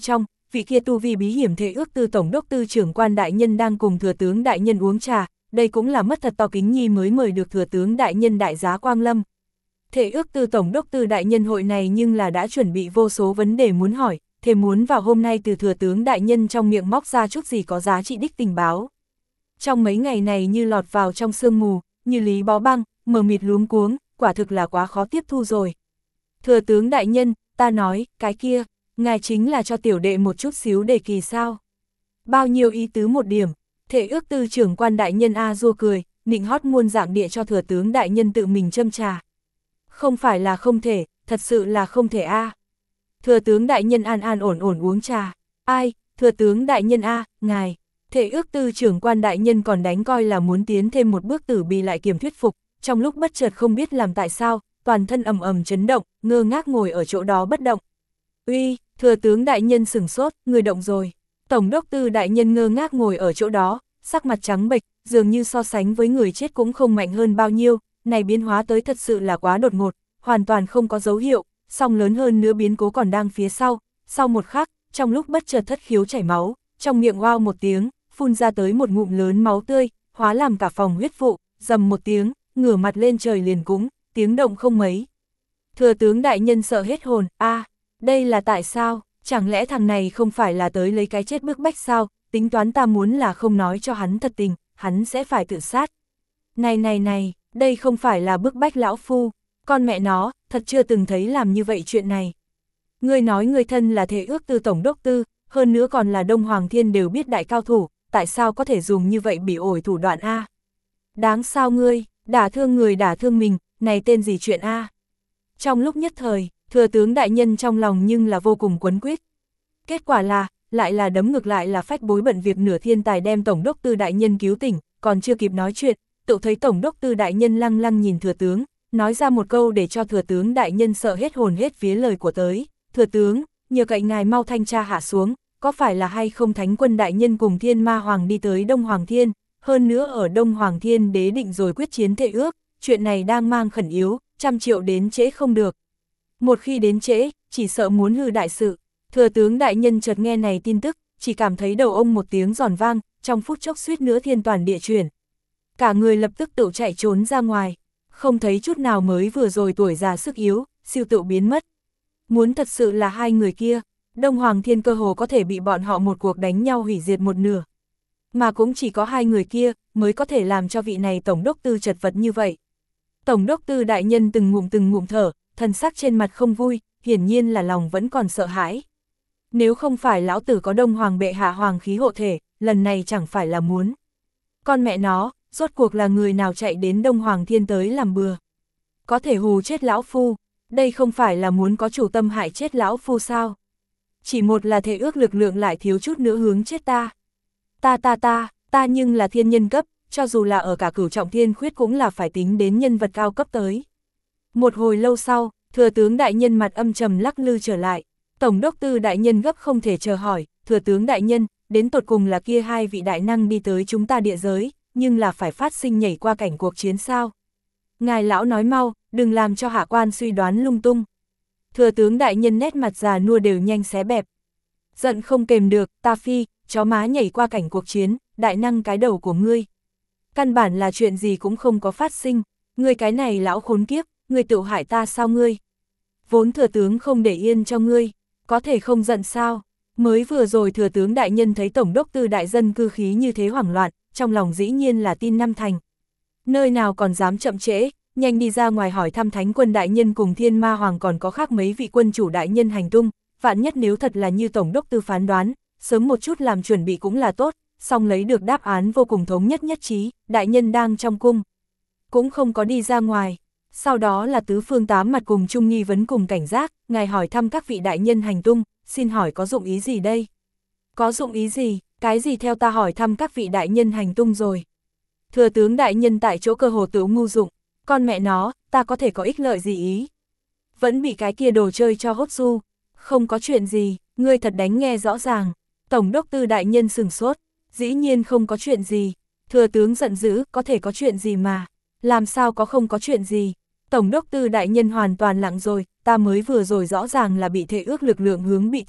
vị kia tu vi bí hiểm Thể ước tư tổng đốc tư trưởng quan đại nhân đang cùng thừa tướng đại nhân uống trà, đây cũng là mất thật to kính nhi mới mời được thừa tướng đại nhân đại giá quang lâm. Thể ước tư tổng đốc tư đại nhân hội này nhưng là đã chuẩn bị vô số vấn đề muốn hỏi, thề muốn vào hôm nay từ thừa tướng đại nhân trong miệng móc ra chút gì có giá trị đích tình báo. Trong mấy ngày này như lọt vào trong sương mù, như lý bó băng, mờ mịt luống cuống, quả thực là quá khó tiếp thu rồi. Thừa tướng đại nhân, ta nói, cái kia, ngài chính là cho tiểu đệ một chút xíu đề kỳ sao? Bao nhiêu ý tứ một điểm, Thể ước tư trưởng quan đại nhân A Dua cười, nịnh hót muôn dạng địa cho thừa tướng đại nhân tự mình châm trà. Không phải là không thể, thật sự là không thể a. Thừa tướng đại nhân an an ổn ổn uống trà. Ai, thừa tướng đại nhân a, ngài. Thể ước tư trưởng quan đại nhân còn đánh coi là muốn tiến thêm một bước tử bì lại kiểm thuyết phục, trong lúc bất chợt không biết làm tại sao, toàn thân ầm ầm chấn động, ngơ ngác ngồi ở chỗ đó bất động. Uy, thừa tướng đại nhân sửng sốt, người động rồi. Tổng đốc tư đại nhân ngơ ngác ngồi ở chỗ đó, sắc mặt trắng bệch, dường như so sánh với người chết cũng không mạnh hơn bao nhiêu, này biến hóa tới thật sự là quá đột ngột, hoàn toàn không có dấu hiệu, song lớn hơn nữa biến cố còn đang phía sau. Sau một khắc, trong lúc bất chợt thất khiếu chảy máu, trong miệng oao một tiếng, phun ra tới một ngụm lớn máu tươi, hóa làm cả phòng huyết vụ, dầm một tiếng, ngửa mặt lên trời liền cũng, tiếng động không mấy. Thừa tướng đại nhân sợ hết hồn, a, à, đây là tại sao, chẳng lẽ thằng này không phải là tới lấy cái chết bức bách sao, tính toán ta muốn là không nói cho hắn thật tình, hắn sẽ phải tự sát. Này này này, đây không phải là bức bách lão phu, con mẹ nó, thật chưa từng thấy làm như vậy chuyện này. Ngươi nói người thân là Thể ước tư tổng đốc tư, hơn nữa còn là Đông Hoàng Thiên đều biết đại cao thủ, tại sao có thể dùng như vậy bị ổi thủ đoạn a? Đáng sao ngươi, đả thương người đả thương mình, này tên gì chuyện a? Trong lúc nhất thời, thừa tướng đại nhân trong lòng nhưng là vô cùng quấn quýt. Kết quả là, lại là đấm ngược lại là phách bối bận việc nửa thiên tài đem tổng đốc tư đại nhân cứu tỉnh, còn chưa kịp nói chuyện, tự thấy tổng đốc tư đại nhân lăng lăng nhìn thừa tướng, nói ra một câu để cho thừa tướng đại nhân sợ hết hồn hết vía lời của tới. Thừa tướng, nhờ cậy ngài mau thanh tra hạ xuống, có phải là hay không Thánh quân đại nhân cùng Thiên Ma Hoàng đi tới Đông Hoàng Thiên, hơn nữa ở Đông Hoàng Thiên đế định rồi quyết chiến Thể ước, chuyện này đang mang khẩn yếu, trăm triệu đến trễ không được. Một khi đến trễ, chỉ sợ muốn hư đại sự. Thừa tướng đại nhân chợt nghe này tin tức, chỉ cảm thấy đầu ông một tiếng giòn vang, trong phút chốc suýt nữa thiên toàn địa chuyển. Cả người lập tức tự chạy trốn ra ngoài, không thấy chút nào mới vừa rồi tuổi già sức yếu, siêu tự biến mất. Muốn thật sự là hai người kia, Đông Hoàng Thiên cơ hồ có thể bị bọn họ một cuộc đánh nhau hủy diệt một nửa. Mà cũng chỉ có hai người kia mới có thể làm cho vị này tổng đốc tư chật vật như vậy. Tổng đốc tư đại nhân từng ngụm từng ngụm thở, thần sắc trên mặt không vui, hiển nhiên là lòng vẫn còn sợ hãi. Nếu không phải lão tử có Đông Hoàng bệ hạ hoàng khí hộ thể, lần này chẳng phải là muốn. Con mẹ nó, rốt cuộc là người nào chạy đến Đông Hoàng Thiên tới làm bừa. Có thể hù chết lão phu, đây không phải là muốn có chủ tâm hại chết lão phu sao. Chỉ một là Thể ước lực lượng lại thiếu chút nữa hướng chết ta. Ta ta ta, ta nhưng là thiên nhân cấp, cho dù là ở cả cửu trọng thiên khuyết cũng là phải tính đến nhân vật cao cấp tới. Một hồi lâu sau, thừa tướng đại nhân mặt âm trầm lắc lư trở lại. Tổng đốc tư đại nhân gấp không thể chờ hỏi, thừa tướng đại nhân, đến tột cùng là kia hai vị đại năng đi tới chúng ta địa giới, nhưng là phải phát sinh nhảy qua cảnh cuộc chiến sao. Ngài lão nói mau, đừng làm cho hạ quan suy đoán lung tung. Thừa tướng đại nhân nét mặt già nua đều nhanh xé bẹp. Giận không kềm được, ta phi, chó má nhảy qua cảnh cuộc chiến, đại năng cái đầu của ngươi. Căn bản là chuyện gì cũng không có phát sinh, ngươi cái này lão khốn kiếp, ngươi tự hại ta sao ngươi. Vốn thừa tướng không để yên cho ngươi, có thể không giận sao. Mới vừa rồi thừa tướng đại nhân thấy tổng đốc tư đại dân cư khí như thế hoảng loạn, trong lòng dĩ nhiên là tin năm thành. Nơi nào còn dám chậm trễ, nhanh đi ra ngoài hỏi thăm Thánh quân đại nhân cùng Thiên Ma Hoàng còn có khác mấy vị quân chủ đại nhân hành tung, vạn nhất nếu thật là như tổng đốc tư phán đoán, sớm một chút làm chuẩn bị cũng là tốt, song lấy được đáp án vô cùng thống nhất nhất trí, đại nhân đang trong cung. Cũng không có đi ra ngoài. Sau đó là tứ phương tám mặt cùng chung nghi vấn cùng cảnh giác, ngài hỏi thăm các vị đại nhân hành tung, xin hỏi có dụng ý gì đây? Có dụng ý gì, cái gì theo ta hỏi thăm các vị đại nhân hành tung rồi? Thừa tướng đại nhân tại chỗ cơ hồ tự ngu dụng, con mẹ nó, ta có thể có ích lợi gì ý? Vẫn bị cái kia đồ chơi cho hốt du, không có chuyện gì, ngươi thật đánh nghe rõ ràng. Tổng đốc tư đại nhân sừng sốt, dĩ nhiên không có chuyện gì. Thừa tướng giận dữ, có thể có chuyện gì mà, làm sao có không có chuyện gì. Tổng đốc tư đại nhân hoàn toàn lặng rồi, ta mới vừa rồi rõ ràng là bị Thể ước lực lượng hướng bị thương,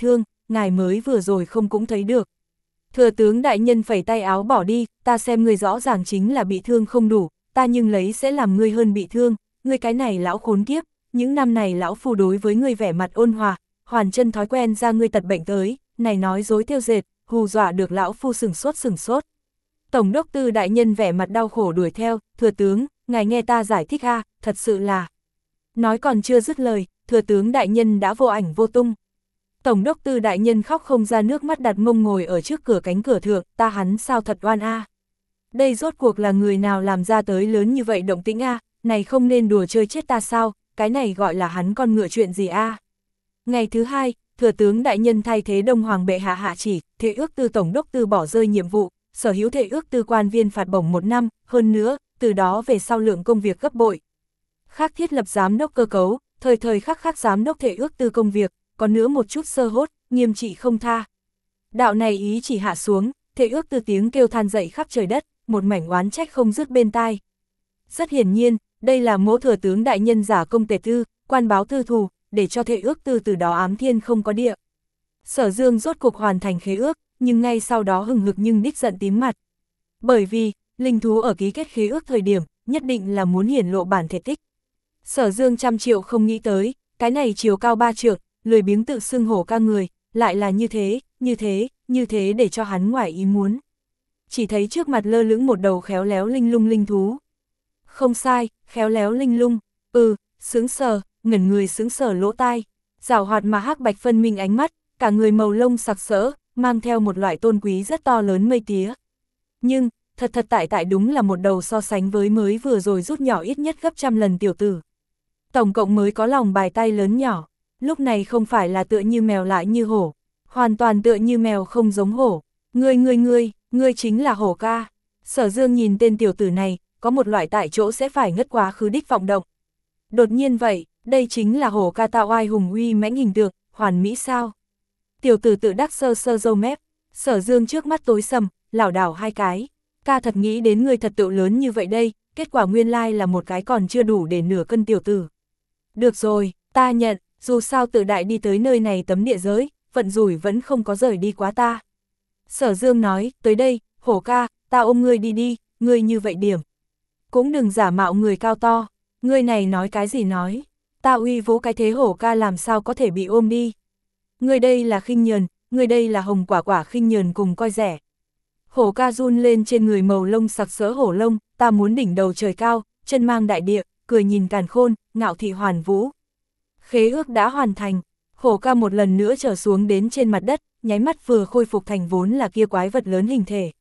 ngài mới vừa rồi không cũng thấy được. Thừa tướng đại nhân phẩy tay áo bỏ đi, ta xem ngươi rõ ràng chính là bị thương không đủ, ta nhưng lấy sẽ làm ngươi hơn bị thương, ngươi cái này lão khốn kiếp, những năm này lão phu đối với ngươi vẻ mặt ôn hòa, hoàn chân thói quen ra ngươi tật bệnh tới, này nói dối tiêu dệt, hù dọa được lão phu sừng sốt sừng sốt. Tổng đốc tư đại nhân vẻ mặt đau khổ đuổi theo, thừa tướng, ngài nghe ta giải thích ha, thật sự là. Nói còn chưa dứt lời, thừa tướng đại nhân đã vô ảnh vô tung. Tổng đốc tư đại nhân khóc không ra nước mắt, đặt mông ngồi ở trước cửa cánh cửa thượng, ta hắn sao thật oan a. Đây rốt cuộc là người nào làm ra tới lớn như vậy động tĩnh a, này không nên đùa chơi chết ta sao, cái này gọi là hắn con ngựa chuyện gì a. Ngày thứ hai, thừa tướng đại nhân thay thế Đông Hoàng bệ hạ hạ chỉ, thệ ước tư tổng đốc tư bỏ rơi nhiệm vụ, sở hữu thệ ước tư quan viên phạt bổng một năm, hơn nữa, từ đó về sau lượng công việc gấp bội. Khác thiết lập giám đốc cơ cấu, thời thời khắc khắc giám đốc thệ ước tư công việc, còn nữa một chút sơ hốt, nghiêm trị không tha. Đạo này ý chỉ hạ xuống, thệ ước tư tiếng kêu than dậy khắp trời đất, một mảnh oán trách không dứt bên tai. Rất hiển nhiên, đây là mỗ thừa tướng đại nhân giả công tề tư, quan báo tư thù, để cho thệ ước tư từ đó ám thiên không có địa. Sở Dương rốt cuộc hoàn thành khế ước, nhưng ngay sau đó hừng hực nhưng đích giận tím mặt. Bởi vì, linh thú ở ký kết khế ước thời điểm, nhất định là muốn hiển lộ bản thể tích. Sở Dương trăm triệu không nghĩ tới, cái này chiều cao ba trượng, lười biếng tự xưng hổ ca người, lại là như thế, như thế, như thế để cho hắn ngoài ý muốn. Chỉ thấy trước mặt lơ lửng một đầu khéo léo linh lung linh thú. Không sai, khéo léo linh lung, ừ, sướng sờ, ngẩn người sướng sờ lỗ tai, rào hoạt mà hắc bạch phân minh ánh mắt, cả người màu lông sặc sỡ, mang theo một loại tôn quý rất to lớn mây tía. Nhưng, thật thật tại tại đúng là một đầu so sánh với mới vừa rồi rút nhỏ ít nhất gấp trăm lần tiểu tử. Tổng cộng mới có lòng bài tay lớn nhỏ, lúc này không phải là tựa như mèo lại như hổ, hoàn toàn tựa như mèo không giống hổ. Ngươi ngươi ngươi, ngươi chính là hổ ca. Sở Dương nhìn tên tiểu tử này, có một loại tại chỗ sẽ phải ngất quá khứ đích vọng động. Đột nhiên vậy, đây chính là hổ ca tạo oai hùng uy mãnh hình tượng, hoàn mỹ sao? Tiểu tử tự đắc sơ sơ râu mép, Sở Dương trước mắt tối sầm, lảo đảo hai cái. Ca thật nghĩ đến người thật tựu lớn như vậy đây, kết quả nguyên lai là một cái còn chưa đủ để nửa cân tiểu tử. Được rồi, ta nhận, dù sao tự đại đi tới nơi này tấm địa giới, vận rủi vẫn không có rời đi quá ta. Sở Dương nói, tới đây, hổ ca, ta ôm ngươi đi đi, ngươi như vậy điểm. Cũng đừng giả mạo người cao to, ngươi này nói cái gì nói, ta uy vũ cái thế hổ ca làm sao có thể bị ôm đi. Ngươi đây là khinh nhờn, ngươi đây là hồng quả quả khinh nhờn cùng coi rẻ. Hổ ca run lên trên người màu lông sặc sỡ hổ lông, ta muốn đỉnh đầu trời cao, chân mang đại địa, cười nhìn càn khôn, ngạo thị hoàn vũ. Khế ước đã hoàn thành, hổ ca một lần nữa trở xuống đến trên mặt đất, nháy mắt vừa khôi phục thành vốn là kia quái vật lớn hình thể.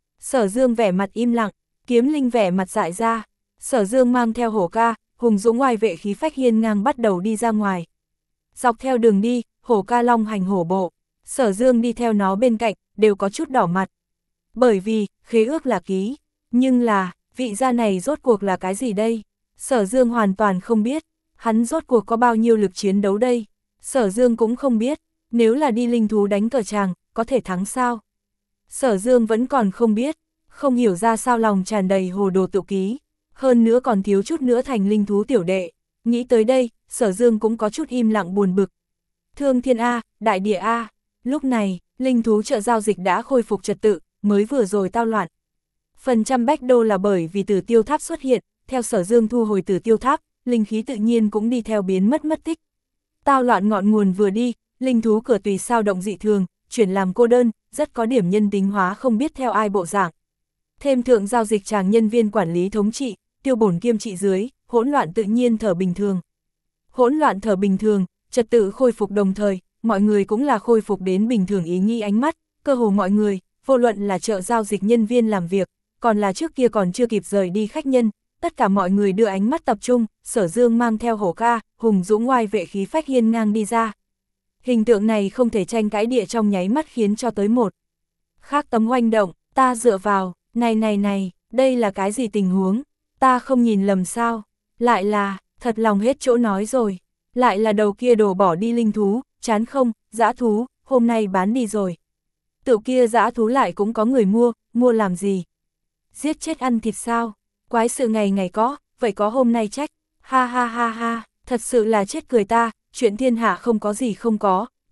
Sở Dương vẻ mặt im lặng, Kiếm Linh vẻ mặt dại ra, Sở Dương mang theo hổ ca, hùng dũng ngoài vệ khí phách hiên ngang bắt đầu đi ra ngoài. Dọc theo đường đi, hổ ca long hành hổ bộ, Sở Dương đi theo nó bên cạnh, đều có chút đỏ mặt. Bởi vì, khế ước là ký, nhưng là, vị gia này rốt cuộc là cái gì đây? Sở Dương hoàn toàn không biết, hắn rốt cuộc có bao nhiêu lực chiến đấu đây? Sở Dương cũng không biết, nếu là đi linh thú đánh cờ tràng, có thể thắng sao? Sở Dương vẫn còn không biết, không hiểu ra sao lòng tràn đầy hồ đồ tự ký, hơn nữa còn thiếu chút nữa thành linh thú tiểu đệ. Nghĩ tới đây, Sở Dương cũng có chút im lặng buồn bực. Thương thiên A, đại địa A, lúc này, linh thú chợ giao dịch đã khôi phục trật tự, mới vừa rồi tao loạn. Phần trăm bách đô là bởi vì Tử Tiêu Tháp xuất hiện, theo Sở Dương thu hồi Tử Tiêu Tháp, linh khí tự nhiên cũng đi theo biến mất mất tích. Tao loạn ngọn nguồn vừa đi, linh thú cửa tùy sao động dị thường, chuyển làm cô đơn, rất có điểm nhân tính hóa không biết theo ai bộ dạng. Thêm thượng giao dịch tràng nhân viên quản lý thống trị, tiêu bổn kiêm trị dưới, hỗn loạn tự nhiên thở bình thường. Hỗn loạn thở bình thường, trật tự khôi phục đồng thời, mọi người cũng là khôi phục đến bình thường ý nghĩ ánh mắt, cơ hồ mọi người, vô luận là chợ giao dịch nhân viên làm việc, còn là trước kia còn chưa kịp rời đi khách nhân, tất cả mọi người đưa ánh mắt tập trung, Sở Dương mang theo hổ ca, hùng dũng ngoai vệ khí phách hiên ngang đi ra. Hình tượng này không thể tranh cãi địa trong nháy mắt khiến cho tới một khác tấm oanh động, ta dựa vào, này này này, đây là cái gì tình huống, ta không nhìn lầm sao, lại là, thật lòng hết chỗ nói rồi, lại là đầu kia đổ bỏ đi linh thú, chán không, dã thú, hôm nay bán đi rồi. Tự kia dã thú lại cũng có người mua, mua làm gì? Giết chết ăn thịt sao? Quái sự ngày ngày có, vậy có hôm nay trách, ha ha ha ha, thật sự là chết cười ta, chuyện thiên hạ không có gì không có,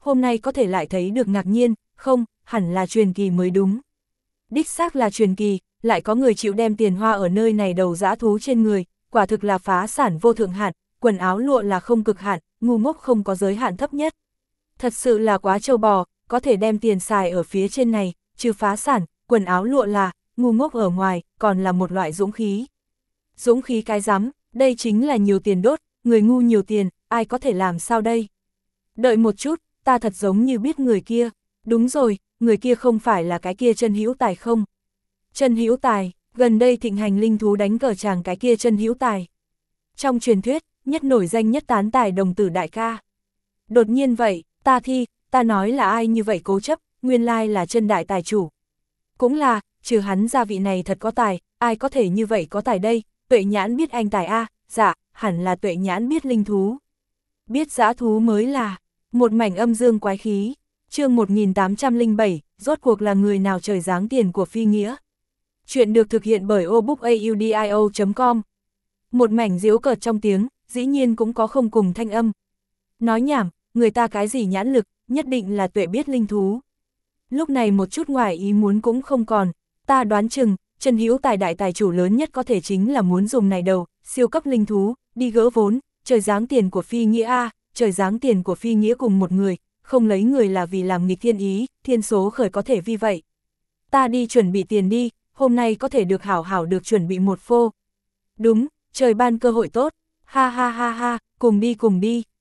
hôm nay có thể lại thấy được ngạc nhiên, không, hẳn là truyền kỳ mới đúng. Đích xác là truyền kỳ, lại có người chịu đem tiền hoa ở nơi này đầu dã thú trên người, quả thực là phá sản vô thượng hạn, quần áo lụa là không cực hạn, ngu ngốc không có giới hạn thấp nhất. Thật sự là quá trâu bò, có thể đem tiền xài ở phía trên này, trừ phá sản, quần áo lụa là, ngu ngốc ở ngoài, còn là một loại dũng khí. Dũng khí cái rắm, đây chính là nhiều tiền đốt, người ngu nhiều tiền, ai có thể làm sao đây? Đợi một chút, ta thật giống như biết người kia. Đúng rồi, người kia không phải là cái kia Chân Hữu Tài không? Chân Hữu Tài, gần đây thịnh hành linh thú đánh cờ chàng cái kia Chân Hữu Tài. Trong truyền thuyết, nhất nổi danh nhất tán tài đồng tử đại ca. Đột nhiên vậy, ta thi, ta nói là ai như vậy cố chấp, nguyên lai là Chân đại tài chủ. Cũng là, trừ hắn ra vị này thật có tài, ai có thể như vậy có tài đây, Tuệ Nhãn biết anh tài a, dạ, hẳn là Tuệ Nhãn biết linh thú. Biết dã thú mới là, một mảnh âm dương quái khí. Chương một nghìn tám trăm lẻ bảy, rốt cuộc là người nào trời giáng tiền của phi nghĩa. Chuyện được thực hiện bởi obookaudio chấm com. Một mảnh giễu cợt trong tiếng, dĩ nhiên cũng có không cùng thanh âm. Nói nhảm, người ta cái gì nhãn lực, nhất định là tuệ biết linh thú. Lúc này một chút ngoài ý muốn cũng không còn, ta đoán chừng, Chân Hữu Tài đại tài chủ lớn nhất có thể chính là muốn dùng này đầu, siêu cấp linh thú, đi gỡ vốn, trời giáng tiền của phi nghĩa a, trời giáng tiền của phi nghĩa cùng một người, không lấy người là vì làm nghịch thiên ý, thiên số khởi có thể vì vậy. Ta đi chuẩn bị tiền đi, hôm nay có thể được hảo hảo được chuẩn bị một phô. Đúng, trời ban cơ hội tốt, ha ha ha ha, cùng đi cùng đi.